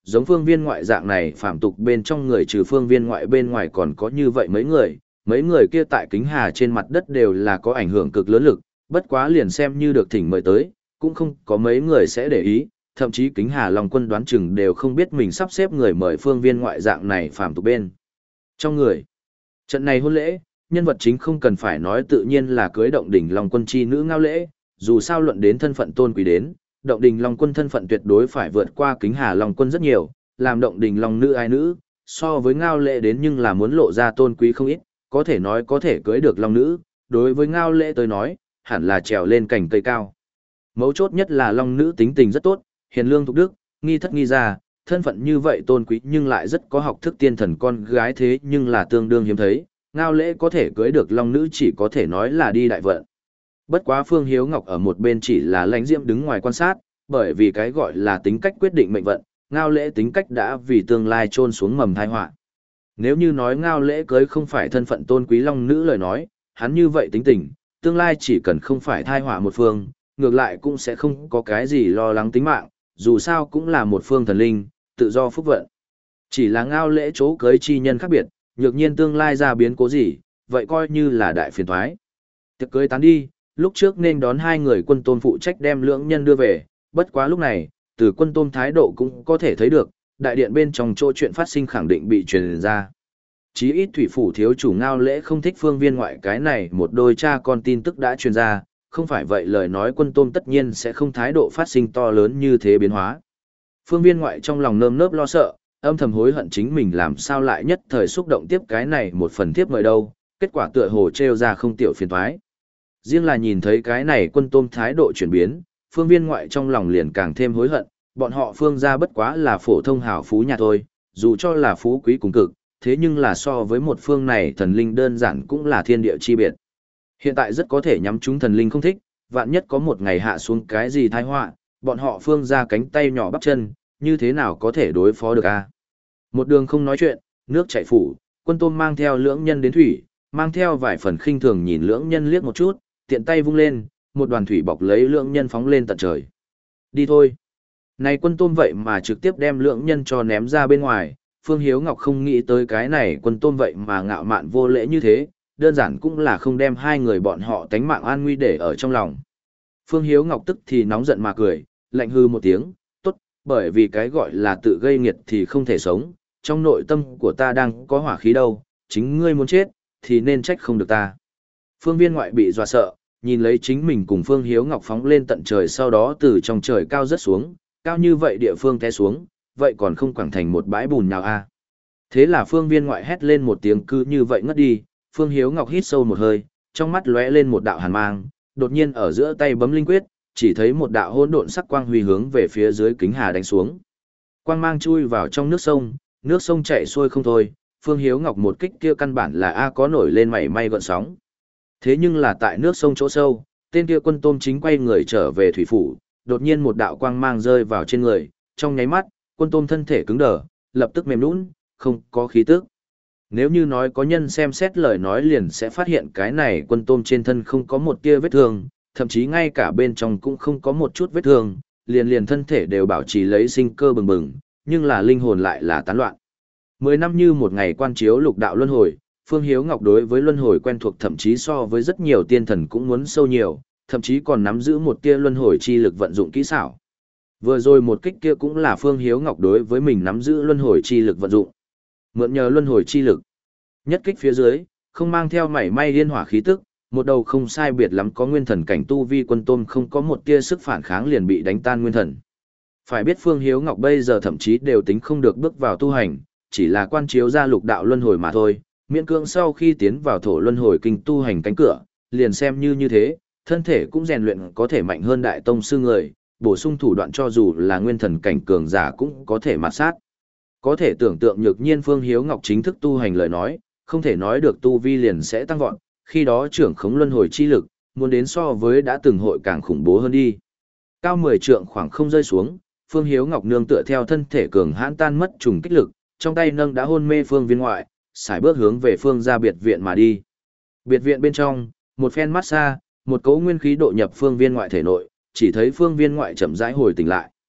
giống phương viên ngoại dạng này phạm tục bên trong người trừ phương viên ngoại bên ngoài còn có như vậy mấy người, mấy người kia tại kính hà trên mặt đất đều là có ảnh hưởng cực lớn lực, bất quá liền xem như được thỉnh mời tới, cũng không có mấy người sẽ để ý, thậm chí kính hà Long Quân đoán chừng đều không biết mình sắp xếp người mời phương viên ngoại dạng này phạm tục bên. Trong người, trận này hôn lễ, nhân vật chính không cần phải nói tự nhiên là cưới động đỉnh Long Quân chi nữ Ngao Lễ, dù sao luận đến thân phận tôn quý đến, động đình Long Quân thân phận tuyệt đối phải vượt qua kính hà Long Quân rất nhiều, làm động đình Long nữ ai nữ, so với Ngao Lễ đến nhưng là muốn lộ ra tôn quý không ít, có thể nói có thể cưới được Long nữ, đối với Ngao Lễ tới nói, hẳn là trèo lên cành cây cao. Mấu chốt nhất là Long nữ tính tình rất tốt, hiền lương thục đức, nghi thất nghi gia, thân phận như vậy tôn quý nhưng lại rất có học thức tiên thần con gái thế nhưng là tương đương hiếm thấy, Ngao Lễ có thể cưới được Long nữ chỉ có thể nói là đi đại vận. Bất quá Phương Hiếu Ngọc ở một bên chỉ là lãnh diễm đứng ngoài quan sát, bởi vì cái gọi là tính cách quyết định mệnh vận, Ngao Lễ tính cách đã vì tương lai trôn xuống mầm tai họa. Nếu như nói Ngao Lễ cưới không phải thân phận tôn quý Long nữ lời nói, hắn như vậy tính tình, tương lai chỉ cần không phải tai họa một phương, ngược lại cũng sẽ không có cái gì lo lắng tính mạng, dù sao cũng là một phương thần linh, tự do phúc vận. Chỉ là Ngao Lễ chỗ cưới chi nhân khác biệt, nhược nhiên tương lai ra biến cố gì, vậy coi như là đại phiền toái. Tiệc cưới tán đi, lúc trước nên đón hai người quân tôm phụ trách đem lưỡng nhân đưa về, bất quá lúc này, từ quân tôm thái độ cũng có thể thấy được, đại điện bên trong chỗ chuyện phát sinh khẳng định bị truyền ra. Chí ít thủy phủ thiếu chủ Ngao Lễ không thích phương viên ngoại cái này một đôi cha con tin tức đã truyền ra, không phải vậy lời nói quân tôm tất nhiên sẽ không thái độ phát sinh to lớn như thế biến hóa. Phương viên ngoại trong lòng nơm nớp lo sợ, âm thầm hối hận chính mình làm sao lại nhất thời xúc động tiếp cái này một phần tiếp mời đâu, kết quả tựa hồ trêu ra không tiểu phiền toái. Riêng là nhìn thấy cái này quân tôm thái độ chuyển biến, phương viên ngoại trong lòng liền càng thêm hối hận, bọn họ phương gia bất quá là phổ thông hào phú nhà thôi, dù cho là phú quý cùng cực, thế nhưng là so với một phương này thần linh đơn giản cũng là thiên địa chi biệt. Hiện tại rất có thể nhắm chúng thần linh không thích, vạn nhất có một ngày hạ xuống cái gì tai họa, bọn họ phương gia cánh tay nhỏ bắp chân, như thế nào có thể đối phó được a? Một đường không nói chuyện, nước chảy phủ, quân tôm mang theo lưỡng nhân đến thủy, mang theo vài phần khinh thường nhìn lưỡng nhân liếc một chút, tiện tay vung lên, một đoàn thủy bọc lấy lưỡng nhân phóng lên tận trời. Đi thôi. Này quân tôm vậy mà trực tiếp đem lưỡng nhân cho ném ra bên ngoài, Phương Hiếu Ngọc không nghĩ tới cái này quân tôm vậy mà ngạo mạn vô lễ như thế, đơn giản cũng là không đem hai người bọn họ tánh mạng an nguy để ở trong lòng. Phương Hiếu Ngọc tức thì nóng giận mà cười, lạnh hư một tiếng, tốt, bởi vì cái gọi là tự gây nghiệt thì không thể sống, trong nội tâm của ta đang có hỏa khí đâu, chính ngươi muốn chết, thì nên trách không được ta. Phương viên ngoại bị dọa sợ, nhìn lấy chính mình cùng Phương Hiếu Ngọc phóng lên tận trời sau đó từ trong trời cao rớt xuống, cao như vậy địa phương té xuống, vậy còn không quẳng thành một bãi bùn nào a? À? Thế là Phương viên ngoại hét lên một tiếng cứ như vậy ngất đi, Phương Hiếu Ngọc hít sâu một hơi, trong mắt lóe lên một đạo hàn mang, đột nhiên ở giữa tay bấm linh quyết, chỉ thấy một đạo hỗn độn sắc quang huy hướng về phía dưới kính hà đánh xuống. Quang mang chui vào trong nước sông, nước sông chảy xuôi không thôi, Phương Hiếu Ngọc một kích kia căn bản là a có nổi lên mảy may gợn sóng. Thế nhưng là tại nước sông chỗ sâu, tên kia quân tôm chính quay người trở về thủy phủ, đột nhiên một đạo quang mang rơi vào trên người, trong nháy mắt, quân tôm thân thể cứng đờ, lập tức mềm nhũn, không có khí tức. Nếu như nói có nhân xem xét lời nói liền sẽ phát hiện cái này quân tôm trên thân không có một tia vết thương, thậm chí ngay cả bên trong cũng không có một chút vết thương, liền liền thân thể đều bảo trì lấy sinh cơ bừng bừng, nhưng là linh hồn lại là tán loạn. Mười năm như một ngày quan chiếu lục đạo luân hồi, Phương Hiếu Ngọc đối với luân hồi quen thuộc thậm chí so với rất nhiều tiên thần cũng muốn sâu nhiều, thậm chí còn nắm giữ một tia luân hồi chi lực vận dụng kỹ xảo. Vừa rồi một kích kia cũng là Phương Hiếu Ngọc đối với mình nắm giữ luân hồi chi lực vận dụng. Mượn nhờ luân hồi chi lực. Nhất kích phía dưới, không mang theo mảy may liên hỏa khí tức, một đầu không sai biệt lắm có nguyên thần cảnh tu vi quân tôm không có một tia sức phản kháng liền bị đánh tan nguyên thần. Phải biết Phương Hiếu Ngọc bây giờ thậm chí đều tính không được bước vào tu hành, chỉ là quan chiếu ra lục đạo luân hồi mà thôi, miễn cưỡng sau khi tiến vào thổ luân hồi kinh tu hành cánh cửa, liền xem như như thế, thân thể cũng rèn luyện có thể mạnh hơn đại tông sư người, bổ sung thủ đoạn cho dù là nguyên thần cảnh cường giả cũng có thể mạt sát. Có thể tưởng tượng nhược nhiên Phương Hiếu Ngọc chính thức tu hành lời nói, không thể nói được tu vi liền sẽ tăng vọt, khi đó trưởng khống luân hồi chi lực, muốn đến so với đã từng hội càng khủng bố hơn đi. Cao mười trượng khoảng không rơi xuống, Phương Hiếu Ngọc nương tựa theo thân thể cường hãn tan mất trùng kích lực, trong tay nâng đã hôn mê Phương Viên ngoại, sải bước hướng về phương ra biệt viện mà đi. Biệt viện bên trong, một phen massage, một cấu nguyên khí độ nhập Phương Viên ngoại thể nội, chỉ thấy Phương Viên ngoại chậm rãi hồi tỉnh lại.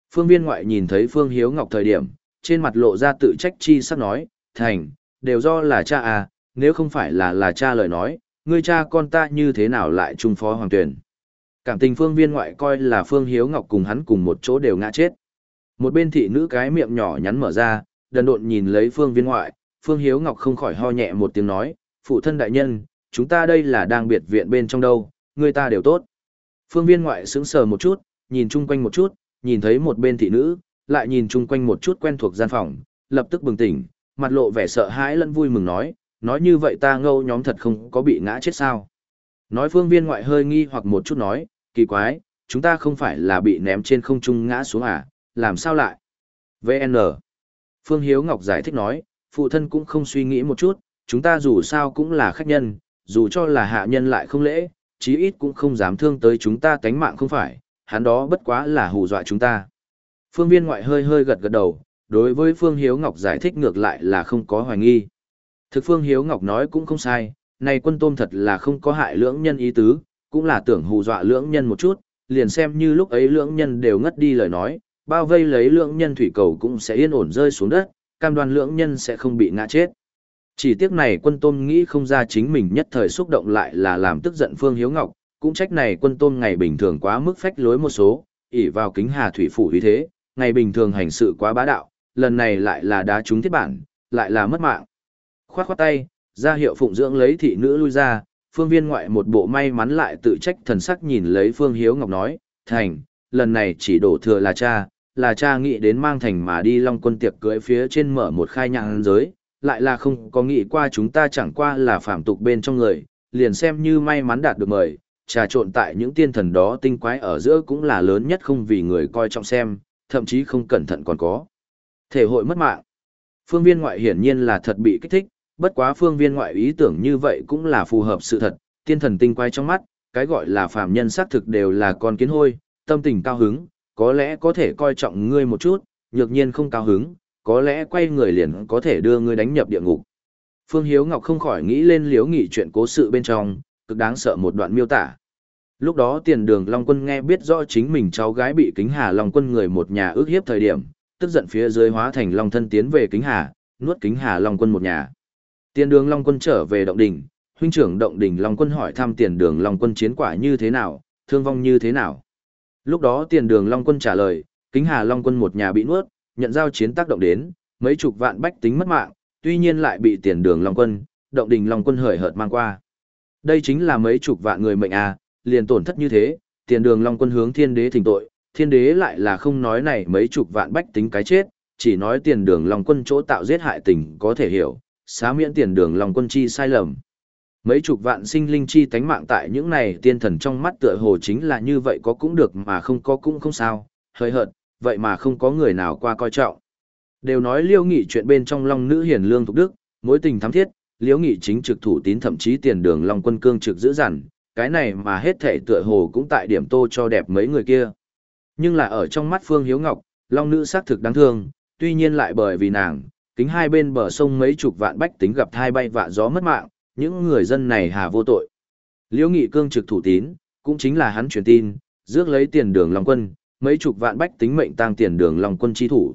Phương Viên Ngoại nhìn thấy Phương Hiếu Ngọc thời điểm, trên mặt lộ ra tự trách chi sắc nói, thành, đều do là cha à, nếu không phải là là cha lời nói, ngươi cha con ta như thế nào lại trung phó hoàng tuyển. Cảm tình Phương Viên Ngoại coi là Phương Hiếu Ngọc cùng hắn cùng một chỗ đều ngã chết. Một bên thị nữ cái miệng nhỏ nhắn mở ra, đần độn nhìn lấy Phương Viên Ngoại, Phương Hiếu Ngọc không khỏi ho nhẹ một tiếng nói, phụ thân đại nhân, chúng ta đây là đang biệt viện bên trong đâu, người ta đều tốt. Phương Viên Ngoại sững sờ một chút, nhìn chung quanh một chút, nhìn thấy một bên thị nữ, lại nhìn chung quanh một chút quen thuộc gian phòng, lập tức bừng tỉnh, mặt lộ vẻ sợ hãi lẫn vui mừng nói, nói như vậy ta ngâu nhóm thật không có bị ngã chết sao. Nói Phương Viên Ngoại hơi nghi hoặc một chút nói, kỳ quái, chúng ta không phải là bị ném trên không trung ngã xuống à, làm sao lại? vê en Phương Hiếu Ngọc giải thích nói, phụ thân cũng không suy nghĩ một chút, chúng ta dù sao cũng là khách nhân, dù cho là hạ nhân lại không lễ, chí ít cũng không dám thương tới chúng ta tánh mạng không phải, hắn đó bất quá là hù dọa chúng ta. Phương Viên Ngoại hơi hơi gật gật đầu, đối với Phương Hiếu Ngọc giải thích ngược lại là không có hoài nghi. Thực Phương Hiếu Ngọc nói cũng không sai, này quân tôm thật là không có hại lưỡng nhân ý tứ, cũng là tưởng hù dọa lưỡng nhân một chút, liền xem như lúc ấy lưỡng nhân đều ngất đi lời nói, bao vây lấy lưỡng nhân thủy cầu cũng sẽ yên ổn rơi xuống đất, cam đoan lưỡng nhân sẽ không bị ngã chết. Chỉ tiếc này quân tôm nghĩ không ra chính mình nhất thời xúc động lại là làm tức giận Phương Hiếu Ngọc, cũng trách này quân tôm ngày bình thường quá mức phách lối một số, ỷ vào kính hà thủy phủ vì thế, ngày bình thường hành sự quá bá đạo, lần này lại là đá trúng thiết bản, lại là mất mạng. Khoát khoát tay, ra hiệu phụng dưỡng lấy thị nữ lui ra, Phương Viên Ngoại một bộ may mắn lại tự trách thần sắc nhìn lấy Phương Hiếu Ngọc nói, thành, lần này chỉ đổ thừa là cha, là cha nghĩ đến mang thành mà đi Long Quân tiệc cưới phía trên mở một khai nhãn giới, lại là không có nghĩ qua chúng ta chẳng qua là phạm tục bên trong người, liền xem như may mắn đạt được mời, trà trộn tại những tiên thần đó tinh quái ở giữa cũng là lớn nhất không vì người coi trọng xem, thậm chí không cẩn thận còn có thể hội mất mạng. Phương Viên Ngoại hiển nhiên là thật bị kích thích, bất quá Phương Viên Ngoại ý tưởng như vậy cũng là phù hợp sự thật, tiên thần tinh quái trong mắt, cái gọi là phàm nhân xác thực đều là con kiến hôi, tâm tình cao hứng, có lẽ có thể coi trọng ngươi một chút, nhược nhiên không cao hứng, có lẽ quay người liền có thể đưa ngươi đánh nhập địa ngục. Phương Hiếu Ngọc không khỏi nghĩ lên liếu nghị chuyện cố sự bên trong, cực đáng sợ một đoạn miêu tả. Lúc đó Tiền Đường Long Quân nghe biết rõ chính mình cháu gái bị Kính Hà Long Quân người một nhà ước hiếp thời điểm, tức giận phía dưới hóa thành Long thân tiến về Kính Hà, nuốt Kính Hà Long Quân một nhà. Tiền Đường Long Quân trở về động đỉnh, huynh trưởng động đỉnh Long Quân hỏi thăm Tiền Đường Long Quân chiến quả như thế nào, thương vong như thế nào. Lúc đó Tiền Đường Long Quân trả lời, Kính Hà Long Quân một nhà bị nuốt, nhận giao chiến tác động đến, mấy chục vạn bách tính mất mạng, tuy nhiên lại bị Tiền Đường Long Quân, động đỉnh Long Quân hời hợt mang qua. Đây chính là mấy chục vạn người mệnh à, liền tổn thất như thế, Tiền Đường Long Quân hướng Thiên Đế thỉnh tội, Thiên Đế lại là không nói này mấy chục vạn bách tính cái chết, chỉ nói Tiền Đường Long Quân chỗ tạo giết hại tình có thể hiểu, xá miễn Tiền Đường Long Quân chi sai lầm. Mấy chục vạn sinh linh chi tánh mạng tại những này tiên thần trong mắt tựa hồ chính là như vậy, có cũng được mà không có cũng không sao, hơi hợt, vậy mà không có người nào qua coi trọng. Đều nói Liêu Nghị chuyện bên trong Long nữ hiền lương thục đức, mối tình thắm thiết, Liêu Nghị chính trực thủ tín thậm chí Tiền Đường Long Quân cương trực giữ dằn, cái này mà hết thảy tựa hồ cũng tại điểm tô cho đẹp mấy người kia. Nhưng là ở trong mắt Phương Hiếu Ngọc, Long nữ xác thực đáng thương, tuy nhiên lại bởi vì nàng, kính hai bên bờ sông mấy chục vạn bách tính gặp thai bay vạ gió mất mạng, những người dân này hà vô tội. Liễu Nghị cương trực thủ tín, cũng chính là hắn truyền tin, rước lấy Tiền Đường Long Quân, mấy chục vạn bách tính mệnh tang Tiền Đường Long Quân chi thủ.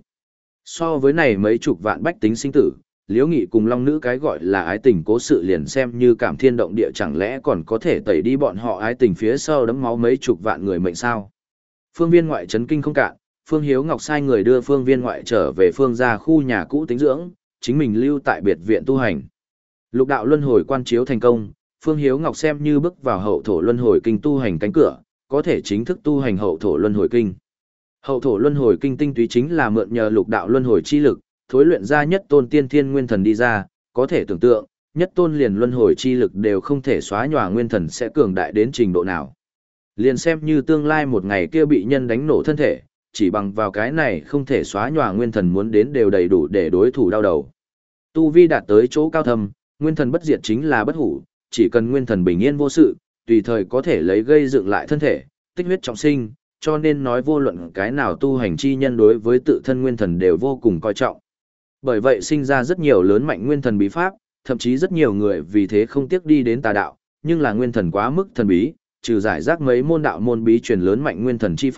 So với này mấy chục vạn bách tính sinh tử, Liễu Nghị cùng Long nữ cái gọi là ái tình cố sự liền xem như cảm thiên động địa, chẳng lẽ còn có thể tẩy đi bọn họ ái tình phía sau đấm máu mấy chục vạn người mệnh sao? Phương Viên Ngoại chấn kinh không cạn, Phương Hiếu Ngọc sai người đưa Phương Viên Ngoại trở về Phương gia khu nhà cũ tĩnh dưỡng, chính mình lưu tại biệt viện tu hành. Lục đạo luân hồi quan chiếu thành công, Phương Hiếu Ngọc xem như bước vào hậu thổ luân hồi kinh tu hành cánh cửa, có thể chính thức tu hành hậu thổ luân hồi kinh. Hậu thổ luân hồi kinh tinh túy chính là mượn nhờ lục đạo luân hồi chi lực, thối luyện ra nhất tôn tiên thiên nguyên thần đi ra, có thể tưởng tượng, nhất tôn liền luân hồi chi lực đều không thể xóa nhòa nguyên thần sẽ cường đại đến trình độ nào. Liền xem như tương lai một ngày kia bị nhân đánh nổ thân thể, chỉ bằng vào cái này không thể xóa nhòa nguyên thần muốn đến đều đầy đủ để đối thủ đau đầu. Tu vi đạt tới chỗ cao thâm, nguyên thần bất diệt chính là bất hủ, chỉ cần nguyên thần bình yên vô sự, tùy thời có thể lấy gây dựng lại thân thể, tích huyết trọng sinh, cho nên nói vô luận cái nào tu hành chi nhân đối với tự thân nguyên thần đều vô cùng coi trọng. Bởi vậy sinh ra rất nhiều lớn mạnh nguyên thần bí pháp, thậm chí rất nhiều người vì thế không tiếc đi đến tà đạo, nhưng là nguyên thần quá mức thần bí, trừ giải rác mấy môn đạo môn bí truyền lớn mạnh nguyên thần chi pháp,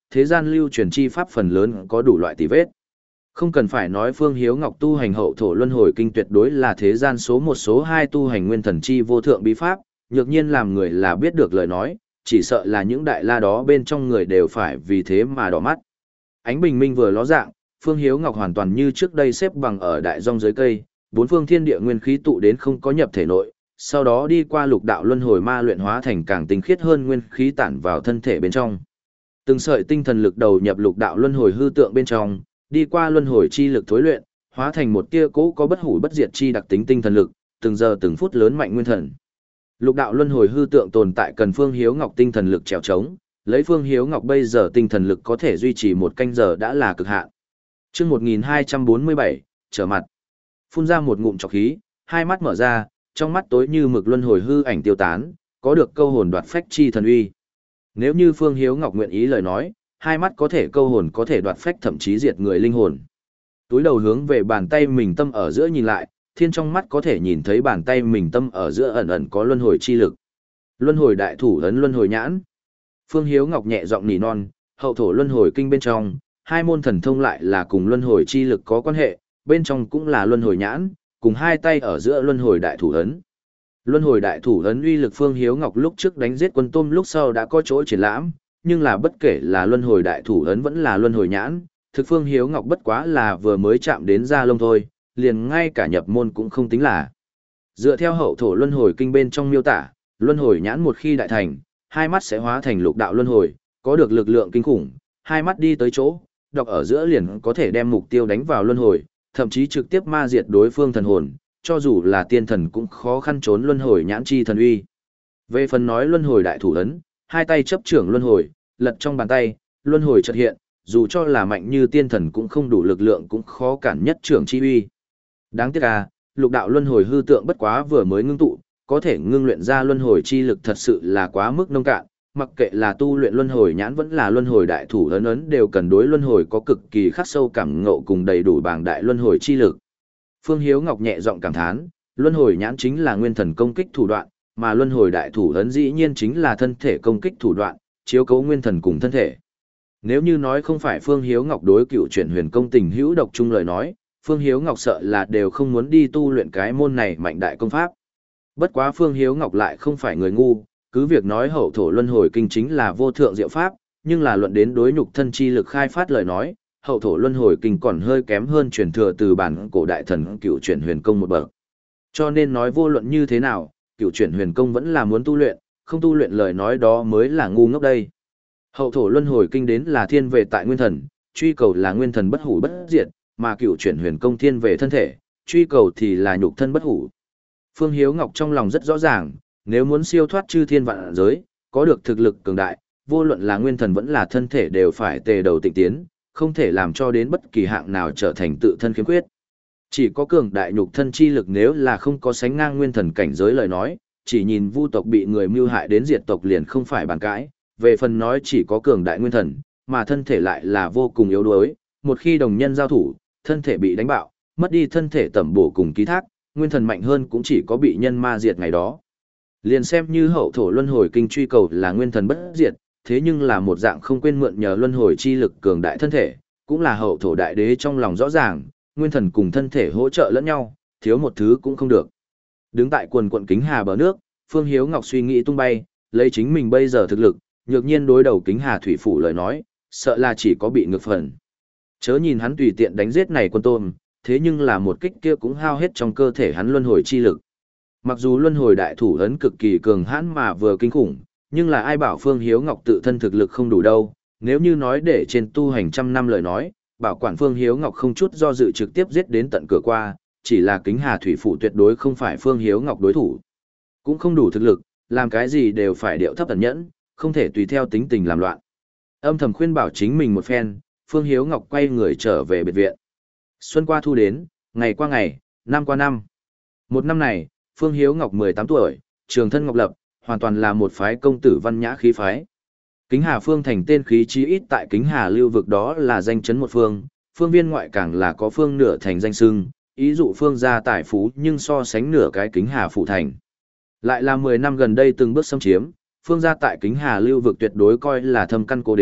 thế gian lưu truyền chi pháp phần lớn có đủ loại tì vết. Không cần phải nói Phương Hiếu Ngọc tu hành hậu thổ luân hồi kinh tuyệt đối là thế gian số một số hai tu hành nguyên thần chi vô thượng bí pháp, nhược nhiên làm người là biết được lời nói, chỉ sợ là những đại la đó bên trong người đều phải vì thế mà đỏ mắt. Ánh bình minh vừa ló dạng, Phương Hiếu Ngọc hoàn toàn như trước đây xếp bằng ở đại rong dưới cây, bốn phương thiên địa nguyên khí tụ đến không có nhập thể nội, sau đó đi qua lục đạo luân hồi ma luyện hóa thành càng tinh khiết hơn nguyên khí tản vào thân thể bên trong. Từng sợi tinh thần lực đầu nhập lục đạo luân hồi hư tượng bên trong, đi qua luân hồi chi lực thối luyện, hóa thành một tia cố có bất hủ bất diệt chi đặc tính tinh thần lực, từng giờ từng phút lớn mạnh nguyên thần. Lục đạo luân hồi hư tượng tồn tại cần Phương Hiếu Ngọc tinh thần lực trèo trống, lấy Phương Hiếu Ngọc bây giờ tinh thần lực có thể duy trì một canh giờ đã là cực hạn. Chương một nghìn hai trăm bốn mươi bảy, trở mặt. Phun ra một ngụm trọc khí, hai mắt mở ra, trong mắt tối như mực luân hồi hư ảnh tiêu tán, có được câu hồn đoạt phách chi thần uy. Nếu như Phương Hiếu Ngọc nguyện ý lời nói, hai mắt có thể câu hồn có thể đoạt phách thậm chí diệt người linh hồn. Túi đầu hướng về bàn tay mình tâm ở giữa nhìn lại, thiên trong mắt có thể nhìn thấy bàn tay mình tâm ở giữa ẩn ẩn có luân hồi chi lực. Luân hồi đại thủ ấn luân hồi nhãn. Phương Hiếu Ngọc nhẹ giọng nỉ non, hậu thổ luân hồi kinh bên trong, hai môn thần thông lại là cùng luân hồi chi lực có quan hệ, bên trong cũng là luân hồi nhãn, cùng hai tay ở giữa luân hồi đại thủ ấn. Luân hồi đại thủ ấn uy lực Phương Hiếu Ngọc lúc trước đánh giết quân tôm lúc sau đã có chỗ triển lãm, nhưng là bất kể là luân hồi đại thủ ấn vẫn là luân hồi nhãn, thực Phương Hiếu Ngọc bất quá là vừa mới chạm đến da lông thôi, liền ngay cả nhập môn cũng không tính là. Dựa theo hậu thổ luân hồi kinh bên trong miêu tả, luân hồi nhãn một khi đại thành, hai mắt sẽ hóa thành lục đạo luân hồi, có được lực lượng kinh khủng, hai mắt đi tới chỗ, đọc ở giữa liền có thể đem mục tiêu đánh vào luân hồi, thậm chí trực tiếp ma diệt đối phương thần hồn, cho dù là tiên thần cũng khó khăn trốn luân hồi nhãn chi thần uy. Về phần nói luân hồi đại thủ ấn, hai tay chấp trưởng luân hồi, lật trong bàn tay, luân hồi chợt hiện, dù cho là mạnh như tiên thần cũng không đủ lực lượng cũng khó cản nhất trưởng chi uy. Đáng tiếc à, lục đạo luân hồi hư tượng bất quá vừa mới ngưng tụ, có thể ngưng luyện ra luân hồi chi lực thật sự là quá mức nông cạn, mặc kệ là tu luyện luân hồi nhãn vẫn là luân hồi đại thủ ấn ấn đều cần đối luân hồi có cực kỳ khắc sâu cảm ngộ cùng đầy đủ bảng đại luân hồi chi lực. Phương Hiếu Ngọc nhẹ giọng cảm thán, luân hồi nhãn chính là nguyên thần công kích thủ đoạn, mà luân hồi đại thủ ấn dĩ nhiên chính là thân thể công kích thủ đoạn, chiếu cấu nguyên thần cùng thân thể. Nếu như nói không phải Phương Hiếu Ngọc đối cựu chuyển huyền công tình hữu độc chung lời nói, Phương Hiếu Ngọc sợ là đều không muốn đi tu luyện cái môn này mạnh đại công pháp. Bất quá Phương Hiếu Ngọc lại không phải người ngu, cứ việc nói hậu thổ luân hồi kinh chính là vô thượng diệu pháp, nhưng là luận đến đối nhục thân chi lực khai phát lời nói, hậu thổ luân hồi kinh còn hơi kém hơn truyền thừa từ bản cổ đại thần cựu chuyển huyền công một bậc. Cho nên nói vô luận như thế nào, cựu chuyển huyền công vẫn là muốn tu luyện, không tu luyện lời nói đó mới là ngu ngốc đây. Hậu thổ luân hồi kinh đến là thiên về tại nguyên thần, truy cầu là nguyên thần bất hủ bất diệt, mà cựu chuyển huyền công thiên về thân thể, truy cầu thì là nhục thân bất hủ. Phương Hiếu Ngọc trong lòng rất rõ ràng, nếu muốn siêu thoát chư thiên vạn giới, có được thực lực cường đại, vô luận là nguyên thần vẫn là thân thể đều phải tề đầu tịnh tiến, không thể làm cho đến bất kỳ hạng nào trở thành tự thân khiếm khuyết. Chỉ có cường đại nhục thân chi lực nếu là không có sánh ngang nguyên thần cảnh giới lời nói, chỉ nhìn vu tộc bị người mưu hại đến diệt tộc liền không phải bàn cãi, về phần nói chỉ có cường đại nguyên thần, mà thân thể lại là vô cùng yếu đuối, một khi đồng nhân giao thủ, thân thể bị đánh bạo, mất đi thân thể tẩm bổ cùng ký thác, nguyên thần mạnh hơn cũng chỉ có bị nhân ma diệt ngày đó. Liền xem như hậu thổ luân hồi kinh truy cầu là nguyên thần bất diệt, thế nhưng là một dạng không quên mượn nhờ luân hồi chi lực cường đại thân thể, cũng là hậu thổ đại đế trong lòng rõ ràng, nguyên thần cùng thân thể hỗ trợ lẫn nhau, thiếu một thứ cũng không được. Đứng tại quần quận kính hà bờ nước, Phương Hiếu Ngọc suy nghĩ tung bay, lấy chính mình bây giờ thực lực, nhược nhiên đối đầu kính hà thủy phủ lời nói, sợ là chỉ có bị ngược phần. Chớ nhìn hắn tùy tiện đánh giết này quân tôm, thế nhưng là một kích kia cũng hao hết trong cơ thể hắn luân hồi chi lực. Mặc dù luân hồi đại thủ ấn cực kỳ cường hãn mà vừa kinh khủng, nhưng là ai bảo Phương Hiếu Ngọc tự thân thực lực không đủ đâu, nếu như nói để trên tu hành trăm năm lời nói, bảo quản Phương Hiếu Ngọc không chút do dự trực tiếp giết đến tận cửa qua, chỉ là kính hà thủy phủ tuyệt đối không phải Phương Hiếu Ngọc đối thủ. Cũng không đủ thực lực, làm cái gì đều phải điệu thấp tẩn nhẫn, không thể tùy theo tính tình làm loạn. Âm thầm khuyên bảo chính mình một phen, Phương Hiếu Ngọc quay người trở về biệt viện. Xuân qua thu đến, ngày qua ngày, năm qua năm. Một năm này, Phương Hiếu Ngọc mười tám tuổi, trường thân ngọc lập, hoàn toàn là một phái công tử văn nhã khí phái. Kính Hà Phương thành tên khí chí ít tại Kính Hà lưu vực đó là danh chấn một phương, phương viên ngoại càng là có phương nửa thành danh sưng, ý dụ phương gia tài phú nhưng so sánh nửa cái Kính Hà phụ thành. Lại là mười năm gần đây từng bước xâm chiếm, phương gia tại Kính Hà lưu vực tuyệt đối coi là thâm căn cố đế,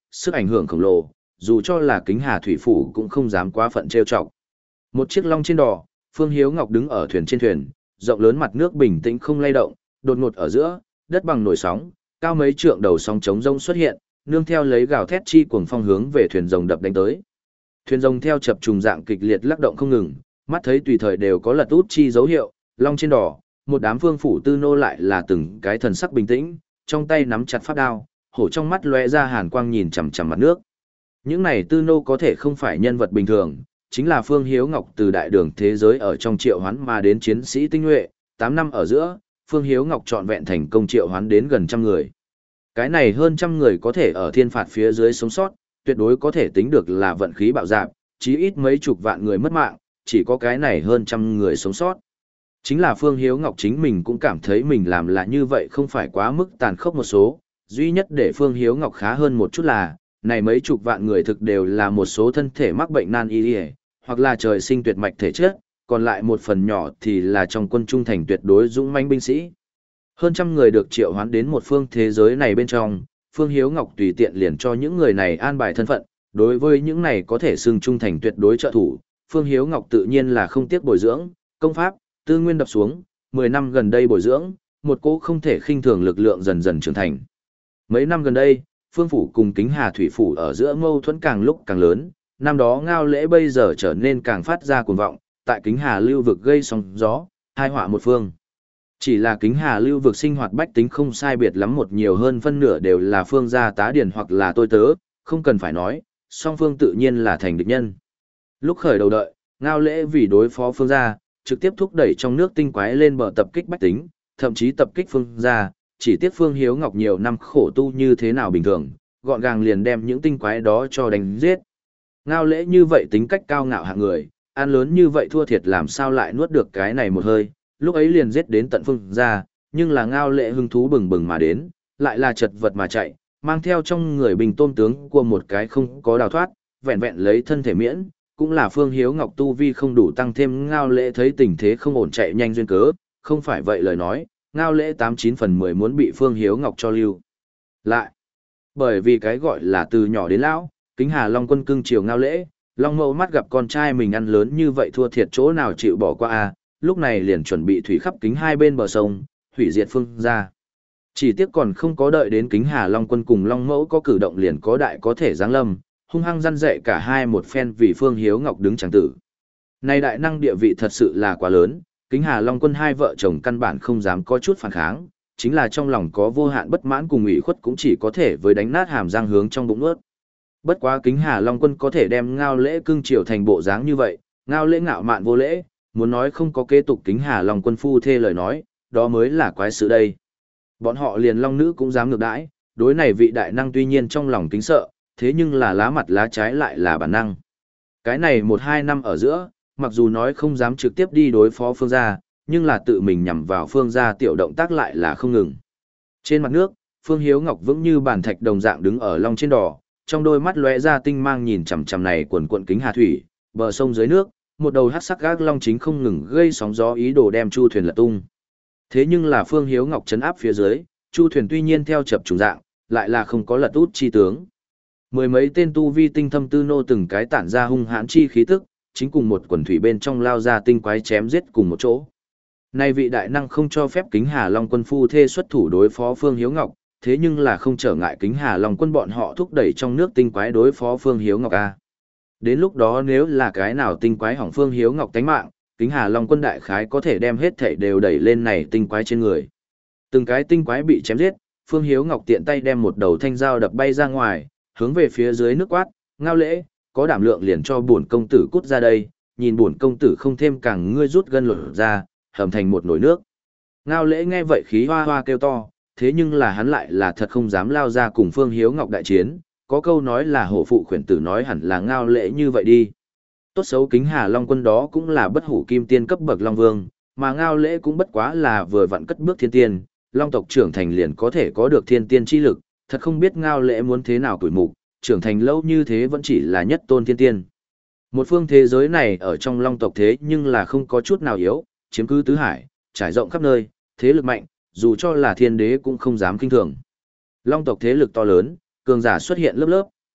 sức ảnh hưởng khổng lồ, dù cho là Kính Hà thủy phủ cũng không dám quá phận trêu chọc. Một chiếc long trên đò, Phương Hiếu Ngọc đứng ở thuyền trên thuyền, rộng lớn mặt nước bình tĩnh không lay động, đột ngột ở giữa, đất bằng nổi sóng, cao mấy trượng đầu sóng trống rông xuất hiện, nương theo lấy gào thét chi cuồng phong hướng về thuyền rồng đập đánh tới. Thuyền rồng theo chập trùng dạng kịch liệt lắc động không ngừng, mắt thấy tùy thời đều có lật út chi dấu hiệu, long trên đò, một đám phương phủ tư nô lại là từng cái thần sắc bình tĩnh, trong tay nắm chặt pháp đao, hổ trong mắt lóe ra hàn quang nhìn chằm chằm mặt nước. Những này tư nô có thể không phải nhân vật bình thường, chính là Phương Hiếu Ngọc từ đại đường thế giới ở trong triệu hoán mà đến chiến sĩ tinh nhuệ, tám năm ở giữa, Phương Hiếu Ngọc trọn vẹn thành công triệu hoán đến gần trăm người. Cái này hơn trăm người có thể ở thiên phạt phía dưới sống sót, tuyệt đối có thể tính được là vận khí bạo dạn, chí ít mấy chục vạn người mất mạng, chỉ có cái này hơn trăm người sống sót. Chính là Phương Hiếu Ngọc chính mình cũng cảm thấy mình làm là như vậy không phải quá mức tàn khốc một số, duy nhất để Phương Hiếu Ngọc khá hơn một chút là, này mấy chục vạn người thực đều là một số thân thể mắc bệnh nan y, hoặc là trời sinh tuyệt mạch thể chất, còn lại một phần nhỏ thì là trong quân trung thành tuyệt đối dũng mãnh binh sĩ. Hơn trăm người được triệu hoán đến một phương thế giới này bên trong, Phương Hiếu Ngọc tùy tiện liền cho những người này an bài thân phận, đối với những này có thể xưng trung thành tuyệt đối trợ thủ, Phương Hiếu Ngọc tự nhiên là không tiếc bồi dưỡng, công pháp, tư nguyên đập xuống, mười năm gần đây bồi dưỡng, một cỗ không thể khinh thường lực lượng dần dần trưởng thành. Mấy năm gần đây, Phương phủ cùng Kính Hà thủy phủ ở giữa mâu thuẫn càng lúc càng lớn, năm đó Ngao Lễ bây giờ trở nên càng phát ra cuồng vọng, tại Kính Hà lưu vực gây sóng gió, hai họa một phương. Chỉ là Kính Hà lưu vực sinh hoạt bách tính không sai biệt lắm một nhiều hơn phân nửa đều là phương gia tá điển hoặc là tôi tớ, không cần phải nói, song phương tự nhiên là thành địch nhân. Lúc khởi đầu đợi, Ngao Lễ vì đối phó phương gia, trực tiếp thúc đẩy trong nước tinh quái lên bờ tập kích bách tính, thậm chí tập kích phương gia, chỉ tiếc Phương Hiếu Ngọc nhiều năm khổ tu như thế nào bình thường, gọn gàng liền đem những tinh quái đó cho đánh giết. Ngao Lễ như vậy tính cách cao ngạo hạng người, ăn lớn như vậy thua thiệt làm sao lại nuốt được cái này một hơi, lúc ấy liền giết đến tận phương gia, nhưng là Ngao Lễ hứng thú bừng bừng mà đến, lại là chật vật mà chạy, mang theo trong người bình tôm tướng của một cái không có đào thoát, vẹn vẹn lấy thân thể miễn, cũng là Phương Hiếu Ngọc tu vi không đủ tăng thêm Ngao Lễ thấy tình thế không ổn chạy nhanh duyên cớ, không phải vậy lời nói, Ngao Lễ tám chín phần mười muốn bị Phương Hiếu Ngọc cho lưu lại. Bởi vì cái gọi là từ nhỏ đến lão, Kính Hà Long quân cưng chiều Ngao Lễ, Long Mẫu mắt gặp con trai mình ăn lớn như vậy thua thiệt chỗ nào chịu bỏ qua a, lúc này liền chuẩn bị thủy khắp kính hai bên bờ sông, hủy diệt phương gia. Chỉ tiếc còn không có đợi đến Kính Hà Long quân cùng Long Mẫu có cử động liền có đại có thể giáng lâm, hung hăng răn dạy cả hai một phen vì Phương Hiếu Ngọc đứng chẳng tử. Này đại năng địa vị thật sự là quá lớn, Kính Hà Long quân hai vợ chồng căn bản không dám có chút phản kháng, chính là trong lòng có vô hạn bất mãn cùng ủy khuất cũng chỉ có thể với đánh nát hàm răng hướng trong bụng nuốt. Bất quá Kính Hà Long quân có thể đem Ngao Lễ cưng chiều thành bộ dáng như vậy, Ngao Lễ ngạo mạn vô lễ, muốn nói không có kế tục Kính Hà Long quân phu thê lời nói, đó mới là quái sự đây. Bọn họ liền long nữ cũng dám ngược đãi, đối này vị đại năng tuy nhiên trong lòng kính sợ, thế nhưng là lá mặt lá trái lại là bản năng. Cái này một hai năm ở giữa, mặc dù nói không dám trực tiếp đi đối phó phương gia, nhưng là tự mình nhằm vào phương gia tiểu động tác lại là không ngừng. Trên mặt nước, Phương Hiếu Ngọc vững như bàn thạch đồng dạng đứng ở long trên đò, trong đôi mắt lóe ra tinh mang nhìn chằm chằm này quần quận Kính Hà thủy, bờ sông dưới nước, một đầu hắc sắc gác long chính không ngừng gây sóng gió ý đồ đem chu thuyền lật tung. Thế nhưng là Phương Hiếu Ngọc trấn áp phía dưới, chu thuyền tuy nhiên theo chập trùng dạng, lại là không có lật út chi tướng. Mười mấy tên tu vi tinh thâm tư nô từng cái tản ra hung hãn chi khí tức, chính cùng một quần thủy bên trong lao ra tinh quái chém giết cùng một chỗ. Nay vị đại năng không cho phép Kính Hà Long quân phu thê xuất thủ đối phó Phương Hiếu Ngọc, thế nhưng là không trở ngại Kính Hà Long quân bọn họ thúc đẩy trong nước tinh quái đối phó Phương Hiếu Ngọc a. Đến lúc đó nếu là cái nào tinh quái hỏng Phương Hiếu Ngọc tánh mạng, Kính Hà Long quân đại khái có thể đem hết thảy đều đẩy lên này tinh quái trên người. Từng cái tinh quái bị chém giết, Phương Hiếu Ngọc tiện tay đem một đầu thanh dao đập bay ra ngoài, hướng về phía dưới nước quát, Ngao Lễ, có đảm lượng liền cho bổn công tử cút ra đây, nhìn bổn công tử không thêm càng ngươi rút gân lột ra, hầm thành một nồi nước. Ngao Lễ nghe vậy khí hoa hoa kêu to, thế nhưng là hắn lại là thật không dám lao ra cùng Phương Hiếu Ngọc đại chiến, có câu nói là hổ phụ khuyển tử nói hẳn là Ngao Lễ như vậy đi. Tốt xấu Kính Hà Long quân đó cũng là bất hủ kim tiên cấp bậc Long Vương, mà Ngao Lễ cũng bất quá là vừa vặn cất bước thiên tiên, Long tộc trưởng thành liền có thể có được thiên tiên chi lực, thật không biết Ngao Lễ muốn thế nào tuổi mục, trưởng thành lâu như thế vẫn chỉ là nhất tôn thiên tiên. Một phương thế giới này ở trong Long tộc thế nhưng là không có chút nào yếu, chiếm cứ tứ hải, trải rộng khắp nơi, thế lực mạnh, dù cho là thiên đế cũng không dám kinh thường. Long tộc thế lực to lớn, cường giả xuất hiện lớp lớp,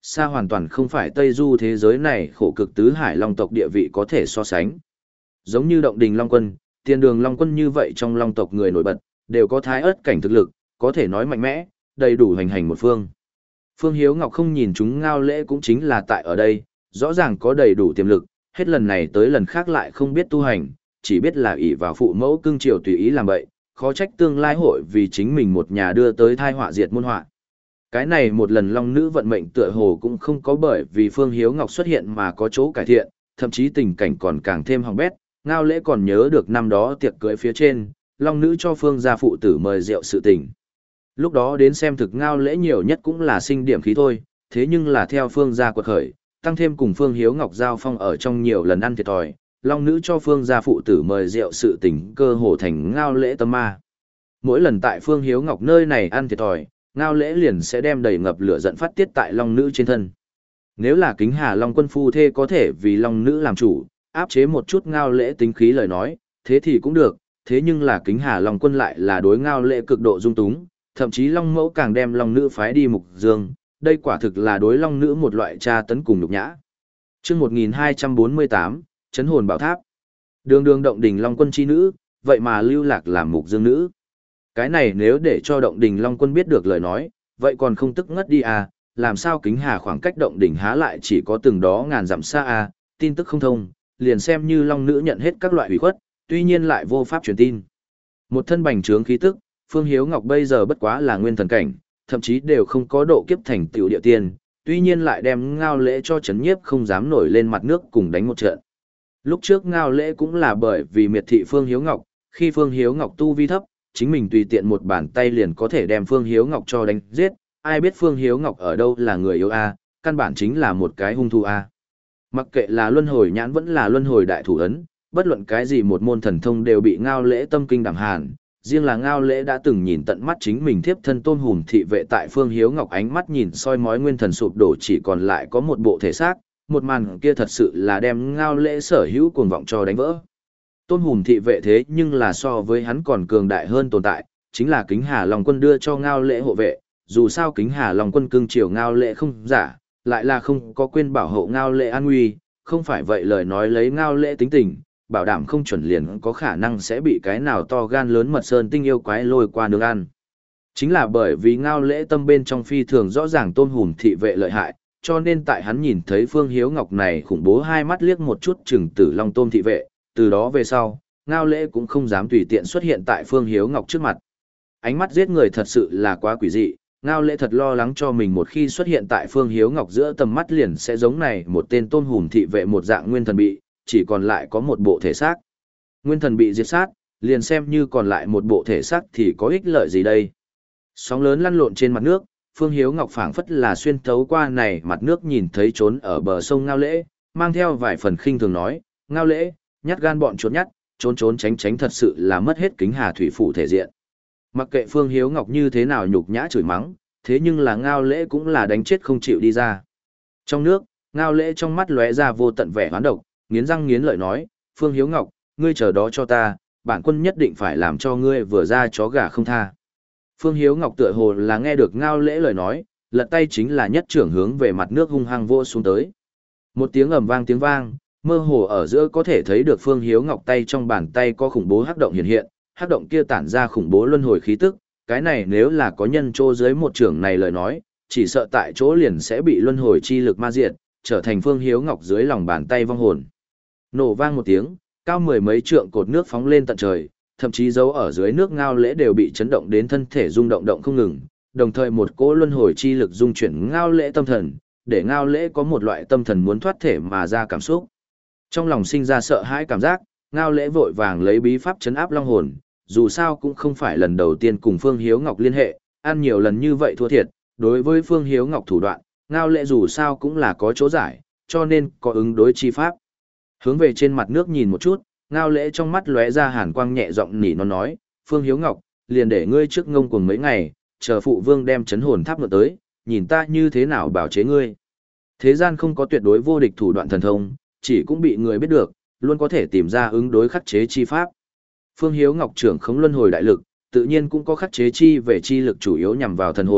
xa hoàn toàn không phải Tây Du thế giới này khổ cực tứ hải long tộc địa vị có thể so sánh. Giống như động đình long quân, tiền đường long quân như vậy trong long tộc người nổi bật, đều có thái ớt cảnh thực lực, có thể nói mạnh mẽ, đầy đủ hành hành một phương. Phương Hiếu Ngọc không nhìn chúng Ngao Lễ cũng chính là tại ở đây, rõ ràng có đầy đủ tiềm lực, hết lần này tới lần khác lại không biết tu hành, chỉ biết là ỷ vào phụ mẫu cưng chiều tùy ý làm bậy, khó trách tương lai hội vì chính mình một nhà đưa tới thai họa diệt môn họa. Cái này một lần long nữ vận mệnh tựa hồ cũng không có bởi vì Phương Hiếu Ngọc xuất hiện mà có chỗ cải thiện, thậm chí tình cảnh còn càng thêm hỏng bét. Ngao Lễ còn nhớ được năm đó tiệc cưới phía trên, long nữ cho Phương gia phụ tử mời rượu sự tình. Lúc đó đến xem thực Ngao Lễ nhiều nhất cũng là sinh điểm khí thôi, thế nhưng là theo Phương gia quật khởi, tăng thêm cùng Phương Hiếu Ngọc giao phong ở trong nhiều lần ăn thiệt thòi, long nữ cho Phương gia phụ tử mời rượu sự tình cơ hồ thành Ngao Lễ tâm ma. Mỗi lần tại Phương Hiếu Ngọc nơi này ăn thiệt thòi, Ngao Lễ liền sẽ đem đầy ngập lửa giận phát tiết tại long nữ trên thân. Nếu là Kính Hà Long quân phu thê có thể vì long nữ làm chủ, áp chế một chút Ngao Lễ tính khí lời nói, thế thì cũng được, thế nhưng là Kính Hà Long quân lại là đối Ngao Lễ cực độ dung túng, thậm chí long mẫu càng đem long nữ phái đi mục dương, đây quả thực là đối long nữ một loại tra tấn cùng nhục nhã. Chương một nghìn hai trăm bốn mươi tám, Chấn hồn bảo tháp. Đường đường động đình long quân chi nữ, vậy mà lưu lạc làm mục dương nữ. Cái này nếu để cho động đình long quân biết được lời nói, vậy còn không tức ngất đi à, làm sao Kính Hà khoảng cách động đình há lại chỉ có từng đó ngàn dặm xa à, tin tức không thông, liền xem như long nữ nhận hết các loại hủy khuất, tuy nhiên lại vô pháp truyền tin. Một thân bành trướng khí tức, Phương Hiếu Ngọc bây giờ bất quá là nguyên thần cảnh, thậm chí đều không có độ kiếp thành tiểu địa tiên, tuy nhiên lại đem Ngao Lễ cho chấn nhiếp không dám nổi lên mặt nước cùng đánh một trận. Lúc trước Ngao Lễ cũng là bởi vì miệt thị Phương Hiếu Ngọc, khi Phương Hiếu Ngọc tu vi thấp, chính mình tùy tiện một bàn tay liền có thể đem Phương Hiếu Ngọc cho đánh giết, ai biết Phương Hiếu Ngọc ở đâu là người yếu a, căn bản chính là một cái hung thủ a. Mặc kệ là luân hồi nhãn vẫn là luân hồi đại thủ ấn, bất luận cái gì một môn thần thông đều bị Ngao Lễ tâm kinh đảm hàn, riêng là Ngao Lễ đã từng nhìn tận mắt chính mình thiếp thân Tôn Hùm thị vệ tại Phương Hiếu Ngọc ánh mắt nhìn soi mói nguyên thần sụp đổ chỉ còn lại có một bộ thể xác, một màn kia thật sự là đem Ngao Lễ sở hữu cuồng vọng cho đánh vỡ. Tôn Hùm thị vệ thế nhưng là so với hắn còn cường đại hơn tồn tại, chính là Kính Hà Long quân đưa cho Ngao Lễ hộ vệ, dù sao Kính Hà Long quân cưng chiều Ngao Lễ không giả, lại là không có quên bảo hộ Ngao Lễ an nguy, không phải vậy lời nói lấy Ngao Lễ tính tình, bảo đảm không chuẩn liền có khả năng sẽ bị cái nào to gan lớn mật sơn tinh yêu quái lôi qua nướng ăn. Chính là bởi vì Ngao Lễ tâm bên trong phi thường rõ ràng Tôn Hùm thị vệ lợi hại, cho nên tại hắn nhìn thấy Phương Hiếu Ngọc này khủng bố hai mắt liếc một chút chừng tử Long Tôn thị vệ, từ đó về sau, Ngao Lễ cũng không dám tùy tiện xuất hiện tại Phương Hiếu Ngọc trước mặt. Ánh mắt giết người thật sự là quá quỷ dị, Ngao Lễ thật lo lắng cho mình một khi xuất hiện tại Phương Hiếu Ngọc giữa tầm mắt liền sẽ giống này một tên Tôn Hùm thị vệ một dạng nguyên thần bị, chỉ còn lại có một bộ thể xác. Nguyên thần bị diệt sát, liền xem như còn lại một bộ thể xác thì có ích lợi gì đây? Sóng lớn lăn lộn trên mặt nước, Phương Hiếu Ngọc phảng phất là xuyên thấu qua này mặt nước nhìn thấy trốn ở bờ sông Ngao Lễ, mang theo vài phần khinh thường nói, Ngao Lễ, nhát gan bọn trốn nhát, trốn trốn tránh tránh thật sự là mất hết Kính Hà thủy phủ thể diện. Mặc kệ Phương Hiếu Ngọc như thế nào nhục nhã chửi mắng, thế nhưng là Ngao Lễ cũng là đánh chết không chịu đi ra. Trong nước, Ngao Lễ trong mắt lóe ra vô tận vẻ hoán độc, nghiến răng nghiến lợi nói, Phương Hiếu Ngọc, ngươi chờ đó cho ta, bản quân nhất định phải làm cho ngươi vừa ra chó gà không tha. Phương Hiếu Ngọc tựa hồ là nghe được Ngao Lễ lời nói, lật tay chính là nhất trưởng hướng về mặt nước hung hăng vô xuống tới. Một tiếng ầm vang tiếng vang, mơ hồ ở giữa có thể thấy được Phương Hiếu Ngọc tay trong bàn tay có khủng bố hắc động hiện hiện, hắc động kia tản ra khủng bố luân hồi khí tức, cái này nếu là có nhân chỗ dưới một trưởng này lời nói, chỉ sợ tại chỗ liền sẽ bị luân hồi chi lực ma diệt, trở thành Phương Hiếu Ngọc dưới lòng bàn tay vong hồn. Nổ vang một tiếng, cao mười mấy trượng cột nước phóng lên tận trời, thậm chí dấu ở dưới nước Ngao Lễ đều bị chấn động đến thân thể rung động động không ngừng, đồng thời một cỗ luân hồi chi lực dung chuyển Ngao Lễ tâm thần, để Ngao Lễ có một loại tâm thần muốn thoát thể mà ra cảm xúc. Trong lòng sinh ra sợ hãi cảm giác, Ngao Lễ vội vàng lấy bí pháp chấn áp long hồn, dù sao cũng không phải lần đầu tiên cùng Phương Hiếu Ngọc liên hệ, ăn nhiều lần như vậy thua thiệt, đối với Phương Hiếu Ngọc thủ đoạn, Ngao Lễ dù sao cũng là có chỗ giải, cho nên có ứng đối chi pháp. Hướng về trên mặt nước nhìn một chút, Ngao Lễ trong mắt lóe ra hàn quang nhẹ giọng nỉ non nói, Phương Hiếu Ngọc, liền để ngươi trước ngông cuồng mấy ngày, chờ phụ vương đem chấn hồn tháp ngựa tới, nhìn ta như thế nào bảo chế ngươi. Thế gian không có tuyệt đối vô địch thủ đoạn thần thông, chỉ cũng bị người biết được, luôn có thể tìm ra ứng đối khắc chế chi pháp. Phương Hiếu Ngọc trưởng khống luân hồi đại lực, tự nhiên cũng có khắc chế chi về chi lực chủ yếu nhằm vào thần hồn,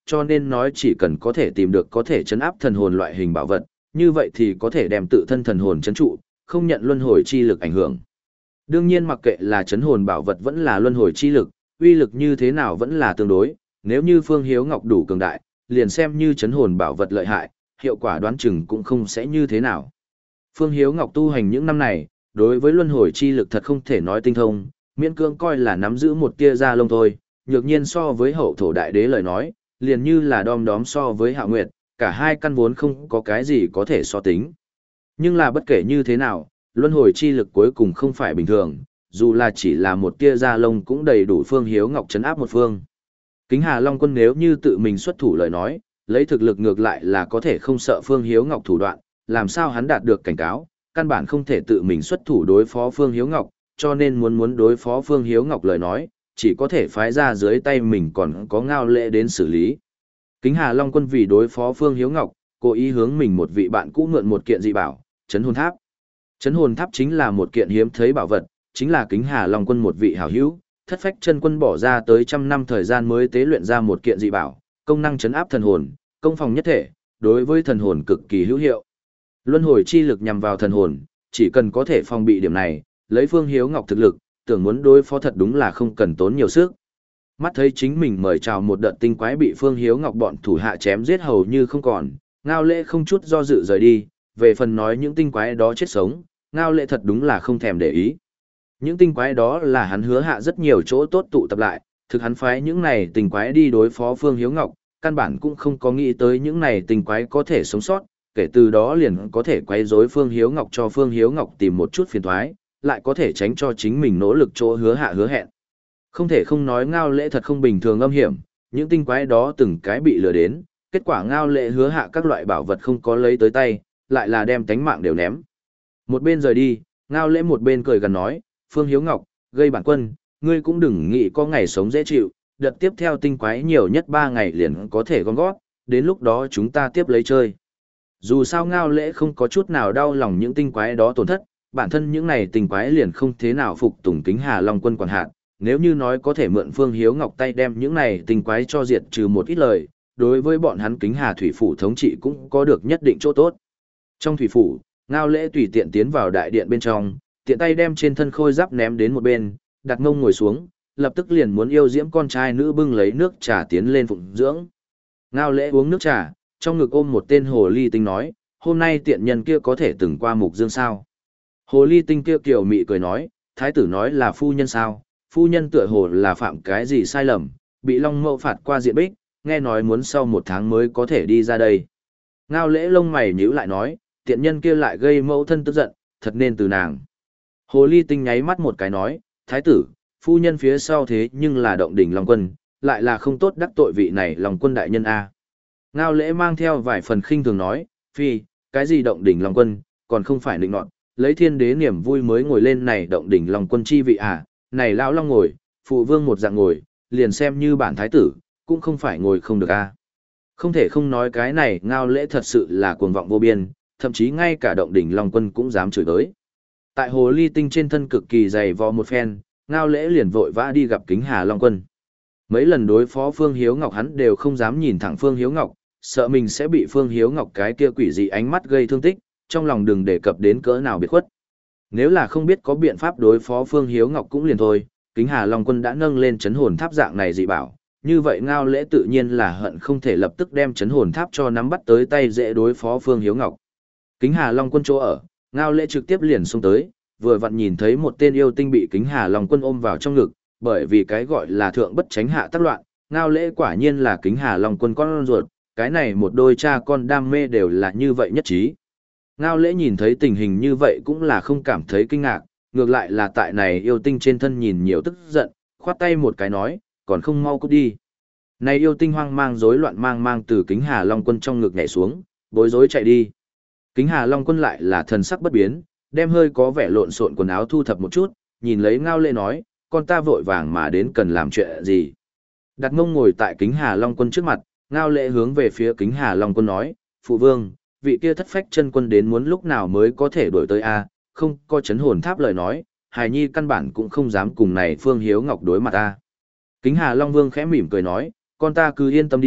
cho nên nói chỉ cần có thể tìm được có thể chấn áp thần hồn loại hình bảo vật, như vậy thì có thể đem tự thân thần hồn chấn trụ, không nhận luân hồi chi lực ảnh hưởng. Đương nhiên mặc kệ là chấn hồn bảo vật vẫn là luân hồi chi lực, uy lực như thế nào vẫn là tương đối, nếu như Phương Hiếu Ngọc đủ cường đại, liền xem như chấn hồn bảo vật lợi hại, hiệu quả đoán chừng cũng không sẽ như thế nào. Phương Hiếu Ngọc tu hành những năm này, đối với luân hồi chi lực thật không thể nói tinh thông, miễn cưỡng coi là nắm giữ một tia da lông thôi, nhược nhiên so với hậu thổ đại đế lời nói, liền như là đom đóm so với Hạ Nguyệt, cả hai căn vốn không có cái gì có thể so tính. Nhưng là bất kể như thế nào, luân hồi chi lực cuối cùng không phải bình thường, dù là chỉ là một tia da lông cũng đầy đủ Phương Hiếu Ngọc trấn áp một phương. Kính Hà Long Quân nếu như tự mình xuất thủ lời nói, lấy thực lực ngược lại là có thể không sợ Phương Hiếu Ngọc thủ đoạn, làm sao hắn đạt được cảnh cáo, căn bản không thể tự mình xuất thủ đối phó Phương Hiếu Ngọc, cho nên muốn muốn đối phó Phương Hiếu Ngọc lời nói, chỉ có thể phái ra dưới tay mình còn có Ngao Lễ đến xử lý. Kính Hà Long Quân vì đối phó Phương Hiếu Ngọc, cố ý hướng mình một vị bạn cũ mượn một kiện dị bảo, Chấn Hồn Tháp. Chấn Hồn Tháp chính là một kiện hiếm thấy bảo vật, chính là Kính Hà Long Quân một vị hảo hữu, Thất Phách Chân Quân bỏ ra tới trăm năm thời gian mới tế luyện ra một kiện dị bảo, công năng chấn áp thần hồn, công phòng nhất thể, đối với thần hồn cực kỳ hữu hiệu. Luân hồi chi lực nhằm vào thần hồn, chỉ cần có thể phòng bị điểm này, lấy Phương Hiếu Ngọc thực lực, tưởng muốn đối phó thật đúng là không cần tốn nhiều sức. Mắt thấy chính mình mời chào một đợt tinh quái bị Phương Hiếu Ngọc bọn thủ hạ chém giết hầu như không còn, Ngao Lễ không chút do dự rời đi, về phần nói những tinh quái đó chết sống, Ngao Lễ thật đúng là không thèm để ý. Những tinh quái đó là hắn hứa hạ rất nhiều chỗ tốt tụ tập lại, thực hắn phái những này tinh quái đi đối phó Phương Hiếu Ngọc, căn bản cũng không có nghĩ tới những này tinh quái có thể sống sót, kể từ đó liền có thể quấy rối Phương Hiếu Ngọc cho Phương Hiếu Ngọc tìm một chút phiền toái, lại có thể tránh cho chính mình nỗ lực chỗ hứa hạ hứa hẹn. Không thể không nói Ngao Lễ thật không bình thường âm hiểm, những tinh quái đó từng cái bị lừa đến, kết quả Ngao Lễ hứa hạ các loại bảo vật không có lấy tới tay, lại là đem tánh mạng đều ném. Một bên rời đi, Ngao Lễ một bên cười gần nói, Phương Hiếu Ngọc, gây bản quân, ngươi cũng đừng nghĩ có ngày sống dễ chịu, đợt tiếp theo tinh quái nhiều nhất ba ngày liền có thể gom gót, đến lúc đó chúng ta tiếp lấy chơi. Dù sao Ngao Lễ không có chút nào đau lòng những tinh quái đó tổn thất, bản thân những này tinh quái liền không thế nào phục tùng Kính Hà Long Quân quản hạt, nếu như nói có thể mượn Phương Hiếu Ngọc tay đem những này tinh quái cho diệt trừ một ít lời, đối với bọn hắn Kính Hà Thủy Phủ thống trị cũng có được nhất định chỗ tốt. Trong Thủy Phủ, Ngao Lễ tùy tiện tiến vào đại điện bên trong, tiện tay đem trên thân khôi giáp ném đến một bên, đặt ngông ngồi xuống, lập tức liền muốn yêu diễm con trai nữ bưng lấy nước trà tiến lên phụng dưỡng. Ngao Lễ uống nước trà, trong ngực ôm một tên hồ ly tinh nói, hôm nay tiện nhân kia có thể từng qua mục dương sao. Hồ ly tinh kia kiều mị cười nói, thái tử nói là phu nhân sao, phu nhân tựa hồ là phạm cái gì sai lầm, bị Long Mậu phạt qua diện bích, nghe nói muốn sau một tháng mới có thể đi ra đây. Ngao Lễ lông mày nhíu lại nói, tiện nhân kia lại gây mẫu thân tức giận, thật nên từ nàng. Hồ ly tinh nháy mắt một cái nói, thái tử, phu nhân phía sau thế nhưng là động đỉnh Long Quân, lại là không tốt đắc tội vị này Long Quân đại nhân A. Ngao Lễ mang theo vài phần khinh thường nói, phi, cái gì động đỉnh Long Quân, còn không phải định nọt, lấy thiên đế niềm vui mới ngồi lên này động đỉnh Long Quân chi vị à, này lão long ngồi, phụ vương một dạng ngồi, liền xem như bản thái tử, cũng không phải ngồi không được a. Không thể không nói cái này Ngao Lễ thật sự là cuồng vọng vô biên, thậm chí ngay cả động đỉnh Long Quân cũng dám chửi tới. Tại hồ ly tinh trên thân cực kỳ dày vò một phen, Ngao Lễ liền vội vã đi gặp Kính Hà Long Quân. Mấy lần đối phó Phương Hiếu Ngọc hắn đều không dám nhìn thẳng Phương Hiếu Ngọc, sợ mình sẽ bị Phương Hiếu Ngọc cái kia quỷ dị ánh mắt gây thương tích, trong lòng đừng đề cập đến cỡ nào biệt khuất. Nếu là không biết có biện pháp đối phó Phương Hiếu Ngọc cũng liền thôi, Kính Hà Long Quân đã nâng lên chấn hồn tháp dạng này dị bảo, như vậy Ngao Lễ tự nhiên là hận không thể lập tức đem chấn hồn tháp cho nắm bắt tới tay dễ đối phó Phương Hiếu Ngọc. Kính Hà Long Quân chỗ ở, Ngao Lễ trực tiếp liền xông tới, vừa vặn nhìn thấy một tên yêu tinh bị Kính Hà Long Quân ôm vào trong ngực, bởi vì cái gọi là thượng bất tránh hạ tác loạn, Ngao Lễ quả nhiên là Kính Hà Long Quân con ruột, cái này một đôi cha con đam mê đều là như vậy nhất trí. Ngao Lễ nhìn thấy tình hình như vậy cũng là không cảm thấy kinh ngạc, ngược lại là tại này yêu tinh trên thân nhìn nhiều tức giận, khoát tay một cái nói, còn không mau cút đi. Này yêu tinh hoang mang rối loạn mang mang từ Kính Hà Long Quân trong ngực nhảy xuống, bối rối chạy đi. Kính Hà Long Quân lại là thần sắc bất biến, đem hơi có vẻ lộn xộn quần áo thu thập một chút, nhìn lấy Ngao Lễ nói, con ta vội vàng mà đến cần làm chuyện gì. Đặt mông ngồi tại Kính Hà Long Quân trước mặt, Ngao Lễ hướng về phía Kính Hà Long Quân nói, phụ vương, vị kia thất phách chân quân đến muốn lúc nào mới có thể đổi tới a, không có chấn hồn tháp lời nói, hài nhi căn bản cũng không dám cùng này Phương Hiếu Ngọc đối mặt a. Kính Hà Long Vương khẽ mỉm cười nói, con ta cứ yên tâm đi,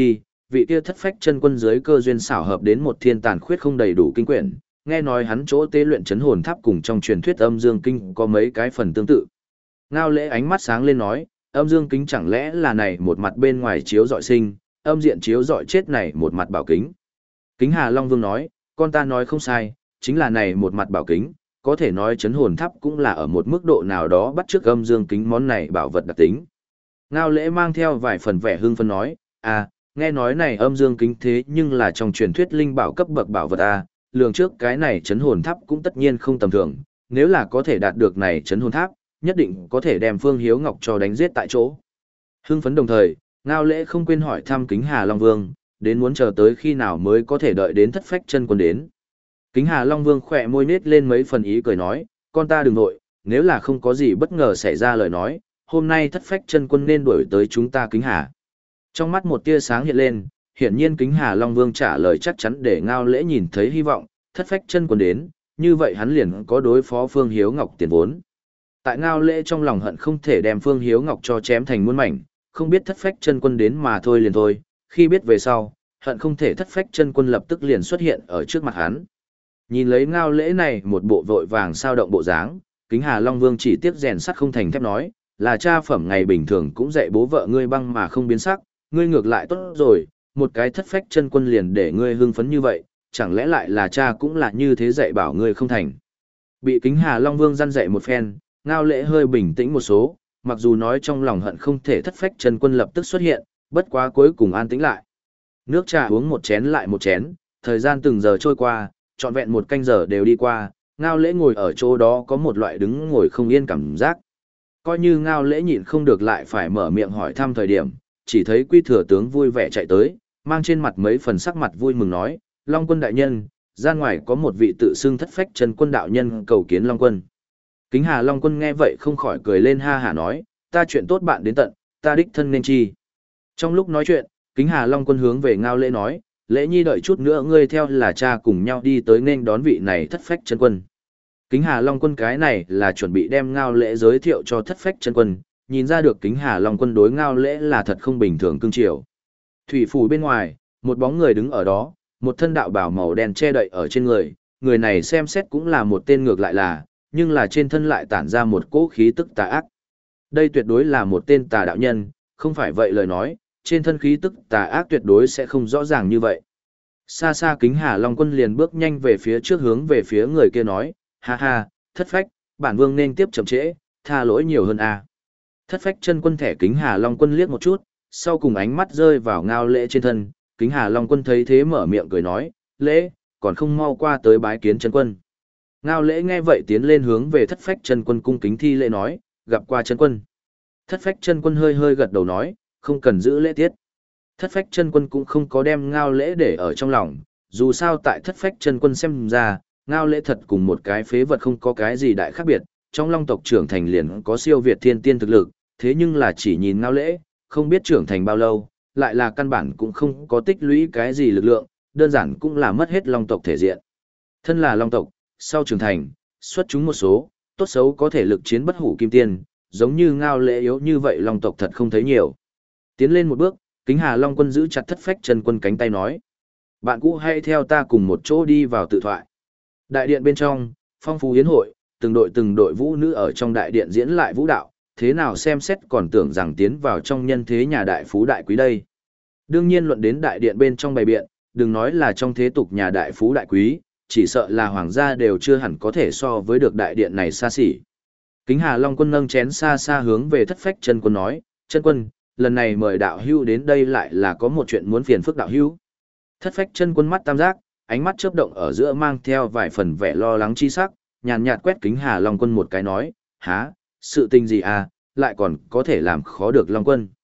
vị kia thất phách chân quân dưới cơ duyên xảo hợp đến một thiên tàn khuyết không đầy đủ kinh quyển, nghe nói hắn chỗ tế luyện chấn hồn tháp cùng trong truyền thuyết âm dương kinh có mấy cái phần tương tự. Ngao Lễ ánh mắt sáng lên nói, âm dương kính chẳng lẽ là này một mặt bên ngoài chiếu dọi sinh, âm diện chiếu dọi chết này một mặt bảo kính. Kính Hà Long Vương nói, con ta nói không sai, chính là này một mặt bảo kính, có thể nói chấn hồn tháp cũng là ở một mức độ nào đó bắt chước âm dương kính món này bảo vật đặc tính. Ngao Lễ mang theo vài phần vẻ hưng phấn nói, à, nghe nói này âm dương kính thế nhưng là trong truyền thuyết linh bảo cấp bậc bảo vật à, lường trước cái này chấn hồn tháp cũng tất nhiên không tầm thường, nếu là có thể đạt được này chấn hồn tháp, nhất định có thể đem Phương Hiếu Ngọc cho đánh giết tại chỗ. Hưng phấn đồng thời, Ngao Lễ không quên hỏi thăm Kính Hà Long Vương, đến muốn chờ tới khi nào mới có thể đợi đến thất phách chân quân đến. Kính Hà Long Vương khỏe môi nết lên mấy phần ý cười nói, con ta đừng nội, nếu là không có gì bất ngờ xảy ra lời nói, hôm nay thất phách chân quân nên đuổi tới chúng ta Kính Hà. Trong mắt một tia sáng hiện lên, hiển nhiên Kính Hà Long Vương trả lời chắc chắn để Ngao Lễ nhìn thấy hy vọng, thất phách chân quân đến, như vậy hắn liền có đối phó Phương Hiếu Ngọc tiền vốn. Tại Ngao Lễ trong lòng hận không thể đem Phương Hiếu Ngọc cho chém thành muôn mảnh, không biết thất phách chân quân đến mà thôi liền thôi, khi biết về sau, hận không thể thất phách chân quân lập tức liền xuất hiện ở trước mặt hắn. Nhìn lấy Ngao Lễ này một bộ vội vàng sao động bộ dáng, Kính Hà Long Vương chỉ tiếc rèn sắt không thành thép nói, là cha phẩm ngày bình thường cũng dạy bố vợ ngươi băng mà không biến sắc, ngươi ngược lại tốt rồi, một cái thất phách chân quân liền để ngươi hưng phấn như vậy, chẳng lẽ lại là cha cũng là như thế dạy bảo ngươi không thành. Bị Kính Hà Long Vương răn dạy một phen, Ngao Lễ hơi bình tĩnh một số, mặc dù nói trong lòng hận không thể thất phách chân quân lập tức xuất hiện, bất quá cuối cùng an tĩnh lại. Nước trà uống một chén lại một chén, thời gian từng giờ trôi qua, trọn vẹn một canh giờ đều đi qua, Ngao Lễ ngồi ở chỗ đó có một loại đứng ngồi không yên cảm giác. Coi như Ngao Lễ nhịn không được lại phải mở miệng hỏi thăm thời điểm, chỉ thấy Quy Thừa tướng vui vẻ chạy tới, mang trên mặt mấy phần sắc mặt vui mừng nói, Long Quân đại nhân, gian ngoài có một vị tự xưng thất phách chân quân đạo nhân cầu kiến Long Quân. Kính Hà Long Quân nghe vậy không khỏi cười lên ha hả nói, ta chuyện tốt bạn đến tận, ta đích thân nên chi. Trong lúc nói chuyện, Kính Hà Long Quân hướng về Ngao Lễ nói, Lễ nhi đợi chút nữa ngươi theo là cha cùng nhau đi tới nên đón vị này thất phách chân quân. Kính Hà Long Quân cái này là chuẩn bị đem Ngao Lễ giới thiệu cho thất phách chân quân, nhìn ra được Kính Hà Long Quân đối Ngao Lễ là thật không bình thường cưng chiều. Thủy phủ bên ngoài, một bóng người đứng ở đó, một thân đạo bào màu đen che đậy ở trên người, người này xem xét cũng là một tên ngược lại là, nhưng là trên thân lại tản ra một cỗ khí tức tà ác. Đây tuyệt đối là một tên tà đạo nhân, không phải vậy lời nói, trên thân khí tức tà ác tuyệt đối sẽ không rõ ràng như vậy. Xa xa Kính Hà Long Quân liền bước nhanh về phía trước hướng về phía người kia nói, ha ha, thất phách, bản vương nên tiếp chậm trễ, tha lỗi nhiều hơn a. Thất phách chân quân thẻ Kính Hà Long Quân liếc một chút, sau cùng ánh mắt rơi vào Ngao Lễ trên thân, Kính Hà Long Quân thấy thế mở miệng cười nói, Lễ, còn không mau qua tới bái kiến chân quân. Ngao Lễ nghe vậy tiến lên hướng về thất phách chân quân cung kính thi lễ nói, gặp qua chân quân. Thất phách chân quân hơi hơi gật đầu nói, không cần giữ lễ tiết. Thất phách chân quân cũng không có đem Ngao Lễ để ở trong lòng, dù sao tại thất phách chân quân xem ra, Ngao Lễ thật cùng một cái phế vật không có cái gì đại khác biệt, trong long tộc trưởng thành liền có siêu việt thiên tiên thực lực, thế nhưng là chỉ nhìn Ngao Lễ, không biết trưởng thành bao lâu, lại là căn bản cũng không có tích lũy cái gì lực lượng, đơn giản cũng là mất hết long tộc thể diện. Thân là long tộc, sau trưởng thành, xuất chúng một số, tốt xấu có thể lực chiến bất hủ kim tiên, giống như Ngao Lễ yếu như vậy long tộc thật không thấy nhiều. Tiến lên một bước, Kính Hà Long Quân giữ chặt thất phách chân quân cánh tay nói, bạn cũ hãy theo ta cùng một chỗ đi vào tự thoại. Đại điện bên trong, phong phú yến hội, từng đội từng đội vũ nữ ở trong đại điện diễn lại vũ đạo, thế nào xem xét còn tưởng rằng tiến vào trong nhân thế nhà đại phú đại quý đây. Đương nhiên luận đến đại điện bên trong bày biện, đừng nói là trong thế tục nhà đại phú đại quý, chỉ sợ là hoàng gia đều chưa hẳn có thể so với được đại điện này xa xỉ. Kính Hà Long Quân nâng chén xa xa hướng về thất phách chân quân nói, chân quân, lần này mời đạo hữu đến đây lại là có một chuyện muốn phiền phức đạo hữu. Thất phách chân quân mắt tam giác, ánh mắt chớp động ở giữa mang theo vài phần vẻ lo lắng chi sắc, nhàn nhạt quét Kính Hà Long Quân một cái nói, há, sự tình gì à, lại còn có thể làm khó được Long Quân.